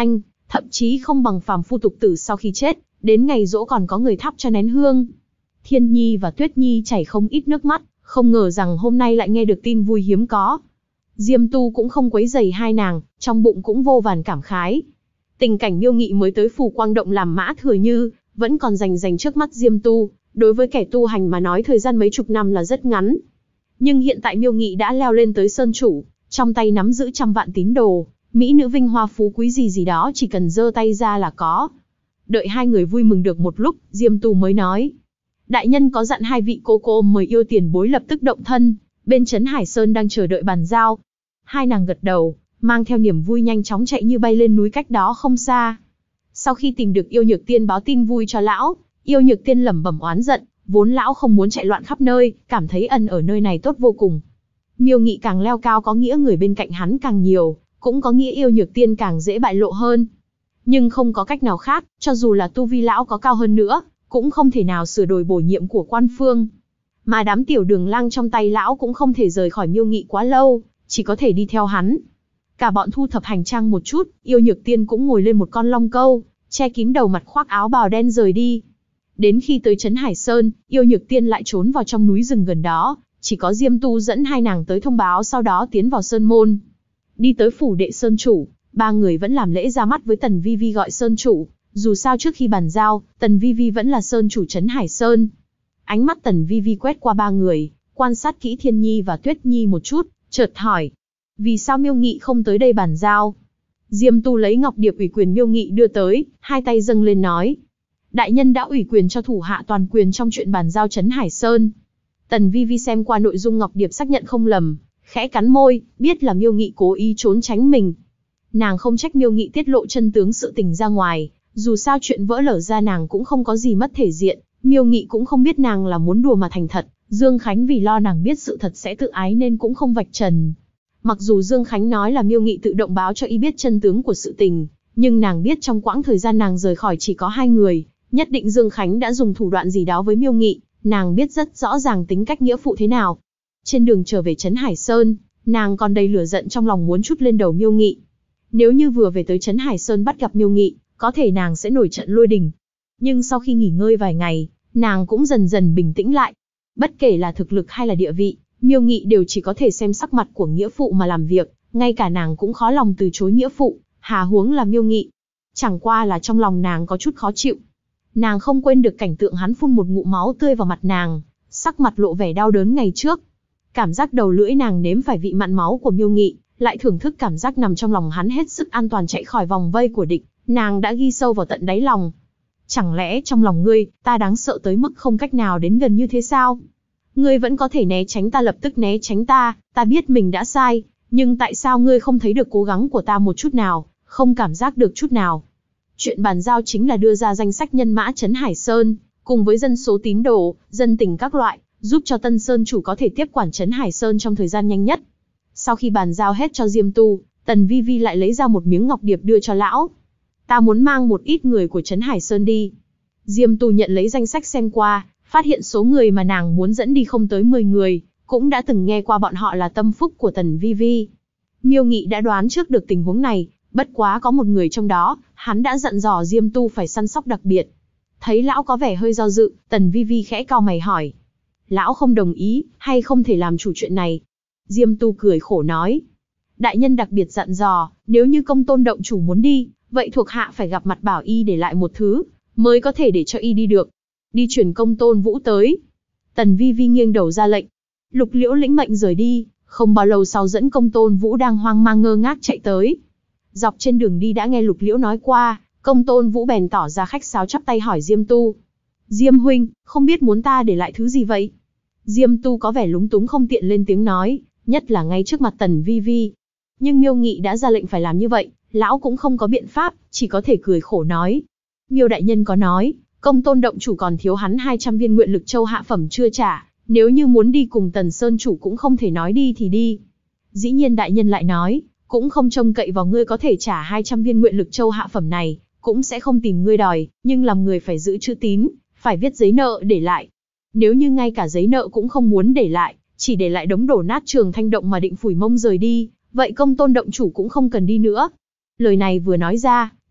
Speaker 1: thậm chí không bằng phàm phu tục tử sau khi chết, đến ngày giỗ còn có người thắp cho nén hương. Thiên Nhi và Tuyết Nhi chảy không ít nước mắt, không ngờ rằng hôm nay lại nghe được tin vui hiếm có. Diêm Tu cũng không quấy rầy hai nàng, trong bụng cũng vô vàn cảm khái. Tình cảnh Miêu Nghị mới tới Phù Quang Động làm Mã Thừa Như, vẫn còn rành trước mắt Diêm Tu, đối với kẻ tu hành mà nói thời gian mấy chục năm là rất ngắn. Nhưng hiện tại Miêu Nghị đã leo lên tới Sơn Chủ, trong tay nắm giữ trăm vạn tín đồ, mỹ nữ vinh hoa phú quý gì đó chỉ cần giơ tay ra là có. Đợi hai người vui mừng được một lúc, Diêm Tu mới nói. Đại nhân có dặn hai vị cô mời yêu tiền bối lập tức động thân, bên trấn Hải Sơn đang chờ đợi bàn giao. Hai nàng gật đầu, mang theo niềm vui nhanh chóng chạy như bay lên núi cách đó không xa. Sau khi tìm được Yêu Nhược Tiên báo tin vui cho lão, Yêu Nhược Tiên lẩm bẩm oán giận, vốn lão không muốn chạy loạn khắp nơi, cảm thấy ẩn ở nơi này tốt vô cùng. Miêu Nghị càng leo cao có nghĩa người bên cạnh hắn càng nhiều, cũng có nghĩa Yêu Nhược Tiên càng dễ bại lộ hơn. Nhưng không có cách nào khác, cho dù là tu vi lão có cao hơn nữa, cũng không thể nào sửa đổi bổ nhiệm của quan phương. Mà đám tiểu đường lang trong tay lão cũng không thể rời khỏi Miêu Nghị quá lâu, chỉ có thể đi theo hắn. Cả bọn thu thập hành trang một chút, Yêu Nhược Tiên cũng ngồi lên một con long câu, che kín đầu mặt khoác áo bào đen rời đi. Đến khi tới trấn Hải Sơn, Yêu Nhược Tiên lại trốn vào trong núi rừng gần đó, chỉ có Diêm Tu dẫn hai nàng tới thông báo sau đó tiến vào Sơn Môn. Đi tới phủ đệ Sơn Chủ, ba người vẫn làm lễ ra mắt với Tần Vi Vi gọi Sơn Chủ, dù sao trước khi bàn giao, Tần Vi Vi vẫn là Sơn Chủ trấn Hải Sơn. Ánh mắt Tần Vi Vi quét qua ba người, quan sát kỹ Thiên Nhi và Tuyết Nhi một chút, chợt hỏi. Vì sao Miêu Nghị không tới đây bàn giao? Diêm Tu lấy ngọc điệp ủy quyền Miêu Nghị đưa tới, hai tay dâng lên nói. Đại nhân đã ủy quyền cho thủ hạ toàn quyền trong chuyện bàn giao trấn Hải Sơn. Tần Vi Vi xem qua nội dung ngọc điệp xác nhận không lầm, khẽ cắn môi, biết là Miêu Nghị cố ý trốn tránh mình. Nàng không trách Miêu Nghị tiết lộ chân tướng sự tình ra ngoài, dù sao chuyện vỡ lở ra nàng cũng không có gì mất thể diện, Miêu Nghị cũng không biết nàng là muốn đùa mà thành thật, Dương Khánh vì lo nàng biết sự thật sẽ tự ái nên cũng không vạch trần. Mặc dù Dương Khánh nói là Miêu Nghị tự động báo cho y biết chân tướng của sự tình, nhưng nàng biết trong quãng thời gian nàng rời khỏi chỉ có hai người, nhất định Dương Khánh đã dùng thủ đoạn gì đó với Miêu Nghị, nàng biết rất rõ ràng tính cách nghĩa phụ thế nào. Trên đường trở về trấn Hải Sơn, nàng còn đầy lửa giận trong lòng muốn trút lên đầu Miêu Nghị. Nếu như vừa về tới trấn Hải Sơn bắt gặp Miêu Nghị, có thể nàng sẽ nổi trận lôi đình. Nhưng sau khi nghỉ ngơi vài ngày, nàng cũng dần dần bình tĩnh lại. Bất kể là thực lực hay là địa vị, Miêu Nghị đều chỉ có thể xem sắc mặt của nghĩa phụ mà làm việc, ngay cả nàng cũng khó lòng từ chối nghĩa phụ, hà huống là Miêu Nghị. Chẳng qua là trong lòng nàng có chút khó chịu. Nàng không quên được cảnh tượng hắn phun một ngụm máu tươi vào mặt nàng, sắc mặt lộ vẻ đau đớn ngày trước. Cảm giác đầu lưỡi nàng nếm phải vị mặn máu của Miêu Nghị, lại thưởng thức cảm giác nằm trong lòng hắn hết sức an toàn chạy khỏi vòng vây của địch, nàng đã ghi sâu vào tận đáy lòng. Chẳng lẽ trong lòng ngươi, ta đáng sợ tới mức không cách nào đến gần như thế sao? Ngươi vẫn có thể né tránh ta lập tức né tránh ta biết mình đã sai, nhưng tại sao ngươi không thấy được cố gắng của ta một chút nào, không cảm giác được chút nào? Chuyện bàn giao chính là đưa ra danh sách nhân mã trấn Hải Sơn, cùng với dân số tín đồ, dân tình các loại, giúp cho Tân Sơn Chủ có thể tiếp quản trấn Hải Sơn trong thời gian nhanh nhất. Sau khi bàn giao hết cho Diêm Tu, Tần Vi Vi lại lấy ra một miếng ngọc điệp đưa cho lão. Ta muốn mang một ít người của trấn Hải Sơn đi. Diêm Tu nhận lấy danh sách xem qua, phát hiện số người mà nàng muốn dẫn đi không tới 10 người, cũng đã từng nghe qua bọn họ là tâm phúc của Tần Vi Vi. Miêu Nghị đã đoán trước được tình huống này, bất quá có một người trong đó, hắn đã dặn dò Diêm Tu phải săn sóc đặc biệt. Thấy lão có vẻ hơi do dự, Tần Vi Vi khẽ cau mày hỏi. Lão không đồng ý, hay không thể làm chủ chuyện này? Diêm Tu cười khổ nói. Đại nhân đặc biệt dặn dò, nếu như Công Tôn động chủ muốn đi, vậy thuộc hạ phải gặp mặt bảo y để lại một thứ, mới có thể để cho y đi được. Đi truyền Công Tôn Vũ tới. Tần Vi Vi nghiêng đầu ra lệnh. Lục Liễu lĩnh mệnh rời đi, không bao lâu sau dẫn Công Tôn Vũ đang hoang mang ngơ ngác chạy tới. Dọc trên đường đi đã nghe Lục Liễu nói qua, Công Tôn Vũ bèn tỏ ra khách sáo chắp tay hỏi Diêm Tu. Diêm huynh, không biết muốn ta để lại thứ gì vậy? Diêm Tu có vẻ lúng túng không tiện lên tiếng nói, nhất là ngay trước mặt Tần Vi Vi. Nhưng Miêu Nghị đã ra lệnh phải làm như vậy, lão cũng không có biện pháp, chỉ có thể cười khổ nói. Miêu đại nhân có nói, Công Tôn động chủ còn thiếu hắn 200 viên nguyện lực châu hạ phẩm chưa trả, nếu như muốn đi cùng Tần Sơn chủ cũng không thể nói đi thì đi. Dĩ nhiên đại nhân lại nói, cũng không trông cậy vào ngươi có thể trả 200 viên nguyện lực châu hạ phẩm này, cũng sẽ không tìm ngươi đòi, nhưng làm người phải giữ chữ tín, phải viết giấy nợ để lại. Nếu như ngay cả giấy nợ cũng không muốn để lại, chỉ để lại đống đổ nát Trường Thanh động mà định phủi mông rời đi, vậy Công Tôn động chủ cũng không cần đi nữa. Lời này vừa nói ra,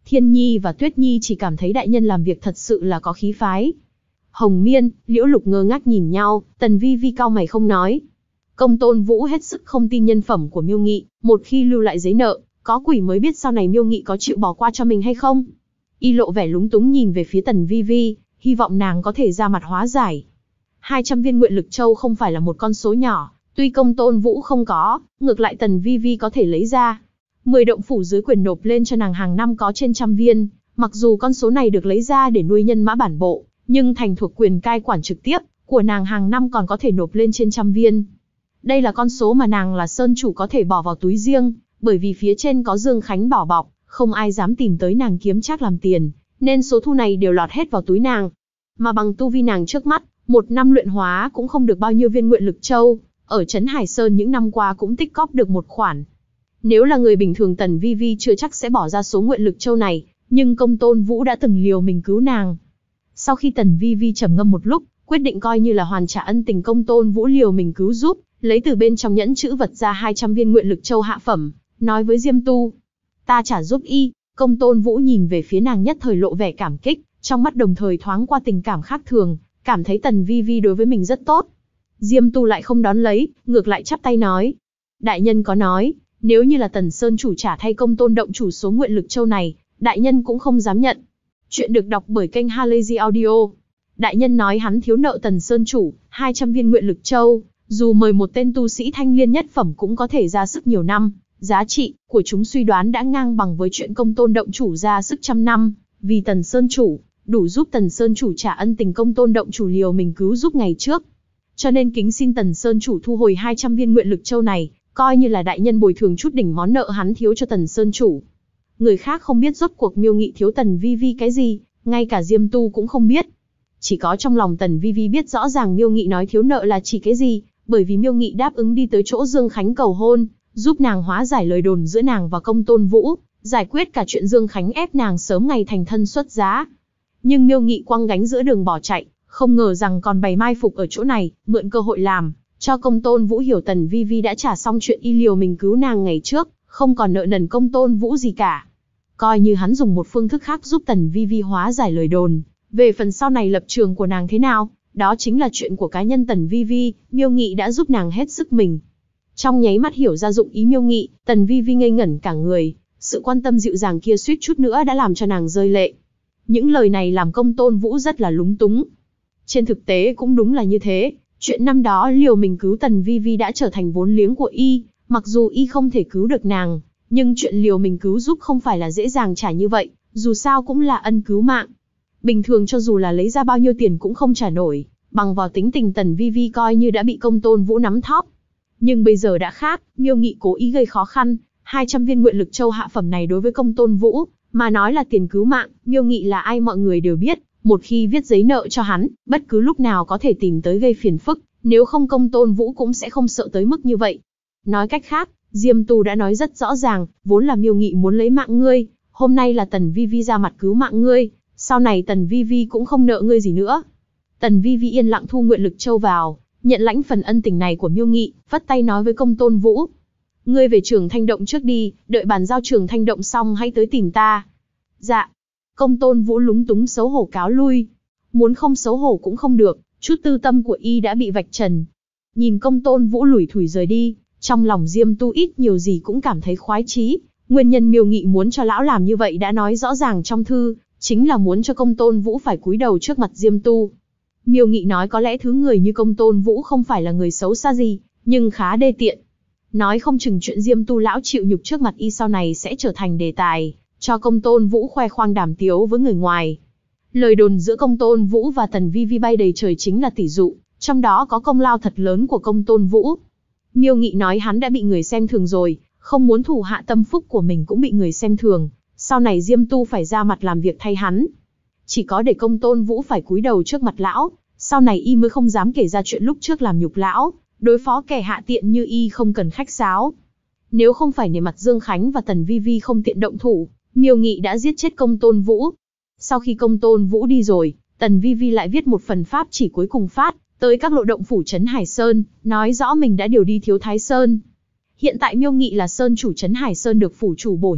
Speaker 1: Thiên Nhi và Tuyết Nhi chỉ cảm thấy đại nhân làm việc thật sự là có khí phái. Hồng Miên, Liễu Lục ngơ ngác nhìn nhau, Tần Vi Vi cau mày không nói. Công Tôn Vũ hết sức không tin nhân phẩm của Miêu Nghị, một khi lưu lại giấy nợ, có quỷ mới biết sau này Miêu Nghị có chịu bỏ qua cho mình hay không. Y lộ vẻ lúng túng nhìn về phía Tần Vi Vi, hy vọng nàng có thể ra mặt hóa giải. 200 viên nguyện lực châu không phải là một con số nhỏ, tuy Công Tôn Vũ không có, ngược lại Tần Vi Vi có thể lấy ra. 10 động phủ dưới quyền nộp lên cho nàng hàng năm có trên 100 viên, mặc dù con số này được lấy ra để nuôi nhân mã bản bộ, nhưng thành thuộc quyền cai quản trực tiếp của nàng hàng năm còn có thể nộp lên trên 100 viên. Đây là con số mà nàng là sơn chủ có thể bỏ vào túi riêng, bởi vì phía trên có Dương Khánh bảo bọc, không ai dám tìm tới nàng kiếm trác làm tiền, nên số thu này đều lọt hết vào túi nàng. Mà bằng tu vi nàng trước mắt, một năm luyện hóa cũng không được bao nhiêu viên nguyện lực châu, ở trấn Hải Sơn những năm qua cũng tích cóp được một khoản. Nếu là người bình thường Tần Vi Vi chưa chắc sẽ bỏ ra số nguyện lực châu này, nhưng Công Tôn Vũ đã từng liều mình cứu nàng. Sau khi Tần Vi Vi trầm ngâm một lúc, quyết định coi như là hoàn trả ân tình Công Tôn Vũ liều mình cứu giúp, lấy từ bên trong nhẫn chữ vật ra 200 viên nguyện lực châu hạ phẩm, nói với Diêm Tu. Ta trả giúp y. Công Tôn Vũ nhìn về phía nàng nhất thời lộ vẻ cảm kích, trong mắt đồng thời thoáng qua tình cảm khác thường, cảm thấy Tần Vi Vi đối với mình rất tốt. Diêm Tu lại không đón lấy, ngược lại chắp tay nói. Đại nhân có nói, nếu như là Tần Sơn chủ trả thay Công Tôn động chủ số nguyện lực châu này, đại nhân cũng không dám nhận. Chuyện được đọc bởi kênh Halazy Audio. Đại nhân nói hắn thiếu nợ Tần Sơn chủ 200 viên nguyện lực châu, dù mời một tên tu sĩ thanh liên nhất phẩm cũng có thể ra sức nhiều năm, giá trị của chúng suy đoán đã ngang bằng với chuyện Công Tôn động chủ ra sức 100 năm, vì Tần Sơn chủ, đủ giúp Tần Sơn chủ trả ân tình Công Tôn động chủ liều mình cứu giúp ngày trước. Cho nên kính xin Tần Sơn chủ thu hồi 200 viên nguyện lực châu này, coi như là đại nhân bồi thường chút đỉnh món nợ hắn thiếu cho Tần Sơn chủ. Người khác không biết rốt cuộc Miêu Nghị thiếu Tần Vi Vi cái gì, ngay cả Diêm Tu cũng không biết. Chỉ có trong lòng Tần Vi Vi biết rõ ràng Miêu Nghị nói thiếu nợ là chỉ cái gì, bởi vì Miêu Nghị đáp ứng đi tới chỗ Dương Khánh cầu hôn, giúp nàng hóa giải lời đồn giữa nàng và Công Tôn Vũ, giải quyết cả chuyện Dương Khánh ép nàng sớm ngày thành thân xuất giá. Nhưng Miêu Nghị quăng gánh giữa đường bỏ chạy, không ngờ rằng còn bày mai phục ở chỗ này, mượn cơ hội làm cho Công Tôn Vũ hiểu Tần Vi Vi đã trả xong chuyện y liều mình cứu nàng ngày trước, không còn nợ nần Công Tôn Vũ gì cả. Coi như hắn dùng một phương thức khác giúp Tần Vi Vi hóa giải lời đồn, về phần sau này lập trường của nàng thế nào, đó chính là chuyện của cá nhân Tần Vi Vi, Miêu Nghị đã giúp nàng hết sức mình. Trong nháy mắt hiểu ra dụng ý Miêu Nghị, Tần Vi Vi ngây ngẩn cả người, sự quan tâm dịu dàng kia suýt chút nữa đã làm cho nàng rơi lệ. Những lời này làm Công Tôn Vũ rất là lúng túng. Trên thực tế cũng đúng là như thế, chuyện năm đó liều mình cứu Tần Vi Vi đã trở thành vốn liếng của y, mặc dù y không thể cứu được nàng, nhưng chuyện liều mình cứu giúp không phải là dễ dàng trả như vậy, dù sao cũng là ân cứu mạng. Bình thường cho dù là lấy ra bao nhiêu tiền cũng không trả nổi, bằng vào tính tình Tần Vi Vi coi như đã bị Công Tôn Vũ nắm thóp. Nhưng bây giờ đã khác, Miêu Nghị cố ý gây khó khăn, 200 viên nguyện lực châu hạ phẩm này đối với Công Tôn Vũ, mà nói là tiền cứu mạng, Miêu Nghị là ai mọi người đều biết, một khi viết giấy nợ cho hắn, bất cứ lúc nào có thể tìm tới gây phiền phức, nếu không Công Tôn Vũ cũng sẽ không sợ tới mức như vậy. Nói cách khác, Diêm Tu đã nói rất rõ ràng, vốn là Miêu Nghị muốn lấy mạng ngươi, hôm nay là Tần Vi Vi ra mặt cứu mạng ngươi, sau này Tần Vi Vi cũng không nợ ngươi gì nữa. Tần Vi Vi yên lặng thu nguyện lực châu vào, nhận lãnh phần ân tình này của Miêu Nghị, vắt tay nói với Công Tôn Vũ. Ngươi về Trường Thanh Động trước đi, đợi bàn giao Trường Thanh Động xong hãy tới tìm ta. Dạ. Công Tôn Vũ lúng túng xấu hổ cáo lui. Muốn không xấu hổ cũng không được, chút tư tâm của y đã bị vạch trần. Nhìn Công Tôn Vũ lủi thủi rời đi, trong lòng Diêm Tu ít nhiều gì cũng cảm thấy khoái chí. Nguyên nhân Miêu Nghị muốn cho lão làm như vậy đã nói rõ ràng trong thư, chính là muốn cho Công Tôn Vũ phải cúi đầu trước mặt Diêm Tu. Miêu Nghị nói có lẽ thứ người như Công Tôn Vũ không phải là người xấu xa gì, nhưng khá đê tiện. Nói không chừng chuyện Diêm Tu lão chịu nhục trước mặt y sau này sẽ trở thành đề tài, cho Công Tôn Vũ khoe khoang đàm tiếu với người ngoài. Lời đồn giữa Công Tôn Vũ và Tần Vi Vi bay đầy trời chính là tỷ dụ, trong đó có công lao thật lớn của Công Tôn Vũ. Miêu Nghị nói hắn đã bị người xem thường rồi, không muốn thủ hạ tâm phúc của mình cũng bị người xem thường, sau này Diêm Tu phải ra mặt làm việc thay hắn. Chỉ có để Công Tôn Vũ phải cúi đầu trước mặt lão, sau này y mới không dám kể ra chuyện lúc trước làm nhục lão, đối phó kẻ hạ tiện như y không cần khách sáo. Nếu không phải nể mặt Dương Khánh và Tần Vi Vi không tiện động thủ, Miêu Nghị đã giết chết Công Tôn Vũ. Sau khi Công Tôn Vũ đi rồi, Tần Vi Vi lại viết một phần pháp chỉ cuối cùng phát tới các lộ động phủ trấn Hải Sơn, nói rõ mình đã điều đi Thiếu Thái Sơn. Hiện tại Miêu Nghị là sơn chủ trấn Hải Sơn được phủ chủ bổ nhiệm,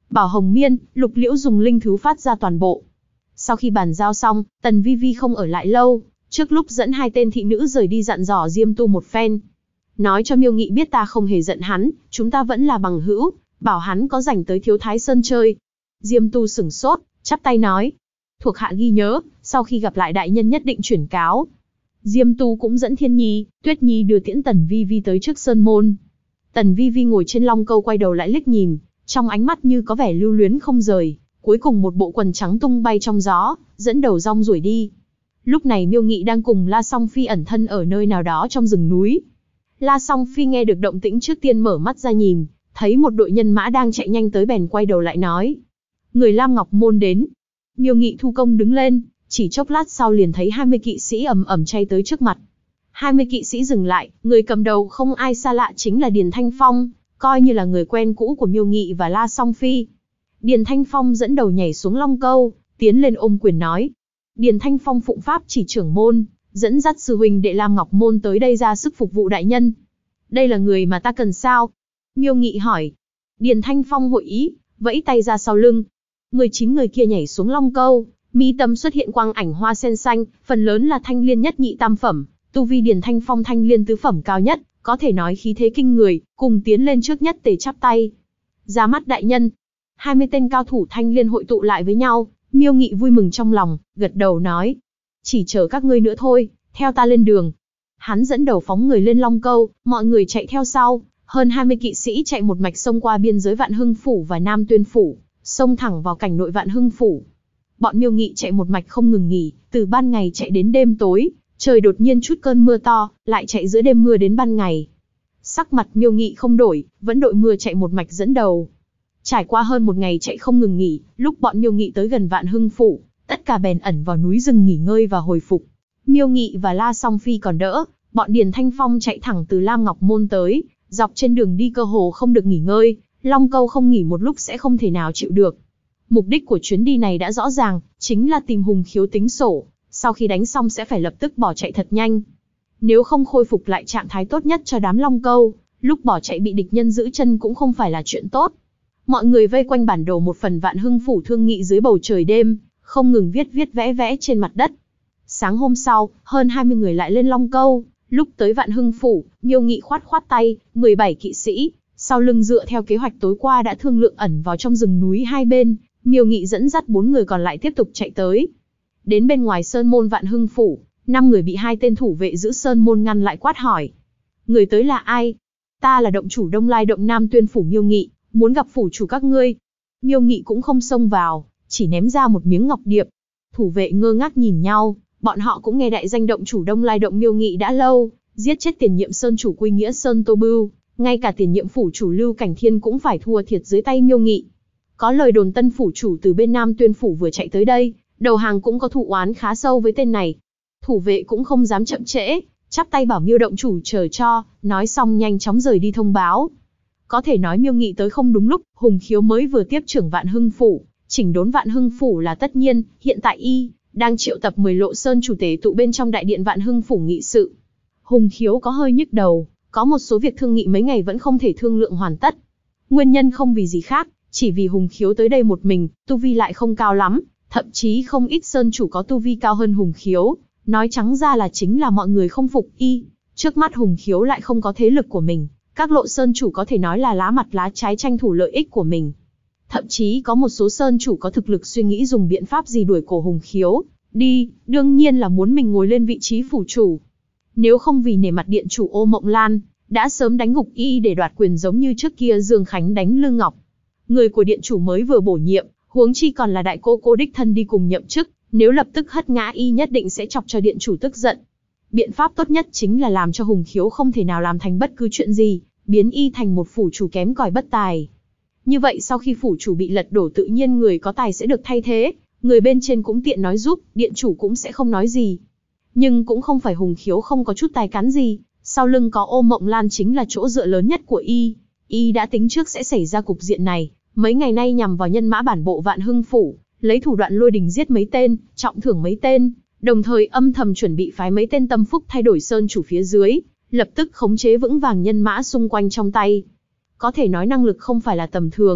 Speaker 1: Bảo Hồng Miên, Lục Liễu dùng linh thứ phát ra toàn bộ. Sau khi bàn giao xong, Tần Vi Vi không ở lại lâu, trước lúc dẫn hai tên thị nữ rời đi dặn dò Diêm Tu một phen. Nói cho Miêu Nghị biết ta không hề giận hắn, chúng ta vẫn là bằng hữu, bảo hắn có rảnh tới Thiếu Thái Sơn chơi. Diêm Tu sửng sốt, chắp tay nói. Thuộc hạ ghi nhớ, sau khi gặp lại đại nhân nhất định chuyển cáo. Diêm Tu cũng dẫn Thiên Nhi, Tuyết Nhi đưa tiễn Tần Vi Vi tới trước sơn môn. Tần Vi Vi ngồi trên long câu quay đầu lại liếc nhìn, trong ánh mắt như có vẻ lưu luyến không rời. Cuối cùng một bộ quần trắng tung bay trong gió, dẫn đầu rong ruổi đi. Lúc này Miêu Nghị đang cùng La Song Phi ẩn thân ở nơi nào đó trong rừng núi. La Song Phi nghe được động tĩnh trước tiên mở mắt ra nhìn, thấy một đội nhân mã đang chạy nhanh tới bèn quay đầu lại nói. Người Lam Ngọc Môn đến. Miêu Nghị thu công đứng lên, chỉ chốc lát sau liền thấy 20 kỵ sĩ ầm ầm chay tới trước mặt. 20 kỵ sĩ dừng lại, người cầm đầu không ai xa lạ chính là Điền Thanh Phong, coi như là người quen cũ của Miêu Nghị và La Song Phi. Điền Thanh Phong dẫn đầu nhảy xuống long câu, tiến lên ôm quyền nói. Điền Thanh Phong phụng pháp chỉ trưởng môn, dẫn dắt sư huynh đệ Lam Ngọc Môn tới đây ra sức phục vụ đại nhân. Đây là người mà ta cần sao? Miêu Nghị hỏi. Điền Thanh Phong hội ý, vẫy tay ra sau lưng. 19 người kia nhảy xuống long câu, mi tâm xuất hiện quang ảnh hoa sen xanh, phần lớn là thanh liên nhất nhị tam phẩm, tu vi Điền Thanh Phong thanh liên tứ phẩm cao nhất, có thể nói khí thế kinh người, cùng tiến lên trước nhất tề chắp tay. Ra mắt đại nhân. 20 tên cao thủ thanh liên hội tụ lại với nhau, Miêu Nghị vui mừng trong lòng, gật đầu nói. Chỉ chờ các ngươi nữa thôi, theo ta lên đường. Hắn dẫn đầu phóng người lên long câu, mọi người chạy theo sau, hơn 20 kỵ sĩ chạy một mạch xông qua biên giới Vạn Hưng Phủ và Nam Tuyên Phủ, xông thẳng vào cảnh nội Vạn Hưng Phủ. Bọn Miêu Nghị chạy một mạch không ngừng nghỉ, từ ban ngày chạy đến đêm tối, trời đột nhiên chút cơn mưa to, lại chạy giữa đêm mưa đến ban ngày. Sắc mặt Miêu Nghị không đổi, vẫn đội mưa chạy một mạch dẫn đầu. Trải qua hơn một ngày chạy không ngừng nghỉ, lúc bọn Miêu Nghị tới gần Vạn Hưng Phủ, tất cả bèn ẩn vào núi rừng nghỉ ngơi và hồi phục. Miêu Nghị và La Song Phi còn đỡ, bọn Điền Thanh Phong chạy thẳng từ Lam Ngọc Môn tới, dọc trên đường đi cơ hồ không được nghỉ ngơi, long câu không nghỉ một lúc sẽ không thể nào chịu được. Mục đích của chuyến đi này đã rõ ràng, chính là tìm Hùng Khiếu tính sổ, sau khi đánh xong sẽ phải lập tức bỏ chạy thật nhanh. Nếu không khôi phục lại trạng thái tốt nhất cho đám long câu, lúc bỏ chạy bị địch nhân giữ chân cũng không phải là chuyện tốt. Mọi người vây quanh bản đồ một phần Vạn Hưng Phủ thương nghị dưới bầu trời đêm, không ngừng viết vẽ vẽ trên mặt đất. Sáng hôm sau, hơn 20 người lại lên long câu, lúc tới Vạn Hưng Phủ, Miêu Nghị khoát tay, 17 kỵ sĩ, sau lưng dựa theo kế hoạch tối qua đã thương lượng ẩn vào trong rừng núi hai bên, Miêu Nghị dẫn dắt 4 người còn lại tiếp tục chạy tới. Đến bên ngoài sơn môn Vạn Hưng Phủ, 5 người bị hai tên thủ vệ giữ sơn môn ngăn lại quát hỏi. Người tới là ai? Ta là động chủ Đông Lai động Nam Tuyên Phủ Miêu Nghị, muốn gặp phủ chủ các ngươi. Miêu Nghị cũng không xông vào, chỉ ném ra một miếng ngọc điệp. Thủ vệ ngơ ngác nhìn nhau, bọn họ cũng nghe đại danh động chủ Đông Lai động Miêu Nghị đã lâu, giết chết tiền nhiệm sơn chủ Quy Nghĩa Sơn Tô Bưu, ngay cả tiền nhiệm phủ chủ Lưu Cảnh Thiên cũng phải thua thiệt dưới tay Miêu Nghị. Có lời đồn tân phủ chủ từ bên Nam Tuyên Phủ vừa chạy tới đây, đầu hàng cũng có thù oán khá sâu với tên này. Thủ vệ cũng không dám chậm trễ, chắp tay bảo Miêu động chủ chờ cho, nói xong nhanh chóng rời đi thông báo. Có thể nói Miêu Nghị tới không đúng lúc, Hùng Khiếu mới vừa tiếp trưởng Vạn Hưng Phủ, chỉnh đốn Vạn Hưng Phủ là tất nhiên, hiện tại y đang triệu tập 10 lộ sơn chủ tể tụ bên trong đại điện Vạn Hưng Phủ nghị sự. Hùng Khiếu có hơi nhức đầu, có một số việc thương nghị mấy ngày vẫn không thể thương lượng hoàn tất. Nguyên nhân không vì gì khác, chỉ vì Hùng Khiếu tới đây một mình, tu vi lại không cao lắm, thậm chí không ít sơn chủ có tu vi cao hơn Hùng Khiếu, nói trắng ra là chính là mọi người không phục y. Trước mắt Hùng Khiếu lại không có thế lực của mình, các lộ sơn chủ có thể nói là lá mặt lá trái tranh thủ lợi ích của mình. Thậm chí có một số sơn chủ có thực lực suy nghĩ dùng biện pháp gì đuổi cổ Hùng Khiếu đi, đương nhiên là muốn mình ngồi lên vị trí phủ chủ. Nếu không vì nể mặt điện chủ Ô Mộng Lan, đã sớm đánh gục y để đoạt quyền giống như trước kia Dương Khánh đánh Lương Ngọc. Người của điện chủ mới vừa bổ nhiệm, huống chi còn là đại cô đích thân đi cùng nhậm chức, nếu lập tức hất ngã y nhất định sẽ chọc cho điện chủ tức giận. Biện pháp tốt nhất chính là làm cho Hùng Khiếu không thể nào làm thành bất cứ chuyện gì, biến y thành một phủ chủ kém cỏi bất tài. Như vậy sau khi phủ chủ bị lật đổ tự nhiên người có tài sẽ được thay thế, người bên trên cũng tiện nói giúp, điện chủ cũng sẽ không nói gì. Nhưng cũng không phải Hùng Khiếu không có chút tài cán gì, sau lưng có Ô Mộng Lan chính là chỗ dựa lớn nhất của y. Y đã tính trước sẽ xảy ra cục diện này, mấy ngày nay nhằm vào nhân mã bản bộ Vạn Hưng Phủ, lấy thủ đoạn lôi đình giết mấy tên, trọng thưởng mấy tên, đồng thời âm thầm chuẩn bị phái mấy tên tâm phúc thay đổi sơn chủ phía dưới, lập tức khống chế vững vàng nhân mã xung quanh trong tay. Có thể nói năng lực không phải là tầm thường,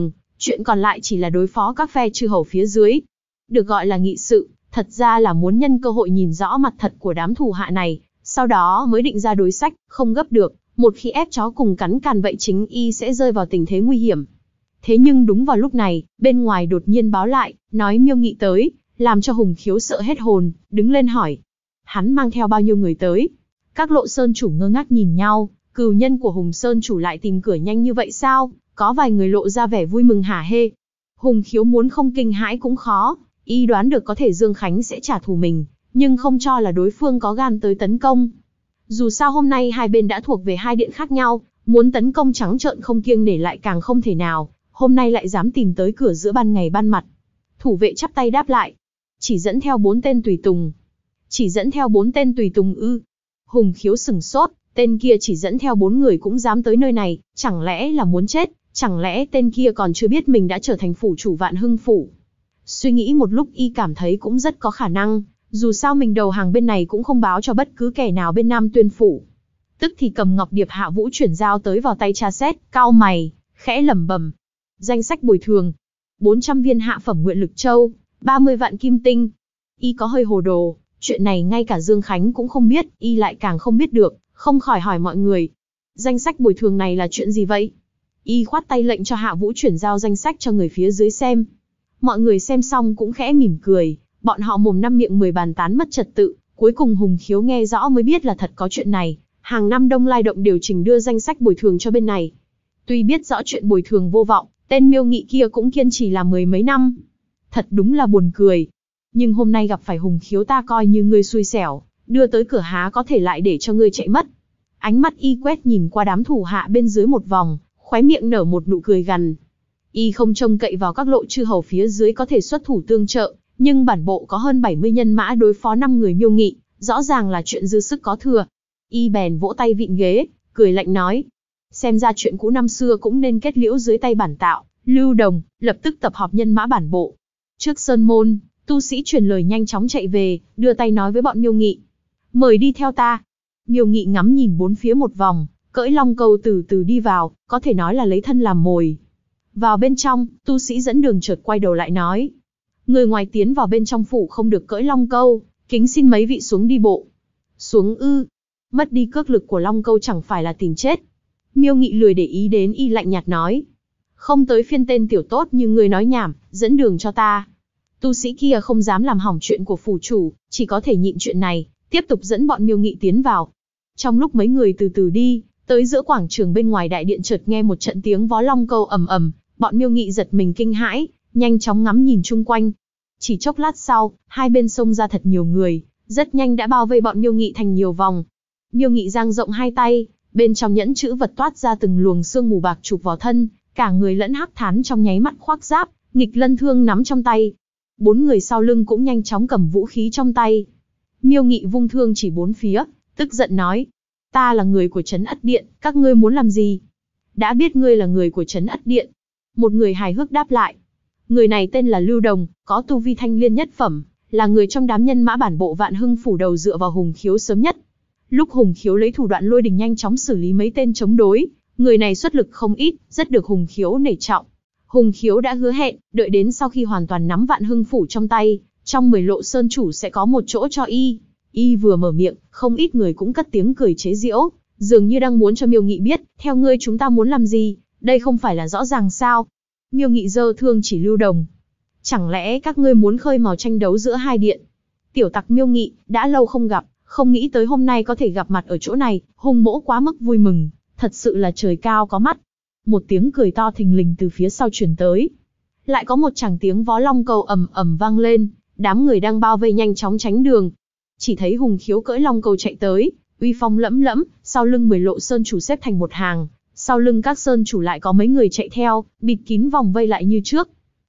Speaker 1: Chuyện còn lại chỉ là đối phó các phe chư hầu phía dưới. Được gọi là nghị sự, thật ra là muốn nhân cơ hội nhìn rõ mặt thật của đám thủ hạ này, sau đó mới định ra đối sách, không gấp được, một khi ép chó cùng cắn càn vậy chính y sẽ rơi vào tình thế nguy hiểm. Thế nhưng đúng vào lúc này, bên ngoài đột nhiên báo lại, nói Miêu Nghị tới, làm cho Hùng Khiếu sợ hết hồn, đứng lên hỏi. Hắn mang theo bao nhiêu người tới? Các Lộ Sơn chủ ngơ ngác nhìn nhau, cừu nhân của Hùng Sơn chủ lại tìm cửa nhanh như vậy sao? Có vài người lộ ra vẻ vui mừng hả hê. Hùng Khiếu muốn không kinh hãi cũng khó, y đoán được có thể Dương Khánh sẽ trả thù mình, nhưng không cho là đối phương có gan tới tấn công. Dù sao hôm nay hai bên đã thuộc về hai điện khác nhau, muốn tấn công trắng trợn không kiêng nể lại càng không thể nào, hôm nay lại dám tìm tới cửa giữa ban ngày ban mặt. Thủ vệ chắp tay đáp lại. Chỉ dẫn theo 4 tên tùy tùng. Chỉ dẫn theo 4 tên tùy tùng ư? Hùng Khiếu sửng sốt, tên kia chỉ dẫn theo 4 người cũng dám tới nơi này, chẳng lẽ là muốn chết, chẳng lẽ tên kia còn chưa biết mình đã trở thành phủ chủ Vạn Hưng phủ. Suy nghĩ một lúc y cảm thấy cũng rất có khả năng, dù sao mình đầu hàng bên này cũng không báo cho bất cứ kẻ nào bên Nam Tuyên phủ. Tức thì cầm ngọc điệp Hạ Vũ chuyển giao tới vào tay tra xét, cau mày, khẽ lẩm bẩm. Danh sách bồi thường. 400 viên hạ phẩm nguyện lực châu, 30 vạn kim tinh. Y có hơi hồ đồ, chuyện này ngay cả Dương Khánh cũng không biết, y lại càng không biết được, không khỏi hỏi mọi người. Danh sách bồi thường này là chuyện gì vậy? Y khoát tay lệnh cho Hạ Vũ chuyển giao danh sách cho người phía dưới xem. Mọi người xem xong cũng khẽ mỉm cười, bọn họ mồm năm miệng 10 bàn tán mất trật tự, cuối cùng Hùng Khiếu nghe rõ mới biết là thật có chuyện này, hàng năm Đông Lai Động điều chỉnh đưa danh sách bồi thường cho bên này. Tuy biết rõ chuyện bồi thường vô vọng, tên Miêu Nghị kia cũng kiên trì làm 10 mấy năm. Thật đúng là buồn cười. Nhưng hôm nay gặp phải Hùng Khiếu ta coi như ngươi xui xẻo, đưa tới cửa há có thể lại để cho ngươi chạy mất. Ánh mắt y quét nhìn qua đám thủ hạ bên dưới một vòng, khóe miệng nở một nụ cười gằn. Y không trông cậy vào các lộ chư hầu phía dưới có thể xuất thủ tương trợ, nhưng bản bộ có hơn 70 nhân mã đối phó 5 người Miêu Nghị, rõ ràng là chuyện dư sức có thừa. Y bèn vỗ tay vịn ghế, cười lạnh nói. Xem ra chuyện cũ năm xưa cũng nên kết liễu dưới tay bản tạo, Lưu Đồng, lập tức tập họp nhân mã bản bộ. Trước sơn môn, tu sĩ truyền lời nhanh chóng chạy về, đưa tay nói với bọn Miêu Nghị. Mời đi theo ta. Miêu Nghị ngắm nhìn bốn phía một vòng, cưỡi long câu từ từ đi vào, có thể nói là lấy thân làm mồi. Vào bên trong, tu sĩ dẫn đường chợt quay đầu lại nói. Người ngoài tiến vào bên trong phủ không được cưỡi long câu, kính xin mấy vị xuống đi bộ. Xuống ư? Mất đi cước lực của long câu chẳng phải là tìm chết. Miêu Nghị lười để ý đến y lạnh nhạt nói. Không tới phiên tên tiểu tốt như ngươi nói nhảm, dẫn đường cho ta. Tu sĩ kia không dám làm hỏng chuyện của phủ chủ, chỉ có thể nhịn chuyện này, tiếp tục dẫn bọn Miêu Nghị tiến vào. Trong lúc mấy người từ từ đi, tới giữa quảng trường bên ngoài đại điện chợt nghe một trận tiếng vó long câu ầm ầm, bọn Miêu Nghị giật mình kinh hãi, nhanh chóng ngắm nhìn chung quanh. Chỉ chốc lát sau, hai bên xông ra thật nhiều người, rất nhanh đã bao vây bọn Miêu Nghị thành nhiều vòng. Miêu Nghị dang rộng hai tay, bên trong nhẫn chữ vật toát ra từng luồng sương mù bạc chụp vào thân, cả người lẫn hắc thán trong nháy mắt khoác giáp, nghịch lân thương nắm trong tay. 4 người sau lưng cũng nhanh chóng cầm vũ khí trong tay. Miêu Nghị vung thương chỉ bốn phía, tức giận nói: Ta là người của trấn Ất Điện, các ngươi muốn làm gì? Đã biết ngươi là người của trấn Ất Điện. Một người hài hước đáp lại. Người này tên là Lưu Đồng, có tu vi thanh liên nhất phẩm, là người trong đám nhân mã bản bộ Vạn Hưng phủ đầu dựa vào Hùng Khiếu sớm nhất. Lúc Hùng Khiếu lấy thủ đoạn lôi đình nhanh chóng xử lý mấy tên chống đối, người này xuất lực không ít, rất được Hùng Khiếu nể trọng. Hùng Khiếu đã hứa hẹn, đợi đến sau khi hoàn toàn nắm Vạn Hưng phủ trong tay, trong 10 lộ sơn chủ sẽ có một chỗ cho y. Y vừa mở miệng, không ít người cũng cất tiếng cười chế giễu, dường như đang muốn cho Miêu Nghị biết, theo ngươi chúng ta muốn làm gì, đây không phải là rõ ràng sao? Miêu Nghị giơ thương chỉ Lưu Đồng. Chẳng lẽ các ngươi muốn khơi mào tranh đấu giữa hai điện? Tiểu tặc Miêu Nghị, đã lâu không gặp, không nghĩ tới hôm nay có thể gặp mặt ở chỗ này, Hùng mỗ quá mức vui mừng, thật sự là trời cao có mắt. Một tiếng cười to thình lình từ phía sau truyền tới. Lại có một tràng tiếng vó long câu ầm ầm vang lên, đám người đang bao vây nhanh chóng tránh đường. Chỉ thấy Hùng Khiếu cưỡi long câu chạy tới, uy phong lẫm lẫm, sau lưng 10 lộ sơn chủ xếp thành một hàng, sau lưng các sơn chủ lại có mấy người chạy theo, bịt kín vòng vây lại như trước.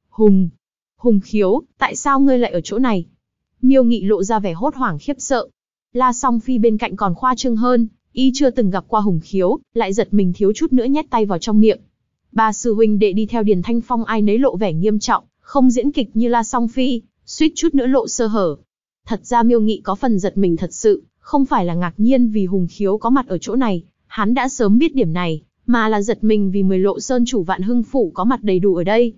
Speaker 1: Hùng Khiếu, tại sao ngươi lại ở chỗ này? Miêu Nghị lộ ra vẻ hốt hoảng khiếp sợ. La Song Phi bên cạnh còn khoa trương hơn, y chưa từng gặp qua Hùng Khiếu, lại giật mình thiếu chút nữa nhét tay vào trong miệng. Ba sư huynh đệ đi theo Điền Thanh Phong ai nấy lộ vẻ nghiêm trọng, không diễn kịch như La Song Phi, suýt chút nữa lộ sơ hở. Thật ra Miêu Nghị có phần giật mình thật sự, không phải là ngạc nhiên vì Hùng Khiếu có mặt ở chỗ này, hắn đã sớm biết điểm này, mà là giật mình vì 10 lộ sơn chủ Vạn Hưng phủ có mặt đầy đủ ở đây.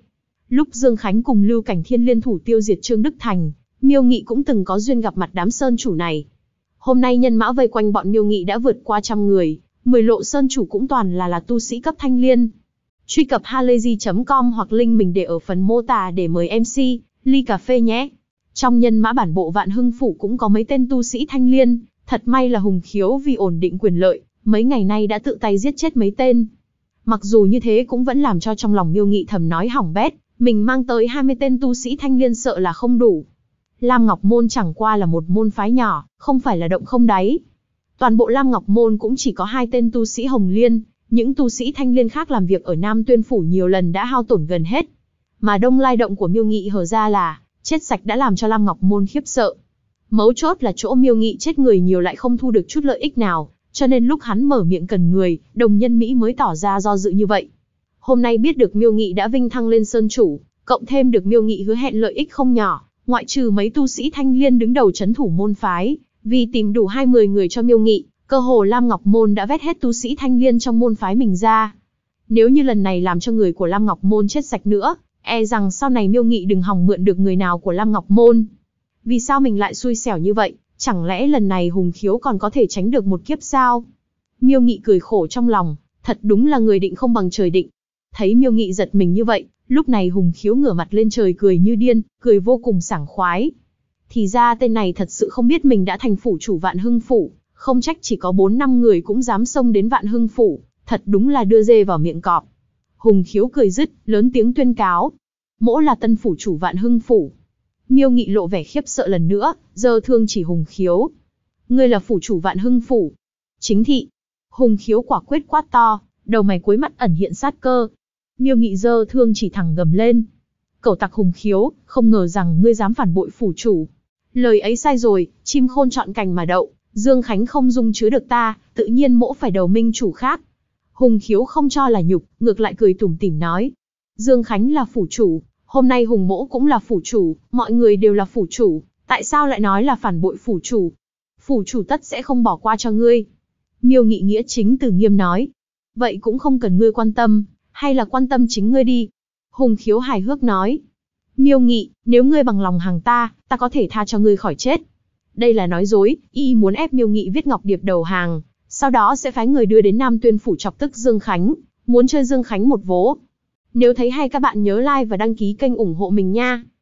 Speaker 1: Lúc Dương Khánh cùng Lưu Cảnh Thiên liên thủ tiêu diệt Trương Đức Thành, Miêu Nghị cũng từng có duyên gặp mặt đám sơn chủ này. Hôm nay nhân mã vây quanh bọn Miêu Nghị đã vượt qua 100 người, 10 lộ sơn chủ cũng toàn là tu sĩ cấp thanh liên. Truy cập halayzi.com hoặc link mình để ở phần mô tả để mời MC ly cà phê nhé. Trong nhân mã bản bộ Vạn Hưng Phủ cũng có mấy tên tu sĩ thanh liên, thật may là Hùng Khiếu vì ổn định quyền lợi, mấy ngày nay đã tự tay giết chết mấy tên. Mặc dù như thế cũng vẫn làm cho trong lòng Miêu Nghị thầm nói hỏng bét, mình mang tới 20 tên tu sĩ thanh liên sợ là không đủ. Lam Ngọc Môn chẳng qua là một môn phái nhỏ, không phải là động không đáy. Toàn bộ Lam Ngọc Môn cũng chỉ có 2 tên tu sĩ Hồng Liên, những tu sĩ thanh liên khác làm việc ở Nam Tuyên Phủ nhiều lần đã hao tổn gần hết. Mà Đông Lai động của Miêu Nghị hở ra là chết sạch đã làm cho Lam Ngọc Môn khiếp sợ. Mấu chốt là chỗ Miêu Nghị chết người nhiều lại không thu được chút lợi ích nào, cho nên lúc hắn mở miệng cần người, Đồng Nhân Mỹ mới tỏ ra do dự như vậy. Hôm nay biết được Miêu Nghị đã vinh thăng lên sơn chủ, cộng thêm được Miêu Nghị hứa hẹn lợi ích không nhỏ, ngoại trừ mấy tu sĩ thanh liên đứng đầu trấn thủ môn phái, vì tìm đủ 20 người cho Miêu Nghị, cơ hồ Lam Ngọc Môn đã vét hết tu sĩ thanh liên trong môn phái mình ra. Nếu như lần này làm cho người của Lam Ngọc Môn chết sạch nữa, e rằng sau này Miêu Nghị đừng hòng mượn được người nào của Lam Ngọc Môn. Vì sao mình lại xui xẻo như vậy, chẳng lẽ lần này Hùng Khiếu còn có thể tránh được một kiếp sao? Miêu Nghị cười khổ trong lòng, thật đúng là người định không bằng trời định. Thấy Miêu Nghị giật mình như vậy, lúc này Hùng Khiếu ngửa mặt lên trời cười như điên, cười vô cùng sảng khoái. Thì ra tên này thật sự không biết mình đã thành phủ chủ Vạn Hưng Phủ, không trách chỉ có 4-5 người cũng dám xông đến Vạn Hưng Phủ, thật đúng là đưa dê vào miệng cọp. Hùng Khiếu cười dứt, lớn tiếng tuyên cáo. Mỗ là tân phủ chủ Vạn Hưng Phủ. Miêu Nghị lộ vẻ khiếp sợ lần nữa, giơ thương chỉ Hùng Khiếu. Ngươi là phủ chủ Vạn Hưng Phủ. Chính thị. Hùng Khiếu quả quyết quát to, đầu mày cuối mắt ẩn hiện sát cơ. Miêu Nghị giơ thương chỉ thẳng gầm lên. Cẩu tặc Hùng Khiếu, không ngờ rằng ngươi dám phản bội phủ chủ. Lời ấy sai rồi, chim khôn chọn cành mà đậu, Dương Khánh không dung chứa được ta, tự nhiên mỗ phải đầu minh chủ khác. Hùng Khiếu không cho là nhục, ngược lại cười tủm tỉm nói. Dương Khánh là phủ chủ, hôm nay Hùng mỗ cũng là phủ chủ, mọi người đều là phủ chủ, tại sao lại nói là phản bội phủ chủ? Phủ chủ tất sẽ không bỏ qua cho ngươi. Miêu Nghị nghĩa chính từ nghiêm nói. Vậy cũng không cần ngươi quan tâm, hay là quan tâm chính ngươi đi. Hùng Khiếu hài hước nói. Miêu Nghị, nếu ngươi bằng lòng hàng ta có thể tha cho ngươi khỏi chết. Đây là nói dối, y muốn ép Miêu Nghị viết ngọc điệp đầu hàng, sau đó sẽ phái người đưa đến Nam Tuyên Phủ chọc tức Dương Khánh, muốn chơi Dương Khánh một vố. Nếu thấy hay các bạn nhớ like và đăng ký kênh ủng hộ mình nha.